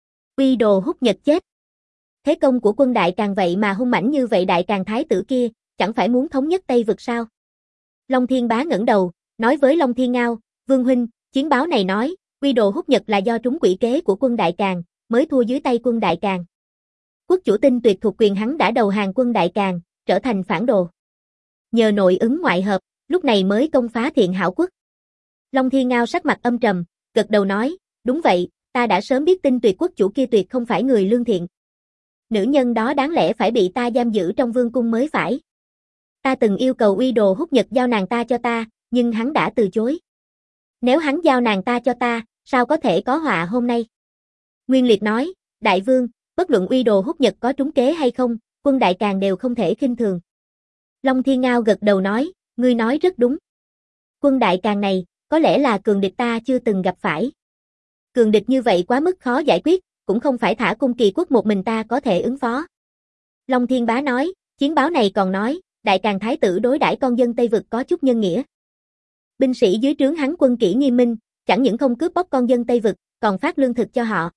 Uy Đồ Húc Nhật chết. Thế công của quân Đại Càn vậy mà hung mãnh như vậy, Đại Càn thái tử kia, chẳng phải muốn thống nhất Tây vực sao? Long Thiên Bá ngẩng đầu, nói với Long Thiên Ngao, Vương huynh, chiến báo này nói, Uy Đồ Húc Nhật là do trúng quỷ kế của quân Đại Càn, mới thua dưới tay quân Đại Càn. Quốc chủ tinh tuyệt thuộc quyền hắn đã đầu hàng quân Đại Càn, trở thành phản đồ. Nhờ nội ứng ngoại hợp, lúc này mới công phá Thiện Hảo quốc. Long Thiên Ngao sắc mặt âm trầm, gật đầu nói, đúng vậy, ta đã sớm biết tinh tuyệt quốc chủ kia tuyệt không phải người lương thiện. Nữ nhân đó đáng lẽ phải bị ta giam giữ trong vương cung mới phải. Ta từng yêu cầu Uy Đồ Húc Nhật giao nàng ta cho ta, nhưng hắn đã từ chối. Nếu hắn giao nàng ta cho ta, sao có thể có họa hôm nay? Nguyên Liệt nói, Đại vương, bất luận Uy Đồ Húc Nhật có trúng kế hay không, quân Đại Càn đều không thể khinh thường. Long Thiên Ngao gật đầu nói, ngươi nói rất đúng. Quân Đại Càn này, có lẽ là cường địch ta chưa từng gặp phải. Cường địch như vậy quá mức khó giải quyết, cũng không phải thả Cung Kỳ quốc một mình ta có thể ứng phó. Long Thiên Bá nói, chiến báo này còn nói, Đại Càn thái tử đối đãi con dân Tây vực có chút nhân nghĩa. Binh sĩ dưới trướng hắn quân kỷ nghiêm minh, chẳng những không cướp bóc con dân Tây vực, còn phát lương thực cho họ.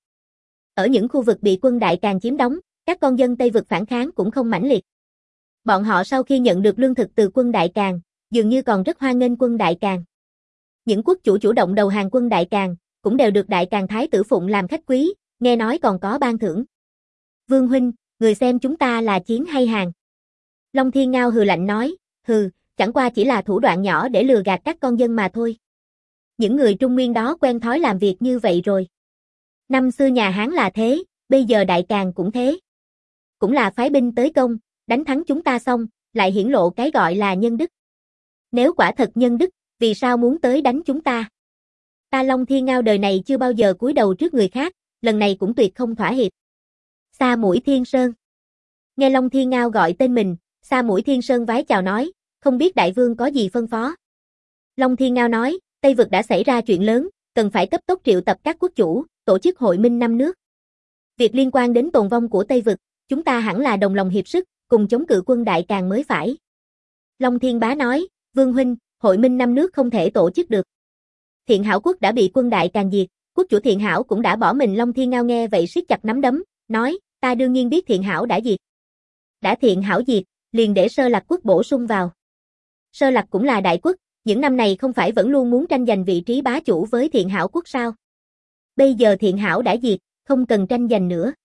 Ở những khu vực bị quân Đại Càn chiếm đóng, các con dân Tây vực phản kháng cũng không mãnh liệt. Bọn họ sau khi nhận được lương thực từ quân Đại Càn, dường như còn rất hoan nghênh quân Đại Càn. Những quốc chủ chủ động đầu hàng quân Đại Càn, cũng đều được Đại Càn thái tử phụng làm khách quý, nghe nói còn có ban thưởng. Vương huynh, người xem chúng ta là chiến hay hàng? Long Thiên Ngao hừ lạnh nói, hừ, chẳng qua chỉ là thủ đoạn nhỏ để lừa gạt các con dân mà thôi. Những người Trung Nguyên đó quen thói làm việc như vậy rồi. Năm xưa nhà Hán là thế, bây giờ Đại Càn cũng thế. Cũng là phái binh tới công, đánh thắng chúng ta xong, lại hiển lộ cái gọi là nhân đức. Nếu quả thật nhân đức, vì sao muốn tới đánh chúng ta? Ta Long Thiên Ngao đời này chưa bao giờ cúi đầu trước người khác, lần này cũng tuyệt không thỏa hiệp. Sa Mũi Thiên Sơn. Nghe Long Thiên Ngao gọi tên mình, Sa Mũi Thiên Sơn vái chào nói, không biết đại vương có gì phân phó. Long Thiên Ngao nói, Tây vực đã xảy ra chuyện lớn, cần phải cấp tốc triệu tập các quốc chủ, tổ chức hội minh năm nước. Việc liên quan đến tồn vong của Tây vực, chúng ta hẳn là đồng lòng hiệp sức, cùng chống cự quân Đại Càn mới phải. Long Thiên Bá nói, Vương huynh, hội minh năm nước không thể tổ chức được. Thiện Hảo quốc đã bị quân Đại Càn diệt, quốc chủ Thiện Hảo cũng đã bỏ mình. Long Thiên Ngao nghe vậy siết chặt nắm đấm, nói, ta đương nhiên biết Thiện Hảo đã diệt. Đã Thiện Hảo diệt, liền để Sơ Lạc quốc bổ sung vào. Sơ Lạc cũng là đại quốc, những năm này không phải vẫn luôn muốn tranh giành vị trí bá chủ với Thiện Hảo quốc sao? Bây giờ Thiện Hảo đã diệt, không cần tranh giành nữa.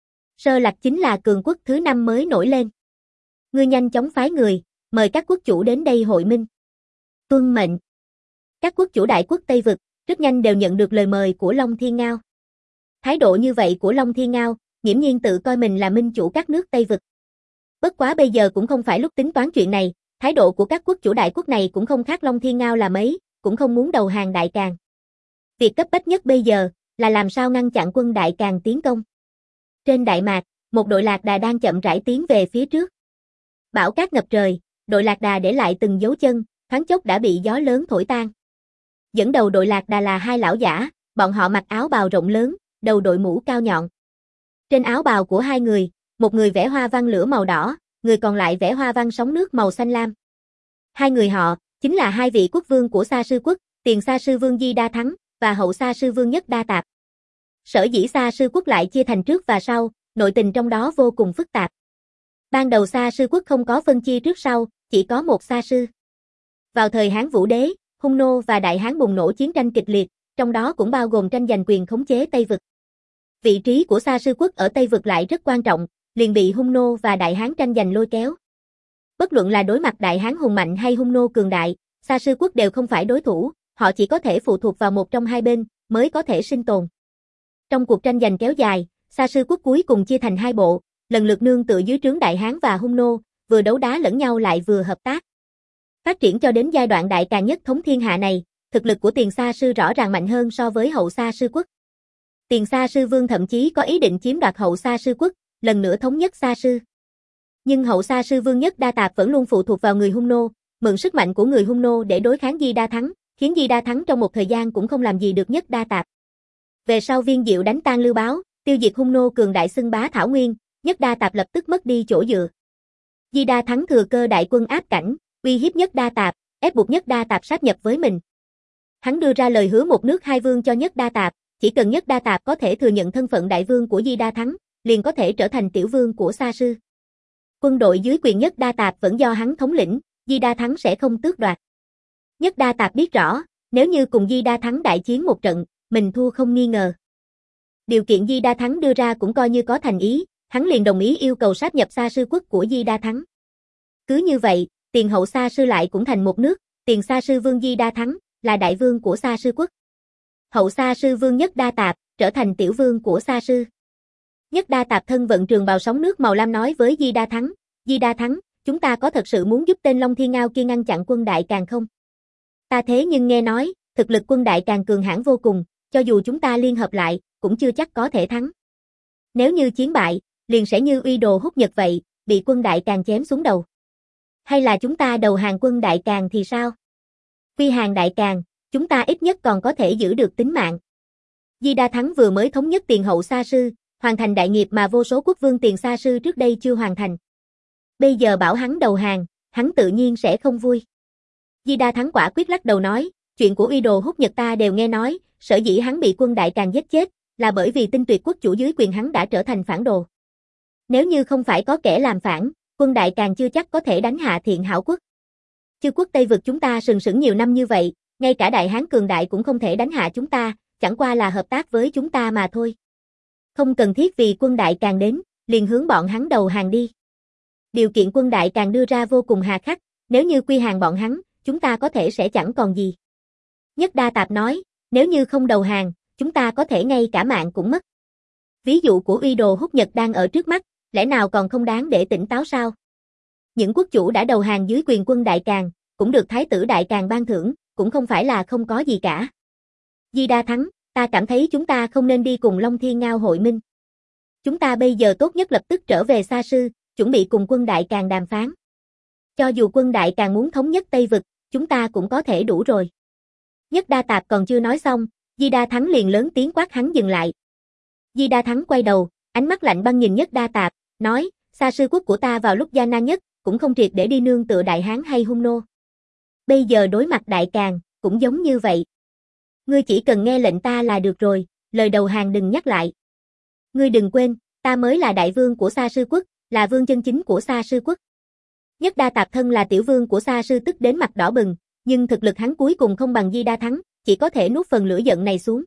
Sơ Lạc chính là cường quốc thứ năm mới nổi lên. Ngươi nhanh chóng phái người, mời các quốc chủ đến đây hội minh. Tuân mệnh. Các quốc chủ đại quốc Tây vực, rất nhanh đều nhận được lời mời của Long Thiên Ngao. Thái độ như vậy của Long Thiên Ngao, nghiễm nhiên tự coi mình là minh chủ các nước Tây vực. Bất quá bây giờ cũng không phải lúc tính toán chuyện này, thái độ của các quốc chủ đại quốc này cũng không khác Long Thiên Ngao là mấy, cũng không muốn đầu hàng Đại Càn. Việc cấp bách nhất bây giờ, là làm sao ngăn chặn quân Đại Càn tiến công. Trên Đại Mạc, một đội lạc đà đang chậm rãi tiến về phía trước. Bão cát ngập trời, đội lạc đà để lại từng dấu chân, thoáng chốc đã bị gió lớn thổi tan. Dẫn đầu đội lạc đà là hai lão giả, bọn họ mặc áo bào rộng lớn, đầu đội mũ cao nhọn. Trên áo bào của hai người, một người vẽ hoa văn lửa màu đỏ, người còn lại vẽ hoa văn sóng nước màu xanh lam. Hai người họ, chính là hai vị quốc vương của Sa Sư quốc, tiền Sa Sư vương Di Đa Thắng, và hậu Sa Sư vương Nhất Đa Tạp. Sở dĩ Sa Sư quốc lại chia thành trước và sau, nội tình trong đó vô cùng phức tạp. Ban đầu Sa Sư quốc không có phân chia trước sau, chỉ có một Sa Sư. Vào thời Hán Vũ Đế, Hung Nô và Đại Hán bùng nổ chiến tranh kịch liệt, trong đó cũng bao gồm tranh giành quyền khống chế Tây vực. Vị trí của Sa Sư quốc ở Tây vực lại rất quan trọng, liền bị Hung Nô và Đại Hán tranh giành lôi kéo. Bất luận là đối mặt Đại Hán hùng mạnh hay Hung Nô cường đại, Sa Sư quốc đều không phải đối thủ, họ chỉ có thể phụ thuộc vào một trong hai bên, mới có thể sinh tồn. Trong cuộc tranh giành kéo dài, Sa Sư quốc cuối cùng chia thành hai bộ, lần lượt nương tựa dưới trướng Đại Hán và Hung Nô, vừa đấu đá lẫn nhau lại vừa hợp tác. Phát triển cho đến giai đoạn Đại Càn nhất thống thiên hạ này, thực lực của Tiền Sa Sư rõ ràng mạnh hơn so với hậu Sa Sư quốc. Tiền Sa Sư vương thậm chí có ý định chiếm đoạt hậu Sa Sư quốc, lần nữa thống nhất Sa Sư. Nhưng hậu Sa Sư vương Nhất Đa Tạp vẫn luôn phụ thuộc vào người Hung Nô, mượn sức mạnh của người Hung Nô để đối kháng Di Đa Thắng, khiến Di Đa Thắng trong một thời gian cũng không làm gì được Nhất Đa Tạp. Về sau Viên Diệu đánh tan Lưu Báo, tiêu diệt hung nô cường đại xưng bá Thảo Nguyên, Nhất Đa Tạp lập tức mất đi chỗ dựa. Di Đa Thắng thừa cơ đại quân áp cảnh, uy hiếp Nhất Đa Tạp, ép buộc Nhất Đa Tạp sáp nhập với mình. Hắn đưa ra lời hứa một nước hai vương cho Nhất Đa Tạp, chỉ cần Nhất Đa Tạp có thể thừa nhận thân phận đại vương của Di Đa Thắng, liền có thể trở thành tiểu vương của Sa Sư. Quân đội dưới quyền Nhất Đa Tạp vẫn do hắn thống lĩnh, Di Đa Thắng sẽ không tước đoạt. Nhất Đa Tạp biết rõ, nếu như cùng Di Đa Thắng đại chiến một trận, mình thua không nghi ngờ. Điều kiện Di Đa Thắng đưa ra cũng coi như có thành ý, hắn liền đồng ý yêu cầu sáp nhập Sa Sư quốc của Di Đa Thắng. Cứ như vậy, tiền hậu Sa Sư lại cũng thành một nước, tiền Sa Sư vương Di Đa Thắng là đại vương của Sa Sư quốc. Hậu Sa Sư vương Nhất Đa Tạp trở thành tiểu vương của Sa Sư. Nhất Đa Tạp thân vận trường bào sóng nước màu lam nói với Di Đa Thắng, Di Đa Thắng, chúng ta có thật sự muốn giúp tên Long Thiên Ngao kia ngăn chặn quân Đại Càn không? Ta thế nhưng nghe nói, thực lực quân Đại Càn cường hãn vô cùng, cho dù chúng ta liên hợp lại, cũng chưa chắc có thể thắng. Nếu như chiến bại, liền sẽ như Uy Đồ Húc Nhật vậy, bị quân Đại Càn chém xuống đầu. Hay là chúng ta đầu hàng quân Đại Càn thì sao? Quy hàng Đại Càn, chúng ta ít nhất còn có thể giữ được tính mạng. Di Đa Thắng vừa mới thống nhất tiền hậu Sa Sư, hoàn thành đại nghiệp mà vô số quốc vương tiền Sa Sư trước đây chưa hoàn thành. Bây giờ bảo hắn đầu hàng, hắn tự nhiên sẽ không vui. Di Đa Thắng quả quyết lắc đầu nói, chuyện của Uy Đồ Húc Nhật ta đều nghe nói, sở dĩ hắn bị quân Đại Càn giết chết, là bởi vì Tinh Tuyệt quốc chủ dưới quyền hắn đã trở thành phản đồ. Nếu như không phải có kẻ làm phản, quân Đại Càn chưa chắc có thể đánh hạ Thiện Hảo quốc. Chư quốc Tây vực chúng ta sừng sững nhiều năm như vậy, ngay cả Đại Hán cường đại cũng không thể đánh hạ chúng ta, chẳng qua là hợp tác với chúng ta mà thôi. Không cần thiết vì quân Đại Càn đến, liền hướng bọn hắn đầu hàng đi. Điều kiện quân Đại Càn đưa ra vô cùng hà khắc, nếu như quy hàng bọn hắn, chúng ta có thể sẽ chẳng còn gì. Nhất Đa Tạp nói, nếu như không đầu hàng, chúng ta có thể ngay cả mạng cũng mất. Ví dụ của Uy Đồ Húc Nhật đang ở trước mắt, lẽ nào còn không đáng để tỉnh táo sao? Những quốc chủ đã đầu hàng dưới quyền quân Đại Càn, cũng được Thái tử Đại Càn ban thưởng, cũng không phải là không có gì cả. Di Đa Thắng, ta cảm thấy chúng ta không nên đi cùng Long Thiên Ngao hội minh. Chúng ta bây giờ tốt nhất lập tức trở về Sa Sư, chuẩn bị cùng quân Đại Càn đàm phán. Cho dù quân Đại Càn muốn thống nhất Tây vực, chúng ta cũng có thể đủ rồi. Nhất Đa Tạp còn chưa nói xong, Di Đa Thắng liền lớn tiếng quát hắn dừng lại. Di Đa Thắng quay đầu, ánh mắt lạnh băng nhìn Nhất Đa Tạp, nói, Sa Sư quốc của ta vào lúc gian nan nhất, cũng không triệt để đi nương tựa Đại Hán hay hung nô. Bây giờ đối mặt Đại Càn, cũng giống như vậy. Ngươi chỉ cần nghe lệnh ta là được rồi, lời đầu hàng đừng nhắc lại. Ngươi đừng quên, ta mới là đại vương của Sa Sư quốc, là vương chân chính của Sa Sư quốc. Nhất Đa Tạp thân là tiểu vương của Sa Sư tức đến mặt đỏ bừng, nhưng thực lực hắn cuối cùng không bằng Di Đa Thắng, chỉ có thể nuốt phần lửa giận này xuống.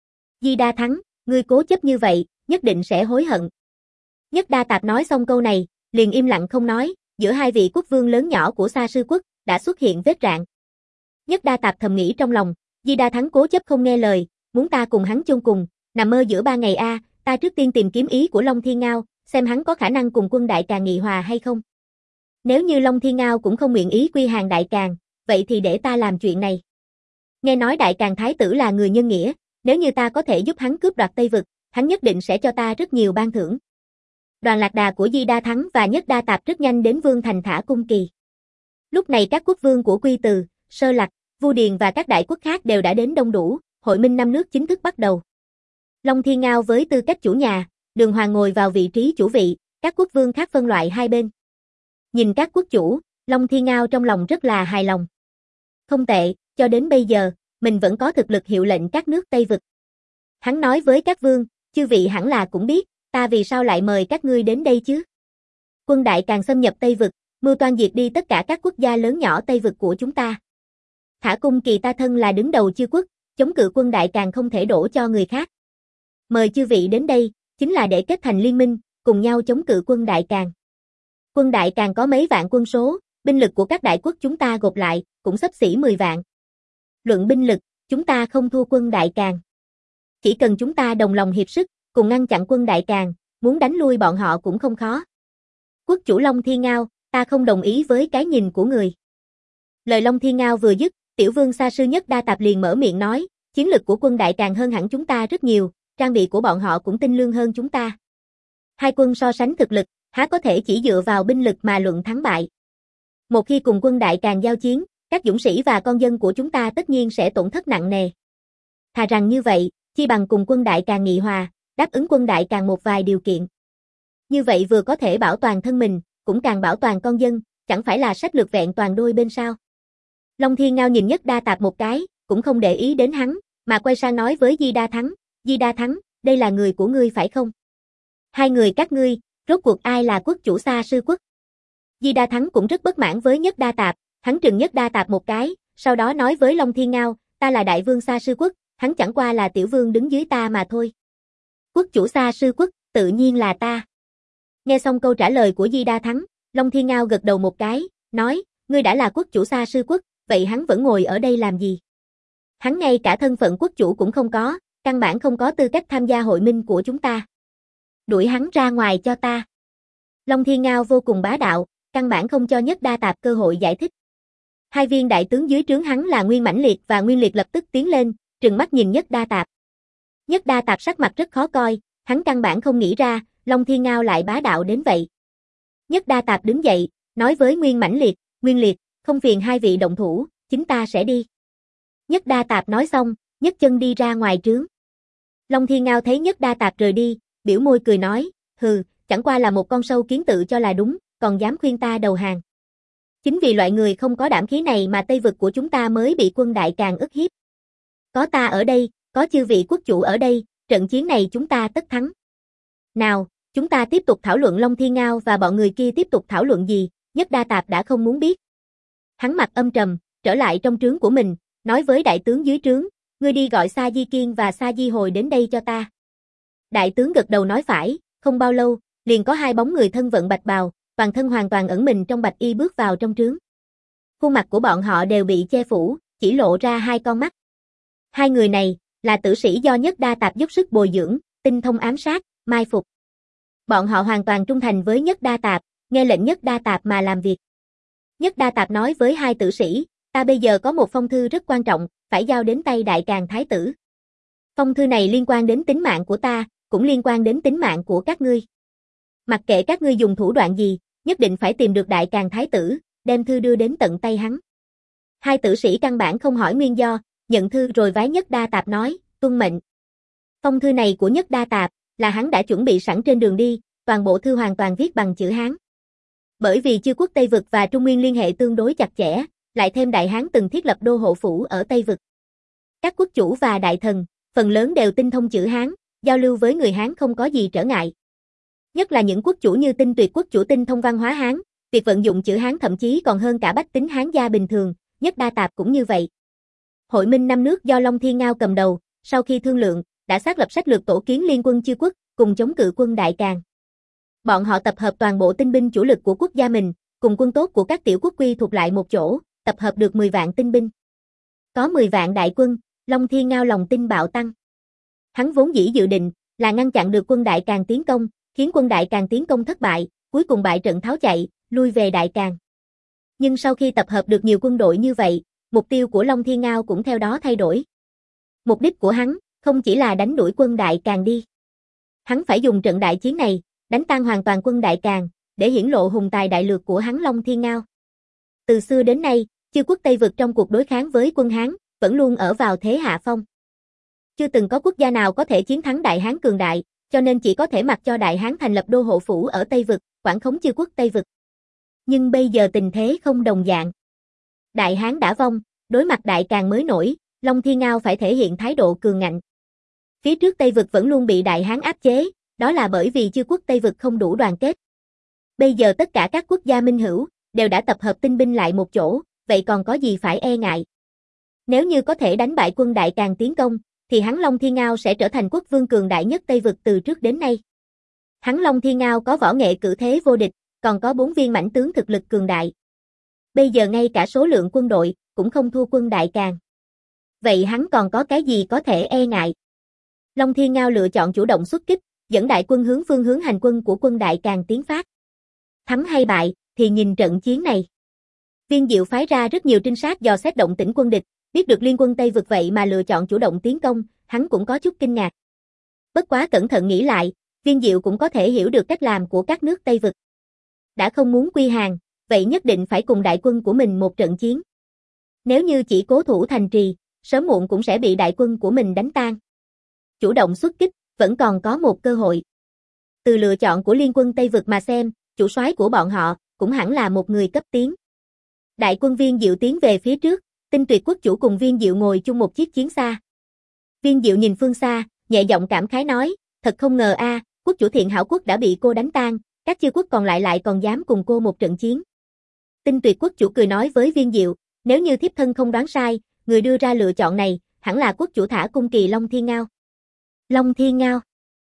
Di Đa Thắng, ngươi cố chấp như vậy, nhất định sẽ hối hận. Nhất Đa Tạp nói xong câu này, liền im lặng không nói, giữa hai vị quốc vương lớn nhỏ của Sa Sư quốc, đã xuất hiện vết rạn. Nhất Đa Tạp thầm nghĩ trong lòng, Di Đa Thắng cố chấp không nghe lời, muốn ta cùng hắn chung cùng, nằm mơ giữa ba ngày a, à, ta trước tiên tìm kiếm ý của Long Thiên Ngao, xem hắn có khả năng cùng quân Đại Càn nghị hòa hay không. Nếu như Long Thiên Ngao cũng không nguyện ý quy hàng Đại Càn, vậy thì để ta làm chuyện này. Nghe nói Đại Càn Thái tử là người nhân nghĩa, nếu như ta có thể giúp hắn cướp đoạt Tây vực, hắn nhất định sẽ cho ta rất nhiều ban thưởng. Đoàn lạc đà của Di Đa Thắng và Nhất Đa Tạp rất nhanh đến Vương thành Thả Cung Kỳ. Lúc này các quốc vương của Quy Từ, Sơ Lạc, Vu Điền và các đại quốc khác đều đã đến đông đủ, hội minh năm nước chính thức bắt đầu. Long Thiên Ngao với tư cách chủ nhà, Đường Hoàng ngồi vào vị trí chủ vị, các quốc vương khác phân loại hai bên. Nhìn các quốc chủ, Long Thiên Ngao trong lòng rất là hài lòng. Không tệ, cho đến bây giờ, mình vẫn có thực lực hiệu lệnh các nước Tây vực. Hắn nói với các vương, chư vị hẳn là cũng biết, ta vì sao lại mời các ngươi đến đây chứ? Quân Đại Càn xâm nhập Tây vực, mưu toan diệt đi tất cả các quốc gia lớn nhỏ Tây vực của chúng ta. Thả Cung Kỳ ta thân là đứng đầu chư quốc, chống cự quân Đại Càn không thể đổ cho người khác. Mời chư vị đến đây, chính là để kết thành liên minh, cùng nhau chống cự quân Đại Càn. Quân Đại Càn có mấy vạn quân số, binh lực của các đại quốc chúng ta gộp lại, cũng xấp xỉ mười vạn. Luận binh lực, chúng ta không thua quân Đại Càn. Chỉ cần chúng ta đồng lòng hiệp sức, cùng ngăn chặn quân Đại Càn, muốn đánh lui bọn họ cũng không khó. Quốc chủ Long Thiên Ngao, ta không đồng ý với cái nhìn của người. Lời Long Thiên Ngao vừa dứt, tiểu vương Sa Sư Nhất Đa Tạp liền mở miệng nói, chiến lực của quân Đại Càn hơn hẳn chúng ta rất nhiều, trang bị của bọn họ cũng tinh lương hơn chúng ta. Hai quân so sánh thực lực, há có thể chỉ dựa vào binh lực mà luận thắng bại. Một khi cùng quân Đại Càn giao chiến, các dũng sĩ và con dân của chúng ta tất nhiên sẽ tổn thất nặng nề. Thà rằng như vậy, chi bằng cùng quân Đại Càn nghị hòa, đáp ứng quân Đại Càn một vài điều kiện. Như vậy vừa có thể bảo toàn thân mình, cũng càng bảo toàn con dân, chẳng phải là sách lược vẹn toàn đôi bên sao. Long Thiên Ngao nhìn Nhất Đa Tạp một cái, cũng không để ý đến hắn, mà quay sang nói với Di Đa Thắng, Di Đa Thắng, đây là người của ngươi phải không? Hai người các ngươi, rốt cuộc ai là quốc chủ Xa Sư Quốc? Di Đa Thắng cũng rất bất mãn với Nhất Đa Tạp, hắn trừng Nhất Đa Tạp một cái, sau đó nói với Long Thiên Ngao, ta là đại vương Xa Sư Quốc, hắn chẳng qua là tiểu vương đứng dưới ta mà thôi. Quốc chủ Xa Sư Quốc, tự nhiên là ta. Nghe xong câu trả lời của Di Đa Thắng, Long Thiên Ngao gật đầu một cái, nói, ngươi đã là quốc chủ Xa Sư Quốc, vậy hắn vẫn ngồi ở đây làm gì? Hắn ngay cả thân phận quốc chủ cũng không có, căn bản không có tư cách tham gia hội minh của chúng ta. Đuổi hắn ra ngoài cho ta. Long Thiên Ngao vô cùng bá đạo, căn bản không cho Nhất Đa Tạp cơ hội giải thích. Hai viên đại tướng dưới trướng hắn là Nguyên Mãnh Liệt và Nguyên Liệt lập tức tiến lên, trừng mắt nhìn Nhất Đa Tạp. Nhất Đa Tạp sắc mặt rất khó coi, hắn căn bản không nghĩ ra, Long Thiên Ngao lại bá đạo đến vậy. Nhất Đa Tạp đứng dậy, nói với Nguyên Mãnh Liệt, Nguyên Liệt, không phiền hai vị động thủ, chúng ta sẽ đi. Nhất Đa Tạp nói xong, nhấc chân đi ra ngoài trướng. Long Thiên Ngao thấy Nhất Đa Tạp rời đi, biểu môi cười nói, hừ, chẳng qua là một con sâu kiến tự cho là đúng, còn dám khuyên ta đầu hàng. Chính vì loại người không có đảm khí này mà Tây vực của chúng ta mới bị quân Đại Càn ức hiếp. Có ta ở đây, có chư vị quốc chủ ở đây, trận chiến này chúng ta tất thắng. Nào, chúng ta tiếp tục thảo luận. Long Thiên Ngao và bọn người kia tiếp tục thảo luận gì, Nhất Đa Tạp đã không muốn biết. Hắn mặt âm trầm, trở lại trong trướng của mình, nói với đại tướng dưới trướng, ngươi đi gọi Sa Di Kiên và Sa Di Hồi đến đây cho ta. Đại tướng gật đầu nói phải, không bao lâu, liền có hai bóng người thân vận bạch bào, toàn thân hoàn toàn ẩn mình trong bạch y bước vào trong trướng. Khuôn mặt của bọn họ đều bị che phủ, chỉ lộ ra hai con mắt. Hai người này, là tử sĩ do Nhất Đa Tạp dốc sức bồi dưỡng, tinh thông ám sát, mai phục. Bọn họ hoàn toàn trung thành với Nhất Đa Tạp, nghe lệnh Nhất Đa Tạp mà làm việc. Nhất Đa Tạp nói với hai tử sĩ, ta bây giờ có một phong thư rất quan trọng, phải giao đến tay Đại Càn Thái tử. Phong thư này liên quan đến tính mạng của ta, cũng liên quan đến tính mạng của các ngươi. Mặc kệ các ngươi dùng thủ đoạn gì, nhất định phải tìm được Đại Càn Thái tử, đem thư đưa đến tận tay hắn. Hai tử sĩ căn bản không hỏi nguyên do, nhận thư rồi vái Nhất Đa Tạp nói, tuân mệnh. Phong thư này của Nhất Đa Tạp, là hắn đã chuẩn bị sẵn trên đường đi, toàn bộ thư hoàn toàn viết bằng chữ Hán. Bởi vì chư quốc Tây Vực và Trung Nguyên liên hệ tương đối chặt chẽ, lại thêm Đại Hán từng thiết lập đô hộ phủ ở Tây Vực. Các quốc chủ và đại thần, phần lớn đều tinh thông chữ Hán, giao lưu với người Hán không có gì trở ngại. Nhất là những quốc chủ như Tinh Tuyệt quốc chủ tinh thông văn hóa Hán, việc vận dụng chữ Hán thậm chí còn hơn cả bách tính Hán gia bình thường, Nhất Đa Tạp cũng như vậy. Hội minh năm nước do Long Thiên Ngao cầm đầu, sau khi thương lượng, đã xác lập sách lược tổ kiến liên quân chư quốc, cùng chống cự quân Đại Càn. Bọn họ tập hợp toàn bộ tinh binh chủ lực của quốc gia mình, cùng quân tốt của các tiểu quốc quy thuộc lại một chỗ, tập hợp được mười vạn tinh binh. Có mười vạn đại quân, Long Thiên Ngao lòng tin bạo tăng. Hắn vốn dĩ dự định là ngăn chặn được quân Đại Càn tiến công, khiến quân Đại Càn tiến công thất bại, cuối cùng bại trận tháo chạy, lui về Đại Càn. Nhưng sau khi tập hợp được nhiều quân đội như vậy, mục tiêu của Long Thiên Ngao cũng theo đó thay đổi. Mục đích của hắn không chỉ là đánh đuổi quân Đại Càn đi. Hắn phải dùng trận đại chiến này, đánh tan hoàn toàn quân Đại Càn, để hiển lộ hùng tài đại lược của hắn Long Thiên Ngao. Từ xưa đến nay, chư quốc Tây Vực trong cuộc đối kháng với quân Hán, vẫn luôn ở vào thế hạ phong. Chưa từng có quốc gia nào có thể chiến thắng Đại Hán cường đại, cho nên chỉ có thể mặc cho Đại Hán thành lập đô hộ phủ ở Tây Vực, quản khống chư quốc Tây Vực. Nhưng bây giờ tình thế không đồng dạng. Đại Hán đã vong, đối mặt Đại Càn mới nổi, Long Thiên Ngao phải thể hiện thái độ cường ngạnh. Phía trước Tây Vực vẫn luôn bị Đại Hán áp chế, đó là bởi vì chư quốc Tây Vực không đủ đoàn kết. Bây giờ tất cả các quốc gia minh hữu, đều đã tập hợp tinh binh lại một chỗ, vậy còn có gì phải e ngại. Nếu như có thể đánh bại quân Đại Càn tiến công, thì hắn Long Thiên Ngao sẽ trở thành quốc vương cường đại nhất Tây Vực từ trước đến nay. Hắn Long Thiên Ngao có võ nghệ cử thế vô địch, còn có bốn viên mãnh tướng thực lực cường đại. Bây giờ ngay cả số lượng quân đội, cũng không thua quân Đại Càn. Vậy hắn còn có cái gì có thể e ngại? Long Thiên Ngao lựa chọn chủ động xuất kích, dẫn đại quân hướng phương hướng hành quân của quân Đại Càn tiến phát. Thắng hay bại, thì nhìn trận chiến này. Viên Diệu phái ra rất nhiều trinh sát dò xét động tĩnh quân địch, biết được liên quân Tây Vực vậy mà lựa chọn chủ động tiến công, hắn cũng có chút kinh ngạc. Bất quá cẩn thận nghĩ lại, Viên Diệu cũng có thể hiểu được cách làm của các nước Tây Vực. Đã không muốn quy hàng, vậy nhất định phải cùng đại quân của mình một trận chiến. Nếu như chỉ cố thủ thành trì, sớm muộn cũng sẽ bị đại quân của mình đánh tan. chủ động xuất kích, vẫn còn có một cơ hội. Từ lựa chọn của liên quân Tây Vực mà xem, chủ soái của bọn họ cũng hẳn là một người cấp tiến. Đại quân Viên Diệu tiến về phía trước, Tinh Tuyệt quốc chủ cùng Viên Diệu ngồi chung một chiếc chiến xa. Viên Diệu nhìn phương xa, nhẹ giọng cảm khái nói, thật không ngờ a, quốc chủ Thiện Hảo quốc đã bị cô đánh tan, các chư quốc còn lại lại còn dám cùng cô một trận chiến. Tinh Tuyệt quốc chủ cười nói với Viên Diệu, nếu như thiếp thân không đoán sai, người đưa ra lựa chọn này, hẳn là quốc chủ Thả Cung Kỳ Long Thiên Ngao. Long Thiên Ngao?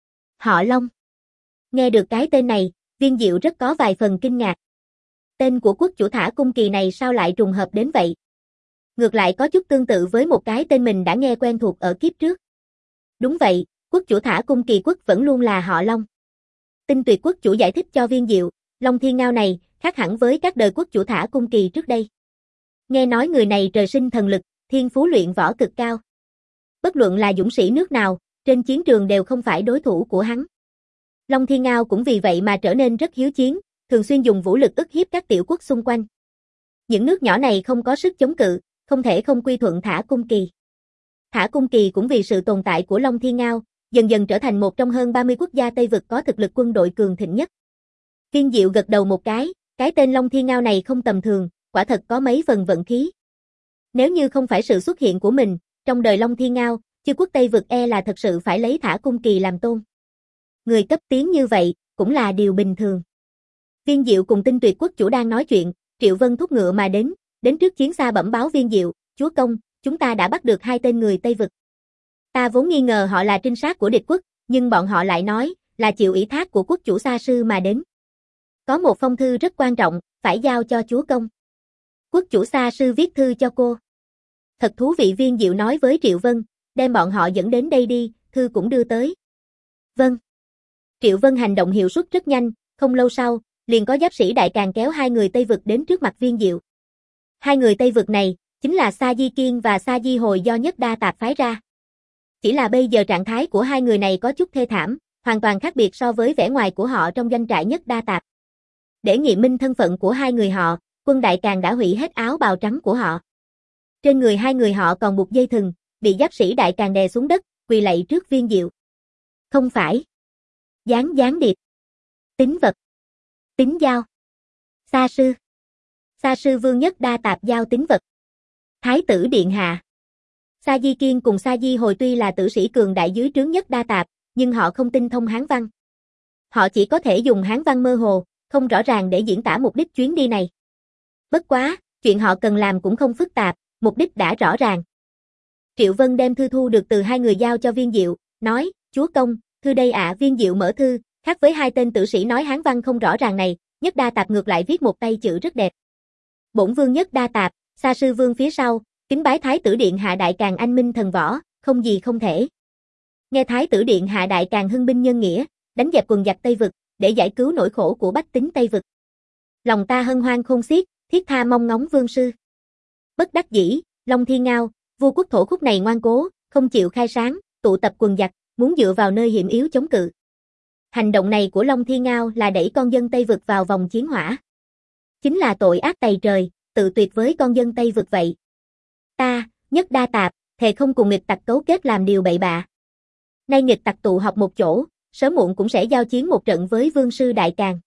Họ Long. Nghe được cái tên này, Viên Diệu rất có vài phần kinh ngạc. Tên của quốc chủ Thả Cung Kỳ này sao lại trùng hợp đến vậy? Ngược lại có chút tương tự với một cái tên mình đã nghe quen thuộc ở kiếp trước. Đúng vậy, quốc chủ Thả Cung Kỳ quốc vẫn luôn là họ Long. Tinh Tuyệt quốc chủ giải thích cho Viên Diệu, Long Thiên Ngao này, khác hẳn với các đời quốc chủ Thả Cung Kỳ trước đây. Nghe nói người này trời sinh thần lực, thiên phú luyện võ cực cao. Bất luận là dũng sĩ nước nào, trên chiến trường đều không phải đối thủ của hắn. Long Thiên Ngao cũng vì vậy mà trở nên rất hiếu chiến, thường xuyên dùng vũ lực ức hiếp các tiểu quốc xung quanh. Những nước nhỏ này không có sức chống cự, không thể không quy thuận Thả Cung Kỳ. Thả Cung Kỳ cũng vì sự tồn tại của Long Thiên Ngao, dần dần trở thành một trong hơn ba mươi quốc gia Tây Vực có thực lực quân đội cường thịnh nhất. Viên Diệu gật đầu một cái, cái tên Long Thiên Ngao này không tầm thường, quả thật có mấy phần vận khí. Nếu như không phải sự xuất hiện của mình, trong đời Long Thiên Ngao, chư quốc Tây Vực e là thật sự phải lấy Thả Cung Kỳ làm tôn. Người cấp tiến như vậy, cũng là điều bình thường. Viên Diệu cùng Tinh Tuyệt quốc chủ đang nói chuyện, Triệu Vân thúc ngựa mà đến, đến trước chiến xa bẩm báo Viên Diệu, chúa công, chúng ta đã bắt được hai tên người Tây Vực. Ta vốn nghi ngờ họ là trinh sát của địch quốc, nhưng bọn họ lại nói, là chịu ủy thác của quốc chủ Sa Sư mà đến. Có một phong thư rất quan trọng, phải giao cho chúa công. Quốc chủ Sa Sư viết thư cho cô. Thật thú vị, Viên Diệu nói với Triệu Vân, đem bọn họ dẫn đến đây đi, thư cũng đưa tới. Vâng. Triệu Vân hành động hiệu suất rất nhanh, không lâu sau, liền có giáp sĩ đại càng kéo hai người Tây Vực đến trước mặt Viên Diệu. Hai người Tây Vực này, chính là Sa Di Kiên và Sa Di Hồi do Nhất Đa Tạp phái ra. Chỉ là bây giờ trạng thái của hai người này có chút thê thảm, hoàn toàn khác biệt so với vẻ ngoài của họ trong doanh trại Nhất Đa Tạp. Để nghiệm minh thân phận của hai người họ, quân đại càng đã hủy hết áo bào trắng của họ. Trên người hai người họ còn buộc dây thừng, bị giáp sĩ đại càng đè xuống đất, quỳ lạy trước Viên Diệu. Không phải. Gián gián điệp. Tín vật. Tín giao. Sa sư. Sa sư Vương Nhất Đa Tạp giao tín vật. Thái tử điện hạ. Sa Di Kiên cùng Sa Di Hồi tuy là tử sĩ cường đại dưới trướng Nhất Đa Tạp, nhưng họ không tinh thông Hán văn. Họ chỉ có thể dùng Hán văn mơ hồ, không rõ ràng để diễn tả mục đích chuyến đi này. Bất quá, chuyện họ cần làm cũng không phức tạp, mục đích đã rõ ràng. Triệu Vân đem thư thu được từ hai người giao cho Viên Diệu, nói, chúa công, thư đây ạ. À. Viên Diệu mở thư, khác với hai tên tử sĩ nói Hán văn không rõ ràng này, Nhất Đa Tạp ngược lại viết một tay chữ rất đẹp. Bổn vương Nhất Đa Tạp, Sa sư vương phía sau, kính bái Thái tử điện hạ đại càng anh minh thần võ, không gì không thể. Nghe Thái tử điện hạ đại càng hưng binh nhân nghĩa, đánh dẹp quần giặc Tây Vực, để giải cứu nỗi khổ của bách tính Tây Vực. Lòng ta hân hoan khôn xiết, thiết tha mong ngóng vương sư. Bất đắc dĩ, Long Thiên Ngao, vua quốc thổ khúc này ngoan cố, không chịu khai sáng, tụ tập quần giặc, muốn dựa vào nơi hiểm yếu chống cự. Hành động này của Long Thiên Ngao là đẩy con dân Tây Vực vào vòng chiến hỏa. Chính là tội ác tày trời, tự tuyệt với con dân Tây Vực vậy. Ta, Nhất Đa Tạp, thề không cùng nghịch tặc cấu kết làm điều bậy bạ. Nay nghịch tặc tụ họp một chỗ, sớm muộn cũng sẽ giao chiến một trận với vương sư đại càng.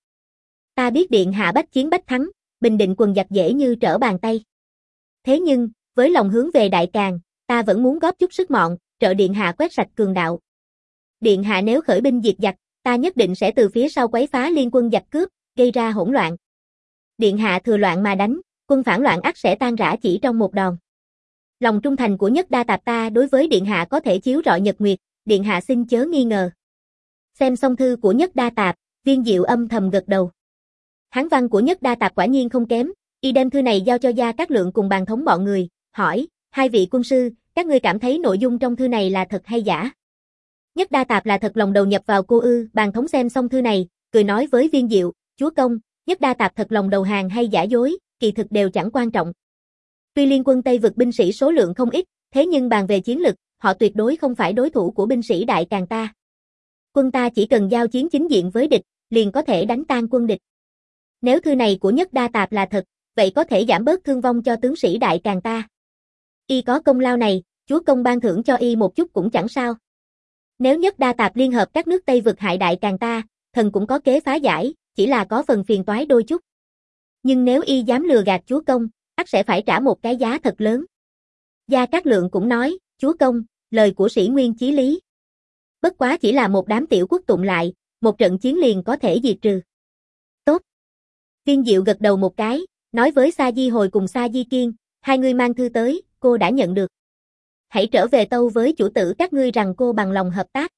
Ta biết điện hạ bách chiến bách thắng, bình định quần giặc dễ như trở bàn tay. Thế nhưng, với lòng hướng về đại càng, ta vẫn muốn góp chút sức mọn, trợ điện hạ quét sạch cường đạo. Điện hạ nếu khởi binh diệt giặc, ta nhất định sẽ từ phía sau quấy phá liên quân giặc cướp, gây ra hỗn loạn. Điện hạ thừa loạn mà đánh, quân phản loạn ắt sẽ tan rã chỉ trong một đòn. Lòng trung thành của Nhất Đa Tạp ta đối với điện hạ có thể chiếu rọi nhật nguyệt, điện hạ xin chớ nghi ngờ. Xem xong thư của Nhất Đa Tạp, Viên Diệu âm thầm gật đầu. Hán văn của Nhất Đa Tạp quả nhiên không kém, y đem thư này giao cho Gia Cát Lượng cùng bàn thống bọn người, hỏi, hai vị quân sư, các ngươi cảm thấy nội dung trong thư này là thật hay giả? Nhất Đa Tạp là thật lòng đầu nhập vào cô ư? Bàn thống xem xong thư này, cười nói với Viên Diệu, chúa công, Nhất Đa Tạp thật lòng đầu hàng hay giả dối, kỳ thực đều chẳng quan trọng. Tuy liên quân Tây Vực binh sĩ số lượng không ít, thế nhưng bàn về chiến lực, họ tuyệt đối không phải đối thủ của binh sĩ đại càng ta. Quân ta chỉ cần giao chiến chính diện với địch, liền có thể đánh tan quân địch. Nếu thư này của Nhất Đa Tạp là thật, vậy có thể giảm bớt thương vong cho tướng sĩ đại càng ta. Y có công lao này, chúa công ban thưởng cho y một chút cũng chẳng sao. Nếu Nhất Đa Tạp liên hợp các nước Tây vực hại Đại Càn ta, thần cũng có kế phá giải, chỉ là có phần phiền toái đôi chút. Nhưng nếu y dám lừa gạt chúa công, ắt sẽ phải trả một cái giá thật lớn. Gia Cát Lượng cũng nói, chúa công, lời của sĩ nguyên chí lý. Bất quá chỉ là một đám tiểu quốc tụng lại, một trận chiến liền có thể diệt trừ. Tốt. Viên Diệu gật đầu một cái, nói với Sa Di Hồi cùng Sa Di Kiên, hai người mang thư tới, cô đã nhận được. Hãy trở về tâu với chủ tử các ngươi rằng cô bằng lòng hợp tác.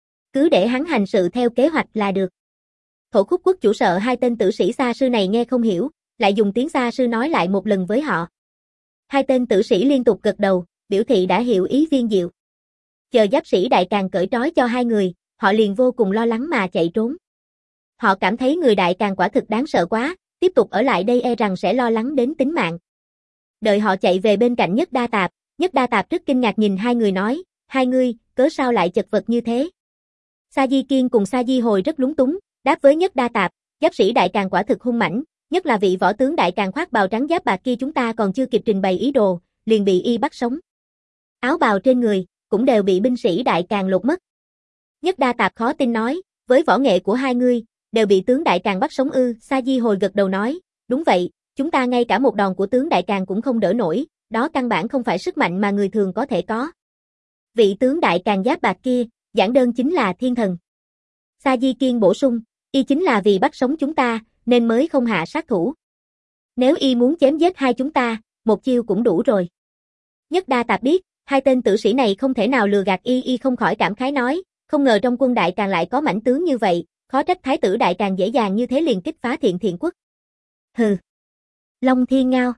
Cứ để hắn hành sự theo kế hoạch là được. Thổ Khúc quốc chủ sợ hai tên tử sĩ Sa sư này nghe không hiểu, lại dùng tiếng Sa sư nói lại một lần với họ. Hai tên tử sĩ liên tục gật đầu, biểu thị đã hiểu ý Viên Diệu. Chờ giáp sĩ Đại Càn cởi trói cho hai người, họ liền vô cùng lo lắng mà chạy trốn. Họ cảm thấy người Đại Càn quả thực đáng sợ quá, tiếp tục ở lại đây e rằng sẽ lo lắng đến tính mạng. Đợi họ chạy về bên cạnh Nhất Đa Tạp, Nhất Đa Tạp rất kinh ngạc nhìn hai người nói, hai ngươi, cớ sao lại chật vật như thế? Sa Di Kiên cùng Sa Di Hồi rất lúng túng, đáp với Nhất Đa Tạp, giáp sĩ Đại Càn quả thực hung mãnh, nhất là vị võ tướng Đại Càn khoác bào trắng giáp bạc kia chúng ta còn chưa kịp trình bày ý đồ, liền bị y bắt sống. Áo bào trên người, cũng đều bị binh sĩ Đại Càn lột mất. Nhất Đa Tạp khó tin nói, với võ nghệ của hai ngươi, đều bị tướng Đại Càn bắt sống ư? Sa Di Hồi gật đầu nói, đúng vậy, chúng ta ngay cả một đòn của tướng Đại Càn cũng không đỡ nổi, đó căn bản không phải sức mạnh mà người thường có thể có. Vị tướng Đại Càn giáp bạc kia, giản đơn chính là thiên thần. Sa Di Kiên bổ sung, y chính là vì bắt sống chúng ta, nên mới không hạ sát thủ. Nếu y muốn chém giết hai chúng ta, một chiêu cũng đủ rồi. Nhất Đa Tạp biết, hai tên tử sĩ này không thể nào lừa gạt y, y không khỏi cảm khái nói, không ngờ trong quân Đại Càn lại có mãnh tướng như vậy, khó trách thái tử Đại Càn dễ dàng như thế liền kích phá Thiện Thiện quốc. Hừ. Long Thiên Ngao.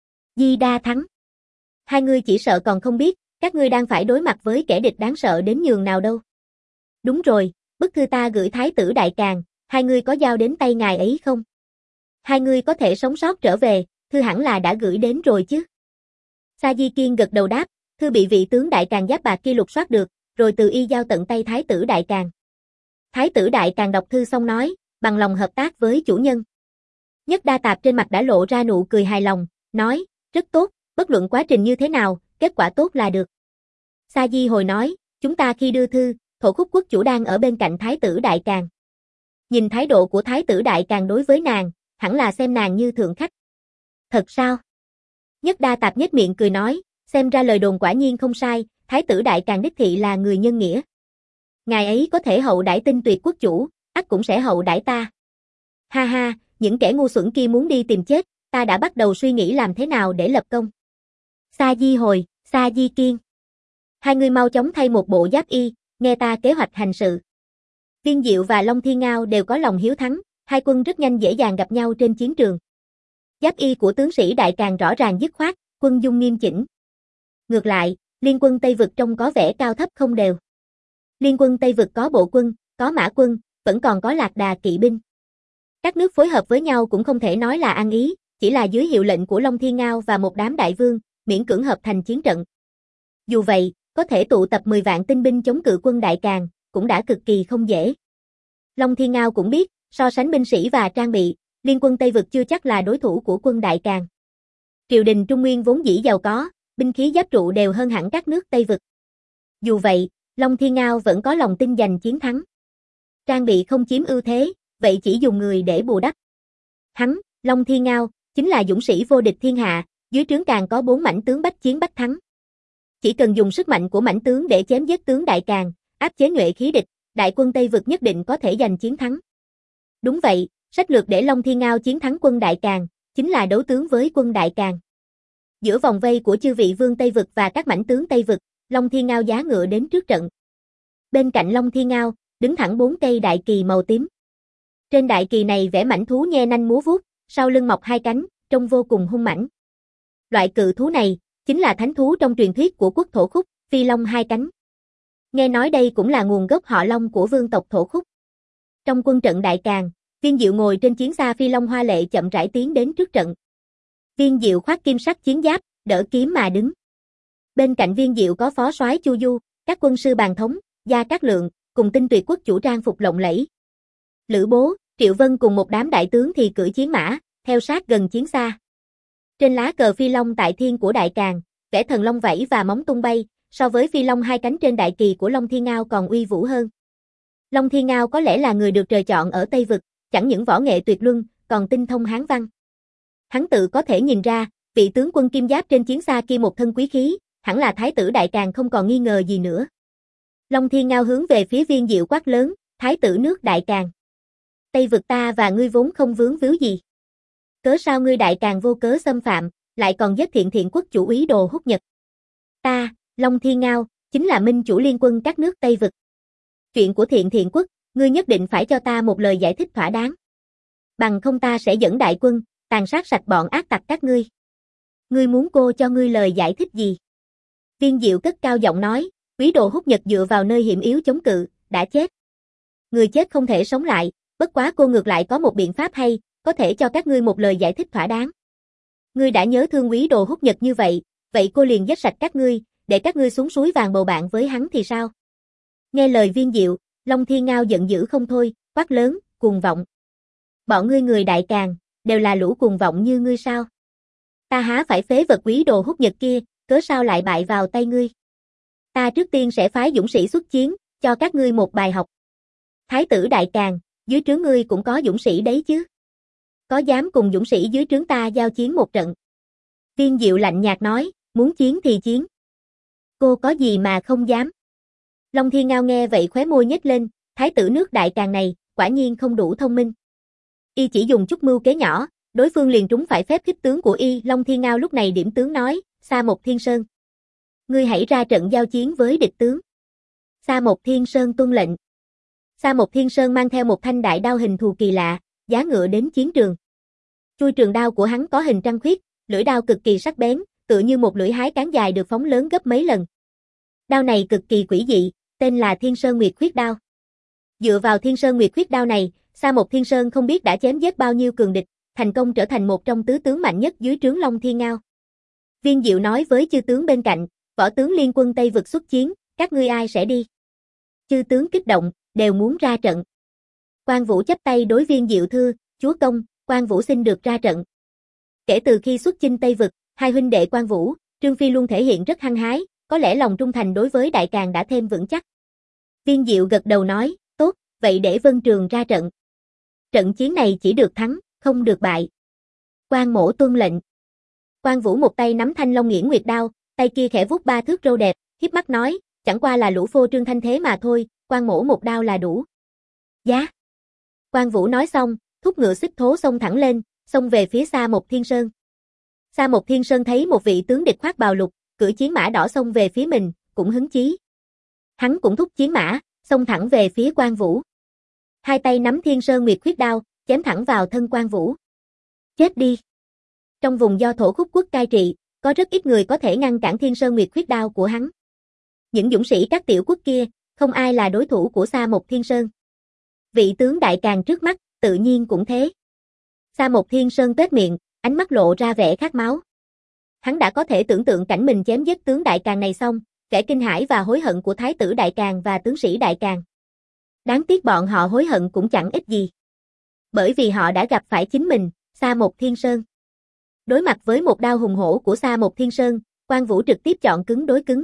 Di Đa Thắng. Hai ngươi chỉ sợ còn không biết, các ngươi đang phải đối mặt với kẻ địch đáng sợ đến nhường nào đâu. Đúng rồi, bức thư ta gửi thái tử Đại Càn, hai ngươi có giao đến tay ngài ấy không? Hai ngươi có thể sống sót trở về, thư hẳn là đã gửi đến rồi chứ? Sa Di Kiên gật đầu đáp, thư bị vị tướng Đại Càn giáp bạc kia lục soát được, rồi từ y giao tận tay thái tử Đại Càn. Thái tử Đại Càn đọc thư xong nói, bằng lòng hợp tác với chủ nhân. Nhất Đa Tạp trên mặt đã lộ ra nụ cười hài lòng, nói, rất tốt, bất luận quá trình như thế nào, kết quả tốt là được. Sa Di Hồi nói, chúng ta khi đưa thư, Thổ Khúc quốc chủ đang ở bên cạnh thái tử Đại Càn. Nhìn thái độ của thái tử Đại Càn đối với nàng, hẳn là xem nàng như thượng khách. Thật sao? Nhất Đa Tạp nhếch miệng cười nói, xem ra lời đồn quả nhiên không sai, thái tử Đại Càn đích thị là người nhân nghĩa. Ngài ấy có thể hậu đãi Tinh Tuyệt quốc chủ, ắt cũng sẽ hậu đãi ta. Ha ha, những kẻ ngu xuẩn kia muốn đi tìm chết, ta đã bắt đầu suy nghĩ làm thế nào để lập công. Sa Di Hồi, Sa Di Kiên. Hai người mau chóng thay một bộ giáp y, nghe ta kế hoạch hành sự. Viên Diệu và Long Thiên Ngao đều có lòng hiếu thắng, hai quân rất nhanh dễ dàng gặp nhau trên chiến trường. Giáp y của tướng sĩ Đại Càn rõ ràng dứt khoát, quân dung nghiêm chỉnh. Ngược lại, liên quân Tây vực trông có vẻ cao thấp không đều. Liên quân Tây vực có bộ quân, có mã quân, vẫn còn có lạc đà kỵ binh. Các nước phối hợp với nhau cũng không thể nói là ăn ý, chỉ là dưới hiệu lệnh của Long Thiên Ngao và một đám đại vương, miễn cưỡng hợp thành chiến trận. Dù vậy, có thể tụ tập mười vạn tinh binh chống cự quân Đại Càn, cũng đã cực kỳ không dễ. Long Thiên Ngao cũng biết, so sánh binh sĩ và trang bị, liên quân Tây vực chưa chắc là đối thủ của quân Đại Càn. Triều đình Trung Nguyên vốn dĩ giàu có, binh khí giáp trụ đều hơn hẳn các nước Tây vực. Dù vậy, Long Thiên Ngao vẫn có lòng tin giành chiến thắng. Trang bị không chiếm ưu thế, vậy chỉ dùng người để bù đắp. Hắn, Long Thiên Ngao, chính là dũng sĩ vô địch thiên hạ, dưới trướng càng có bốn mãnh tướng bách chiến bách thắng. Chỉ cần dùng sức mạnh của mãnh tướng để chém giết tướng Đại Càn, áp chế nhuệ khí địch, đại quân Tây vực nhất định có thể giành chiến thắng. Đúng vậy, sách lược để Long Thiên Ngao chiến thắng quân Đại Càn, chính là đấu tướng với quân Đại Càn. Giữa vòng vây của chư vị vương Tây vực và các mãnh tướng Tây vực, Long Thiên Ngao giá ngựa đến trước trận. Bên cạnh Long Thiên Ngao, đứng thẳng bốn cây đại kỳ màu tím. Trên đại kỳ này vẽ mãnh thú nhe nanh múa vuốt, sau lưng mọc hai cánh, trông vô cùng hung mãnh. Loại cự thú này, chính là thánh thú trong truyền thuyết của quốc Thổ Khúc, Phi Long hai cánh. Nghe nói đây cũng là nguồn gốc họ Long của vương tộc Thổ Khúc. Trong quân trận Đại Càn, Viên Diệu ngồi trên chiến xa Phi Long hoa lệ chậm rãi tiến đến trước trận. Viên Diệu khoác kim sắc chiến giáp, đỡ kiếm mà đứng. Bên cạnh Viên Diệu có phó soái Chu Du, các quân sư Bàn Thống, Gia Cát Lượng, cùng Tinh Tuyệt quốc chủ trang phục lộng lẫy. Lữ Bố, Triệu Vân cùng một đám đại tướng thì cưỡi chiến mã, theo sát gần chiến xa. Trên lá cờ Phi Long tại thiên của Đại Càn, vẽ thần long vẫy và móng tung bay, so với phi long hai cánh trên đại kỳ của Long Thiên Ngao còn uy vũ hơn. Long Thiên Ngao có lẽ là người được trời chọn ở Tây Vực, chẳng những võ nghệ tuyệt luân, còn tinh thông Hán văn. Hắn tự có thể nhìn ra, vị tướng quân kim giáp trên chiến xa kia một thân quý khí, hẳn là Thái tử Đại Càn không còn nghi ngờ gì nữa. Long Thiên Ngao hướng về phía Viên Diệu quát lớn, Thái tử nước Đại Càn. Tây Vực ta và ngươi vốn không vướng víu gì. Cớ sao ngươi Đại Càn vô cớ xâm phạm, lại còn giết Thiện Thiện quốc chủ úy Đồ Húc Nhật. Ta, Long Thiên Ngao, chính là minh chủ liên quân các nước Tây Vực. Chuyện của Thiện Thiện quốc, ngươi nhất định phải cho ta một lời giải thích thỏa đáng. Bằng không ta sẽ dẫn đại quân, tàn sát sạch bọn ác tặc các ngươi. Ngươi muốn cô cho ngươi lời giải thích gì? Viên Diệu cất cao giọng nói, úy Đồ Húc Nhật dựa vào nơi hiểm yếu chống cự, đã chết. Người chết không thể sống lại, bất quá cô ngược lại có một biện pháp hay, có thể cho các ngươi một lời giải thích thỏa đáng. Ngươi đã nhớ thương úy Đồ Húc Nhật như vậy, vậy cô liền giết sạch các ngươi, để các ngươi xuống suối vàng bầu bạn với hắn thì sao? Nghe lời Viên Diệu, Long Thiên Ngao giận dữ không thôi, quát lớn, cuồng vọng. Bọn ngươi người Đại Càn, đều là lũ cuồng vọng như ngươi sao? Ta há phải phế vật úy Đồ Húc Nhật kia, cớ sao lại bại vào tay ngươi? Ta trước tiên sẽ phái dũng sĩ xuất chiến, cho các ngươi một bài học. Thái tử Đại Càn, dưới trướng ngươi cũng có dũng sĩ đấy chứ? Có dám cùng dũng sĩ dưới trướng ta giao chiến một trận? Viên Diệu lạnh nhạt nói, muốn chiến thì chiến. Cô có gì mà không dám? Long Thiên Ngao nghe vậy khóe môi nhếch lên, Thái tử nước Đại Càn này, quả nhiên không đủ thông minh. Y chỉ dùng chút mưu kế nhỏ, đối phương liền trúng phải phép khích tướng của y. Long Thiên Ngao lúc này điểm tướng nói, Sa Một Thiên Sơn. Ngươi hãy ra trận giao chiến với địch tướng. Sa Một Thiên Sơn tuân lệnh. Sa Một Thiên Sơn mang theo một thanh đại đao hình thù kỳ lạ, giá ngựa đến chiến trường. Chuôi trường đao của hắn có hình trăng khuyết, lưỡi đao cực kỳ sắc bén, tựa như một lưỡi hái cán dài được phóng lớn gấp mấy lần. Đao này cực kỳ quỷ dị, tên là Thiên Sơn Nguyệt Khuyết đao. Dựa vào Thiên Sơn Nguyệt Khuyết đao này, Sa Một Thiên Sơn không biết đã chém giết bao nhiêu cường địch, thành công trở thành một trong tứ tướng mạnh nhất dưới trướng Long Thiên Ngao. Viên Diệu nói với chư tướng bên cạnh, võ tướng liên quân Tây Vực xuất chiến, các ngươi ai sẽ đi? Chư tướng kích động, đều muốn ra trận. Quan Vũ chắp tay đối Viên Diệu thưa, chúa công, Quan Vũ xin được ra trận. Kể từ khi xuất chinh Tây Vực, hai huynh đệ Quan Vũ, Trương Phi luôn thể hiện rất hăng hái, có lẽ lòng trung thành đối với Đại Càn đã thêm vững chắc. Viên Diệu gật đầu nói, tốt, vậy để Vân Trường ra trận. Trận chiến này chỉ được thắng, không được bại. Quan Mỗ tuân lệnh. Quan Vũ một tay nắm thanh Long Nghiễn Nguyệt đao, tay kia khẽ vuốt ba thước râu đẹp, hiếp mắt nói, chẳng qua là lũ phô trương thanh thế mà thôi, Quan Mỗ một đao là đủ. Giá. Quan Vũ nói xong, thúc ngựa xích thố xông thẳng lên, xông về phía Sa Một Thiên Sơn. Sa Một Thiên Sơn thấy một vị tướng địch khoác bào lục, cưỡi chiến mã đỏ xông về phía mình, cũng hứng chí. Hắn cũng thúc chiến mã, xông thẳng về phía Quan Vũ. Hai tay nắm Thiên Sơn Nguyệt Khuyết đao, chém thẳng vào thân Quan Vũ. Chết đi. Trong vùng do thổ khúc quốc cai trị, có rất ít người có thể ngăn cản Thiên Sơn Nguyệt Khuyết đao của hắn. Những dũng sĩ các tiểu quốc kia, không ai là đối thủ của Sa Một Thiên Sơn. Vị tướng Đại Càn trước mắt, tự nhiên cũng thế. Sa Một Thiên Sơn tết miệng, ánh mắt lộ ra vẻ khát máu. Hắn đã có thể tưởng tượng cảnh mình chém giết tướng Đại Càn này xong, vẻ kinh hãi và hối hận của Thái tử Đại Càn và tướng sĩ Đại Càn. Đáng tiếc bọn họ hối hận cũng chẳng ích gì. Bởi vì họ đã gặp phải chính mình, Sa Một Thiên Sơn. Đối mặt với một đao hùng hổ của Sa Một Thiên Sơn, Quan Vũ trực tiếp chọn cứng đối cứng.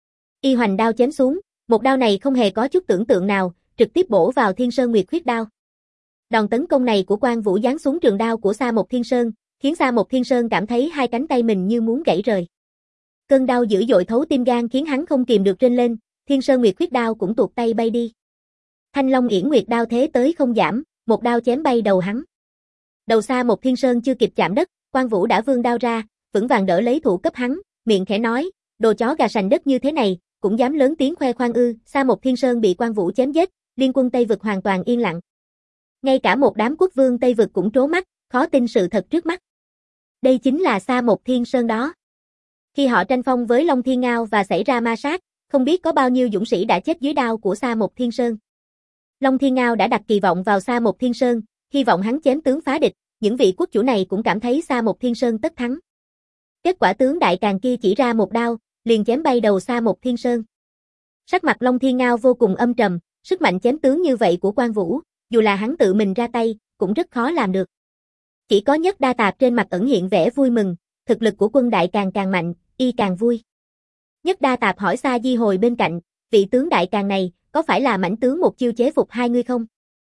Y hoành đao chém xuống, một đao này không hề có chút tưởng tượng nào, trực tiếp bổ vào Thiên Sơn Nguyệt Khuyết đao. Đòn tấn công này của Quan Vũ giáng xuống trường đao của Sa Một Thiên Sơn, khiến Sa Một Thiên Sơn cảm thấy hai cánh tay mình như muốn gãy rời. Cơn đau dữ dội thấu tim gan khiến hắn không kìm được rên lên, Thiên Sơn Nguyệt Khuyết đao cũng tuột tay bay đi. Thanh Long Nghiễn Nguyệt đao thế tới không giảm, một đao chém bay đầu hắn. Đầu Sa Một Thiên Sơn chưa kịp chạm đất, Quan Vũ đã vươn đao ra, vững vàng đỡ lấy thủ cấp hắn, miệng khẽ nói, đồ chó gà sành đất như thế này, cũng dám lớn tiếng khoe khoang ư? Sa Một Thiên Sơn bị Quan Vũ chém giết, liên quân Tây Vực hoàn toàn yên lặng. Ngay cả một đám quốc vương Tây Vực cũng trố mắt, khó tin sự thật trước mắt. Đây chính là Sa Một Thiên Sơn đó. Khi họ tranh phong với Long Thiên Ngao và xảy ra ma sát, không biết có bao nhiêu dũng sĩ đã chết dưới đao của Sa Một Thiên Sơn. Long Thiên Ngao đã đặt kỳ vọng vào Sa Một Thiên Sơn, hy vọng hắn chém tướng phá địch, những vị quốc chủ này cũng cảm thấy Sa Một Thiên Sơn tất thắng. Kết quả tướng Đại Càn kia chỉ ra một đao, liền chém bay đầu Sa Một Thiên Sơn. Sắc mặt Long Thiên Ngao vô cùng âm trầm, sức mạnh chém tướng như vậy của Quan Vũ, dù là hắn tự mình ra tay, cũng rất khó làm được. Chỉ có Nhất Đa Tạp trên mặt ẩn hiện vẻ vui mừng, thực lực của quân Đại Càn càng mạnh, y càng vui. Nhất Đa Tạp hỏi Sa Di Hồi bên cạnh, vị tướng đại càng này, có phải là mãnh tướng một chiêu chế phục hai ngươi không?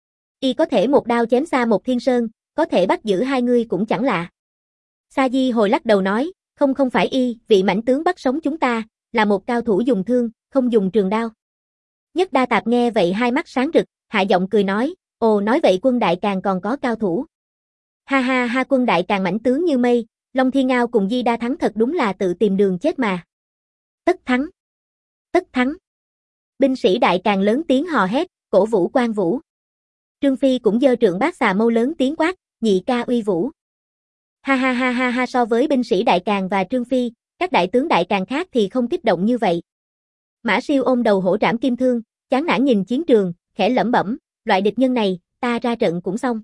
Y có thể một đao chém Sa Một Thiên Sơn, có thể bắt giữ hai ngươi cũng chẳng lạ. Sa Di Hồi lắc đầu nói, không không phải y, vị mãnh tướng bắt sống chúng ta, là một cao thủ dùng thương, không dùng trường đao. Nhất Đa Tạp nghe vậy hai mắt sáng rực, hạ giọng cười nói, ồ nói vậy quân đại càng còn có cao thủ. Ha ha ha quân đại càng mãnh tướng như mây, Long Thiên Ngao cùng Di Đa Thắng thật đúng là tự tìm đường chết mà. Tất thắng. Tất thắng. Binh sĩ đại càng lớn tiếng hò hét, cổ vũ Quan Vũ. Trương Phi cũng giơ trượng bát xà mâu lớn tiếng quát, nhị ca uy vũ. Ha ha ha ha ha so với binh sĩ đại càng và Trương Phi, các đại tướng đại càng khác thì không kích động như vậy. Mã Siêu ôm đầu hổ trảm kim thương, chán nản nhìn chiến trường, khẽ lẩm bẩm, loại địch nhân này, ta ra trận cũng xong.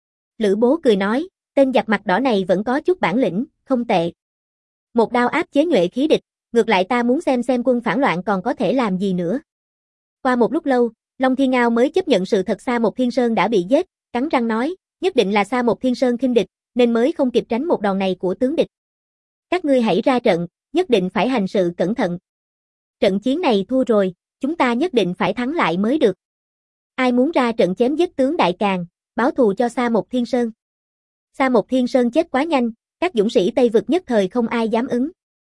Lữ Bố cười nói, tên giặc mặt đỏ này vẫn có chút bản lĩnh, không tệ. Một đao áp chế nhuệ khí địch, ngược lại ta muốn xem xem quân phản loạn còn có thể làm gì nữa. Qua một lúc lâu, Long Thiên Ngao mới chấp nhận sự thật Sa Một Thiên Sơn đã bị giết, cắn răng nói, nhất định là Sa Một Thiên Sơn khinh địch, nên mới không kịp tránh một đòn này của tướng địch. Các ngươi hãy ra trận, nhất định phải hành sự cẩn thận. Trận chiến này thua rồi, chúng ta nhất định phải thắng lại mới được. Ai muốn ra trận chém giết tướng đại càng, báo thù cho Sa Một Thiên Sơn. Sa Một Thiên Sơn chết quá nhanh, các dũng sĩ Tây Vực nhất thời không ai dám ứng.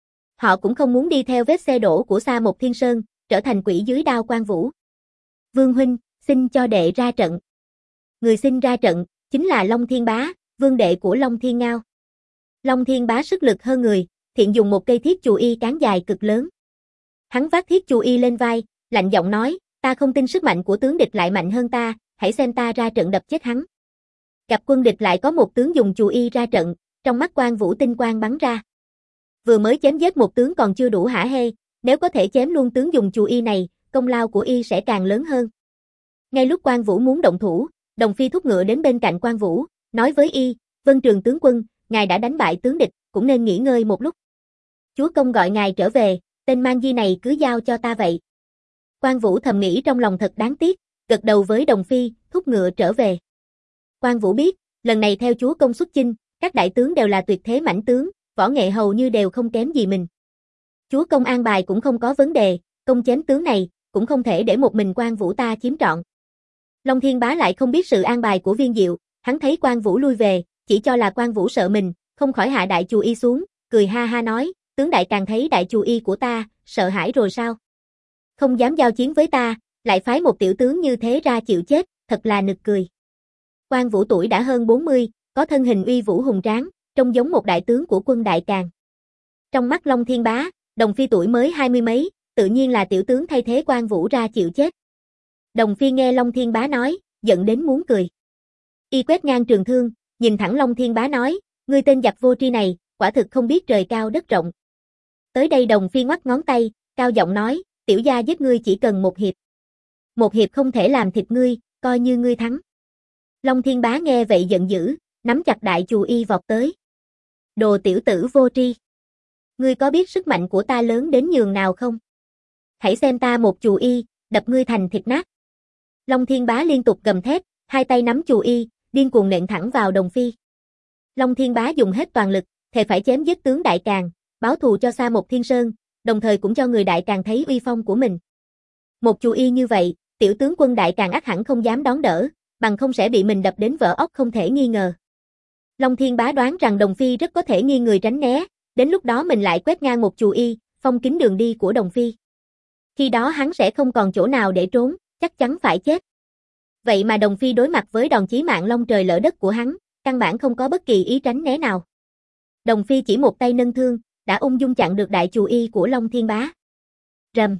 Họ cũng không muốn đi theo vết xe đổ của Sa Một Thiên Sơn, trở thành quỷ dưới đao Quan Vũ. Vương huynh, xin cho đệ ra trận. Người xin ra trận, chính là Long Thiên Bá, vương đệ của Long Thiên Ngao. Long Thiên Bá sức lực hơn người, thiện dùng một cây thiết chù y cán dài cực lớn. Hắn vác thiết chù y lên vai, lạnh giọng nói, ta không tin sức mạnh của tướng địch lại mạnh hơn ta, hãy xem ta ra trận đập chết hắn. Gặp quân địch lại có một tướng dùng chù y ra trận, trong mắt Quan Vũ tinh quang bắn ra. Vừa mới chém giết một tướng còn chưa đủ hả hê, nếu có thể chém luôn tướng dùng chù y này, công lao của y sẽ càng lớn hơn. Ngay lúc Quan Vũ muốn động thủ, Đồng Phi thúc ngựa đến bên cạnh Quan Vũ, nói với y, Vân Trường tướng quân, ngài đã đánh bại tướng địch, cũng nên nghỉ ngơi một lúc. Chúa công gọi ngài trở về, tên mang di này cứ giao cho ta vậy. Quan Vũ thầm nghĩ trong lòng thật đáng tiếc, gật đầu với Đồng Phi, thúc ngựa trở về. Quan Vũ biết, lần này theo chúa công xuất chinh, các đại tướng đều là tuyệt thế mãnh tướng, võ nghệ hầu như đều không kém gì mình. Chúa công an bài cũng không có vấn đề, công chém tướng này, cũng không thể để một mình Quan Vũ ta chiếm trọn. Long Thiên Bá lại không biết sự an bài của Viên Diệu, hắn thấy Quan Vũ lui về, chỉ cho là Quan Vũ sợ mình, không khỏi hạ đại chù y xuống, cười ha ha nói, tướng đại càng thấy đại chù y của ta, sợ hãi rồi sao? Không dám giao chiến với ta, lại phái một tiểu tướng như thế ra chịu chết, thật là nực cười. Quan Vũ tuổi đã hơn bốn mươi, có thân hình uy vũ hùng tráng, trông giống một đại tướng của quân đại càng. Trong mắt Long Thiên Bá, Đồng Phi tuổi mới hai mươi mấy, tự nhiên là tiểu tướng thay thế Quan Vũ ra chịu chết. Đồng Phi nghe Long Thiên Bá nói, giận đến muốn cười. Y quét ngang trường thương, nhìn thẳng Long Thiên Bá nói, ngươi tên giặc vô tri này, quả thực không biết trời cao đất rộng. Tới đây Đồng Phi ngoắc ngón tay, cao giọng nói, tiểu gia giết ngươi chỉ cần một hiệp. Một hiệp không thể làm thịt ngươi, coi như ngươi thắng. Long Thiên Bá nghe vậy giận dữ, nắm chặt đại chù y vọt tới. Đồ tiểu tử vô tri. Ngươi có biết sức mạnh của ta lớn đến nhường nào không? Hãy xem ta một chù y, đập ngươi thành thịt nát. Long Thiên Bá liên tục gầm thét, hai tay nắm chù y, điên cuồng nện thẳng vào Đồng Phi. Long Thiên Bá dùng hết toàn lực, thề phải chém giết tướng đại càng, báo thù cho Sa Một Thiên Sơn, đồng thời cũng cho người đại càng thấy uy phong của mình. Một chù y như vậy, tiểu tướng quân đại càng ắt hẳn không dám đón đỡ, bằng không sẽ bị mình đập đến vỡ óc không thể nghi ngờ. Long Thiên Bá đoán rằng Đồng Phi rất có thể nghiêng người tránh né, đến lúc đó mình lại quét ngang một chù y, phong kín đường đi của Đồng Phi. Khi đó hắn sẽ không còn chỗ nào để trốn, chắc chắn phải chết. Vậy mà Đồng Phi đối mặt với đòn chí mạng long trời lỡ đất của hắn, căn bản không có bất kỳ ý tránh né nào. Đồng Phi chỉ một tay nâng thương, đã ung dung chặn được đại chù y của Long Thiên Bá. Rầm.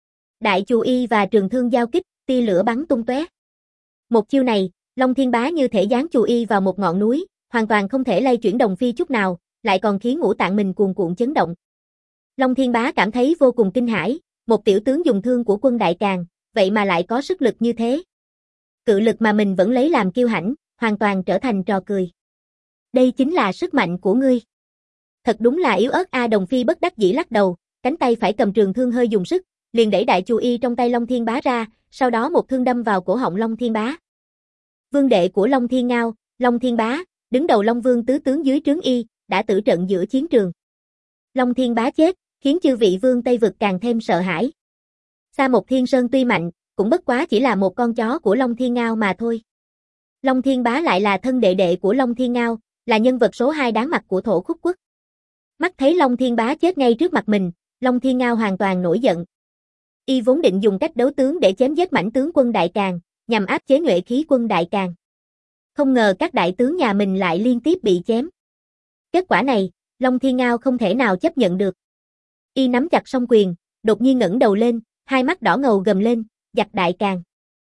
Đại chù y và trường thương giao kích, tia lửa bắn tung tóe. Một chiêu này, Long Thiên Bá như thể giáng chù y vào một ngọn núi, hoàn toàn không thể lay chuyển Đồng Phi chút nào, lại còn khiến ngũ tạng mình cuồn cuộn chấn động. Long Thiên Bá cảm thấy vô cùng kinh hãi, một tiểu tướng dùng thương của quân đại càng, vậy mà lại có sức lực như thế. Cự lực mà mình vẫn lấy làm kiêu hãnh, hoàn toàn trở thành trò cười. Đây chính là sức mạnh của ngươi. Thật đúng là yếu ớt a. Đồng Phi bất đắc dĩ lắc đầu, cánh tay phải cầm trường thương hơi dùng sức, liền đẩy đại chù y trong tay Long Thiên Bá ra, sau đó một thương đâm vào cổ họng Long Thiên Bá. Vương đệ của Long Thiên Ngao, Long Thiên Bá, đứng đầu Long Vương tứ tướng dưới trướng y, đã tử trận giữa chiến trường. Long Thiên Bá chết, khiến chư vị vương Tây vực càng thêm sợ hãi. Sa Một Thiên Sơn tuy mạnh, cũng bất quá chỉ là một con chó của Long Thiên Ngao mà thôi. Long Thiên Bá lại là thân đệ đệ của Long Thiên Ngao, là nhân vật số hai đáng mặt của Thổ Khúc Quốc. Mắt thấy Long Thiên Bá chết ngay trước mặt mình, Long Thiên Ngao hoàn toàn nổi giận. Y vốn định dùng cách đấu tướng để chém giết mãnh tướng quân Đại Càn, nhằm áp chế nhuệ khí quân Đại Càn. Không ngờ các đại tướng nhà mình lại liên tiếp bị chém. Kết quả này, Long Thiên Ngao không thể nào chấp nhận được. Y nắm chặt song quyền, đột nhiên ngẩng đầu lên, hai mắt đỏ ngầu gầm lên, giặc Đại Càn.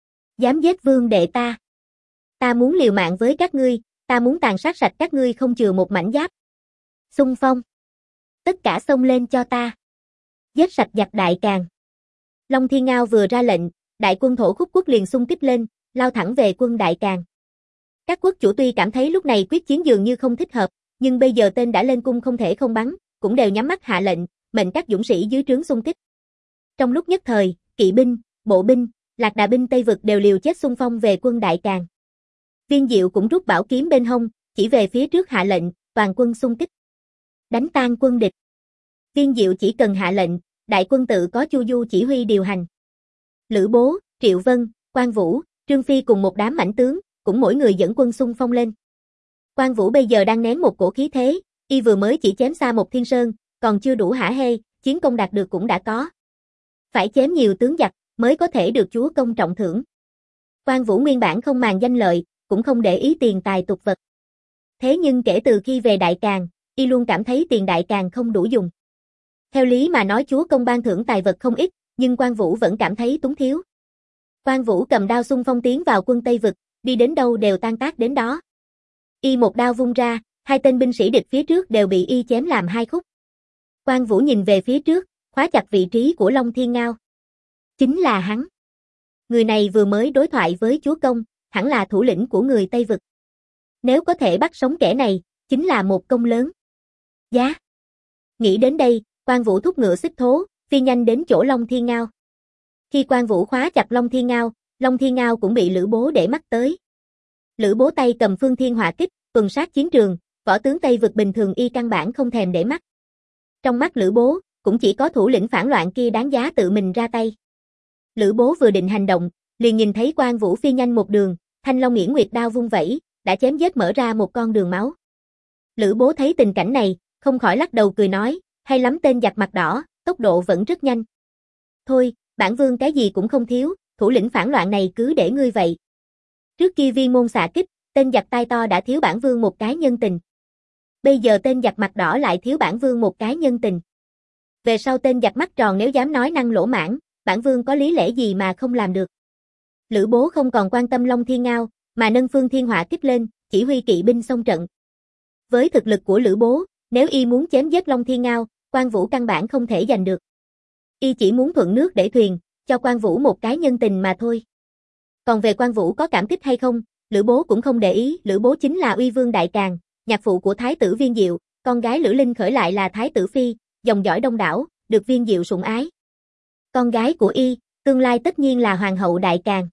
Dám giết vương đệ ta. Ta muốn liều mạng với các ngươi, ta muốn tàn sát sạch các ngươi không chừa một mảnh giáp. Xung phong. Tất cả xông lên cho ta. Giết sạch giặc Đại Càn. Long Thiên Ngao vừa ra lệnh, đại quân Thổ Khúc Quốc liền xung kích lên, lao thẳng về quân Đại Càn. Các quốc chủ tuy cảm thấy lúc này quyết chiến dường như không thích hợp, nhưng bây giờ tên đã lên cung không thể không bắn, cũng đều nhắm mắt hạ lệnh, mệnh các dũng sĩ dưới trướng xung kích. Trong lúc nhất thời, kỵ binh, bộ binh, lạc đà binh Tây vực đều liều chết xung phong về quân Đại Càn. Viên Diệu cũng rút bảo kiếm bên hông, chỉ về phía trước hạ lệnh, toàn quân xung kích. Đánh tan quân địch. Viên Diệu chỉ cần hạ lệnh, đại quân tự có Chu Du chỉ huy điều hành. Lữ Bố, Triệu Vân, Quan Vũ, Trương Phi cùng một đám mãnh tướng, cũng mỗi người dẫn quân xung phong lên. Quan Vũ bây giờ đang nén một cổ khí thế, y vừa mới chỉ chém Sa Một Thiên Sơn, còn chưa đủ hả hê, chiến công đạt được cũng đã có. Phải chém nhiều tướng giặc, mới có thể được chúa công trọng thưởng. Quan Vũ nguyên bản không màng danh lợi, cũng không để ý tiền tài tục vật. Thế nhưng kể từ khi về Đại Càn, y luôn cảm thấy tiền Đại Càn không đủ dùng. Theo lý mà nói chúa công ban thưởng tài vật không ít, nhưng Quan Vũ vẫn cảm thấy túng thiếu. Quan Vũ cầm đao xung phong tiến vào quân Tây vực, đi đến đâu đều tan tác đến đó. Y một đao vung ra, hai tên binh sĩ địch phía trước đều bị y chém làm hai khúc. Quan Vũ nhìn về phía trước, khóa chặt vị trí của Long Thiên Ngao. Chính là hắn. Người này vừa mới đối thoại với chúa công, hẳn là thủ lĩnh của người Tây vực. Nếu có thể bắt sống kẻ này, chính là một công lớn. Giá. Nghĩ đến đây, Quan Vũ thúc ngựa xích thố, phi nhanh đến chỗ Long Thiên Ngao. Khi Quan Vũ khóa chặt Long Thiên Ngao, Long Thiên Ngao cũng bị Lữ Bố để mắt tới. Lữ Bố tay cầm Phương Thiên Hỏa Kích, tuần sát chiến trường, võ tướng Tây vực bình thường y căn bản không thèm để mắt. Trong mắt Lữ Bố, cũng chỉ có thủ lĩnh phản loạn kia đáng giá tự mình ra tay. Lữ Bố vừa định hành động, liền nhìn thấy Quan Vũ phi nhanh một đường, Thanh Long Nghiễn Nguyệt đao vung vẩy, đã chém giết mở ra một con đường máu. Lữ Bố thấy tình cảnh này, không khỏi lắc đầu cười nói, hay lắm tên giặc mặt đỏ, tốc độ vẫn rất nhanh. Thôi, bản vương cái gì cũng không thiếu, thủ lĩnh phản loạn này cứ để ngươi vậy. Trước kia Viên Môn xạ kích, tên giặc tai to đã thiếu bản vương một cái nhân tình. Bây giờ tên giặc mặt đỏ lại thiếu bản vương một cái nhân tình. Về sau tên giặc mắt tròn nếu dám nói năng lỗ mãng, bản vương có lý lẽ gì mà không làm được. Lữ Bố không còn quan tâm Long Thiên Ngao, mà nâng Phương Thiên Hỏa Kích lên, chỉ huy kỵ binh xông trận. Với thực lực của Lữ Bố, nếu y muốn chém giết Long Thiên Ngao, Quan Vũ căn bản không thể giành được. Y chỉ muốn thuận nước để thuyền, cho Quan Vũ một cái nhân tình mà thôi. Còn về Quan Vũ có cảm kích hay không, Lữ Bố cũng không để ý, Lữ Bố chính là uy vương Đại Càn, nhạc phụ của Thái tử Viên Diệu, con gái Lữ Linh Khởi lại là Thái tử Phi, dòng dõi đông đảo, được Viên Diệu sủng ái. Con gái của y, tương lai tất nhiên là Hoàng hậu Đại Càn.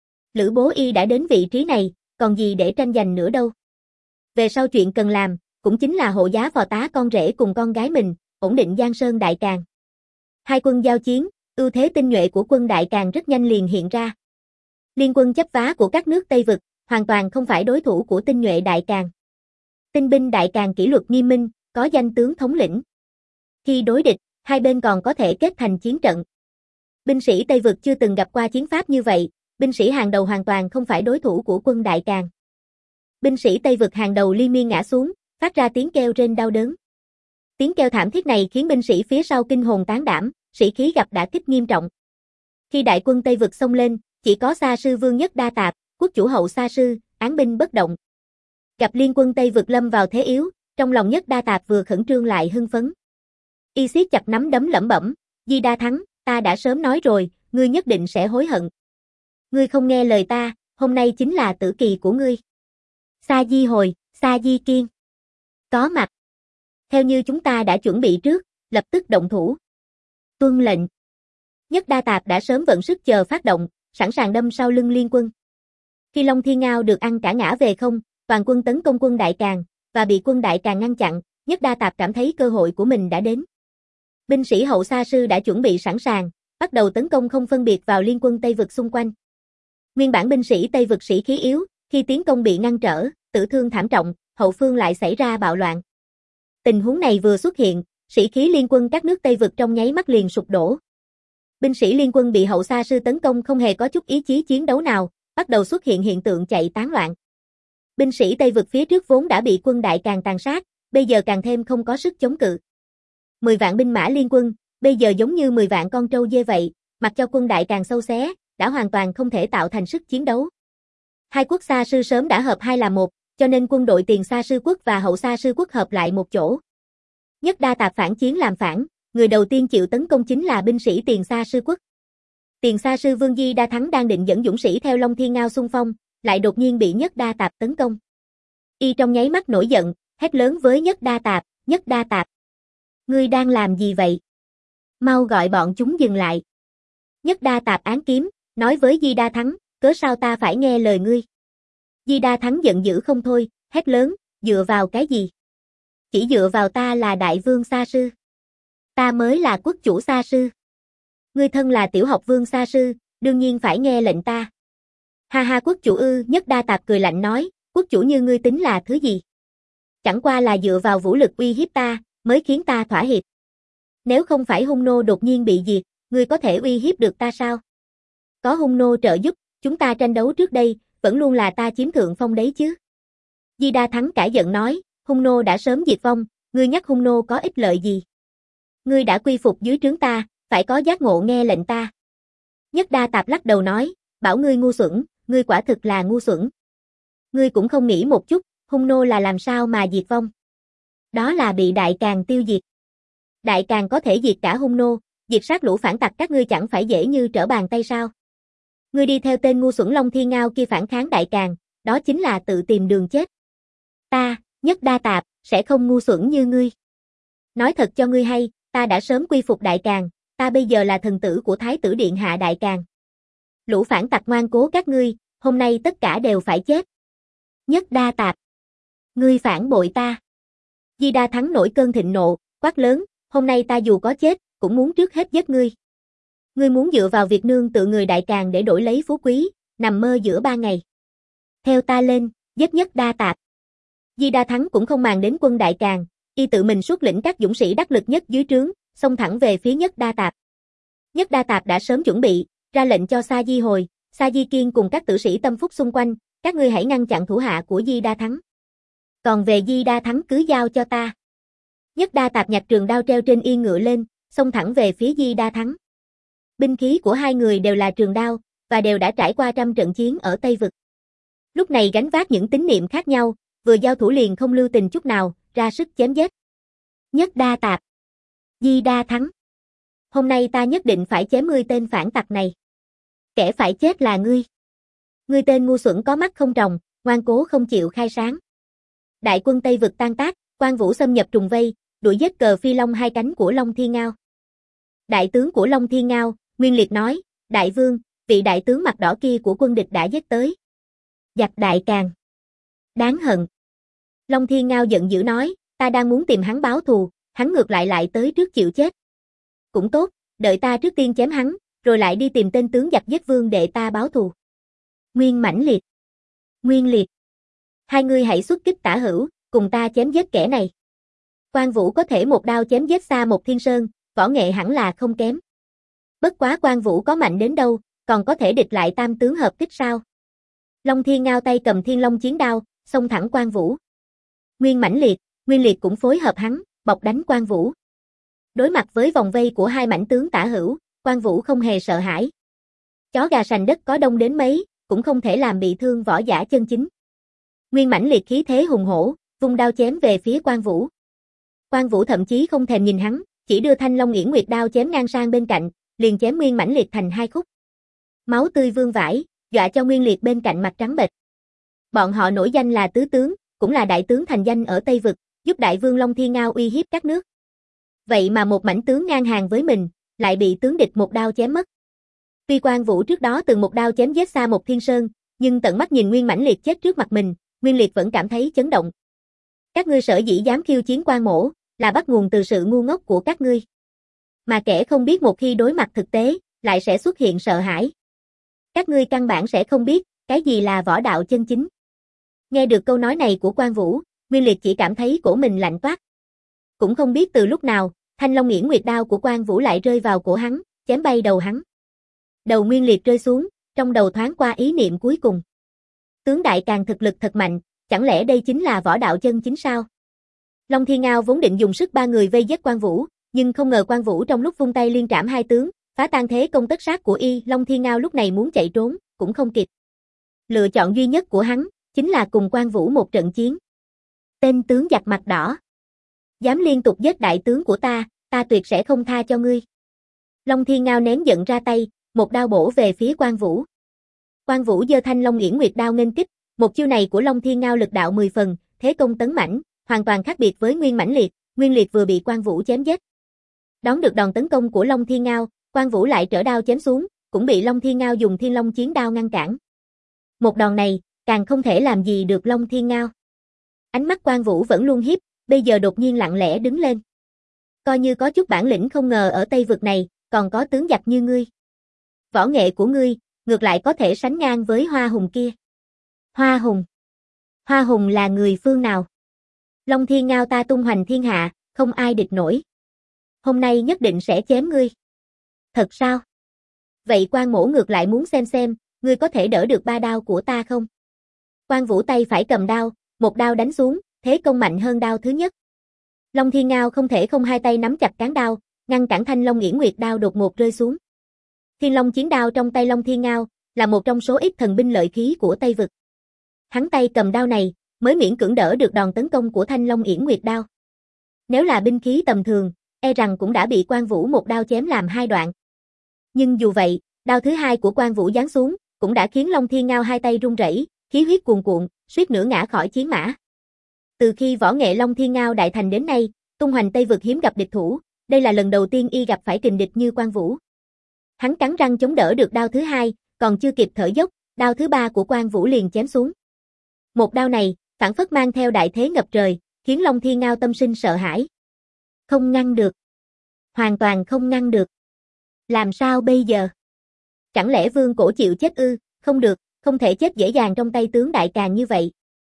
Lữ Bố y đã đến vị trí này, còn gì để tranh giành nữa đâu. Về sau chuyện cần làm, cũng chính là hộ giá phò tá con rể cùng con gái mình, ổn định Giang Sơn Đại Càn. Hai quân giao chiến, ưu thế tinh nhuệ của quân Đại Càn rất nhanh liền hiện ra. Liên quân chấp vá của các nước Tây vực, hoàn toàn không phải đối thủ của tinh nhuệ Đại Càn. Tinh binh Đại Càn kỷ luật nghiêm minh, có danh tướng thống lĩnh. Khi đối địch, hai bên còn có thể kết thành chiến trận. Binh sĩ Tây vực chưa từng gặp qua chiến pháp như vậy, binh sĩ hàng đầu hoàn toàn không phải đối thủ của quân Đại Càn. Binh sĩ Tây vực hàng đầu liên miên ngã xuống, phát ra tiếng kêu rên đau đớn. Tiếng kêu thảm thiết này khiến binh sĩ phía sau kinh hồn tán đảm, sĩ khí gặp đả kích nghiêm trọng. Khi đại quân Tây vực xông lên, chỉ có Sa sư Vương Nhất Đa Tạp, quốc chủ hậu Sa sư, án binh bất động. Gặp liên quân Tây vực lâm vào thế yếu, trong lòng Nhất Đa Tạp vừa khẩn trương lại hưng phấn. Y siết chặt nắm đấm lẩm bẩm, Di Đa thắng, ta đã sớm nói rồi, ngươi nhất định sẽ hối hận. Ngươi không nghe lời ta, hôm nay chính là tử kỳ của ngươi. Sa Di hồi, Sa Di kiên. Có mặt. Theo như chúng ta đã chuẩn bị trước, lập tức động thủ. Tuân lệnh. Nhất Đa Tạp đã sớm vận sức chờ phát động, sẵn sàng đâm sau lưng liên quân. Khi Long Thiên Ngao được ăn cả ngã về không, toàn quân tấn công quân Đại Càn, và bị quân Đại Càn ngăn chặn, Nhất Đa Tạp cảm thấy cơ hội của mình đã đến. Binh sĩ hậu sa sư đã chuẩn bị sẵn sàng, bắt đầu tấn công không phân biệt vào liên quân Tây vực xung quanh. Nguyên bản binh sĩ Tây vực sĩ khí yếu, khi tiến công bị ngăn trở, tử thương thảm trọng, hậu phương lại xảy ra bạo loạn. Tình huống này vừa xuất hiện, sĩ khí liên quân các nước Tây vực trong nháy mắt liền sụp đổ. Binh sĩ liên quân bị hậu sa sư tấn công không hề có chút ý chí chiến đấu nào, bắt đầu xuất hiện hiện tượng chạy tán loạn. Binh sĩ Tây vực phía trước vốn đã bị quân Đại Càn tàn sát, bây giờ càng thêm không có sức chống cự. Mười vạn binh mã liên quân, bây giờ giống như mười vạn con trâu dê vậy, mặc cho quân Đại Càn sâu xé, đã hoàn toàn không thể tạo thành sức chiến đấu. Hai quốc sa sư sớm đã hợp hai là một, cho nên quân đội Tiền Sa sư quốc và Hậu Sa sư quốc hợp lại một chỗ. Nhất Đa Tạp phản chiến làm phản, người đầu tiên chịu tấn công chính là binh sĩ Tiền Sa sư quốc. Tiền Sa sư Vương Di Đa Thắng đang định dẫn dũng sĩ theo Long Thiên Ngao xung phong, lại đột nhiên bị Nhất Đa Tạp tấn công. Y trong nháy mắt nổi giận, hét lớn với Nhất Đa Tạp, Nhất Đa Tạp. Ngươi đang làm gì vậy? Mau gọi bọn chúng dừng lại. Nhất Đa Tạp án kiếm, nói với Di Đa Thắng, cớ sao ta phải nghe lời ngươi? Di Đa Thắng giận dữ không thôi, hét lớn, dựa vào cái gì? Chỉ dựa vào ta là đại vương Sa sư. Ta mới là quốc chủ Sa sư. Ngươi thân là tiểu học vương Sa sư, đương nhiên phải nghe lệnh ta. Ha ha, quốc chủ ư? Nhất Đa Tạp cười lạnh nói, quốc chủ như ngươi tính là thứ gì? Chẳng qua là dựa vào vũ lực uy hiếp ta, mới khiến ta thỏa hiệp. Nếu không phải hung nô đột nhiên bị diệt, ngươi có thể uy hiếp được ta sao? Có hung nô trợ giúp, chúng ta tranh đấu trước đây, vẫn luôn là ta chiếm thượng phong đấy chứ. Di Đa Thắng cãi giận nói, hung nô đã sớm diệt vong, ngươi nhắc hung nô có ích lợi gì? Ngươi đã quy phục dưới trướng ta, phải có giác ngộ nghe lệnh ta. Nhất Đa Tạp lắc đầu nói, bảo ngươi ngu xuẩn, ngươi quả thực là ngu xuẩn. Ngươi cũng không nghĩ một chút, hung nô là làm sao mà diệt vong. Đó là bị Đại Càn tiêu diệt. Đại Càn có thể diệt cả hung nô, diệt sát lũ phản tặc các ngươi chẳng phải dễ như trở bàn tay sao? Ngươi đi theo tên ngu xuẩn Long Thiên Ngao kia phản kháng Đại Càn, đó chính là tự tìm đường chết. Ta, Nhất Đa Tạp, sẽ không ngu xuẩn như ngươi. Nói thật cho ngươi hay, ta đã sớm quy phục Đại Càn, ta bây giờ là thần tử của Thái tử Điện Hạ Đại Càn. Lũ phản tặc ngoan cố các ngươi, hôm nay tất cả đều phải chết. Nhất Đa Tạp, ngươi phản bội ta. Di Đa Thắng nổi cơn thịnh nộ, quát lớn, hôm nay ta dù có chết, cũng muốn trước hết giết ngươi. Ngươi muốn dựa vào việc nương tựa người Đại Càn để đổi lấy phú quý, nằm mơ giữa ba ngày. Theo ta lên, giết Nhất Đa Tạp. Di Đa Thắng cũng không màng đến quân Đại Càn, y tự mình xuất lĩnh các dũng sĩ đắc lực nhất dưới trướng, xông thẳng về phía Nhất Đa Tạp. Nhất Đa Tạp đã sớm chuẩn bị, ra lệnh cho Sa Di Hồi, Sa Di Kiên cùng các tử sĩ tâm phúc xung quanh, các ngươi hãy ngăn chặn thủ hạ của Di Đa Thắng. Còn về Di Đa Thắng cứ giao cho ta. Nhất Đa Tạp nhặt trường đao treo trên yên ngựa lên, xông thẳng về phía Di Đa Thắng. Binh khí của hai người đều là trường đao, và đều đã trải qua trăm trận chiến ở Tây Vực. Lúc này gánh vác những tín niệm khác nhau, vừa giao thủ liền không lưu tình chút nào, ra sức chém giết. Nhất Đa Tạp, Di Đa Thắng. Hôm nay ta nhất định phải chém ngươi tên phản tặc này. Kẻ phải chết là ngươi. Ngươi tên ngu xuẩn có mắt không tròng, ngoan cố không chịu khai sáng. Đại quân Tây Vực tan tác, Quan Vũ xâm nhập trùng vây, đuổi giết cờ phi long hai cánh của Long Thiên Ngao. Đại tướng của Long Thiên Ngao, Nguyên Liệt nói, đại vương, vị đại tướng mặt đỏ kia của quân địch đã giết tới. Giặc Đại Càn. Đáng hận. Long Thiên Ngao giận dữ nói, ta đang muốn tìm hắn báo thù, hắn ngược lại lại tới trước chịu chết. Cũng tốt, đợi ta trước tiên chém hắn, rồi lại đi tìm tên tướng giặc giết vương để ta báo thù. Nguyên Mãnh Liệt. Nguyên Liệt. Hai ngươi hãy xuất kích tả hữu, cùng ta chém giết kẻ này. Quan Vũ có thể một đao chém giết Sa Một Thiên Sơn, võ nghệ hẳn là không kém. Bất quá Quan Vũ có mạnh đến đâu, còn có thể địch lại tam tướng hợp kích sao? Long Thiên Ngao tay cầm Thiên Long chiến đao, xông thẳng Quan Vũ. Nguyên Mãnh Liệt, Nguyên Liệt cũng phối hợp hắn, bọc đánh Quan Vũ. Đối mặt với vòng vây của hai mãnh tướng tả hữu, Quan Vũ không hề sợ hãi. Chó gà sành đất có đông đến mấy, cũng không thể làm bị thương võ giả chân chính. Nguyên Mãnh Liệt khí thế hùng hổ, vung đao chém về phía Quan Vũ. Quan Vũ thậm chí không thèm nhìn hắn, chỉ đưa Thanh Long Nghiễn Nguyệt đao chém ngang sang bên cạnh, liền chém Nguyên Mãnh Liệt thành hai khúc. Máu tươi vương vãi, dọa cho Nguyên Liệt bên cạnh mặt trắng bệch. Bọn họ nổi danh là tứ tướng, cũng là đại tướng thành danh ở Tây Vực, giúp đại vương Long Thiên Ngao uy hiếp các nước. Vậy mà một mãnh tướng ngang hàng với mình, lại bị tướng địch một đao chém mất. Tuy Quan Vũ trước đó từng một đao chém giết Sa Một Thiên Sơn, nhưng tận mắt nhìn Nguyên Mãnh Liệt chết trước mặt mình, Nguyên Liệt vẫn cảm thấy chấn động. Các ngươi sở dĩ dám khiêu chiến Quan mỗ, là bắt nguồn từ sự ngu ngốc của các ngươi. Mà kẻ không biết một khi đối mặt thực tế, lại sẽ xuất hiện sợ hãi. Các ngươi căn bản sẽ không biết, cái gì là võ đạo chân chính. Nghe được câu nói này của Quan Vũ, Nguyên Liệt chỉ cảm thấy cổ mình lạnh toát. Cũng không biết từ lúc nào, Thanh Long Nghiễn Nguyệt đao của Quan Vũ lại rơi vào cổ hắn, chém bay đầu hắn. Đầu Nguyên Liệt rơi xuống, trong đầu thoáng qua ý niệm cuối cùng. Tướng Đại Càn thực lực thật mạnh, chẳng lẽ đây chính là võ đạo chân chính sao? Long Thiên Ngao vốn định dùng sức ba người vây giết Quan Vũ, nhưng không ngờ Quan Vũ trong lúc vung tay liên trảm hai tướng, phá tan thế công tất sát của y, Long Thiên Ngao lúc này muốn chạy trốn, cũng không kịp. Lựa chọn duy nhất của hắn, chính là cùng Quan Vũ một trận chiến. Tên tướng giặc mặt đỏ. Dám liên tục giết đại tướng của ta, ta tuyệt sẽ không tha cho ngươi. Long Thiên Ngao nén giận ra tay, một đao bổ về phía Quan Vũ. Quan Vũ giơ Thanh Long Nghiễn Nguyệt đao nghênh kích, một chiêu này của Long Thiên Ngao lực đạo mười phần, thế công tấn mãnh, hoàn toàn khác biệt với Nguyên Mãnh Liệt, Nguyên Liệt vừa bị Quan Vũ chém giết. Đón được đòn tấn công của Long Thiên Ngao, Quan Vũ lại trở đao chém xuống, cũng bị Long Thiên Ngao dùng Thiên Long Chiến đao ngăn cản. Một đòn này, càng không thể làm gì được Long Thiên Ngao. Ánh mắt Quan Vũ vẫn luôn hiếp, bây giờ đột nhiên lặng lẽ đứng lên. Coi như có chút bản lĩnh, không ngờ ở Tây vực này, còn có tướng giặc như ngươi. Võ nghệ của ngươi, ngược lại có thể sánh ngang với Hoa Hùng kia. Hoa Hùng? Hoa Hùng là người phương nào? Long Thiên Ngao ta tung hoành thiên hạ, không ai địch nổi. Hôm nay nhất định sẽ chém ngươi. Thật sao? Vậy Quan Mỗ ngược lại muốn xem xem, ngươi có thể đỡ được ba đao của ta không? Quan Vũ tay phải cầm đao, một đao đánh xuống, thế công mạnh hơn đao thứ nhất. Long Thiên Ngao không thể không hai tay nắm chặt cán đao, ngăn cản Thanh Long Nghiễn Nguyệt đao đột ngột rơi xuống. Thiên Long Chiến đao trong tay Long Thiên Ngao là một trong số ít thần binh lợi khí của Tây vực. Hắn tay cầm đao này mới miễn cưỡng đỡ được đòn tấn công của Thanh Long Nghiễn Nguyệt đao. Nếu là binh khí tầm thường, e rằng cũng đã bị Quan Vũ một đao chém làm hai đoạn. Nhưng dù vậy, đao thứ hai của Quan Vũ giáng xuống, cũng đã khiến Long Thiên Ngao hai tay run rẩy, khí huyết cuồn cuộn, suýt nữa ngã khỏi chiến mã. Từ khi võ nghệ Long Thiên Ngao đại thành đến nay, tung hoành Tây vực hiếm gặp địch thủ, đây là lần đầu tiên y gặp phải kình địch như Quan Vũ. Hắn cắn răng chống đỡ được đao thứ hai, còn chưa kịp thở dốc, đao thứ ba của Quan Vũ liền chém xuống. Một đao này, phảng phất mang theo đại thế ngập trời, khiến Long Thiên Ngao tâm sinh sợ hãi. Không ngăn được. Hoàn toàn không ngăn được. Làm sao bây giờ? Chẳng lẽ Vương Cổ chịu chết ư? Không được, không thể chết dễ dàng trong tay tướng Đại Càn như vậy.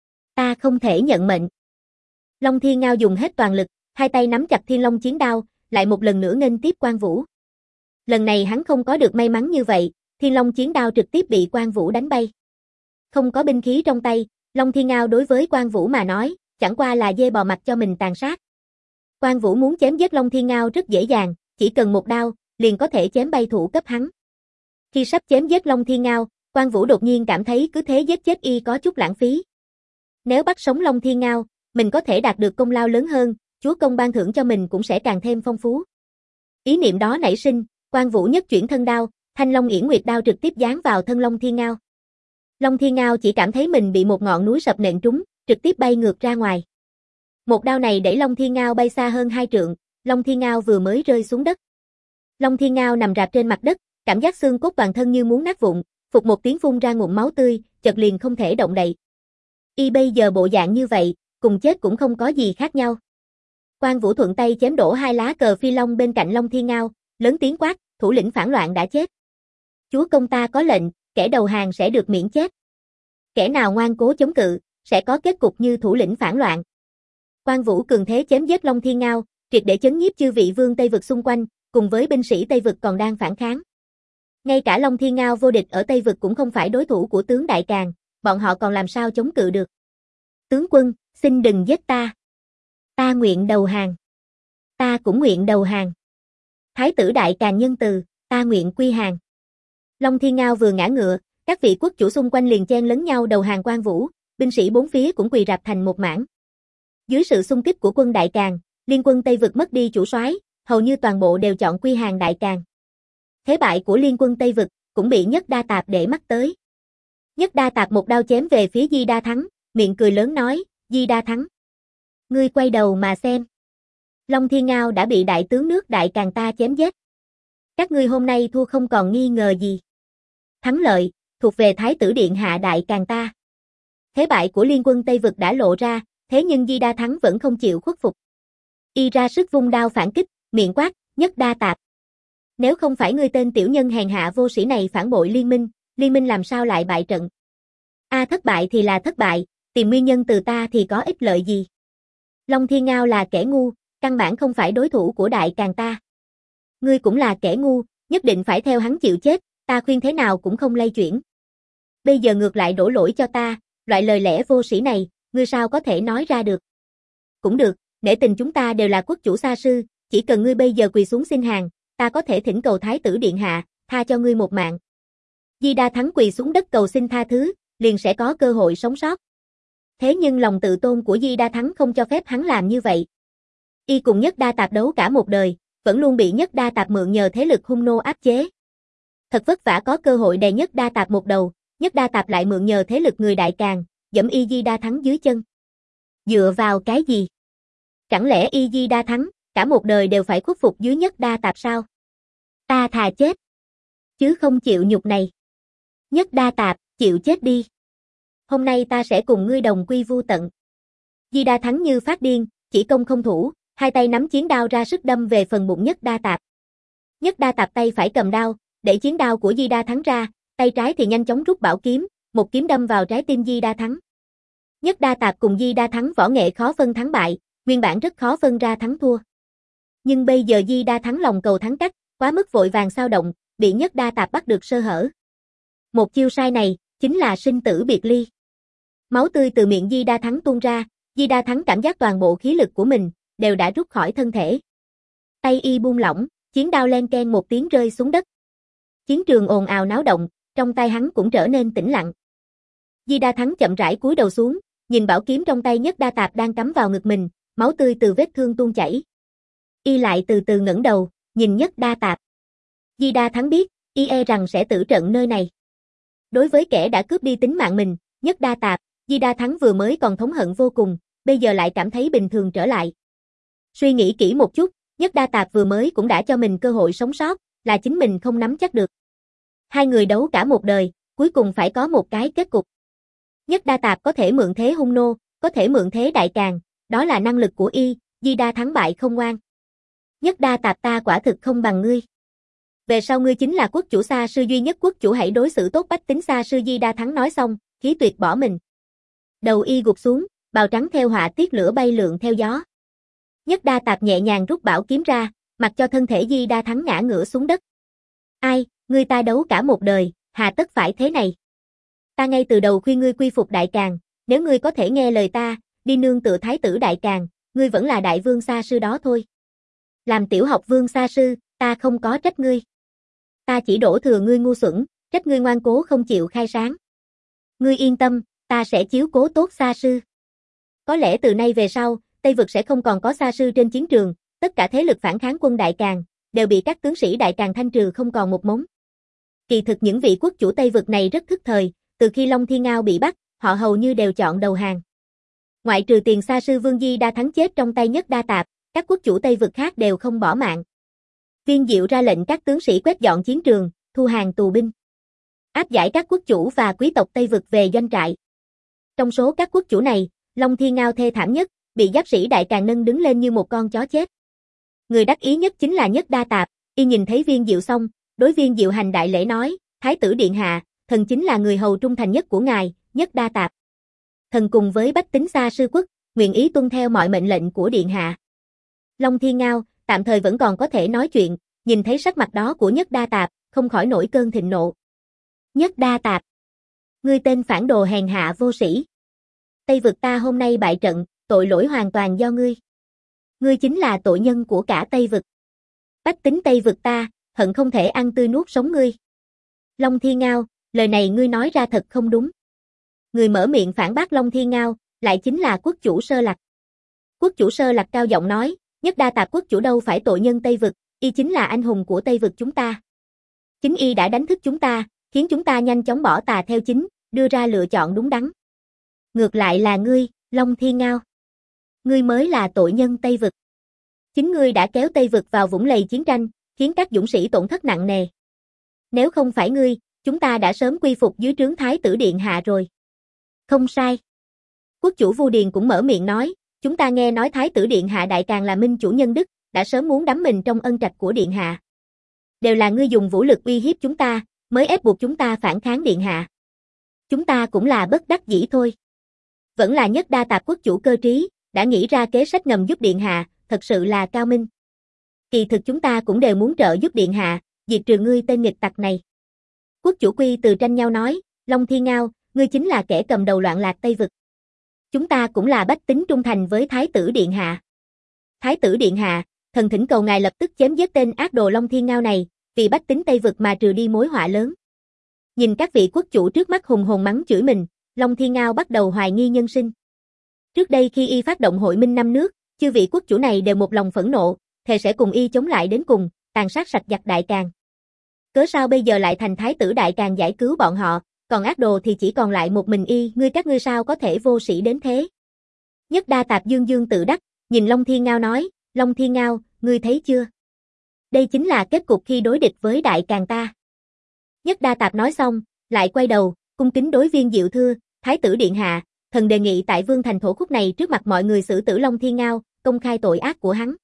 Ta không thể nhận mệnh. Long Thiên Ngao dùng hết toàn lực, hai tay nắm chặt Thiên Long Chiến đao, lại một lần nữa nghênh tiếp Quan Vũ. Lần này hắn không có được may mắn như vậy, Thiên Long Chiến đao trực tiếp bị Quan Vũ đánh bay. Không có binh khí trong tay, Long Thiên Ngao đối với Quan Vũ mà nói, chẳng qua là dê bò mặt cho mình tàn sát. Quan Vũ muốn chém giết Long Thiên Ngao rất dễ dàng, chỉ cần một đao, liền có thể chém bay thủ cấp hắn. Khi sắp chém giết Long Thiên Ngao, Quan Vũ đột nhiên cảm thấy cứ thế giết chết y có chút lãng phí. Nếu bắt sống Long Thiên Ngao, mình có thể đạt được công lao lớn hơn, chúa công ban thưởng cho mình cũng sẽ càng thêm phong phú. Ý niệm đó nảy sinh, Quan Vũ nhất chuyển thân đao, Thanh Long Nghiễn Nguyệt đao trực tiếp giáng vào thân Long Thiên Ngao. Long Thiên Ngao chỉ cảm thấy mình bị một ngọn núi sập nện trúng, trực tiếp bay ngược ra ngoài. Một đao này đẩy Long Thiên Ngao bay xa hơn hai trượng, Long Thiên Ngao vừa mới rơi xuống đất. Long Thiên Ngao nằm rạp trên mặt đất, cảm giác xương cốt toàn thân như muốn nát vụn, phụt một tiếng phun ra ngụm máu tươi, chợt liền không thể động đậy. Y bây giờ bộ dạng như vậy, cùng chết cũng không có gì khác nhau. Quan Vũ thuận tay chém đổ hai lá cờ phi long bên cạnh Long Thiên Ngao, lớn tiếng quát, thủ lĩnh phản loạn đã chết. Chúa công ta có lệnh, kẻ đầu hàng sẽ được miễn chết. Kẻ nào ngoan cố chống cự, sẽ có kết cục như thủ lĩnh phản loạn. Quan Vũ cường thế chém giết Long Thiên Ngao, triệt để chấn nhiếp chư vị vương Tây vực xung quanh, cùng với binh sĩ Tây vực còn đang phản kháng. Ngay cả Long Thiên Ngao vô địch ở Tây vực cũng không phải đối thủ của tướng Đại Càn, bọn họ còn làm sao chống cự được. Tướng quân, xin đừng giết ta. Ta nguyện đầu hàng. Ta cũng nguyện đầu hàng. Thái tử Đại Càn nhân từ, ta nguyện quy hàng. Long Thiên Ngao vừa ngã ngựa, các vị quốc chủ xung quanh liền chen lấn nhau đầu hàng Quan Vũ, binh sĩ bốn phía cũng quỳ rạp thành một mảng. Dưới sự xung kích của quân Đại Càn, liên quân Tây vực mất đi chủ soái, hầu như toàn bộ đều chọn quy hàng Đại Càn. Thế bại của liên quân Tây vực cũng bị Nhất Đa Tạp để mắt tới. Nhất Đa Tạp một đao chém về phía Di Đa Thắng, miệng cười lớn nói, Di Đa Thắng. Ngươi quay đầu mà xem. Long Thiên Ngao đã bị đại tướng nước Đại Càn ta chém giết. Các ngươi hôm nay thua không còn nghi ngờ gì. Thắng lợi, thuộc về Thái tử Điện Hạ Đại Càn ta. Thế bại của liên quân Tây vực đã lộ ra, thế nhưng Di Đa Thắng vẫn không chịu khuất phục. Y ra sức vung đao phản kích, miệng quát, Nhất Đa Tạp. Nếu không phải ngươi tên tiểu nhân hèn hạ vô sĩ này phản bội liên minh, liên minh làm sao lại bại trận? A thất bại thì là thất bại, tìm nguyên nhân từ ta thì có ích lợi gì? Long Thiên Ngao là kẻ ngu, căn bản không phải đối thủ của Đại Càn ta. Ngươi cũng là kẻ ngu, nhất định phải theo hắn chịu chết, ta khuyên thế nào cũng không lay chuyển. Bây giờ ngược lại đổ lỗi cho ta, loại lời lẽ vô sĩ này, ngươi sao có thể nói ra được? Cũng được, nể tình chúng ta đều là quốc chủ xa sư, chỉ cần ngươi bây giờ quỳ xuống xin hàng, ta có thể thỉnh cầu Thái tử điện hạ, tha cho ngươi một mạng. Di Đa Thắng quỳ xuống đất cầu xin tha thứ, liền sẽ có cơ hội sống sót. Thế nhưng lòng tự tôn của Di Đa Thắng không cho phép hắn làm như vậy. Y cùng Nhất Đa Tạp đấu cả một đời, vẫn luôn bị Nhất Đa Tạp mượn nhờ thế lực hung nô áp chế. Thật vất vả có cơ hội đè Nhất Đa Tạp một đầu, Nhất Đa Tạp lại mượn nhờ thế lực người Đại Càn, dẫm Y Di Đa Thắng dưới chân. Dựa vào cái gì? Chẳng lẽ Y Di Đa Thắng, cả một đời đều phải khuất phục dưới Nhất Đa Tạp sao? Ta thà chết, chứ không chịu nhục này. Nhất Đa Tạp, chịu chết đi. Hôm nay ta sẽ cùng ngươi đồng quy vu tận. Di Đa Thắng như phát điên, chỉ công không thủ, hai tay nắm chiến đao ra sức đâm về phần bụng Nhất Đa Tạp. Nhất Đa Tạp tay phải cầm đao, để chiến đao của Di Đa Thắng ra, tay trái thì nhanh chóng rút bảo kiếm, một kiếm đâm vào trái tim Di Đa Thắng. Nhất Đa Tạp cùng Di Đa Thắng võ nghệ khó phân thắng bại, nguyên bản rất khó phân ra thắng thua. Nhưng bây giờ Di Đa Thắng lòng cầu thắng cắt, quá mức vội vàng xao động, bị Nhất Đa Tạp bắt được sơ hở. Một chiêu sai này, chính là sinh tử biệt ly. Máu tươi từ miệng Di Đa Thắng tuôn ra, Di Đa Thắng cảm giác toàn bộ khí lực của mình, đều đã rút khỏi thân thể. Tay y buông lỏng, chiến đao len keng một tiếng rơi xuống đất. Chiến trường ồn ào náo động, trong tay hắn cũng trở nên tĩnh lặng. Di Đa Thắng chậm rãi cúi đầu xuống, nhìn bảo kiếm trong tay Nhất Đa Tạp đang cắm vào ngực mình, máu tươi từ vết thương tuôn chảy. Y lại từ từ ngẩng đầu, nhìn Nhất Đa Tạp. Di Đa Thắng biết, y e rằng sẽ tử trận nơi này. Đối với kẻ đã cướp đi tính mạng mình, Nhất Đa Tạp, Di Đa Thắng vừa mới còn thống hận vô cùng, bây giờ lại cảm thấy bình thường trở lại. Suy nghĩ kỹ một chút, Nhất Đa Tạp vừa mới cũng đã cho mình cơ hội sống sót, là chính mình không nắm chắc được. Hai người đấu cả một đời, cuối cùng phải có một cái kết cục. Nhất Đa Tạp có thể mượn thế hung nô, có thể mượn thế Đại Càn, đó là năng lực của y, Di Đa Thắng bại không ngoan. Nhất Đa Tạp ta quả thực không bằng ngươi. Về sau ngươi chính là quốc chủ xa sư duy nhất quốc chủ, hãy đối xử tốt bách tính xa sư. Di Đa Thắng nói xong, khí tuyệt bỏ mình. Đầu y gục xuống, bào trắng theo họa tiết lửa bay lượn theo gió. Nhất Đa Tạp nhẹ nhàng rút bảo kiếm ra, mặc cho thân thể Di Đa Thắng ngã ngửa xuống đất. Ai, ngươi ta đấu cả một đời, hà tất phải thế này? Ta ngay từ đầu khuyên ngươi quy phục Đại Càn, nếu ngươi có thể nghe lời ta, đi nương tựa Thái tử Đại Càn, ngươi vẫn là đại vương xa sư đó thôi. Làm tiểu học vương xa sư, ta không có trách ngươi. Ta chỉ đổ thừa ngươi ngu xuẩn, trách ngươi ngoan cố không chịu khai sáng. Ngươi yên tâm, ta sẽ chiếu cố tốt xa sư. Có lẽ từ nay về sau, Tây Vực sẽ không còn có xa sư trên chiến trường, tất cả thế lực phản kháng quân Đại Càn, đều bị các tướng sĩ Đại Càn thanh trừ không còn một mống. Kỳ thực những vị quốc chủ Tây Vực này rất thức thời, từ khi Long Thiên Ngao bị bắt, họ hầu như đều chọn đầu hàng. Ngoại trừ tiền xa sư Vương Di Đa Thắng chết trong tay Nhất Đa Tạp, các quốc chủ Tây Vực khác đều không bỏ mạng. Viên Diệu ra lệnh các tướng sĩ quét dọn chiến trường, thu hàng tù binh, áp giải các quốc chủ và quý tộc Tây Vực về doanh trại. Trong số các quốc chủ này, Long Thiên Ngao thê thảm nhất, bị giáp sĩ Đại Càn nâng đứng lên như một con chó chết. Người đắc ý nhất chính là Nhất Đa Tạp, y nhìn thấy Viên Diệu xong, đối Viên Diệu hành đại lễ nói, Thái tử điện hạ, thần chính là người hầu trung thành nhất của ngài, Nhất Đa Tạp. Thần cùng với bách tính xa sư quốc, nguyện ý tuân theo mọi mệnh lệnh của điện hạ. Long Thiên Ngao, tạm thời vẫn còn có thể nói chuyện, nhìn thấy sắc mặt đó của Nhất Đa Tạp, không khỏi nổi cơn thịnh nộ. Nhất Đa Tạp, ngươi tên phản đồ hèn hạ vô sĩ. Tây Vực ta hôm nay bại trận, tội lỗi hoàn toàn do ngươi. Ngươi chính là tội nhân của cả Tây Vực. Bách tính Tây Vực ta, hận không thể ăn tươi nuốt sống ngươi. Long Thiên Ngao, lời này ngươi nói ra thật không đúng. Người mở miệng phản bác Long Thiên Ngao, lại chính là quốc chủ Sơ Lặc. Quốc chủ Sơ Lặc cao giọng nói, Nhất Đa Tạp quốc chủ đâu phải tội nhân Tây Vực, y chính là anh hùng của Tây Vực chúng ta. Chính y đã đánh thức chúng ta, khiến chúng ta nhanh chóng bỏ tà theo chính, đưa ra lựa chọn đúng đắn. Ngược lại là ngươi, Long Thiên Ngao. Ngươi mới là tội nhân Tây Vực. Chính ngươi đã kéo Tây Vực vào vũng lầy chiến tranh, khiến các dũng sĩ tổn thất nặng nề. Nếu không phải ngươi, chúng ta đã sớm quy phục dưới trướng Thái tử điện hạ rồi. Không sai. Quốc chủ Vu Điền cũng mở miệng nói, chúng ta nghe nói Thái tử điện hạ Đại Càn là minh chủ nhân đức, đã sớm muốn đắm mình trong ân trạch của điện hạ. Đều là ngươi dùng vũ lực uy hiếp chúng ta, mới ép buộc chúng ta phản kháng điện hạ. Chúng ta cũng là bất đắc dĩ thôi. Vẫn là Nhất Đa Tạp quốc chủ cơ trí, đã nghĩ ra kế sách ngầm giúp điện hạ, thật sự là cao minh. Kỳ thực chúng ta cũng đều muốn trợ giúp điện hạ, diệt trừ ngươi tên nghịch tặc này. Quốc chủ Quy Từ tranh nhau nói, Long Thiên Ngao, ngươi chính là kẻ cầm đầu loạn lạc Tây Vực. Chúng ta cũng là bách tính trung thành với Thái tử điện hạ. Thái tử điện hạ, thần thỉnh cầu ngài lập tức chém giết tên ác đồ Long Thiên Ngao này, vì bách tính Tây Vực mà trừ đi mối họa lớn. Nhìn các vị quốc chủ trước mắt hùng hồn mắng chửi mình, Long Thiên Ngao bắt đầu hoài nghi nhân sinh. Trước đây khi y phát động hội minh năm nước, chư vị quốc chủ này đều một lòng phẫn nộ, thề sẽ cùng y chống lại đến cùng, tàn sát sạch giặc Đại Càn. Cớ sao bây giờ lại thành Thái tử Đại Càn giải cứu bọn họ, còn ác đồ thì chỉ còn lại một mình y, ngươi các ngươi sao có thể vô sĩ đến thế? Nhất Đa Tạp dương dương tự đắc, nhìn Long Thiên Ngao nói, Long Thiên Ngao, ngươi thấy chưa? Đây chính là kết cục khi đối địch với Đại Càn ta. Nhất Đa Tạp nói xong, lại quay đầu, cung kính đối Viên Diệu thưa, Thái tử điện hạ, thần đề nghị tại Vương thành thổ khúc này trước mặt mọi người xử tử Long Thiên Ngao, công khai tội ác của hắn.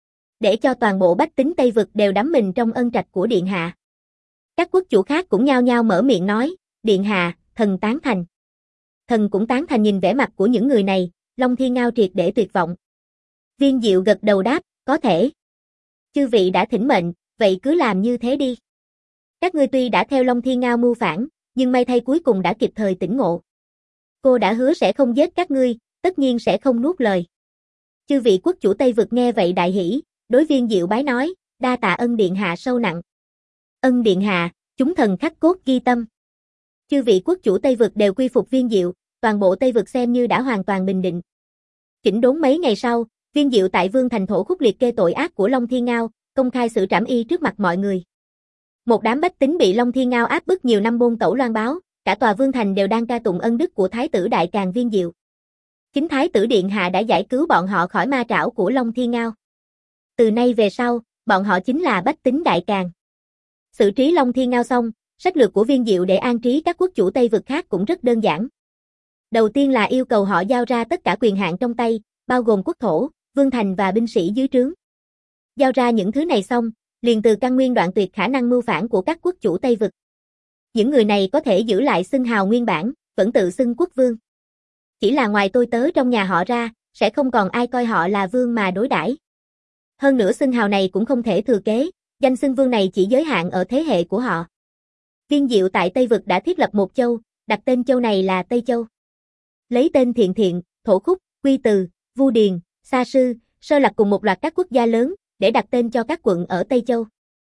Để cho toàn bộ bách tính Tây Vực đều đắm mình trong ân trạch của điện hạ. Các quốc chủ khác cũng nhao nhao mở miệng nói, điện hạ, thần tán thành. Thần cũng tán thành. Nhìn vẻ mặt của những người này, Long Thiên Ngao triệt để tuyệt vọng. Viên Diệu gật đầu đáp, có thể. Chư vị đã thỉnh mệnh, vậy cứ làm như thế đi. Các ngươi tuy đã theo Long Thiên Ngao mưu phản, nhưng may thay cuối cùng đã kịp thời tỉnh ngộ. Cô đã hứa sẽ không giết các ngươi, tất nhiên sẽ không nuốt lời. Chư vị quốc chủ Tây Vực nghe vậy đại hỉ, đối Viên Diệu bái nói, đa tạ ân điện hạ sâu nặng. Ân điện hạ, chúng thần khắc cốt ghi tâm. Chư vị quốc chủ Tây Vực đều quy phục Viên Diệu, toàn bộ Tây Vực xem như đã hoàn toàn bình định. Chỉnh đốn mấy ngày sau, Viên Diệu tại Vương thành thổ khúc liệt kê tội ác của Long Thiên Ngao, công khai xử trảm y trước mặt mọi người. Một đám bách tính bị Long Thiên Ngao áp bức nhiều năm bôn tẩu loan báo, cả tòa Vương thành đều đang ca tụng ân đức của Thái tử Đại Càn Viên Diệu. Chính Thái tử điện hạ đã giải cứu bọn họ khỏi ma trảo của Long Thiên Ngao. Từ nay về sau, bọn họ chính là bách tính Đại Càn. Xử trí Long Thiên Ngao xong, sách lược của Viên Diệu để an trí các quốc chủ Tây Vực khác cũng rất đơn giản. Đầu tiên là yêu cầu họ giao ra tất cả quyền hạn trong tay, bao gồm quốc thổ, vương thành và binh sĩ dưới trướng. Giao ra những thứ này xong, liền từ căn nguyên đoạn tuyệt khả năng mưu phản của các quốc chủ Tây Vực. Những người này có thể giữ lại xưng hào nguyên bản, vẫn tự xưng quốc vương. Chỉ là ngoài tôi tớ trong nhà họ ra, sẽ không còn ai coi họ là vương mà đối đãi. Hơn nữa xưng hào này cũng không thể thừa kế, danh xưng vương này chỉ giới hạn ở thế hệ của họ. Viên Diệu tại Tây Vực đã thiết lập một châu, đặt tên châu này là Tây Châu. Lấy tên Thiện Thiện, Thổ Khúc, Quy Từ, Vu Điền, Sa Sư, Sơ Lạc cùng một loạt các quốc gia lớn, để đặt tên cho các quận ở Tây Châu.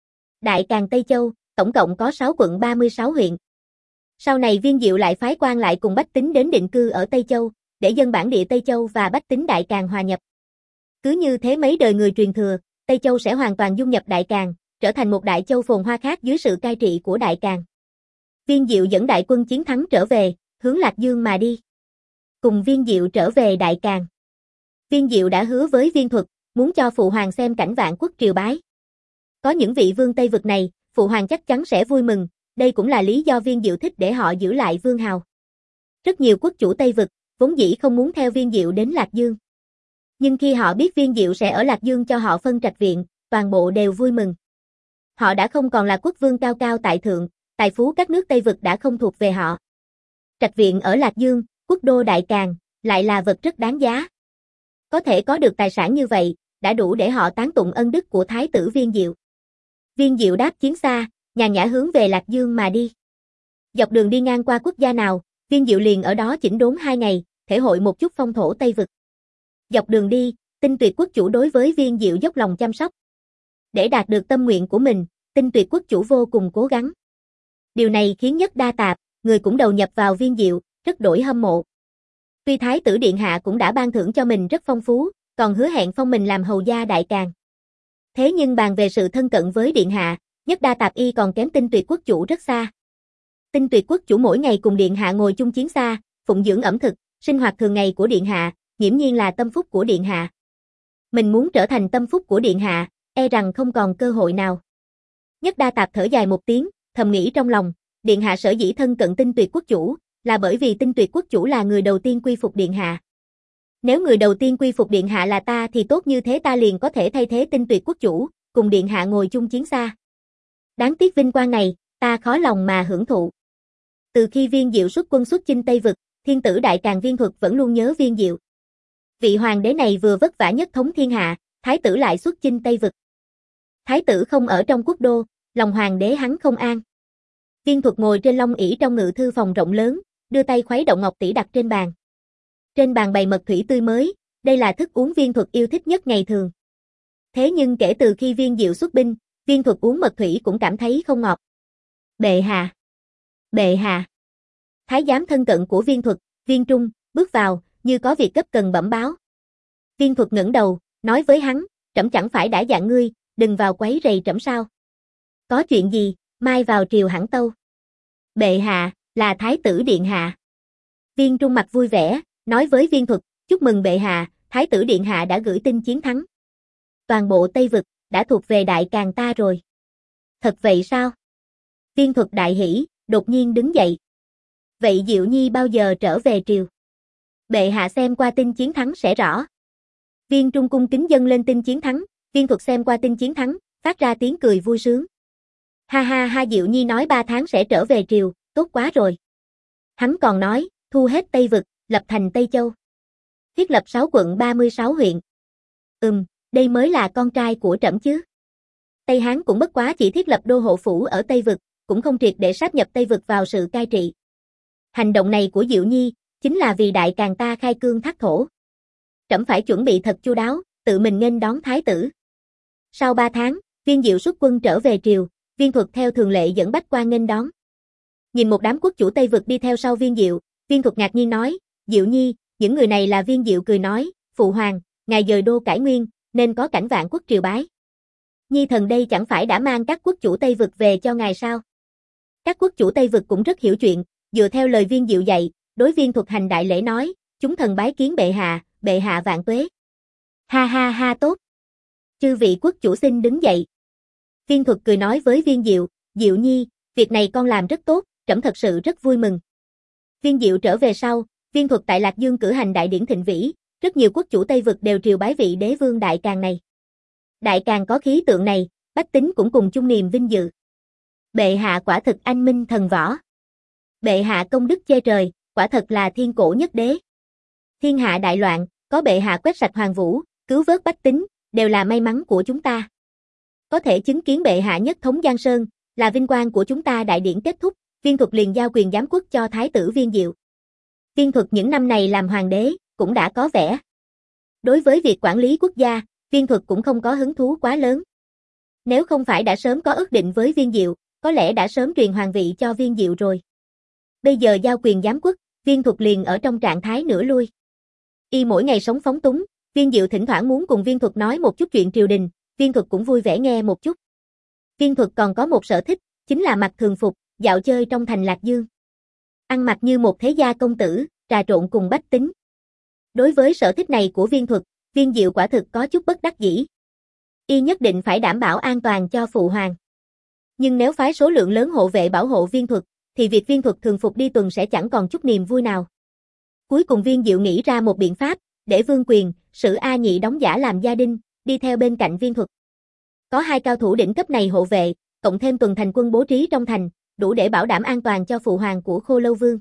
Đại Càn Tây Châu, tổng cộng có sáu quận ba mươi sáu huyện. Sau này Viên Diệu lại phái quan lại cùng bách tính đến định cư ở Tây Châu, để dân bản địa Tây Châu và bách tính Đại Càn hòa nhập. Cứ như thế mấy đời người truyền thừa, Tây Châu sẽ hoàn toàn dung nhập Đại Càn, trở thành một đại châu phồn hoa khác dưới sự cai trị của Đại Càn. Viên Diệu dẫn đại quân chiến thắng trở về, hướng Lạc Dương mà đi. Cùng Viên Diệu trở về Đại Càn. Viên Diệu đã hứa với Viên Thuật, muốn cho Phụ Hoàng xem cảnh Vạn Quốc triều bái. Có những vị vương Tây Vực này, Phụ Hoàng chắc chắn sẽ vui mừng, đây cũng là lý do Viên Diệu thích để họ giữ lại vương hào. Rất nhiều quốc chủ Tây Vực, vốn dĩ không muốn theo Viên Diệu đến Lạc Dương. Nhưng khi họ biết Viên Diệu sẽ ở Lạc Dương cho họ phân trạch viện, toàn bộ đều vui mừng. Họ đã không còn là quốc vương cao cao tại thượng, tài phú các nước Tây Vực đã không thuộc về họ. Trạch viện ở Lạc Dương, quốc đô Đại Càn, lại là vật rất đáng giá. Có thể có được tài sản như vậy, đã đủ để họ tán tụng ân đức của Thái tử Viên Diệu. Viên Diệu đáp chiến xa, nhàn nhã hướng về Lạc Dương mà đi. Dọc đường đi ngang qua quốc gia nào, Viên Diệu liền ở đó chỉnh đốn hai ngày, thể hội một chút phong thổ Tây Vực. Dọc đường đi, Tinh Tuyệt quốc chủ đối với Viên Diệu dốc lòng chăm sóc. Để đạt được tâm nguyện của mình, Tinh Tuyệt quốc chủ vô cùng cố gắng. Điều này khiến Nhất Đa Tạp, người cũng đầu nhập vào Viên Diệu, rất đổi hâm mộ. Tuy Thái tử điện hạ cũng đã ban thưởng cho mình rất phong phú, còn hứa hẹn phong mình làm hầu gia Đại Càn. Thế nhưng bàn về sự thân cận với điện hạ, Nhất Đa Tạp y còn kém Tinh Tuyệt quốc chủ rất xa. Tinh Tuyệt quốc chủ mỗi ngày cùng điện hạ ngồi chung chiến xa, phụng dưỡng ẩm thực, sinh hoạt thường ngày của điện hạ, nghiễm nhiên là tâm phúc của điện hạ. Mình muốn trở thành tâm phúc của điện hạ, e rằng không còn cơ hội nào. Nhất Đa Tạp thở dài một tiếng, thầm nghĩ trong lòng, điện hạ sở dĩ thân cận Tinh Tuyệt quốc chủ, là bởi vì Tinh Tuyệt quốc chủ là người đầu tiên quy phục điện hạ. Nếu người đầu tiên quy phục điện hạ là ta thì tốt, như thế ta liền có thể thay thế Tinh Tuyệt quốc chủ, cùng điện hạ ngồi chung chiến xa. Đáng tiếc vinh quang này, ta khó lòng mà hưởng thụ. Từ khi Viên Diệu xuất quân xuất chinh Tây Vực, thiên tử Đại Càn Viên Thuật vẫn luôn nhớ Viên Diệu. Vị hoàng đế này vừa vất vả nhất thống thiên hạ, thái tử lại xuất chinh Tây Vực. Thái tử không ở trong quốc đô, lòng hoàng đế hắn không an. Viên Thuật ngồi trên long ỷ trong ngự thư phòng rộng lớn, đưa tay khuấy động ngọc tỷ đặt trên bàn. Trên bàn bày mật thủy tươi mới, đây là thức uống Viên Thuật yêu thích nhất ngày thường. Thế nhưng kể từ khi Viên Diệu xuất binh, Viên Thuật uống mật thủy cũng cảm thấy không ngọt. Bệ hạ! Bệ hạ! Thái giám thân cận của Viên Thuật, Viên Trung, bước vào, như có việc gấp cần bẩm báo. Viên Thuật ngẩng đầu, nói với hắn, trẫm chẳng phải đã dặn ngươi, đừng vào quấy rầy trẫm sao? Có chuyện gì, mai vào triều hẳn tâu. Bệ hạ, là thái tử điện hạ. Viên Trung mặt vui vẻ, nói với Viên Thuật, chúc mừng bệ hạ, thái tử điện hạ đã gửi tin chiến thắng. Toàn bộ Tây Vực, đã thuộc về Đại Càn ta rồi. Thật vậy sao? Viên Thuật đại hỉ, đột nhiên đứng dậy. Vậy Diệu Nhi bao giờ trở về triều? Bệ hạ xem qua tin chiến thắng sẽ rõ. Viên Trung cung kính dâng lên tin chiến thắng, Viên Thuật xem qua tin chiến thắng, phát ra tiếng cười vui sướng. Ha ha ha, Diệu Nhi nói ba tháng sẽ trở về triều, tốt quá rồi. Hắn còn nói, thu hết Tây Vực, lập thành Tây Châu. Thiết lập sáu quận ba mươi sáu huyện. Ừm, đây mới là con trai của trẫm chứ. Tây Hán cũng bất quá chỉ thiết lập đô hộ phủ ở Tây Vực, cũng không triệt để sáp nhập Tây Vực vào sự cai trị. Hành động này của Diệu Nhi, chính là vì Đại Càn ta khai cương thác thổ. Trẫm phải chuẩn bị thật chu đáo, tự mình nghênh đón thái tử. Sau ba tháng, Viên Diệu xuất quân trở về triều, Viên Thuật theo thường lệ dẫn bách quan nghênh đón. Nhìn một đám quốc chủ Tây Vực đi theo sau Viên Diệu, Viên Thuật ngạc nhiên nói, Diệu Nhi, những người này là? Viên Diệu cười nói, phụ hoàng, ngài dời đô cải nguyên, nên có cảnh Vạn Quốc triều bái. Nhi thần đây chẳng phải đã mang các quốc chủ Tây Vực về cho ngài sao? Các quốc chủ Tây Vực cũng rất hiểu chuyện, dựa theo lời Viên Diệu dạy, đối Viên Thuật hành đại lễ nói, chúng thần bái kiến bệ hạ, bệ hạ vạn tuế. Ha ha ha, tốt. Chư vị quốc chủ xin đứng dậy. Viên Thuật cười nói với Viên Diệu, Diệu Nhi, việc này con làm rất tốt, trẫm thật sự rất vui mừng. Viên Diệu trở về sau, Viên Thuật tại Lạc Dương cử hành đại điển thịnh vĩ, rất nhiều quốc chủ Tây Vực đều triều bái vị đế vương Đại Càn này. Đại Càn có khí tượng này, bách tính cũng cùng chung niềm vinh dự. Bệ hạ quả thực anh minh thần võ. Bệ hạ công đức che trời, quả thật là thiên cổ nhất đế. Thiên hạ đại loạn, có bệ hạ quét sạch hoàng vũ, cứu vớt bách tính, đều là may mắn của chúng ta. Có thể chứng kiến bệ hạ nhất thống Giang Sơn, là vinh quang của chúng ta. Đại điển kết thúc, Viên Thuật liền giao quyền giám quốc cho thái tử Viên Diệu. Viên Thuật những năm này làm hoàng đế, cũng đã có vẻ. Đối với việc quản lý quốc gia, Viên Thuật cũng không có hứng thú quá lớn. Nếu không phải đã sớm có ước định với Viên Diệu, có lẽ đã sớm truyền hoàng vị cho Viên Diệu rồi. Bây giờ giao quyền giám quốc, Viên Thuật liền ở trong trạng thái nửa lui. Y mỗi ngày sống phóng túng, Viên Diệu thỉnh thoảng muốn cùng Viên Thuật nói một chút chuyện triều đình, Viên Thuật cũng vui vẻ nghe một chút. Viên Thuật còn có một sở thích, chính là mặc thường phục, dạo chơi trong thành Lạc Dương. Ăn mặc như một thế gia công tử, trà trộn cùng bách tính. Đối với sở thích này của Viên Thuật, Viên Diệu quả thực có chút bất đắc dĩ. Y nhất định phải đảm bảo an toàn cho phụ hoàng. Nhưng nếu phái số lượng lớn hộ vệ bảo hộ Viên Thuật, thì việc Viên Thuật thường phục đi tuần sẽ chẳng còn chút niềm vui nào. Cuối cùng Viên Diệu nghĩ ra một biện pháp, để Vương Quyền, Sử A Nhị đóng giả làm gia đình, đi theo bên cạnh Viên Thuật. Có hai cao thủ đỉnh cấp này hộ vệ, cộng thêm tuần thành quân bố trí trong thành, đủ để bảo đảm an toàn cho phụ hoàng của Khô Lâu Vương.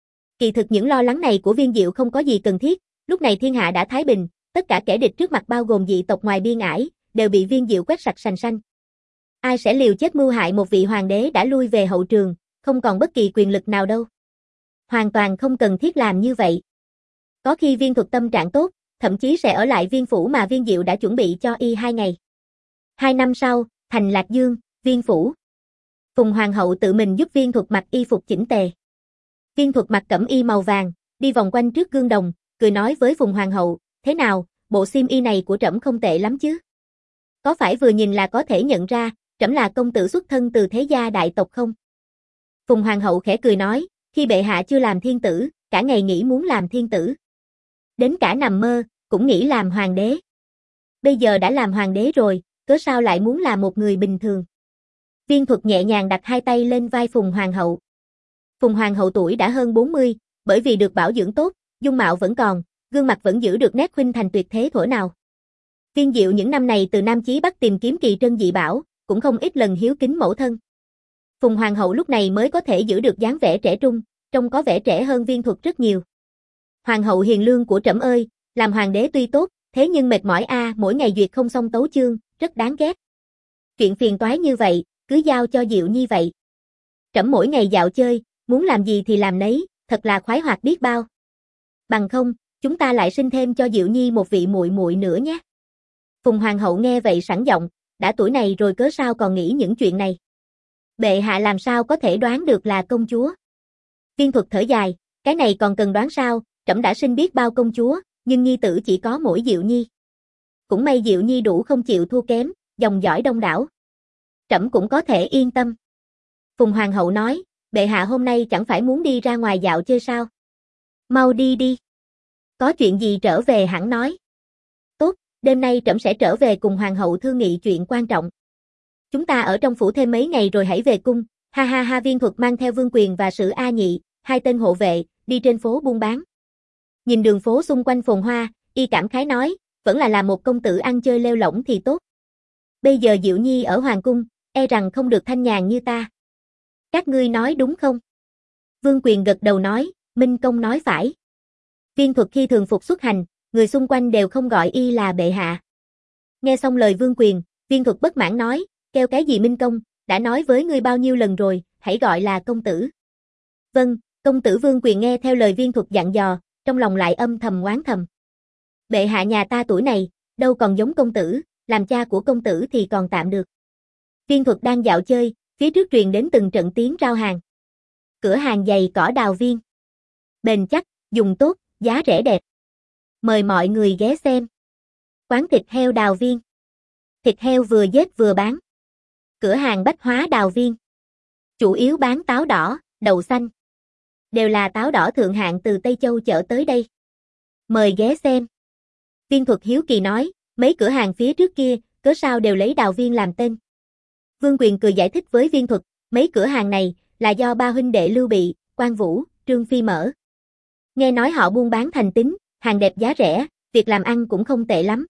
Kỳ thực những lo lắng này của Viên Diệu không có gì cần thiết, lúc này thiên hạ đã thái bình, tất cả kẻ địch trước mặt bao gồm dị tộc ngoài biên ải, đều bị Viên Diệu quét sạch sành xanh. Ai sẽ liều chết mưu hại một vị hoàng đế đã lui về hậu trường, không còn bất kỳ quyền lực nào đâu. Hoàn toàn không cần thiết làm như vậy. Có khi Viên Thuật tâm trạng tốt, thậm chí sẽ ở lại Viên phủ mà Viên Diệu đã chuẩn bị cho y hai ngày. Hai năm sau, thành Lạc Dương, Viên phủ. Phùng Hoàng hậu tự mình giúp Viên Thuật mặc y phục chỉnh tề. Viên Thuật mặc cẩm y màu vàng, đi vòng quanh trước gương đồng, cười nói với Phùng Hoàng hậu, thế nào, bộ xiêm y này của trẫm không tệ lắm chứ? Có phải vừa nhìn là có thể nhận ra, trẫm là công tử xuất thân từ thế gia đại tộc không? Phùng Hoàng hậu khẽ cười nói, khi bệ hạ chưa làm thiên tử, cả ngày nghĩ muốn làm thiên tử. Đến cả nằm mơ, cũng nghĩ làm hoàng đế. Bây giờ đã làm hoàng đế rồi, cớ sao lại muốn là một người bình thường? Viên Thuật nhẹ nhàng đặt hai tay lên vai Phùng Hoàng hậu. Phùng Hoàng hậu tuổi đã hơn bốn mươi, bởi vì được bảo dưỡng tốt, dung mạo vẫn còn, gương mặt vẫn giữ được nét khuynh thành tuyệt thế thuở nào. Viên Diệu những năm này từ Nam chí Bắc tìm kiếm kỳ trân dị bảo, cũng không ít lần hiếu kính mẫu thân. Phùng Hoàng hậu lúc này mới có thể giữ được dáng vẻ trẻ trung, trông có vẻ trẻ hơn Viên Thuật rất nhiều. Hoàng hậu hiền lương của trẫm ơi, làm hoàng đế tuy tốt, thế nhưng mệt mỏi a, à, mỗi ngày duyệt không xong tấu chương, rất đáng ghét. Chuyện phiền toái như vậy, cứ giao cho Diệu Nhi vậy. Trẫm mỗi ngày dạo chơi, muốn làm gì thì làm nấy, thật là khoái hoạt biết bao. Bằng không, chúng ta lại sinh thêm cho Diệu Nhi một vị muội muội nữa nhé. Phùng Hoàng hậu nghe vậy sẵn giọng, đã tuổi này rồi cớ sao còn nghĩ những chuyện này. Bệ hạ làm sao có thể đoán được là công chúa. Viên Thuật thở dài, cái này còn cần đoán sao, trẫm đã sinh biết bao công chúa, nhưng nhi tử chỉ có mỗi Diệu Nhi. Cũng may Diệu Nhi đủ không chịu thua kém, dòng dõi đông đảo. Trẫm cũng có thể yên tâm. Phùng Hoàng hậu nói, bệ hạ hôm nay chẳng phải muốn đi ra ngoài dạo chơi sao? Mau đi đi. Có chuyện gì trở về hẳn nói. Tốt, đêm nay trẫm sẽ trở về cùng Hoàng hậu thương nghị chuyện quan trọng. Chúng ta ở trong phủ thêm mấy ngày rồi hãy về cung, ha ha ha. Viên Thuật mang theo Vương Quyền và Sử A Nhị, hai tên hộ vệ, đi trên phố buôn bán. Nhìn đường phố xung quanh phồn hoa, y cảm khái nói, vẫn là làm một công tử ăn chơi lêu lỏng thì tốt. Bây giờ Diệu Nhi ở hoàng cung, e rằng không được thanh nhàn như ta. Các ngươi nói đúng không? Vương Quyền gật đầu nói, Minh công nói phải. Viên Thuật khi thường phục xuất hành, người xung quanh đều không gọi y là bệ hạ. Nghe xong lời Vương Quyền, Viên Thuật bất mãn nói, kêu cái gì Minh công, đã nói với ngươi bao nhiêu lần rồi, hãy gọi là công tử. Vâng, công tử. Vương Quyền nghe theo lời Viên Thuật dặn dò, trong lòng lại âm thầm oán thầm. Bệ hạ nhà ta tuổi này, đâu còn giống công tử, làm cha của công tử thì còn tạm được. Viên Thuật đang dạo chơi, phía trước truyền đến từng trận tiếng rao hàng. Cửa hàng giày cỏ Đào Viên. Bền chắc, dùng tốt, giá rẻ đẹp. Mời mọi người ghé xem. Quán thịt heo Đào Viên. Thịt heo vừa giết vừa bán. Cửa hàng bách hóa Đào Viên. Chủ yếu bán táo đỏ, đậu xanh. Đều là táo đỏ thượng hạng từ Tây Châu chở tới đây. Mời ghé xem. Viên Thuật hiếu kỳ nói, mấy cửa hàng phía trước kia, cớ sao đều lấy Đào Viên làm tên. Vương Quyền cười giải thích với Viên Thuật, mấy cửa hàng này là do ba huynh đệ Lưu Bị, Quan Vũ, Trương Phi mở. Nghe nói họ buôn bán thành tín, hàng đẹp giá rẻ, việc làm ăn cũng không tệ lắm.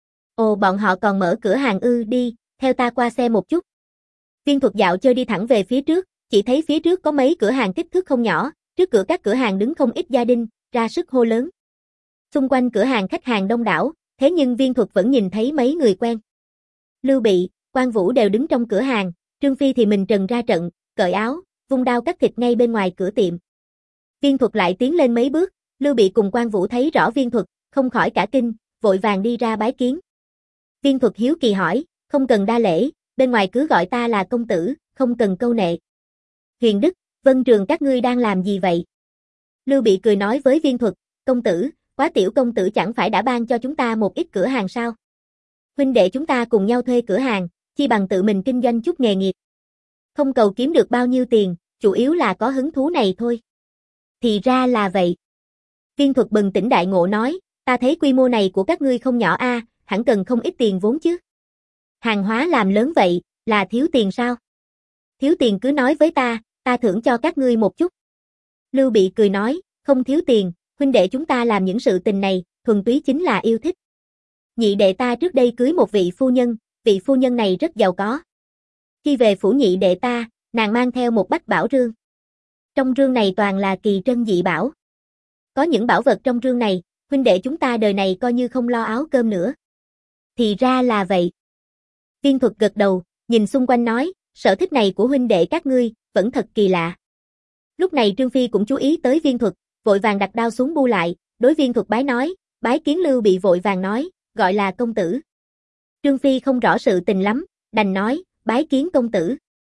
Ồ, bọn họ còn mở cửa hàng ư? Đi, theo ta qua xe một chút. Viên Thuật dạo chơi đi thẳng về phía trước, chỉ thấy phía trước có mấy cửa hàng kích thước không nhỏ, trước cửa các cửa hàng đứng không ít gia đình, ra sức hô lớn. Xung quanh cửa hàng khách hàng đông đảo, thế nhưng Viên Thuật vẫn nhìn thấy mấy người quen. Lưu Bị, Quan Vũ đều đứng trong cửa hàng, Trương Phi thì mình trần ra trận, cởi áo, vung đao cắt thịt ngay bên ngoài cửa tiệm. Viên Thuật lại tiến lên mấy bước, Lưu Bị cùng Quan Vũ thấy rõ Viên Thuật, không khỏi cả kinh, vội vàng đi ra bái kiến. Viên Thuật hiếu kỳ hỏi, không cần đa lễ, bên ngoài cứ gọi ta là công tử, không cần câu nệ. Huyền Đức, Vân Trường các ngươi đang làm gì vậy? Lưu Bị cười nói với Viên Thuật, công tử, Quá tiểu công tử chẳng phải đã ban cho chúng ta một ít cửa hàng sao? Huynh đệ chúng ta cùng nhau thuê cửa hàng, chi bằng tự mình kinh doanh chút nghề nghiệp. Không cầu kiếm được bao nhiêu tiền, chủ yếu là có hứng thú này thôi. Thì ra là vậy. Viên Thuật bừng tỉnh đại ngộ nói, ta thấy quy mô này của các ngươi không nhỏ a, à, hẳn cần không ít tiền vốn chứ. Hàng hóa làm lớn vậy, là thiếu tiền sao? Thiếu tiền cứ nói với ta, ta thưởng cho các ngươi một chút. Lưu Bị cười nói, không thiếu tiền, huynh đệ chúng ta làm những sự tình này, thuần túy chính là yêu thích. Nhị đệ ta trước đây cưới một vị phu nhân, vị phu nhân này rất giàu có. Khi về phủ nhị đệ ta, nàng mang theo một bách bảo rương. Trong rương này toàn là kỳ trân dị bảo. Có những bảo vật trong rương này, huynh đệ chúng ta đời này coi như không lo áo cơm nữa. Thì ra là vậy. Viên Thuật gật đầu, nhìn xung quanh nói, sở thích này của huynh đệ các ngươi, vẫn thật kỳ lạ. Lúc này Trương Phi cũng chú ý tới Viên Thuật, vội vàng đặt đao xuống bu lại, đối Viên Thuật bái nói, bái kiến Lưu Bị vội vàng nói, gọi là công tử. Trương Phi không rõ sự tình lắm, đành nói, bái kiến công tử.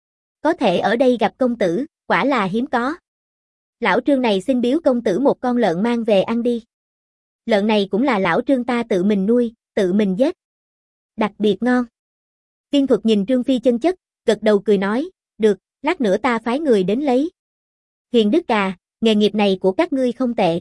Có thể ở đây gặp công tử, quả là hiếm có. Lão Trương này xin biếu công tử một con lợn mang về ăn đi. Lợn này cũng là lão Trương ta tự mình nuôi, tự mình giết. Đặc biệt ngon. Viên Thuật nhìn Trương Phi chân chất, gật đầu cười nói, được, lát nữa ta phái người đến lấy. Huyền Đức à, nghề nghiệp này của các ngươi không tệ.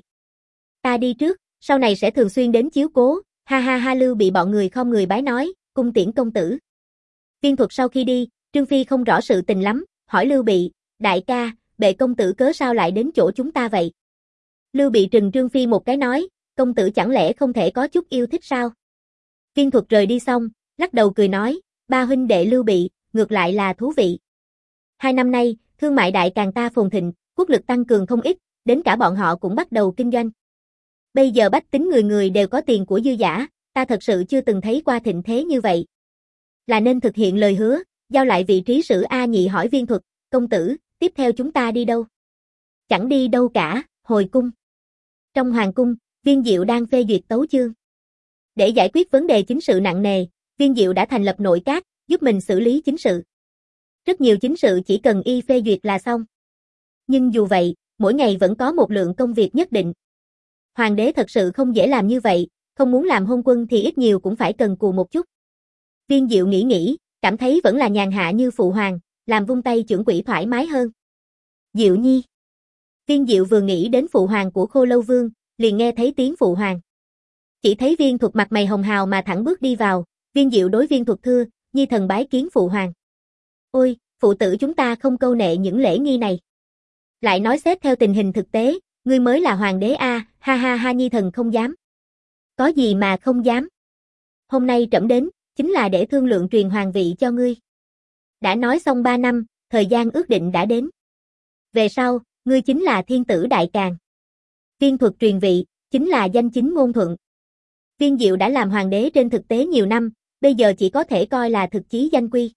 Ta đi trước, sau này sẽ thường xuyên đến chiếu cố, ha ha ha. Lưu Bị bọn người không người bái nói, cung tiễn công tử. Viên Thuật sau khi đi, Trương Phi không rõ sự tình lắm, hỏi Lưu Bị, đại ca, bệ công tử cớ sao lại đến chỗ chúng ta vậy? Lưu Bị trừng Trương Phi một cái nói, công tử chẳng lẽ không thể có chút yêu thích sao? Viên Thuật rời đi xong, lắc đầu cười nói, ba huynh đệ Lưu Bị, ngược lại là thú vị. Hai năm nay, thương mại đại càng ta phồn thịnh, quốc lực tăng cường không ít, đến cả bọn họ cũng bắt đầu kinh doanh. Bây giờ bách tính người người đều có tiền của dư dả, ta thật sự chưa từng thấy qua thịnh thế như vậy. Là nên thực hiện lời hứa, giao lại vị trí sử A Nhị hỏi Viên Thuật, công tử, tiếp theo chúng ta đi đâu? Chẳng đi đâu cả, hồi cung. Trong hoàng cung, Viên Diệu đang phê duyệt tấu chương. Để giải quyết vấn đề chính sự nặng nề, Viên Diệu đã thành lập nội các, giúp mình xử lý chính sự. Rất nhiều chính sự chỉ cần y phê duyệt là xong. Nhưng dù vậy, mỗi ngày vẫn có một lượng công việc nhất định. Hoàng đế thật sự không dễ làm như vậy, không muốn làm hôn quân thì ít nhiều cũng phải cần cù một chút. Viên Diệu nghĩ nghĩ, cảm thấy vẫn là nhàn hạ như phụ hoàng, làm vung tay chưởng quỹ thoải mái hơn. Diệu nhi. Viên Diệu vừa nghĩ đến phụ hoàng của Khô Lâu Vương, liền nghe thấy tiếng phụ hoàng. Chỉ thấy Viên Thuật mặt mày hồng hào mà thẳng bước đi vào, Viên Diệu đối Viên Thuật thưa, nhi thần bái kiến phụ hoàng. Ôi, phụ tử chúng ta không câu nệ những lễ nghi này. Lại nói xét theo tình hình thực tế, ngươi mới là hoàng đế a, ha ha ha, nhi thần không dám. Có gì mà không dám. Hôm nay trẫm đến, chính là để thương lượng truyền hoàng vị cho ngươi. Đã nói xong ba năm, thời gian ước định đã đến. Về sau, ngươi chính là thiên tử đại càn. Viên Thuật truyền vị, chính là danh chính ngôn thuận. Viên Diệu đã làm hoàng đế trên thực tế nhiều năm, bây giờ chỉ có thể coi là thực chí danh quy.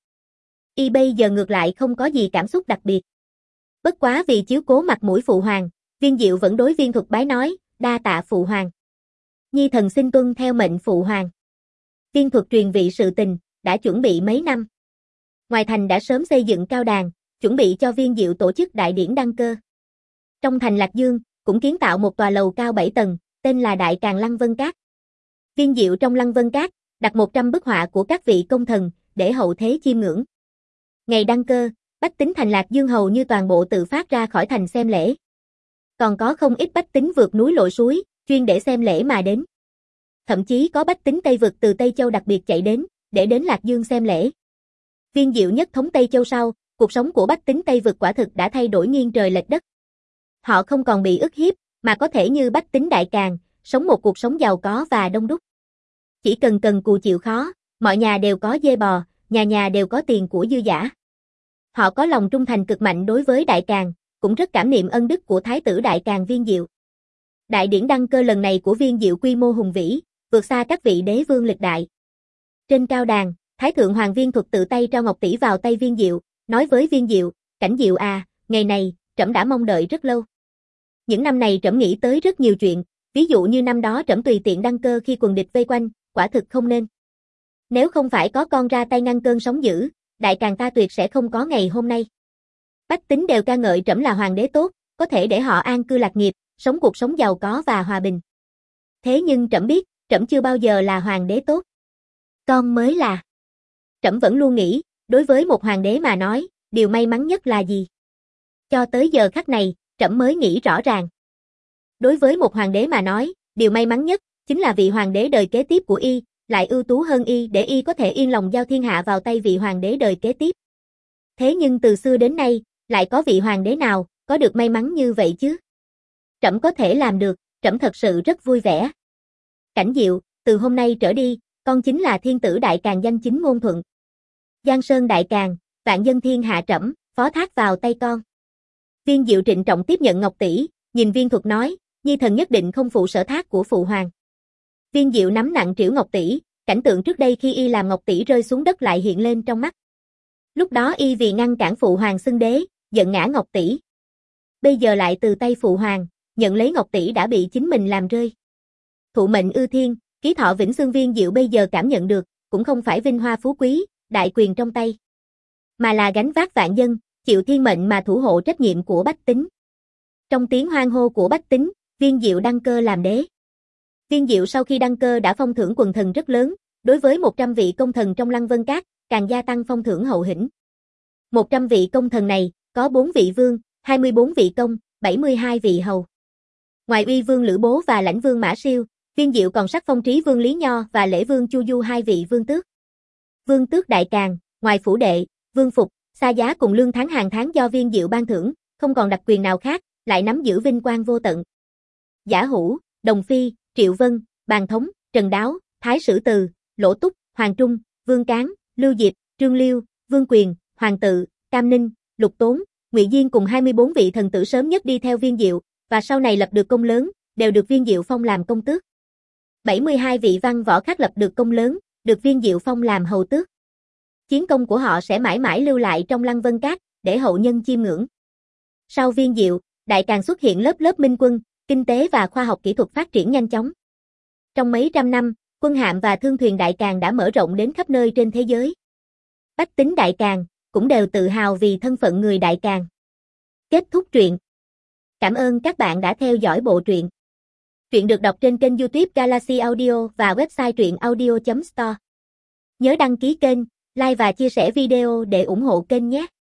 Y bây giờ ngược lại không có gì cảm xúc đặc biệt. Bất quá vì chiếu cố mặt mũi phụ hoàng, Viên Diệu vẫn đối Viên Thuật bái nói, đa tạ phụ hoàng. Nhi thần xin tuân theo mệnh phụ hoàng. Viên Thuật truyền vị sự tình, đã chuẩn bị mấy năm. Ngoài thành đã sớm xây dựng cao đàn, chuẩn bị cho Viên Diệu tổ chức đại điển đăng cơ. Trong thành Lạc Dương, cũng kiến tạo một tòa lầu cao bảy tầng, tên là Đại Càn Lăng Vân Các. Viên Diệu trong Lăng Vân Các, đặt một trăm bức họa của các vị công thần, để hậu thế chiêm ngưỡng. Ngày đăng cơ, bách tính thành Lạc Dương hầu như toàn bộ tự phát ra khỏi thành xem lễ. Còn có không ít bách tính vượt núi lội suối, chuyên để xem lễ mà đến. Thậm chí có bách tính Tây vực từ Tây Châu đặc biệt chạy đến, để đến Lạc Dương xem lễ. Viên Diệu nhất thống Tây Châu sau, cuộc sống của bách tính Tây vực quả thực đã thay đổi nghiêng trời lệch đất. Họ không còn bị ức hiếp, mà có thể như bách tính Đại Càn, sống một cuộc sống giàu có và đông đúc. Chỉ cần cần cù chịu khó, mọi nhà đều có dê bò, nhà nhà đều có tiền của dư dả. Họ có lòng trung thành cực mạnh đối với Đại Càn, cũng rất cảm niệm ân đức của Thái tử Đại Càn Viên Diệu. Đại điển đăng cơ lần này của Viên Diệu quy mô hùng vĩ, vượt xa các vị đế vương lịch đại. Trên cao đàn, Thái thượng hoàng Viên Thuật tự tay trao ngọc tỷ vào tay Viên Diệu, nói với Viên Diệu, Cảnh Diệu à, ngày này, trẫm đã mong đợi rất lâu. Những năm này trẫm nghĩ tới rất nhiều chuyện, ví dụ như năm đó trẫm tùy tiện đăng cơ khi quần địch vây quanh, quả thực không nên. Nếu không phải có con ra tay ngăn cơn sóng dữ, Đại Càn ta tuyệt sẽ không có ngày hôm nay. Bách tính đều ca ngợi trẫm là hoàng đế tốt, có thể để họ an cư lạc nghiệp, sống cuộc sống giàu có và hòa bình. Thế nhưng trẫm biết, trẫm chưa bao giờ là hoàng đế tốt. Con mới là. Trẫm vẫn luôn nghĩ, đối với một hoàng đế mà nói, điều may mắn nhất là gì? Cho tới giờ khắc này, trẫm mới nghĩ rõ ràng. Đối với một hoàng đế mà nói, điều may mắn nhất chính là vị hoàng đế đời kế tiếp của y, lại ưu tú hơn y để y có thể yên lòng giao thiên hạ vào tay vị hoàng đế đời kế tiếp. Thế nhưng từ xưa đến nay, lại có vị hoàng đế nào có được may mắn như vậy chứ? Trẫm có thể làm được, trẫm thật sự rất vui vẻ. Cảnh Diệu, từ hôm nay trở đi, con chính là thiên tử Đại Càn danh chính ngôn thuận. Giang sơn Đại Càn, vạn dân thiên hạ trẫm, phó thác vào tay con. Viên Diệu trịnh trọng tiếp nhận ngọc tỷ, nhìn Viên Thuật nói, nhi thần nhất định không phụ sở thác của phụ hoàng. Viên Diệu nắm nặng trĩu ngọc tỷ, cảnh tượng trước đây khi y làm ngọc tỷ rơi xuống đất lại hiện lên trong mắt. Lúc đó y vì ngăn cản phụ hoàng xưng đế, giận ngã ngọc tỷ. Bây giờ lại từ tay phụ hoàng, nhận lấy ngọc tỷ đã bị chính mình làm rơi. Thụ mệnh ư thiên, ký thọ vĩnh xương. Viên Diệu bây giờ cảm nhận được, cũng không phải vinh hoa phú quý, đại quyền trong tay, mà là gánh vác vạn dân, chịu thiên mệnh mà thủ hộ trách nhiệm của bách tính. Trong tiếng hoan hô của bách tính, Viên Diệu đăng cơ làm đế. Viên Diệu sau khi đăng cơ đã phong thưởng quần thần rất lớn, đối với một trăm vị công thần trong Lăng Vân Các, càng gia tăng phong thưởng hậu hĩnh. một trăm vị công thần này, có bốn vị vương, hai mươi bốn vị công, bảy mươi hai vị hầu. Ngoài Uy Vương Lữ Bố và Lãnh Vương Mã Siêu, Viên Diệu còn sắc phong Trí Vương Lý Nho và Lễ Vương Chu Du hai vị vương tước. Vương tước Đại Càn, ngoài phủ đệ, vương phục, xa giá cùng lương tháng hàng tháng do Viên Diệu ban thưởng, không còn đặc quyền nào khác, lại nắm giữ vinh quang vô tận. Giả Hữu, Đồng Phi, Triệu Vân, Bàn Thống, Trần Đáo, Thái Sử Từ, Lỗ Túc, Hoàng Trung, Vương Cán, Lưu Diệp, Trương Liêu, Vương Quyền, Hoàng Tự, Cam Ninh, Lục Tốn, Ngụy Diên cùng hai mươi bốn vị thần tử sớm nhất đi theo Viên Diệu, và sau này lập được công lớn, đều được Viên Diệu phong làm công tước. bảy mươi hai vị văn võ khác lập được công lớn, được Viên Diệu phong làm hầu tước. Chiến công của họ sẽ mãi mãi lưu lại trong Lăng Vân Các, để hậu nhân chiêm ngưỡng. Sau Viên Diệu, Đại Càn xuất hiện lớp lớp minh quân, kinh tế và khoa học kỹ thuật phát triển nhanh chóng. Trong mấy trăm năm, quân hạm và thương thuyền Đại Càn đã mở rộng đến khắp nơi trên thế giới. Bách tính Đại Càn cũng đều tự hào vì thân phận người Đại Càn. Kết thúc truyện. Cảm ơn các bạn đã theo dõi bộ truyện. Truyện được đọc trên kênh YouTube Galaxy Audio và website truyện audio chấm store. Nhớ đăng ký kênh, like và chia sẻ video để ủng hộ kênh nhé.